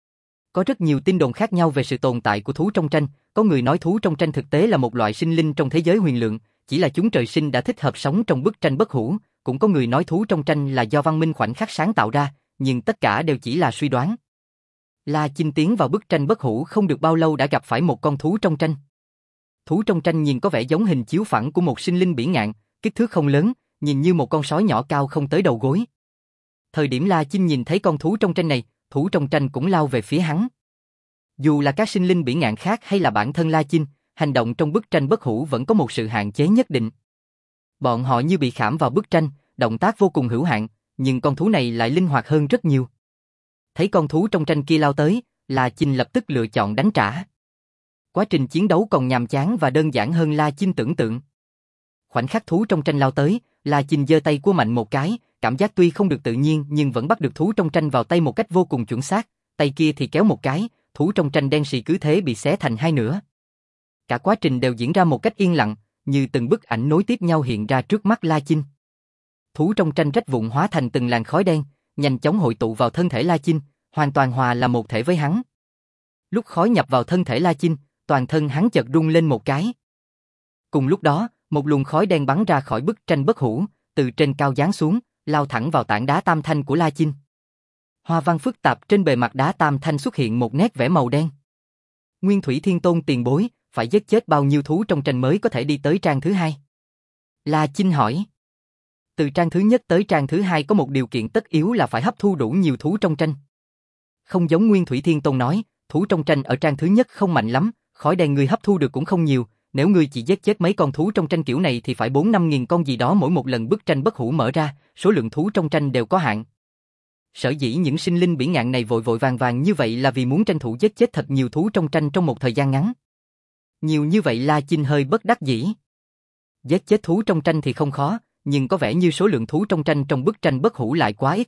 Có rất nhiều tin đồn khác nhau về sự tồn tại của thú trong tranh, có người nói thú trong tranh thực tế là một loại sinh linh trong thế giới huyền lượng, chỉ là chúng trời sinh đã thích hợp sống trong bức tranh bất hủ, cũng có người nói thú trong tranh là do văn minh khoảnh khắc sáng tạo ra, nhưng tất cả đều chỉ là suy đoán. La Chinh tiến vào bức tranh bất hủ không được bao lâu đã gặp phải một con thú trong tranh. Thú trong tranh nhìn có vẻ giống hình chiếu phẳng của một sinh linh bỉ ngạn, kích thước không lớn, nhìn như một con sói nhỏ cao không tới đầu gối. Thời điểm La Chinh nhìn thấy con thú trong tranh này, thú trong tranh cũng lao về phía hắn. Dù là các sinh linh bỉ ngạn khác hay là bản thân La Chinh, hành động trong bức tranh bất hủ vẫn có một sự hạn chế nhất định. Bọn họ như bị khảm vào bức tranh, động tác vô cùng hữu hạn, nhưng con thú này lại linh hoạt hơn rất nhiều. Thấy con thú trong tranh kia lao tới, La Chinh lập tức lựa chọn đánh trả. Quá trình chiến đấu còn nhàm chán và đơn giản hơn La Chinh tưởng tượng. Khoảnh khắc thú trong tranh lao tới, La Chinh giơ tay của mạnh một cái, cảm giác tuy không được tự nhiên nhưng vẫn bắt được thú trong tranh vào tay một cách vô cùng chuẩn xác, tay kia thì kéo một cái, thú trong tranh đen sì cứ thế bị xé thành hai nửa. Cả quá trình đều diễn ra một cách yên lặng, như từng bức ảnh nối tiếp nhau hiện ra trước mắt La Chinh. Thú trong tranh rách vụn hóa thành từng làn khói đen, nhanh chóng hội tụ vào thân thể La Chinh, hoàn toàn hòa là một thể với hắn. Lúc khói nhập vào thân thể La Chinh, toàn thân hắn chợt rung lên một cái. Cùng lúc đó, một luồng khói đen bắn ra khỏi bức tranh bất hủ, từ trên cao giáng xuống, lao thẳng vào tảng đá tam thanh của La Chinh. Hoa văn phức tạp trên bề mặt đá tam thanh xuất hiện một nét vẽ màu đen. Nguyên Thủy Thiên Tôn tiền bối, phải giết chết bao nhiêu thú trong tranh mới có thể đi tới trang thứ hai? La Chinh hỏi. Từ trang thứ nhất tới trang thứ hai có một điều kiện tất yếu là phải hấp thu đủ nhiều thú trong tranh. Không giống Nguyên Thủy Thiên Tôn nói, thú trong tranh ở trang thứ nhất không mạnh lắm, khói đen ngươi hấp thu được cũng không nhiều, nếu ngươi chỉ giết chết mấy con thú trong tranh kiểu này thì phải 4-5 nghìn con gì đó mỗi một lần bức tranh bất hủ mở ra, số lượng thú trong tranh đều có hạn. Sở dĩ những sinh linh bỉ ngạn này vội vội vàng vàng như vậy là vì muốn tranh thủ giết chết thật nhiều thú trong tranh trong một thời gian ngắn. Nhiều như vậy La Chinh hơi bất đắc dĩ. Giết chết thú trong tranh thì không khó, nhưng có vẻ như số lượng thú trong tranh trong bức tranh bất hủ lại quá ít.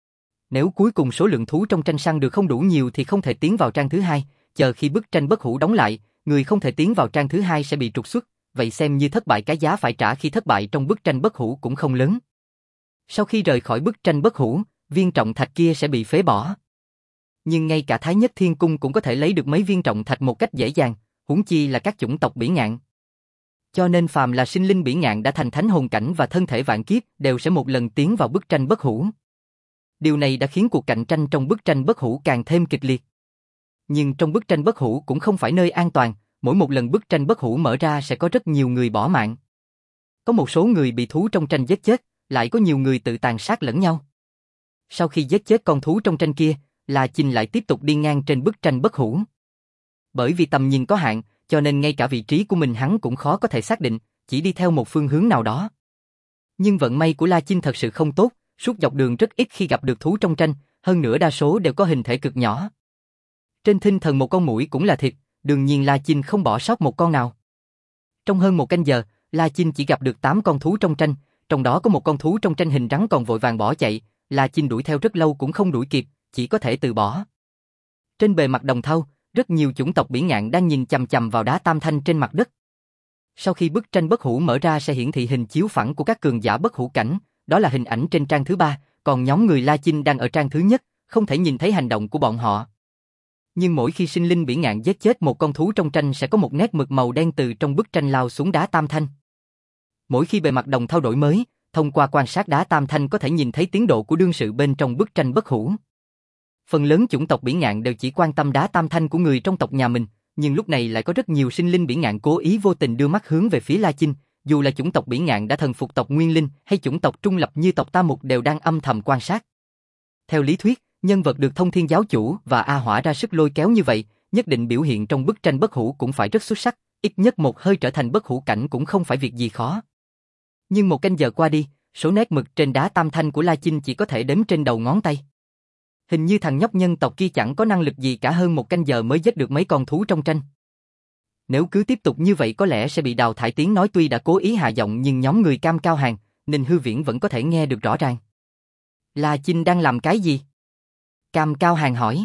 Nếu cuối cùng số lượng thú trong tranh săn được không đủ nhiều thì không thể tiến vào trang thứ hai, chờ khi bức tranh bất hủ đóng lại, người không thể tiến vào trang thứ hai sẽ bị trục xuất, vậy xem như thất bại, cái giá phải trả khi thất bại trong bức tranh bất hủ cũng không lớn. Sau khi rời khỏi bức tranh bất hủ, viên trọng thạch kia sẽ bị phế bỏ. Nhưng ngay cả Thái Nhất Thiên Cung cũng có thể lấy được mấy viên trọng thạch một cách dễ dàng, huống chi là các chủng tộc bỉ ngạn. Cho nên phàm là sinh linh bỉ ngạn đã thành thánh hồn cảnh và thân thể vạn kiếp đều sẽ một lần tiến vào bức tranh bất hủ. Điều này đã khiến cuộc cạnh tranh trong bức tranh bất hủ càng thêm kịch liệt. Nhưng trong bức tranh bất hủ cũng không phải nơi an toàn, mỗi một lần bức tranh bất hủ mở ra sẽ có rất nhiều người bỏ mạng. Có một số người bị thú trong tranh giết chết, lại có nhiều người tự tàn sát lẫn nhau. Sau khi giết chết con thú trong tranh kia, La Chinh lại tiếp tục đi ngang trên bức tranh bất hủ. Bởi vì tầm nhìn có hạn, cho nên ngay cả vị trí của mình hắn cũng khó có thể xác định, chỉ đi theo một phương hướng nào đó. Nhưng vận may của La Chinh thật sự không tốt, suốt dọc đường rất ít khi gặp được thú trong tranh, hơn nữa đa số đều có hình thể cực nhỏ. Trên thinh thần một con muỗi cũng là thịt, đương nhiên La Chinh không bỏ sót một con nào. Trong hơn một canh giờ, La Chinh chỉ gặp được 8 con thú trong tranh, trong đó có một con thú trong tranh hình rắn còn vội vàng bỏ chạy, La Chinh đuổi theo rất lâu cũng không đuổi kịp, chỉ có thể từ bỏ. Trên bề mặt đồng thau, rất nhiều chủng tộc bỉ ngạn đang nhìn chằm chằm vào đá tam thanh trên mặt đất. Sau khi bức tranh bất hủ mở ra sẽ hiển thị hình chiếu phẳng của các cường giả bất hủ cảnh, đó là hình ảnh trên trang thứ 3, còn nhóm người La Chinh đang ở trang thứ nhất, không thể nhìn thấy hành động của bọn họ. Nhưng mỗi khi sinh linh bỉ ngạn giết chết một con thú trong tranh sẽ có một nét mực màu đen từ trong bức tranh lao xuống đá tam thanh. Mỗi khi bề mặt đồng thau đổi mới, thông qua quan sát đá tam thanh có thể nhìn thấy tiến độ của đương sự bên trong bức tranh bất hủ. Phần lớn chủng tộc bỉ ngạn đều chỉ quan tâm đá tam thanh của người trong tộc nhà mình, nhưng lúc này lại có rất nhiều sinh linh bỉ ngạn cố ý vô tình đưa mắt hướng về phía La Chinh, dù là chủng tộc bỉ ngạn đã thần phục tộc Nguyên Linh hay chủng tộc trung lập như tộc Ta Mục đều đang âm thầm quan sát. Theo lý thuyết, nhân vật được Thông Thiên Giáo Chủ và A Hỏa ra sức lôi kéo như vậy, nhất định biểu hiện trong bức tranh bất hủ cũng phải rất xuất sắc, ít nhất một hơi trở thành bất hủ cảnh cũng không phải việc gì khó. Nhưng một canh giờ qua đi, số nét mực trên đá tam thanh của La Chinh chỉ có thể đếm trên đầu ngón tay. Hình như thằng nhóc nhân tộc kia chẳng có năng lực gì cả, hơn một canh giờ mới giết được mấy con thú trong tranh. Nếu cứ tiếp tục như vậy có lẽ sẽ bị đào thải. Tiếng nói tuy đã cố ý hạ giọng nhưng nhóm người Cam Cao Hàng, Ninh Hư Viễn vẫn có thể nghe được rõ ràng. La Chinh đang làm cái gì? Cam Cao Hàng hỏi.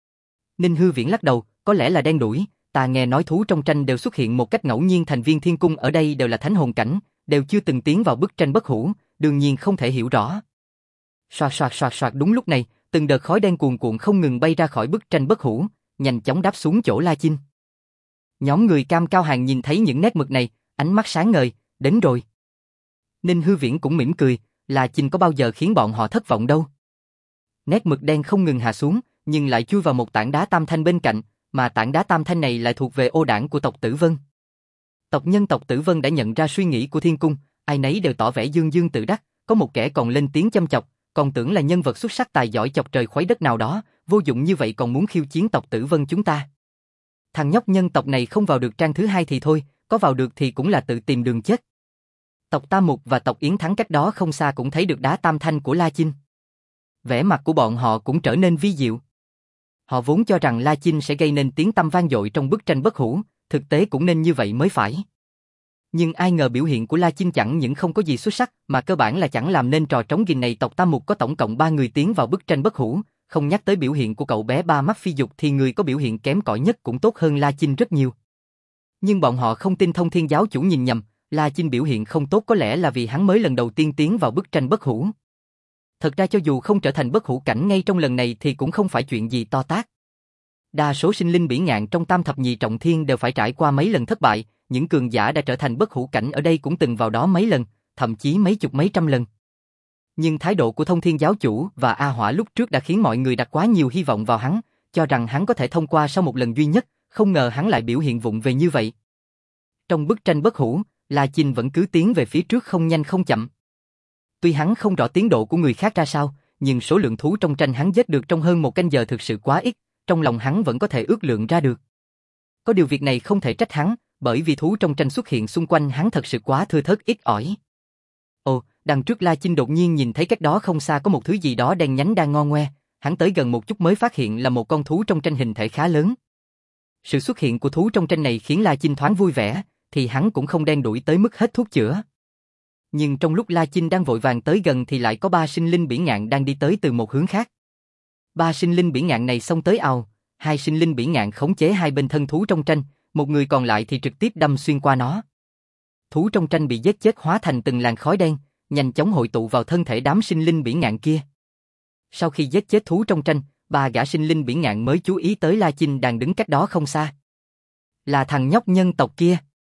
Ninh Hư Viễn lắc đầu, có lẽ là đen đuổi, ta nghe nói thú trong tranh đều xuất hiện một cách ngẫu nhiên, thành viên thiên cung ở đây đều là thánh hồn cảnh, đều chưa từng tiến vào bức tranh bất hủ, đương nhiên không thể hiểu rõ. Soạt soạt soạt soạt, đúng lúc này, từng đợt khói đen cuồn cuộn không ngừng bay ra khỏi bức tranh bất hủ, nhanh chóng đáp xuống chỗ La Chinh. Nhóm người Cam Cao Hàng nhìn thấy những nét mực này, ánh mắt sáng ngời, đến rồi. Ninh Hư Viễn cũng mỉm cười, La Chinh có bao giờ khiến bọn họ thất vọng đâu. Nét mực đen không ngừng hạ xuống, nhưng lại chui vào một tảng đá tam thanh bên cạnh, mà tảng đá tam thanh này lại thuộc về ô đảng của tộc Tử Vân. Tộc nhân tộc Tử Vân đã nhận ra suy nghĩ của thiên cung, ai nấy đều tỏ vẻ dương dương tự đắc, có một kẻ còn lên tiếng châm chọc, còn tưởng là nhân vật xuất sắc tài giỏi chọc trời khuấy đất nào đó, vô dụng như vậy còn muốn khiêu chiến tộc Tử Vân chúng ta. Thằng nhóc nhân tộc này không vào được trang thứ hai thì thôi, có vào được thì cũng là tự tìm đường chết. Tộc Ta Mục và tộc Yến Thắng cách đó không xa cũng thấy được đá tam thanh của La Chinh. Vẻ mặt của bọn họ cũng trở nên vi diệu. Họ vốn cho rằng La Chinh sẽ gây nên tiếng tăm vang dội trong bức tranh bất hủ, thực tế cũng nên như vậy mới phải. Nhưng ai ngờ biểu hiện của La Chinh chẳng những không có gì xuất sắc mà cơ bản là chẳng làm nên trò trống gìn này. Tộc Ta Mục có tổng cộng 3 người tiến vào bức tranh bất hủ, không nhắc tới biểu hiện của cậu bé ba mắt phi dục thì người có biểu hiện kém cỏi nhất cũng tốt hơn La Chinh rất nhiều. Nhưng bọn họ không tin Thông Thiên Giáo Chủ nhìn nhầm, La Chinh biểu hiện không tốt có lẽ là vì hắn mới lần đầu tiên tiến vào bức tranh bất hủ. Thật ra cho dù không trở thành bất hủ cảnh ngay trong lần này thì cũng không phải chuyện gì to tát. Đa số sinh linh bỉ ngạn trong tam thập nhị trọng thiên đều phải trải qua mấy lần thất bại, những cường giả đã trở thành bất hủ cảnh ở đây cũng từng vào đó mấy lần, thậm chí mấy chục mấy trăm lần. Nhưng thái độ của Thông Thiên giáo chủ và A Hỏa lúc trước đã khiến mọi người đặt quá nhiều hy vọng vào hắn, cho rằng hắn có thể thông qua sau một lần duy nhất, không ngờ hắn lại biểu hiện vụng về như vậy. Trong bức tranh bất hủ, La Chinh vẫn cứ tiến về phía trước không nhanh không chậm. Tuy hắn không rõ tiến độ của người khác ra sao, nhưng số lượng thú trong tranh hắn giết được trong hơn một canh giờ thực sự quá ít, trong lòng hắn vẫn có thể ước lượng ra được. Có điều việc này không thể trách hắn, bởi vì thú trong tranh xuất hiện xung quanh hắn thật sự quá thưa thớt ít ỏi. Ồ, đằng trước La Chinh đột nhiên nhìn thấy cách đó không xa có một thứ gì đó đen nhánh đang ngo ngoe, hắn tới gần một chút mới phát hiện là một con thú trong tranh hình thể khá lớn. Sự xuất hiện của thú trong tranh này khiến La Chinh thoáng vui vẻ, thì hắn cũng không đen đuổi tới mức hết thuốc chữa. Nhưng trong lúc La Chinh đang vội vàng tới gần thì lại có 3 sinh linh bỉ ngạn đang đi tới từ một hướng khác. 3 sinh linh bỉ ngạn này xông tới ào, 2 sinh linh bỉ ngạn khống chế hai bên thân thú trong tranh, một người còn lại thì trực tiếp đâm xuyên qua nó. Thú trong tranh bị giết chết hóa thành từng làn khói đen, nhanh chóng hội tụ vào thân thể đám sinh linh bỉ ngạn kia. Sau khi giết chết thú trong tranh, 3 gã sinh linh bỉ ngạn mới chú ý tới La Chinh đang đứng cách đó không xa. Là thằng nhóc nhân tộc kia.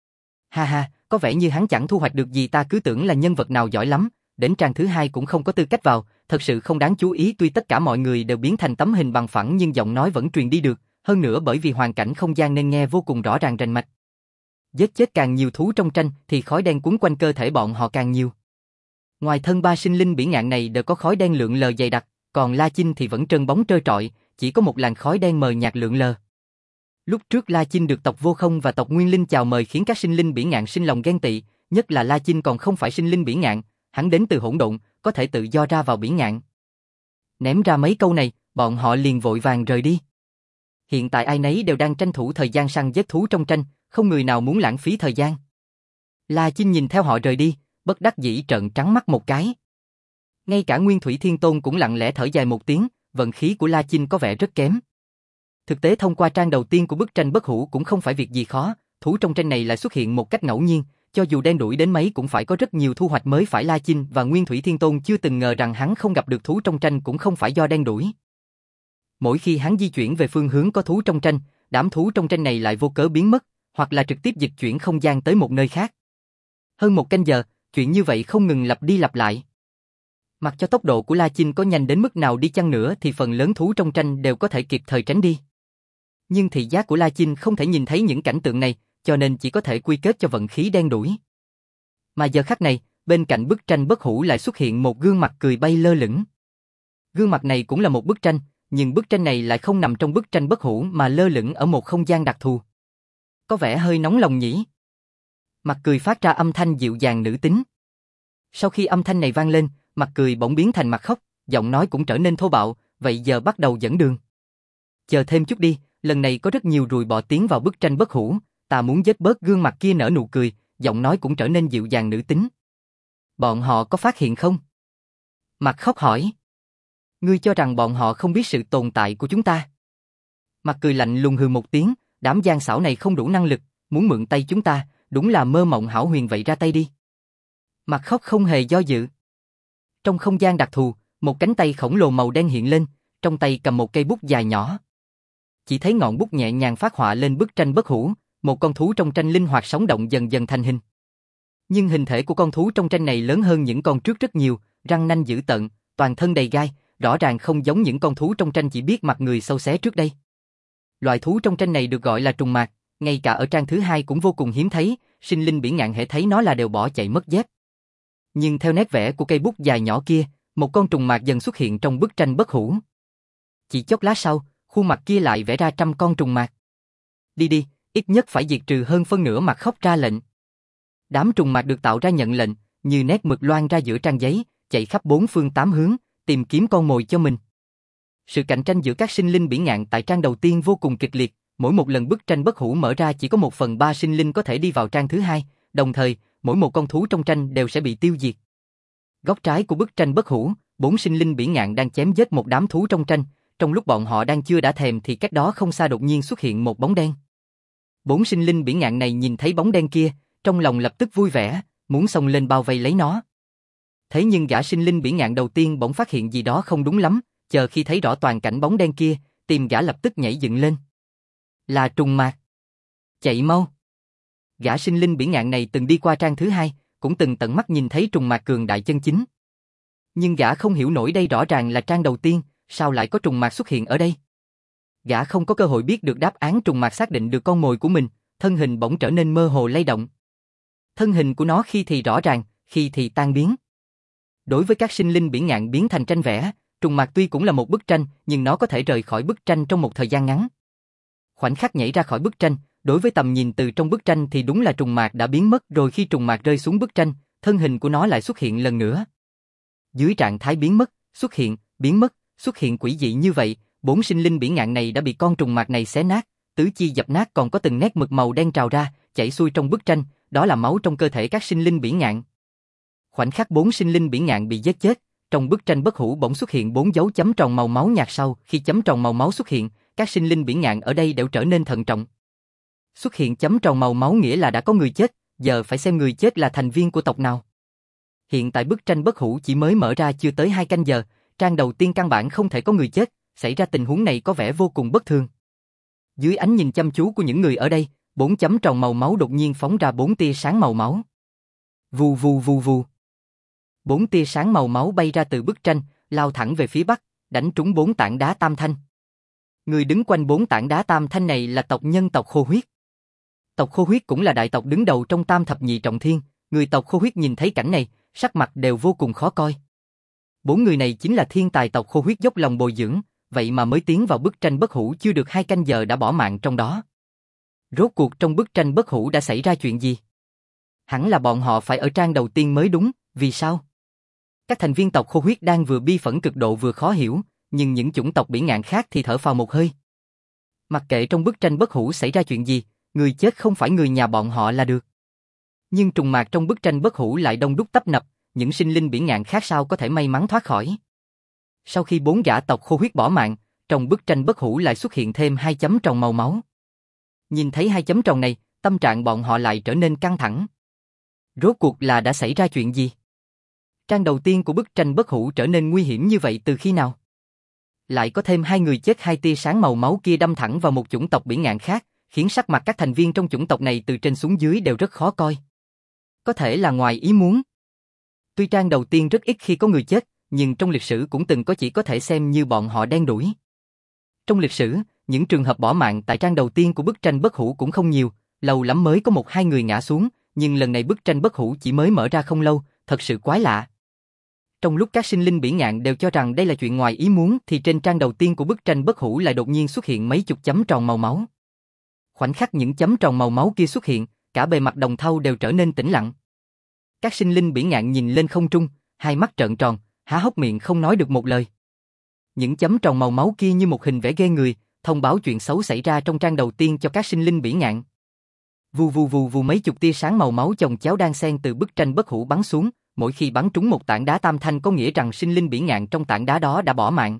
Ha ha, có vẻ như hắn chẳng thu hoạch được gì, ta cứ tưởng là nhân vật nào giỏi lắm, đến trang thứ 2 cũng không có tư cách vào, thật sự không đáng chú ý. Tuy tất cả mọi người đều biến thành tấm hình bằng phẳng nhưng giọng nói vẫn truyền đi được, hơn nữa bởi vì hoàn cảnh không gian nên nghe vô cùng rõ ràng rành mạch. Giết chết càng nhiều thú trong tranh thì khói đen quấn quanh cơ thể bọn họ càng nhiều. Ngoài thân 3 sinh linh bỉ ngạn này đều có khói đen lượn lờ dày đặc, còn La Chinh thì vẫn trơn bóng trơ trọi, chỉ có một làn khói đen mờ nhạt lượn lờ. Lúc trước La Chinh được tộc Vô Không và tộc Nguyên Linh chào mời khiến các sinh linh bỉ ngạn sinh lòng ghen tị, nhất là La Chinh còn không phải sinh linh bỉ ngạn, hắn đến từ hỗn độn, có thể tự do ra vào bỉ ngạn. Ném ra mấy câu này, bọn họ liền vội vàng rời đi. Hiện tại ai nấy đều đang tranh thủ thời gian săn giết thú trong tranh, không người nào muốn lãng phí thời gian. La Chinh nhìn theo họ rời đi, bất đắc dĩ trợn trắng mắt một cái. Ngay cả Nguyên Thủy Thiên Tôn cũng lặng lẽ thở dài một tiếng, vận khí của La Chinh có vẻ rất kém. Thực tế thông qua trang đầu tiên của bức tranh bất hủ cũng không phải việc gì khó, thú trong tranh này lại xuất hiện một cách ngẫu nhiên, cho dù đen đuổi đến mấy cũng phải có rất nhiều thu hoạch mới phải. La Chinh và Nguyên Thủy Thiên Tôn chưa từng ngờ rằng hắn không gặp được thú trong tranh cũng không phải do đen đuổi. Mỗi khi hắn di chuyển về phương hướng có thú trong tranh, đám thú trong tranh này lại vô cớ biến mất, hoặc là trực tiếp dịch chuyển không gian tới một nơi khác. Hơn một canh giờ, chuyện như vậy không ngừng lặp đi lặp lại. Mặc cho tốc độ của La Chinh có nhanh đến mức nào đi chăng nữa thì phần lớn thú trong tranh đều có thể kịp thời tránh đi. Nhưng thị giác của La Chinh không thể nhìn thấy những cảnh tượng này, cho nên chỉ có thể quy kết cho vận khí đen đuổi. Mà giờ khắc này, bên cạnh bức tranh bất hủ lại xuất hiện một gương mặt cười bay lơ lửng. Gương mặt này cũng là một bức tranh, nhưng bức tranh này lại không nằm trong bức tranh bất hủ mà lơ lửng ở một không gian đặc thù. Có vẻ hơi nóng lòng nhỉ? Mặt cười phát ra âm thanh dịu dàng nữ tính. Sau khi âm thanh này vang lên, mặt cười bỗng biến thành mặt khóc, giọng nói cũng trở nên thô bạo, vậy giờ bắt đầu dẫn đường. Chờ thêm chút đi, lần này có rất nhiều ruồi bọ tiến vào bức tranh bất hủ, ta muốn giết bớt. Gương mặt kia nở nụ cười, giọng nói cũng trở nên dịu dàng nữ tính. Bọn họ có phát hiện không? Mặt khóc hỏi. Ngươi cho rằng bọn họ không biết sự tồn tại của chúng ta? Mặt cười lạnh lùng hừ một tiếng, đám gian xảo này không đủ năng lực, muốn mượn tay chúng ta, đúng là mơ mộng hão huyền, vậy ra tay đi. Mặt khóc không hề do dự. Trong không gian đặc thù, một cánh tay khổng lồ màu đen hiện lên, trong tay cầm một cây bút dài nhỏ. Chỉ thấy ngọn bút nhẹ nhàng phát họa lên bức tranh bất hủ, một con thú trong tranh linh hoạt sống động dần dần thành hình. Nhưng hình thể của con thú trong tranh này lớn hơn những con trước rất nhiều, răng nanh dữ tợn, toàn thân đầy gai, rõ ràng không giống những con thú trong tranh chỉ biết mặt người xâu xé trước đây. Loại thú trong tranh này được gọi là trùng mạc, ngay cả ở trang thứ 2 cũng vô cùng hiếm thấy, sinh linh bỉ ngạn hễ thấy nó là đều bỏ chạy mất dép. Nhưng theo nét vẽ của cây bút dài nhỏ kia, một con trùng mạc dần xuất hiện trong bức tranh bất hủ. Chỉ chốc lát sau, khuôn mặt kia lại vẽ ra trăm con trùng mạc. Đi đi, ít nhất phải diệt trừ hơn phân nửa. Mặt khóc ra lệnh. Đám trùng mạc được tạo ra nhận lệnh, như nét mực loan ra giữa trang giấy, chạy khắp 4 phương 8 hướng, tìm kiếm con mồi cho mình. Sự cạnh tranh giữa các sinh linh bỉ ngạn tại trang đầu tiên vô cùng kịch liệt, mỗi một lần bức tranh bất hủ mở ra chỉ có 1/3 sinh linh có thể đi vào trang thứ 2, đồng thời, mỗi một con thú trong tranh đều sẽ bị tiêu diệt. Góc trái của bức tranh bất hủ, 4 sinh linh bỉ ngạn đang chém giết một đám thú trong tranh, trong lúc bọn họ đang chưa đã thèm thì cách đó không xa đột nhiên xuất hiện một bóng đen. 4 sinh linh bỉ ngạn này nhìn thấy bóng đen kia, trong lòng lập tức vui vẻ, muốn xông lên bao vây lấy nó. Thế nhưng gã sinh linh bỉ ngạn đầu tiên bỗng phát hiện gì đó không đúng lắm, chờ khi thấy rõ toàn cảnh bóng đen kia, tim gã lập tức nhảy dựng lên. Là trùng mạc. Chạy mau. Gã sinh linh bỉ ngạn này từng đi qua trang thứ 2, cũng từng tận mắt nhìn thấy trùng mạc cường đại chân chính. Nhưng gã không hiểu nổi đây rõ ràng là trang đầu tiên, sao lại có trùng mạc xuất hiện ở đây? Gã không có cơ hội biết được đáp án trùng mạc xác định được con mồi của mình, thân hình bỗng trở nên mơ hồ lay động. Thân hình của nó khi thì rõ ràng, khi thì tan biến. Đối với các sinh linh bỉ ngạn biến thành tranh vẽ, trùng mạc tuy cũng là một bức tranh, nhưng nó có thể rời khỏi bức tranh trong một thời gian ngắn. Khoảnh khắc nhảy ra khỏi bức tranh, đối với tầm nhìn từ trong bức tranh thì đúng là trùng mạc đã biến mất, rồi khi trùng mạc rơi xuống bức tranh, thân hình của nó lại xuất hiện lần nữa. Dưới trạng thái biến mất, biến mất, xuất hiện quỷ dị như vậy, 4 sinh linh bỉ ngạn này đã bị con trùng mạc này xé nát, tứ chi dập nát, còn có từng nét mực màu đen trào ra, chảy xuôi trong bức tranh, đó là máu trong cơ thể các sinh linh bỉ ngạn. Khoảnh khắc 4 sinh linh bỉ ngạn bị giết chết, trong bức tranh bất hủ bỗng xuất hiện 4 dấu chấm tròn màu máu nhạt. Sau khi chấm tròn màu máu xuất hiện, các sinh linh bỉ ngạn ở đây đều trở nên thận trọng. Xuất hiện chấm tròn màu máu nghĩa là đã có người chết, giờ phải xem người chết là thành viên của tộc nào. Hiện tại bức tranh bất hủ chỉ mới mở ra chưa tới 2 canh giờ, trang đầu tiên căn bản không thể có người chết, xảy ra tình huống này có vẻ vô cùng bất thường. Dưới ánh nhìn chăm chú của những người ở đây, 4 chấm tròn màu máu đột nhiên phóng ra 4 tia sáng màu máu. Vù vù vù vù. 4 tia sáng màu máu bay ra từ bức tranh, lao thẳng về phía bắc, đánh trúng 4 tảng đá tam thanh. Người đứng quanh 4 tảng đá tam thanh này là tộc nhân tộc Khô Huyết. Tộc Khô Huyết cũng là đại tộc đứng đầu trong Tam thập nhị trọng thiên, người tộc Khô Huyết nhìn thấy cảnh này, sắc mặt đều vô cùng khó coi. 4 người này chính là thiên tài tộc Khô Huyết dốc lòng bồi dưỡng, vậy mà mới tiến vào bức tranh bất hủ chưa được 2 canh giờ đã bỏ mạng trong đó. Rốt cuộc trong bức tranh bất hủ đã xảy ra chuyện gì? Hẳn là bọn họ phải ở trang đầu tiên mới đúng, vì sao? Các thành viên tộc Khô Huyết đang vừa bi phẫn cực độ vừa khó hiểu, nhưng những chủng tộc bỉ ngạn khác thì thở phào một hơi. Mặc kệ trong bức tranh bất hủ xảy ra chuyện gì, người chết không phải người nhà bọn họ là được. Nhưng trùng mạc trong bức tranh bất hủ lại đông đúc tấp nập, những sinh linh bỉ ngạn khác sao có thể may mắn thoát khỏi. Sau khi 4 gã tộc Khô Huyết bỏ mạng, trong bức tranh bất hủ lại xuất hiện thêm 2 chấm tròn màu máu. Nhìn thấy 2 chấm tròn này, tâm trạng bọn họ lại trở nên căng thẳng. Rốt cuộc là đã xảy ra chuyện gì? Trang đầu tiên của bức tranh bất hủ trở nên nguy hiểm như vậy từ khi nào? Lại có thêm 2 người chết, 2 tia sáng màu máu kia đâm thẳng vào một chủng tộc bỉ ngạn khác, khiến sắc mặt các thành viên trong chủng tộc này từ trên xuống dưới đều rất khó coi. Có thể là ngoài ý muốn. Tuy trang đầu tiên rất ít khi có người chết, nhưng trong lịch sử cũng từng có, chỉ có thể xem như bọn họ đen đủi. Trong lịch sử, những trường hợp bỏ mạng tại trang đầu tiên của bức tranh bất hủ cũng không nhiều, lâu lắm mới có 1-2 người ngã xuống, nhưng lần này bức tranh bất hủ chỉ mới mở ra không lâu, thật sự quái lạ. Trong lúc các sinh linh bỉ ngạn đều cho rằng đây là chuyện ngoài ý muốn thì trên trang đầu tiên của bức tranh bất hủ lại đột nhiên xuất hiện mấy chục chấm tròn màu máu. Khoảnh khắc những chấm tròn màu máu kia xuất hiện, cả bề mặt đồng thau đều trở nên tĩnh lặng. Các sinh linh bỉ ngạn nhìn lên không trung, hai mắt trợn tròn, há hốc miệng không nói được một lời. Những chấm tròn màu máu kia như một hình vẽ ghê người, thông báo chuyện xấu xảy ra trong trang đầu tiên cho các sinh linh bỉ ngạn. Vù vù vù vù, mấy chục tia sáng màu máu chồng chéo đan xen từ bức tranh bất hủ bắn xuống, mỗi khi bắn trúng một tảng đá tam thanh có nghĩa rằng sinh linh bỉ ngạn trong tảng đá đó đã bỏ mạng.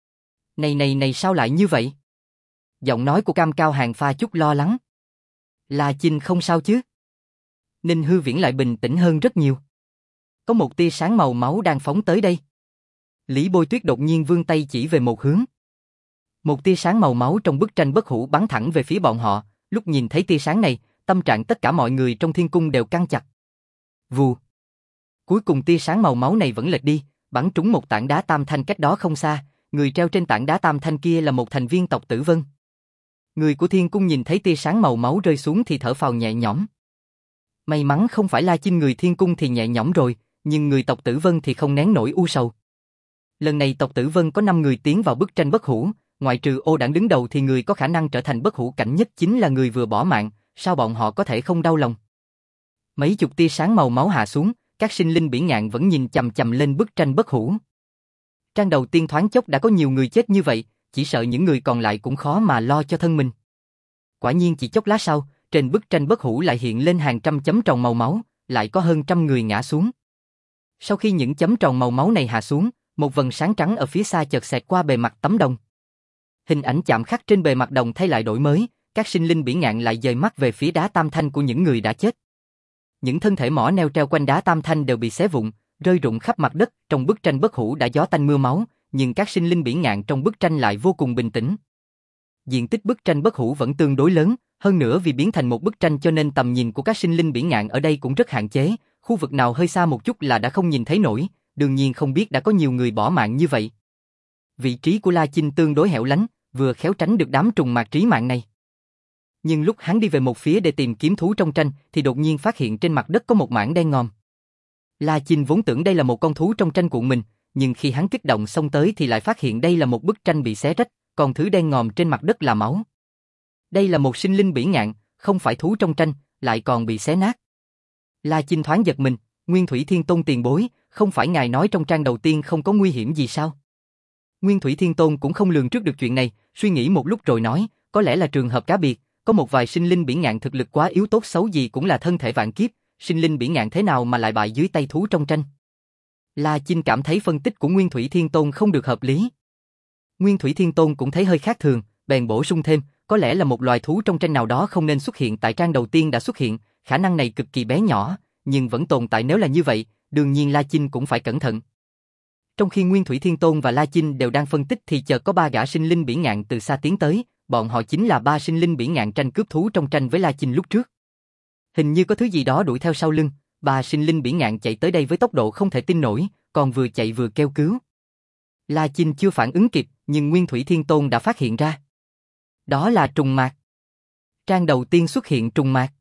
Này sao lại như vậy? Giọng nói của Cam Cao Hàng pha chút lo lắng. La Chinh không sao chứ? Ninh Hư Viễn lại bình tĩnh hơn rất nhiều. Có một tia sáng màu máu đang phóng tới đây. Lý Bôi Tuyết đột nhiên vươn tay chỉ về một hướng. Một tia sáng màu máu trong bức tranh bất hủ bắn thẳng về phía bọn họ, lúc nhìn thấy tia sáng này, tâm trạng tất cả mọi người trong thiên cung đều căng chặt. Vù. Cuối cùng tia sáng màu máu này vẫn lệch đi, bắn trúng một tảng đá tam thanh cách đó không xa, người treo trên tảng đá tam thanh kia là một thành viên tộc Tử Vân. Người của thiên cung nhìn thấy tia sáng màu máu rơi xuống thì thở phào nhẹ nhõm. May mắn không phải La Chinh, người thiên cung thì nhẹ nhõm rồi, nhưng người tộc Tử Vân thì không nén nổi u sầu. Lần này tộc Tử Vân có 5 người tiến vào bức tranh bất hủ, ngoại trừ Ô Đảng đứng đầu thì người có khả năng trở thành bất hủ cảnh nhất chính là người vừa bỏ mạng, sao bọn họ có thể không đau lòng? Mấy chục tia sáng màu máu hạ xuống, các sinh linh bỉ ngạn vẫn nhìn chằm chằm lên bức tranh bất hủ. Trang đầu tiên thoáng chốc đã có nhiều người chết như vậy, chỉ sợ những người còn lại cũng khó mà lo cho thân mình. Quả nhiên chỉ chốc lát sau, trên bức tranh bất hủ lại hiện lên hàng trăm chấm tròn màu máu, lại có hơn 100 người ngã xuống. Sau khi những chấm tròn màu máu này hạ xuống, một vầng sáng trắng ở phía xa chợt xẹt qua bề mặt tấm đồng. Hình ảnh chạm khắc trên bề mặt đồng thay lại đổi mới, các sinh linh bỉ ngạn lại dời mắt về phía đá tam thanh của những người đã chết. Những thân thể mỏ neo treo quanh đá tam thanh đều bị xé vụn, rơi rụng khắp mặt đất. Trong bức tranh bất hủ đã gió tanh mưa máu, nhưng các sinh linh biển ngạn trong bức tranh lại vô cùng bình tĩnh. Diện tích bức tranh bất hủ vẫn tương đối lớn, hơn nữa vì biến thành một bức tranh cho nên tầm nhìn của các sinh linh biển ngạn ở đây cũng rất hạn chế, khu vực nào hơi xa một chút là đã không nhìn thấy nổi, đương nhiên không biết đã có nhiều người bỏ mạng như vậy. Vị trí của La Chinh tương đối hẻo lánh, vừa khéo tránh được đám trùng mạc trí mạng này. Nhưng lúc hắn đi về một phía để tìm kiếm thú trong tranh thì đột nhiên phát hiện trên mặt đất có một mảng đen ngòm. La Chinh vốn tưởng đây là một con thú trong tranh cuộn mình, nhưng khi hắn kích động xông tới thì lại phát hiện đây là một bức tranh bị xé rách, còn thứ đen ngòm trên mặt đất là máu. Đây là một sinh linh biển ngạn, không phải thú trong tranh, lại còn bị xé nát. La Chinh thoáng giật mình, Nguyên Thủy Thiên Tôn tiền bối, không phải ngài nói trong trang đầu tiên không có nguy hiểm gì sao? Nguyên Thủy Thiên Tôn cũng không lường trước được chuyện này, suy nghĩ một lúc rồi nói, có lẽ là trường hợp cá biệt, có một vài sinh linh biển ngạn thực lực quá yếu, tốt xấu gì cũng là thân thể vạn kiếp, sinh linh biển ngạn thế nào mà lại bại dưới tay thú trong tranh? La Chinh cảm thấy phân tích của Nguyên Thủy Thiên Tôn không được hợp lý. Nguyên Thủy Thiên Tôn cũng thấy hơi khác thường, bèn bổ sung thêm, có lẽ là một loài thú trong tranh nào đó không nên xuất hiện tại trang đầu tiên đã xuất hiện, khả năng này cực kỳ bé nhỏ, nhưng vẫn tồn tại. Nếu là như vậy, đương nhiên La Chinh cũng phải cẩn thận. Trong khi Nguyên Thủy Thiên Tôn và La Chinh đều đang phân tích thì chợt có 3 gã sinh linh biển ngạn từ xa tiến tới, bọn họ chính là 3 sinh linh biển ngạn tranh cướp thú trong tranh với La Chinh lúc trước. Hình như có thứ gì đó đuổi theo sau lưng, 3 sinh linh biển ngạn chạy tới đây với tốc độ không thể tin nổi, còn vừa chạy vừa kêu cứu. La Chinh chưa phản ứng kịp, nhưng Nguyên Thủy Thiên Tôn đã phát hiện ra. Đó là trùng mạc. Trang đầu tiên xuất hiện trùng mạc.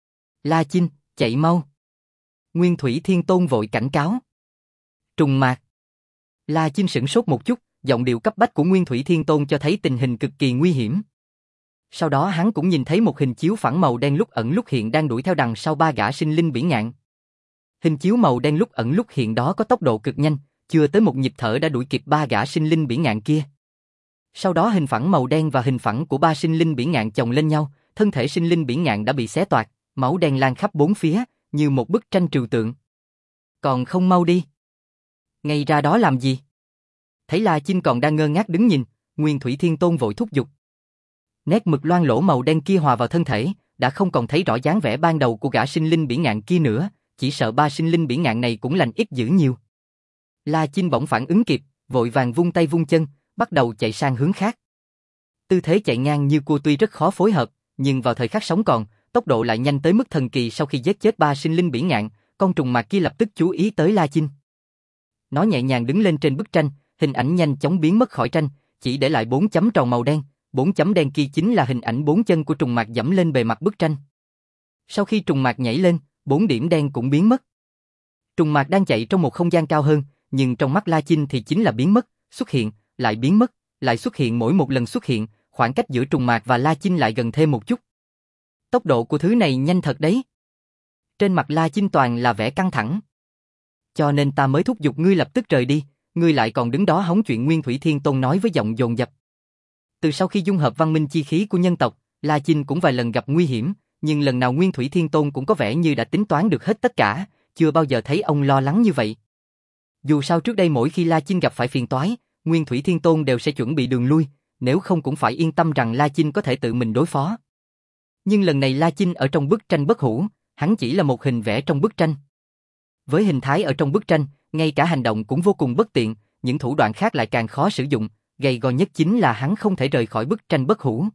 La Chinh, chạy mau. Nguyên Thủy Thiên Tôn vội cảnh cáo. Trùng mạc. La Chinh sửng sốt một chút, giọng điệu cấp bách của Nguyên Thủy Thiên Tôn cho thấy tình hình cực kỳ nguy hiểm. Sau đó hắn cũng nhìn thấy một hình chiếu phẳng màu đen lúc ẩn lúc hiện đang đuổi theo đằng sau 3 gã sinh linh biển ngạn. Hình chiếu màu đen lúc ẩn lúc hiện đó có tốc độ cực nhanh, chưa tới một nhịp thở đã đuổi kịp 3 gã sinh linh biển ngạn kia. Sau đó hình phẳng màu đen và hình phẳng của 3 sinh linh biển ngạn chồng lên nhau, thân thể sinh linh biển ngạn đã bị xé toạc, máu đen lan khắp bốn phía, như một bức tranh trừu tượng. Còn không mau đi. Ngay ra đó làm gì? Thấy La Chinh còn đang ngơ ngác đứng nhìn, Nguyên Thủy Thiên Tôn vội thúc giục. Nét mực loang lỗ màu đen kia hòa vào thân thể, đã không còn thấy rõ dáng vẻ ban đầu của gã sinh linh biển ngạn kia nữa, chỉ sợ 3 sinh linh biển ngạn này cũng lành ít dữ nhiều. La Chinh bỗng phản ứng kịp, vội vàng vung tay vung chân, bắt đầu chạy sang hướng khác. Tư thế chạy ngang như cua tuy rất khó phối hợp, nhưng vào thời khắc sống còn, tốc độ lại nhanh tới mức thần kỳ. Sau khi giết chết 3 sinh linh biển ngạn, con trùng mạc kia lập tức chú ý tới La Chinh. Nó nhẹ nhàng đứng lên trên bức tranh, hình ảnh nhanh chóng biến mất khỏi tranh, chỉ để lại 4 chấm tròn màu đen. 4 chấm đen kia chính là hình ảnh 4 chân của trùng mạc dẫm lên bề mặt bức tranh. Sau khi trùng mạc nhảy lên, 4 điểm đen cũng biến mất. Trùng mạc đang chạy trong một không gian cao hơn, nhưng trong mắt La Chinh thì chính là biến mất, xuất hiện, lại biến mất, lại xuất hiện. Mỗi một lần xuất hiện, khoảng cách giữa trùng mạc và La Chinh lại gần thêm một chút. Tốc độ của thứ này nhanh thật đấy. Trên mặt La Chinh toàn là vẻ căng thẳng. Cho nên ta mới thúc giục ngươi lập tức rời đi, ngươi lại còn đứng đó hóng chuyện. Nguyên Thủy Thiên Tôn nói với giọng dồn dập. Từ sau khi dung hợp văn minh chi khí của nhân tộc, La Chinh cũng vài lần gặp nguy hiểm, nhưng lần nào Nguyên Thủy Thiên Tôn cũng có vẻ như đã tính toán được hết tất cả, chưa bao giờ thấy ông lo lắng như vậy. Dù sao trước đây mỗi khi La Chinh gặp phải phiền toái, Nguyên Thủy Thiên Tôn đều sẽ chuẩn bị đường lui, nếu không cũng phải yên tâm rằng La Chinh có thể tự mình đối phó. Nhưng lần này La Chinh ở trong bức tranh bất hủ, hắn chỉ là một hình vẽ trong bức tranh. Với hình thái ở trong bức tranh, ngay cả hành động cũng vô cùng bất tiện, những thủ đoạn khác lại càng khó sử dụng, gay go nhất chính là hắn không thể rời khỏi bức tranh bất hủ.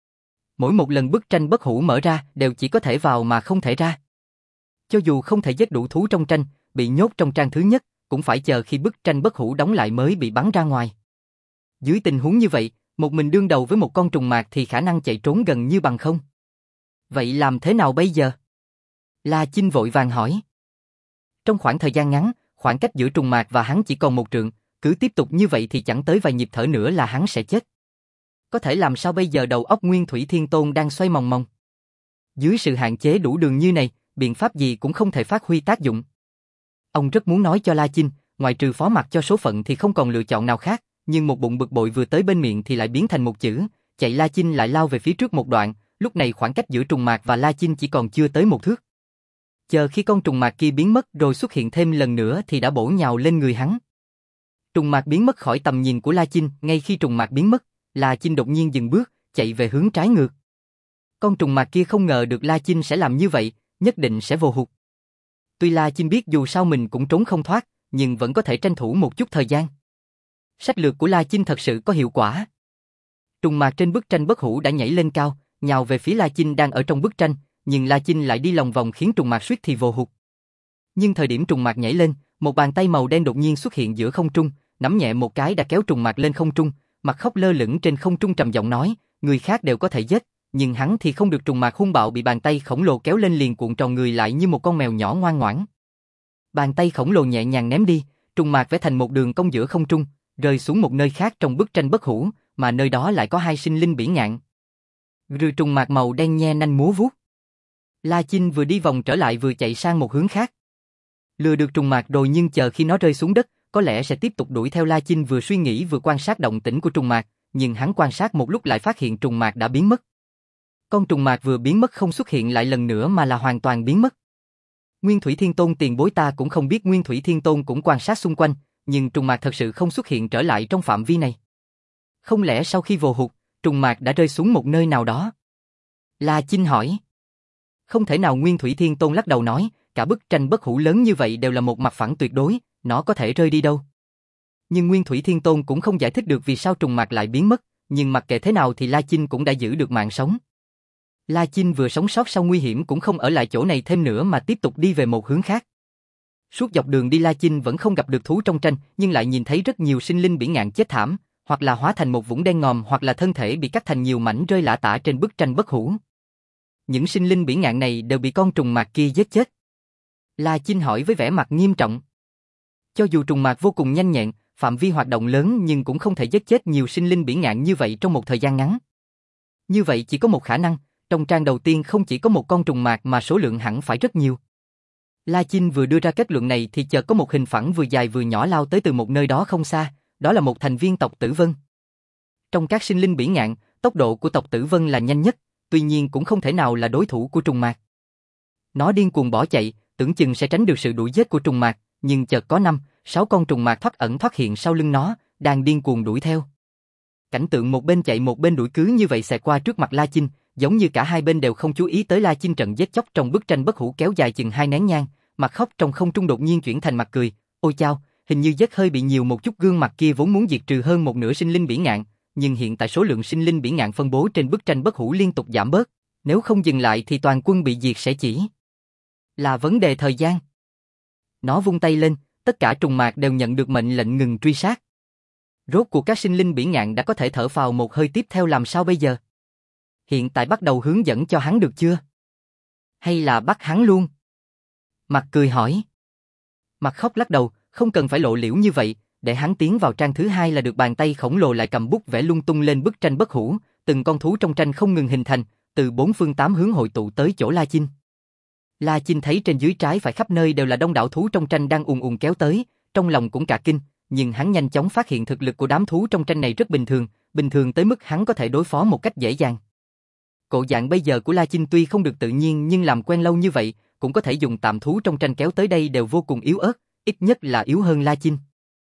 Mỗi một lần bức tranh bất hủ mở ra đều chỉ có thể vào mà không thể ra. Cho dù không thể giết đủ thú trong tranh, bị nhốt trong trang thứ nhất, cũng phải chờ khi bức tranh bất hủ đóng lại mới bị bắn ra ngoài. Dưới tình huống như vậy, một mình đương đầu với một con trùng mạc thì khả năng chạy trốn gần như bằng không. Vậy làm thế nào bây giờ? La Chinh vội vàng hỏi. Trong khoảng thời gian ngắn, khoảng cách giữa trùng mạc và hắn chỉ còn 1 trượng, cứ tiếp tục như vậy thì chẳng tới vài nhịp thở nữa là hắn sẽ chết. Có thể làm sao bây giờ? Đầu óc Nguyên Thủy Thiên Tôn đang xoay mòng mòng. Dưới sự hạn chế đủ đường như này, biện pháp gì cũng không thể phát huy tác dụng. Ông rất muốn nói cho La Chinh, ngoài trừ phó mặc cho số phận thì không còn lựa chọn nào khác, nhưng một bụng bực bội vừa tới bên miệng thì lại biến thành một chữ, chạy. La Chinh lại lao về phía trước một đoạn, lúc này khoảng cách giữa trùng mạc và La Chinh chỉ còn chưa tới 1 thước. Chờ khi con trùng mạc kia biến mất rồi xuất hiện thêm lần nữa thì đã bổ nhào lên người hắn. Trùng mạc biến mất khỏi tầm nhìn của La Chinh, ngay khi trùng mạc biến mất, La Chinh đột nhiên dừng bước, chạy về hướng trái ngược. Con trùng mạc kia không ngờ được La Chinh sẽ làm như vậy, nhất định sẽ vô hụt. Tuy La Chinh biết dù sao mình cũng trốn không thoát, nhưng vẫn có thể tranh thủ một chút thời gian. Sách lược của La Chinh thật sự có hiệu quả. Trùng mạc trên bức tranh bất hủ đã nhảy lên cao, nhào về phía La Chinh đang ở trong bức tranh, nhưng La Chinh lại đi lòng vòng khiến trùng mạc suýt thì vô hụt. Nhưng thời điểm trùng mạc nhảy lên, một bàn tay màu đen đột nhiên xuất hiện giữa không trung, nắm nhẹ một cái đã kéo trùng mạc lên không trung, Mặt Khốc lơ lửng trên không trung trầm giọng nói, người khác đều có thể giết, nhưng hắn thì không được. Trùng mạc hung bạo bị bàn tay khổng lồ kéo lên liền cuộn tròn người lại như một con mèo nhỏ ngoan ngoãn. Bàn tay khổng lồ nhẹ nhàng ném đi, trùng mạc vẽ thành một đường cong giữa không trung, rơi xuống một nơi khác trong bức tranh bất hủ, mà nơi đó lại có hai sinh linh bỉ ngạn. Rư trùng mạc màu đen nhe nanh múa vuốt. La Chinh vừa đi vòng trở lại vừa chạy sang một hướng khác. Lừa được trùng mạc rồi, nhưng chờ khi nó rơi xuống đất, có lẽ sẽ tiếp tục đuổi theo. La Chinh vừa suy nghĩ vừa quan sát động tĩnh của trùng mạc, nhưng hắn quan sát một lúc lại phát hiện trùng mạc đã biến mất. Con trùng mạc vừa biến mất không xuất hiện lại lần nữa mà là hoàn toàn biến mất. Nguyên Thủy Thiên Tôn tiền bối ta cũng không biết. Nguyên Thủy Thiên Tôn cũng quan sát xung quanh, nhưng trùng mạc thật sự không xuất hiện trở lại trong phạm vi này. Không lẽ sau khi vô hụt, trùng mạc đã rơi xuống một nơi nào đó? La Chinh hỏi. Không thể nào. Nguyên Thủy Thiên Tôn lắc đầu nói, cả bức tranh bất hủ lớn như vậy đều là một mặt phẳng tuyệt đối, nó có thể rơi đi đâu? Nhưng Nguyên Thủy Thiên Tôn cũng không giải thích được vì sao trùng mạc lại biến mất, nhưng mặc kệ thế nào thì La Chinh cũng đã giữ được mạng sống. La Chinh vừa sống sót sau nguy hiểm cũng không ở lại chỗ này thêm nữa mà tiếp tục đi về một hướng khác. Suốt dọc đường đi La Chinh vẫn không gặp được thú trong tranh, nhưng lại nhìn thấy rất nhiều sinh linh bỉ ngạn chết thảm, hoặc là hóa thành một vũng đen ngòm, hoặc là thân thể bị cắt thành nhiều mảnh rơi lả tả trên bức tranh bất hủ. Những sinh linh bỉ ngạn này đều bị con trùng mạc kia giết chết. La Chinh hỏi với vẻ mặt nghiêm trọng. Cho dù trùng mạc vô cùng nhanh nhẹn, phạm vi hoạt động lớn nhưng cũng không thể giết chết nhiều sinh linh bỉ ngạn như vậy trong một thời gian ngắn. Như vậy chỉ có một khả năng, trong trang đầu tiên không chỉ có một con trùng mạc mà số lượng hẳn phải rất nhiều. La Chinh vừa đưa ra kết luận này thì chợt có một hình phẳng vừa dài vừa nhỏ lao tới từ một nơi đó không xa, đó là một thành viên tộc Tử Vân. Trong các sinh linh bỉ ngạn, tốc độ của tộc Tử Vân là nhanh nhất, tuy nhiên cũng không thể nào là đối thủ của trùng mạc. Nó điên cuồng bỏ chạy, tưởng chừng sẽ tránh được sự đuổi giết của trùng mạc, nhưng chợt có 5-6 con trùng mạc thoát ẩn thoát hiện sau lưng nó, đang điên cuồng đuổi theo. Cảnh tượng một bên chạy một bên đuổi cứ như vậy xẹt qua trước mặt La Chinh, giống như cả hai bên đều không chú ý tới La Chinh. Trận giết chóc trong bức tranh bất hủ kéo dài chừng 2 nén nhang, Mặt Khốc trong không trung đột nhiên chuyển thành mặt cười, ôi chao, hình như giết hơi bị nhiều một chút. Gương mặt kia vốn muốn diệt trừ hơn một nửa sinh linh bỉ ngạn, nhưng hiện tại số lượng sinh linh bỉ ngạn phân bố trên bức tranh bất hủ liên tục giảm bớt, nếu không dừng lại thì toàn quân bị diệt sẽ chỉ là vấn đề thời gian. Nó vung tay lên, tất cả trùng mạc đều nhận được mệnh lệnh ngừng truy sát. Rốt cuộc các sinh linh bỉ ngạn đã có thể thở phào một hơi. Tiếp theo làm sao bây giờ? Hiện tại bắt đầu hướng dẫn cho hắn được chưa? Hay là bắt hắn luôn? Mặt cười hỏi. Mặt Khóc lắc đầu, không cần phải lộ liễu như vậy, để hắn tiến vào trang thứ hai là được. Bàn tay khổng lồ lại cầm bút vẽ lung tung lên bức tranh bất hủ, từng con thú trong tranh không ngừng hình thành, từ 4 phương 8 hướng hội tụ tới chỗ La Chinh. La Chinh thấy trên dưới trái phải khắp nơi đều là đông đảo thú trong tranh đang ùn ùn kéo tới, trong lòng cũng cả kinh, nhưng hắn nhanh chóng phát hiện thực lực của đám thú trong tranh này rất bình thường tới mức hắn có thể đối phó một cách dễ dàng. Cộ dạng bây giờ của La Chinh tuy không được tự nhiên nhưng làm quen lâu như vậy, cũng có thể dùng tạm. Thú trong tranh kéo tới đây đều vô cùng yếu ớt, ít nhất là yếu hơn La Chinh.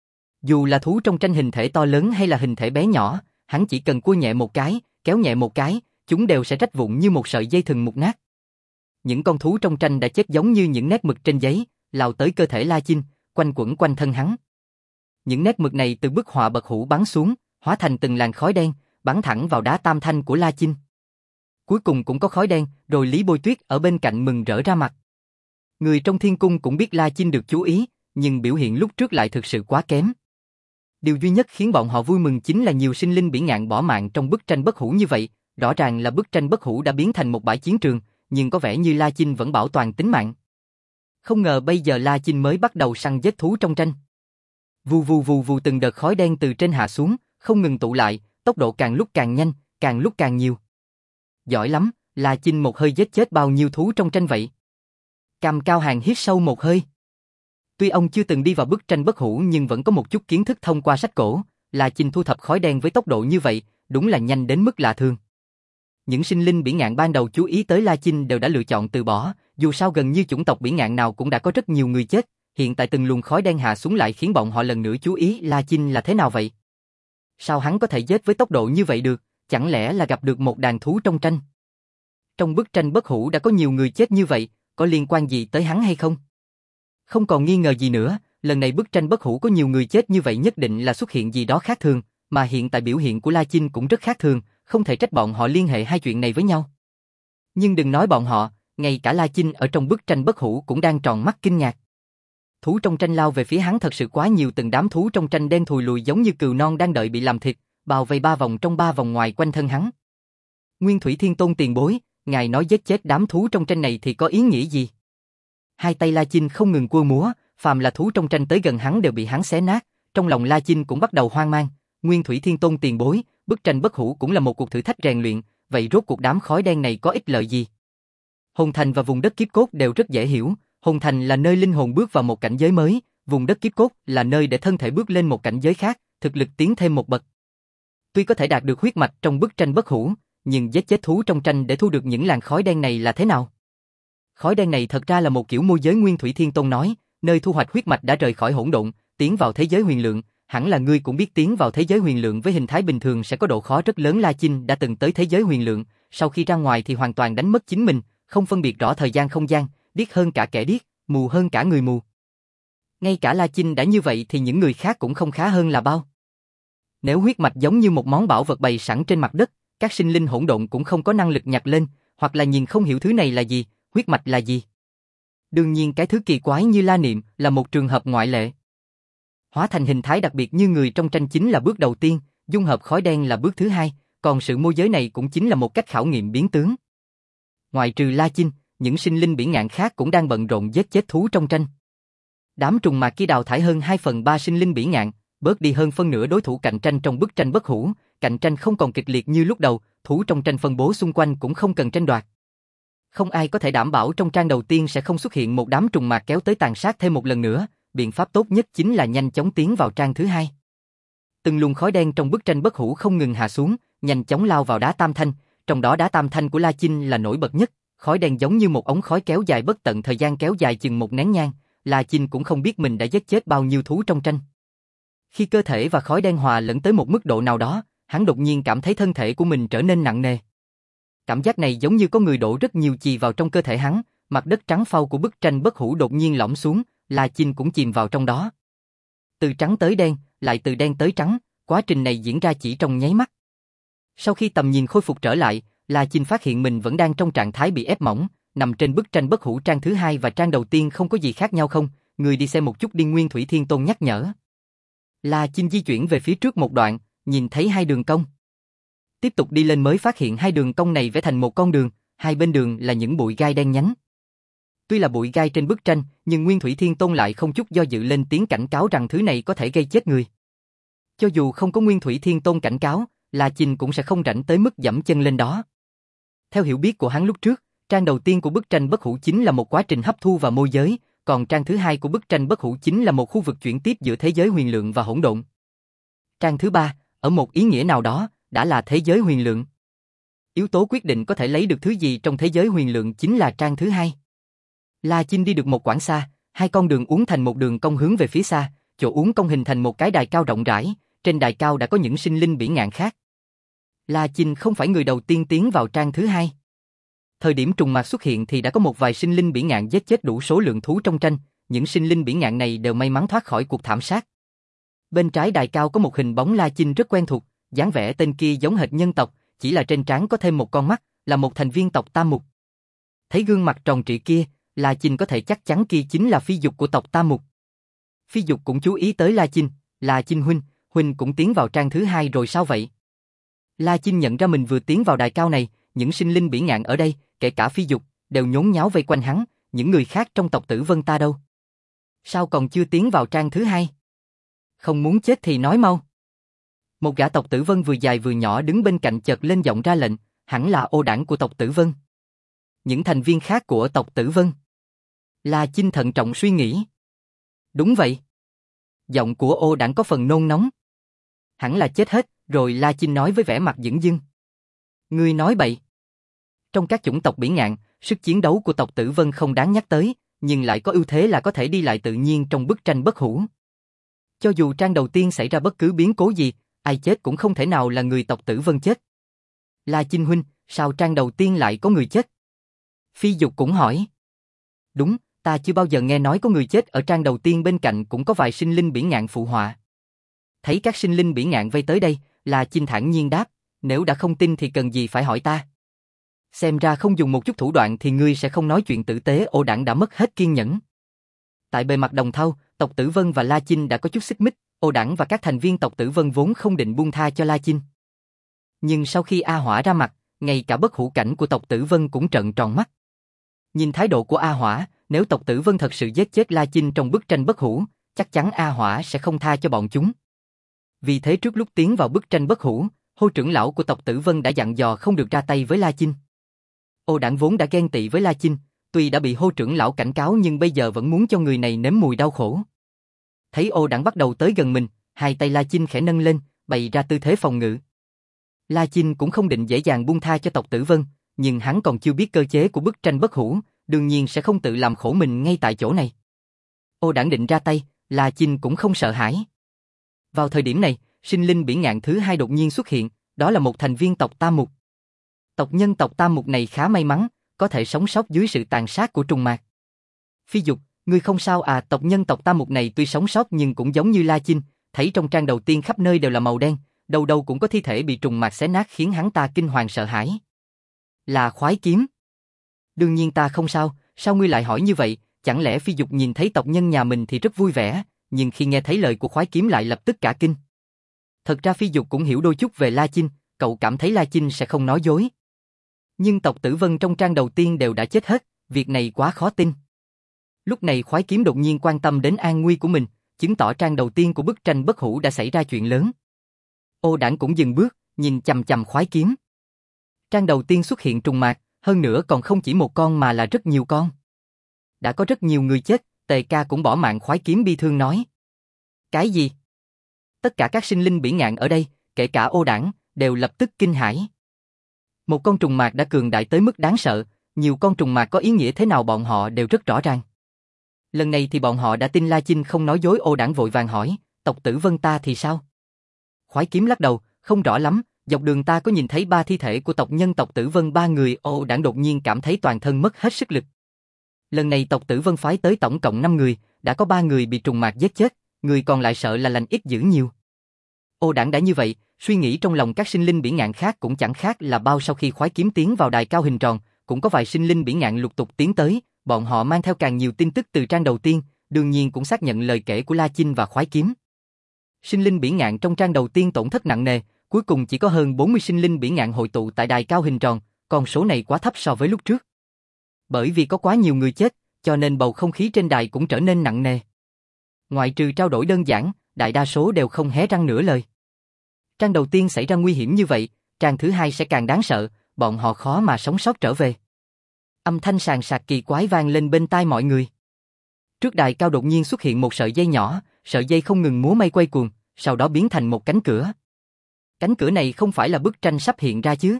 Dù là thú trong tranh hình thể to lớn hay là hình thể bé nhỏ, hắn chỉ cần cua nhẹ một cái, kéo nhẹ một cái, chúng đều sẽ rách vụn như một sợi dây thừng mục nát. Những con thú trong tranh đã chết giống như những nét mực trên giấy, lao tới cơ thể La Chinh, quanh quẩn quanh thân hắn. Những nét mực này từ bức họa bất hủ bắn xuống, hóa thành từng làn khói đen, bắn thẳng vào đá tam thanh của La Chinh. Cuối cùng cũng có khói đen, rồi Lý Bôi Tuyết ở bên cạnh mừng rỡ ra mặt. Người trong thiên cung cũng biết La Chinh được chú ý, nhưng biểu hiện lúc trước lại thực sự quá kém. Điều duy nhất khiến bọn họ vui mừng chính là nhiều sinh linh bỉ ngạn bỏ mạng trong bức tranh bất hủ như vậy, rõ ràng là bức tranh bất hủ đã biến thành một bãi chiến trường, nhưng có vẻ như La Chinh vẫn bảo toàn tính mạng. Không ngờ bây giờ La Chinh mới bắt đầu săn giết thú trong tranh. Vù vù vù vù, từng đợt khói đen từ trên hạ xuống, không ngừng tụ lại, tốc độ càng lúc càng nhanh, càng lúc càng nhiều. Giỏi lắm, La Chinh một hơi giết chết bao nhiêu thú trong tranh vậy? Cam Cao Hàng hít sâu một hơi. Tuy ông chưa từng đi vào bức tranh bất hủ nhưng vẫn có một chút kiến thức thông qua sách cổ, La Chinh thu thập khói đen với tốc độ như vậy, đúng là nhanh đến mức lạ thường. Những sinh linh bỉ ngạn ban đầu chú ý tới La Chinh đều đã lựa chọn từ bỏ, dù sao gần như chủng tộc bỉ ngạn nào cũng đã có rất nhiều người chết, hiện tại từng luồng khói đen hạ xuống lại khiến bọn họ lần nữa chú ý La Chinh là thế nào vậy? Sao hắn có thể giết với tốc độ như vậy được, chẳng lẽ là gặp được một đàn thú trong tranh? Trong bức tranh bất hủ đã có nhiều người chết như vậy, có liên quan gì tới hắn hay không? Không còn nghi ngờ gì nữa, lần này bức tranh bất hủ có nhiều người chết như vậy nhất định là xuất hiện gì đó khác thường, mà hiện tại biểu hiện của La Chinh cũng rất khác thường, không thể trách bọn họ liên hệ hai chuyện này với nhau. Nhưng đừng nói bọn họ, ngay cả La Chinh ở trong bức tranh bất hủ cũng đang tròn mắt kinh ngạc. Thú trong tranh lao về phía hắn thật sự quá nhiều, từng đám thú trong tranh đen thùi lùi giống như cừu non đang đợi bị làm thịt, bao vây 3 vòng trong 3 vòng ngoài quanh thân hắn. Nguyên Thủy Thiên Tôn tiền bối, ngài nói giết chết đám thú trong tranh này thì có ý nghĩa gì? Hai tay La Chinh không ngừng quơ múa, phàm là thú trong tranh tới gần hắn đều bị hắn xé nát, trong lòng La Chinh cũng bắt đầu hoang mang. Nguyên Thủy Thiên Tôn tiền bối, bức tranh bất hủ cũng là một cuộc thử thách rèn luyện, vậy rốt cuộc đám khói đen này có ích lợi gì? Hồn Thành và vùng đất kiếp cốt đều rất dễ hiểu, Hồn Thành là nơi linh hồn bước vào một cảnh giới mới, vùng đất kiếp cốt là nơi để thân thể bước lên một cảnh giới khác, thực lực tiến thêm một bậc. Tuy có thể đạt được huyết mạch trong bức tranh bất hủ, nhưng giết chết thú trong tranh để thu được những làn khói đen này là thế nào? Khói đen này thật ra là một kiểu môi giới. Nguyên Thủy Thiên Tôn nói, nơi thu hoạch huyết mạch đã rời khỏi hỗn độn, tiến vào thế giới huyền lượng, hẳn là ngươi cũng biết tiến vào thế giới huyền lượng với hình thái bình thường sẽ có độ khó rất lớn. La Chinh đã từng tới thế giới huyền lượng, sau khi ra ngoài thì hoàn toàn đánh mất chính mình, không phân biệt rõ thời gian không gian, điếc hơn cả kẻ điếc, mù hơn cả người mù. Ngay cả La Chinh đã như vậy thì những người khác cũng không khá hơn là bao. Nếu huyết mạch giống như một món bảo vật bày sẵn trên mặt đất, các sinh linh hỗn độn cũng không có năng lực nhặt lên, hoặc là nhìn không hiểu thứ này là gì, huyết mạch là gì. Đương nhiên cái thứ kỳ quái như La Niệm là một trường hợp ngoại lệ. Hóa thành hình thái đặc biệt như người trong tranh chính là bước đầu tiên, dung hợp khói đen là bước thứ hai, còn sự môi giới này cũng chính là một cách khảo nghiệm biến tướng. Ngoài trừ La Chinh, những sinh linh bỉ ngạn khác cũng đang bận rộn giết chết thú trong tranh. Đám trùng mạc kia đào thải hơn 2/3 sinh linh bỉ ngạn, bớt đi hơn phân nửa đối thủ cạnh tranh trong bức tranh bất hủ, cạnh tranh không còn kịch liệt như lúc đầu, thú trong tranh phân bố xung quanh cũng không cần tranh đoạt. Không ai có thể đảm bảo trong trang đầu tiên sẽ không xuất hiện một đám trùng mạc kéo tới tàn sát thêm một lần nữa, biện pháp tốt nhất chính là nhanh chóng tiến vào trang thứ hai. Từng luồng khói đen trong bức tranh bất hủ không ngừng hạ xuống, nhanh chóng lao vào đá tam thanh, trong đó đá tam thanh của La Chinh là nổi bật nhất, khói đen giống như một ống khói kéo dài bất tận thời gian kéo dài chừng một nén nhang, La Chinh cũng không biết mình đã giết chết bao nhiêu thú trong tranh. Khi cơ thể và khói đen hòa lẫn tới một mức độ nào đó, hắn đột nhiên cảm thấy thân thể của mình trở nên nặng nề. Cảm giác này giống như có người đổ rất nhiều chì vào trong cơ thể hắn, mặt đất trắng phau của bức tranh bất hủ đột nhiên lõm xuống, La Chinh cũng chìm vào trong đó. Từ trắng tới đen, lại từ đen tới trắng, quá trình này diễn ra chỉ trong nháy mắt. Sau khi tầm nhìn khôi phục trở lại, La Chinh phát hiện mình vẫn đang trong trạng thái bị ép mỏng, nằm trên bức tranh bất hủ trang thứ hai và trang đầu tiên không có gì khác nhau không, người đi xem một chút đi. Nguyên Thủy Thiên Tôn nhắc nhở. La Chinh di chuyển về phía trước một đoạn, nhìn thấy hai đường cong. Tiếp tục đi lên mới phát hiện hai đường cong này vẽ thành một con đường, hai bên đường là những bụi gai đen nhánh. Tuy là bụi gai trên bức tranh, nhưng Nguyên Thủy Thiên Tôn lại không chút do dự lên tiếng cảnh cáo rằng thứ này có thể gây chết người. Cho dù không có Nguyên Thủy Thiên Tôn cảnh cáo, La Chinh cũng sẽ không rảnh tới mức dẫm chân lên đó. Theo hiểu biết của hắn lúc trước, trang đầu tiên của bức tranh bất hủ chính là một quá trình hấp thu và môi giới, còn trang thứ hai của bức tranh bất hủ chính là một khu vực chuyển tiếp giữa thế giới huyền lượng và hỗn độn. Trang thứ ba, ở một ý nghĩa nào đó, đã là thế giới huyền lượng. Yếu tố quyết định có thể lấy được thứ gì trong thế giới huyền lượng chính là trang thứ hai. La Chinh đi được một quãng xa, hai con đường uốn thành một đường cong hướng về phía xa, chỗ uốn cong hình thành một cái đài cao rộng rãi, trên đài cao đã có những sinh linh bỉ ngạn khác. La Chinh không phải người đầu tiên tiến vào trang thứ hai. Thời điểm trùng mạc xuất hiện thì đã có một vài sinh linh bỉ ngạn giết chết đủ số lượng thú trong tranh, những sinh linh bỉ ngạn này đều may mắn thoát khỏi cuộc thảm sát. Bên trái đài cao có một hình bóng La Chinh rất quen thuộc, dáng vẻ tên kia giống hệt nhân tộc, chỉ là trên trán có thêm một con mắt, là một thành viên tộc Tam Mục. Thấy gương mặt tròn trịa kia, La Chinh có thể chắc chắn kia chính là Phi Dục của tộc Tam Mục. Phi Dục cũng chú ý tới La Chinh huynh cũng tiến vào trang thứ hai rồi sao vậy? La Chinh nhận ra mình vừa tiến vào đài cao này, những sinh linh bỉ ngạn ở đây, kể cả Phi Dục, đều nhốn nháo vây quanh hắn, những người khác trong tộc Tử Vân ta đâu? Sao còn chưa tiến vào trang thứ hai? Không muốn chết thì nói mau. Một gã tộc Tử Vân vừa dài vừa nhỏ đứng bên cạnh chợt lên giọng ra lệnh, hẳn là ô đảng của tộc Tử Vân. Những thành viên khác của tộc Tử Vân. La Chinh thận trọng suy nghĩ. Đúng vậy. Giọng của ô đảng có phần nôn nóng. Hẳn là chết hết, rồi La Chinh nói với vẻ mặt dửng dưng. Ngươi nói bậy. Trong các chủng tộc bỉ ngạn, sức chiến đấu của tộc Tử Vân không đáng nhắc tới, nhưng lại có ưu thế là có thể đi lại tự nhiên trong bức tranh bất hủ. Cho dù trang đầu tiên xảy ra bất cứ biến cố gì, ai chết cũng không thể nào là người tộc Tử Vân chết. La Chinh huynh, sao trang đầu tiên lại có người chết? Phi Dục cũng hỏi. Đúng, Ta chưa bao giờ nghe nói có người chết ở trang đầu tiên bên cạnh cũng có vài sinh linh bỉ ngạn phụ họa. Thấy các sinh linh bỉ ngạn vây tới đây, La Chinh thản nhiên đáp, nếu đã không tin thì cần gì phải hỏi ta. Xem ra không dùng một chút thủ đoạn thì ngươi sẽ không nói chuyện tử tế. Ô Đảng đã mất hết kiên nhẫn. Tại bề mặt đồng thau, tộc Tử Vân và La Chinh đã có chút xích mích, Ô Đảng và các thành viên tộc Tử Vân vốn không định buông tha cho La Chinh. Nhưng sau khi A Hỏa ra mặt, ngay cả bất hủ cảnh của tộc Tử Vân cũng trợn tròn mắt. Nhìn thái độ của A Hỏa, nếu tộc Tử Vân thật sự giết chết La Chinh trong bức tranh bất hủ, chắc chắn A Hỏa sẽ không tha cho bọn chúng. Vì thế trước lúc tiến vào bức tranh bất hủ, Hô trưởng lão của tộc Tử Vân đã dặn dò không được ra tay với La Chinh. Ô Đảng vốn đã ghen tị với La Chinh, tuy đã bị Hô trưởng lão cảnh cáo nhưng bây giờ vẫn muốn cho người này nếm mùi đau khổ. Thấy Ô Đảng bắt đầu tới gần mình, hai tay La Chinh khẽ nâng lên, bày ra tư thế phòng ngự. La Chinh cũng không định dễ dàng buông tha cho tộc Tử Vân, nhưng hắn còn chưa biết cơ chế của bức tranh bất hủ, đương nhiên sẽ không tự làm khổ mình ngay tại chỗ này. Ô Đảng định ra tay, La Chinh cũng không sợ hãi. Vào thời điểm này, sinh linh bỉ ngạn thứ hai đột nhiên xuất hiện, đó là một thành viên tộc Tam Mục. Tộc nhân tộc Tam Mục này khá may mắn, có thể sống sót dưới sự tàn sát của trùng mạc. Phi Dục, ngươi không sao à? Tộc nhân tộc Tam Mục này tuy sống sót nhưng cũng giống như La Chinh, thấy trong trang đầu tiên khắp nơi đều là màu đen, đâu đâu cũng có thi thể bị trùng mạc xé nát khiến hắn ta kinh hoàng sợ hãi. Là khoái kiếm. Đương nhiên ta không sao, sao ngươi lại hỏi như vậy? Chẳng lẽ Phi Dục nhìn thấy tộc nhân nhà mình thì rất vui vẻ, nhưng khi nghe thấy lời của khoái kiếm lại lập tức cả kinh. Thật ra Phi Dục cũng hiểu đôi chút về La Chinh, cậu cảm thấy La Chinh sẽ không nói dối. Nhưng tộc Tử Vân trong trang đầu tiên đều đã chết hết, việc này quá khó tin. Lúc này khoái kiếm đột nhiên quan tâm đến an nguy của mình, chứng tỏ trang đầu tiên của bức tranh bất hủ đã xảy ra chuyện lớn. Ô Đảng cũng dừng bước, nhìn chằm chằm khoái kiếm. Trang đầu tiên xuất hiện trùng mạc, hơn nữa còn không chỉ một con mà là rất nhiều con. Đã có rất nhiều người chết, Tề Ca cũng bỏ mạng. Khoái kiếm bi thương nói. Cái gì? Tất cả các sinh linh bỉ ngạn ở đây, kể cả Ô Đảng, đều lập tức kinh hãi. Một con trùng mạc đã cường đại tới mức đáng sợ, nhiều con trùng mạc có ý nghĩa thế nào bọn họ đều rất rõ ràng. Lần này thì bọn họ đã tin La Chinh không nói dối. Ô Đảng vội vàng hỏi, tộc Tử Vân ta thì sao? Khoái kiếm lắc đầu, không rõ lắm, dọc đường ta có nhìn thấy 3 thi thể của tộc nhân tộc Tử Vân 3 người. Ô Đảng đột nhiên cảm thấy toàn thân mất hết sức lực. Lần này tộc Tử Vân phái tới tổng cộng 5 người, đã có 3 người bị trùng mạc giết chết, người còn lại sợ là lành ít dữ nhiều. Ô Đảng đã như vậy, suy nghĩ trong lòng các sinh linh bỉ ngạn khác cũng chẳng khác là bao. Sau khi khoái kiếm tiến vào đài cao hình tròn, cũng có vài sinh linh bỉ ngạn lục tục tiến tới, bọn họ mang theo càng nhiều tin tức từ trang đầu tiên, đương nhiên cũng xác nhận lời kể của La Chinh và khoái kiếm. Sinh linh bỉ ngạn trong trang đầu tiên tổn thất nặng nề, cuối cùng chỉ có hơn 40 sinh linh bỉ ngạn hội tụ tại đài cao hình tròn, con số này quá thấp so với lúc trước. Bởi vì có quá nhiều người chết, cho nên bầu không khí trên đài cũng trở nên nặng nề. Ngoại trừ trao đổi đơn giản, đại đa số đều không hé răng nửa lời. Trang đầu tiên xảy ra nguy hiểm như vậy, trang thứ hai sẽ càng đáng sợ, bọn họ khó mà sống sót trở về. Âm thanh sàn sạc kỳ quái vang lên bên tai mọi người. Trước đài cao đột nhiên xuất hiện một sợi dây nhỏ, sợi dây không ngừng múa may quay cuồng, sau đó biến thành một cánh cửa. Cánh cửa này không phải là bức tranh sắp hiện ra chứ?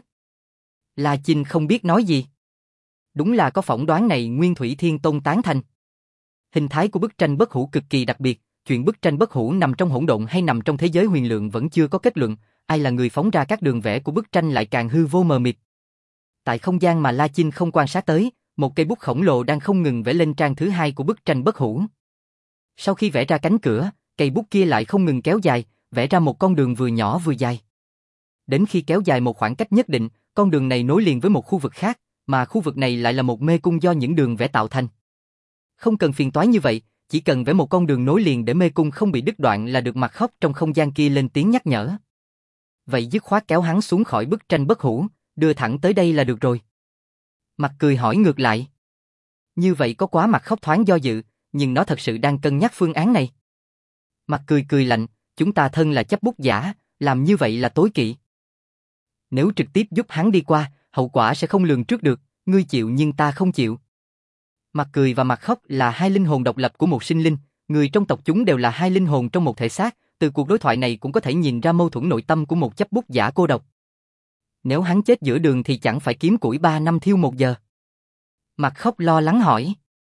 La Chinh không biết nói gì. Đúng là có phỏng đoán này Nguyên Thủy Thiên Tôn tán thành. Hình thái của bức tranh bất hủ cực kỳ đặc biệt, chuyện bức tranh bất hủ nằm trong hỗn độn hay nằm trong thế giới huyền lượng vẫn chưa có kết luận, ai là người phóng ra các đường vẽ của bức tranh lại càng hư vô mờ mịt. Tại không gian mà La Chinh không quan sát tới, một cây bút khổng lồ đang không ngừng vẽ lên trang thứ hai của bức tranh bất hủ. Sau khi vẽ ra cánh cửa, cây bút kia lại không ngừng kéo dài, vẽ ra một con đường vừa nhỏ vừa dài. Đến khi kéo dài một khoảng cách nhất định, con đường này nối liền với một khu vực khác, mà khu vực này lại là một mê cung do những đường vẽ tạo thành. Không cần phiền toái như vậy, chỉ cần vẽ một con đường nối liền để mê cung không bị đứt đoạn là được. Mặt khóc trong không gian kia lên tiếng nhắc nhở. Vậy dứt khoát kéo hắn xuống khỏi bức tranh bất hủ, đưa thẳng tới đây là được rồi. Mặt cười hỏi ngược lại. Như vậy có quá? Mặt khóc thoáng do dự, nhưng nó thật sự đang cân nhắc phương án này. Mặt cười cười lạnh, chúng ta thân là chấp bút giả, làm như vậy là tối kỵ. Nếu trực tiếp giúp hắn đi qua, hậu quả sẽ không lường trước được, ngươi chịu nhưng ta không chịu. Mặt cười và mặt khóc là hai linh hồn độc lập của một sinh linh, người trong tộc chúng đều là hai linh hồn trong một thể xác, từ cuộc đối thoại này cũng có thể nhìn ra mâu thuẫn nội tâm của một chấp bút giả cô độc. Nếu hắn chết giữa đường thì chẳng phải kiếm củi 3 năm thiêu 1 giờ. Mặt khóc lo lắng hỏi.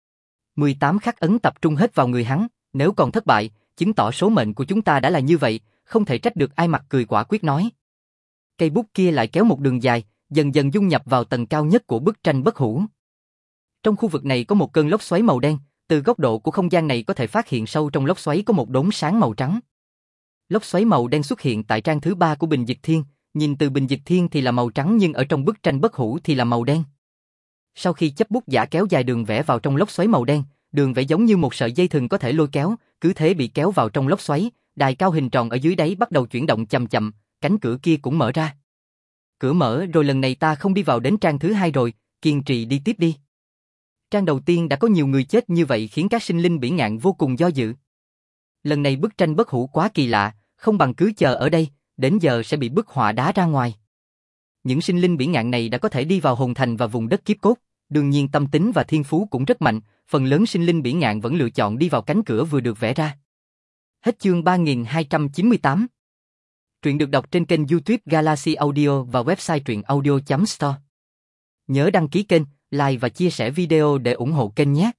18 khắc ấn tập trung hết vào người hắn, nếu còn thất bại, chứng tỏ số mệnh của chúng ta đã là như vậy, không thể trách được ai. Mặt cười quả quyết nói. Cây bút kia lại kéo một đường dài, dần dần dung nhập vào tầng cao nhất của bức tranh bất hủ. Trong khu vực này có một cơn lốc xoáy màu đen, từ góc độ của không gian này có thể phát hiện sâu trong lốc xoáy có một đốm sáng màu trắng. Lốc xoáy màu đen xuất hiện tại trang thứ 3 của Bình Dịch Thiên, nhìn từ Bình Dịch Thiên thì là màu trắng nhưng ở trong bức tranh bất hủ thì là màu đen. Sau khi chấp bút giả kéo dài đường vẽ vào trong lốc xoáy màu đen, đường vẽ giống như một sợi dây thừng có thể lôi kéo, cứ thế bị kéo vào trong lốc xoáy, đài cao hình tròn ở dưới đáy bắt đầu chuyển động chậm chậm, cánh cửa kia cũng mở ra. Cửa mở rồi, lần này ta không đi vào đến trang thứ 2 rồi, kiên trì đi tiếp đi. Trang đầu tiên đã có nhiều người chết như vậy khiến các sinh linh bỉ ngạn vô cùng do dự. Lần này bức tranh bất hủ quá kỳ lạ, không bằng cứ chờ ở đây, đến giờ sẽ bị bức họa đá ra ngoài. Những sinh linh bỉ ngạn này đã có thể đi vào hồn thành và vùng đất kiếp cốt, đương nhiên tâm tính và thiên phú cũng rất mạnh, phần lớn sinh linh bỉ ngạn vẫn lựa chọn đi vào cánh cửa vừa được vẽ ra. Hết chương 3298. Truyện được đọc trên kênh YouTube Galaxy Audio và website truyệnaudio.store. Nhớ đăng ký kênh, like và chia sẻ video để ủng hộ kênh nhé.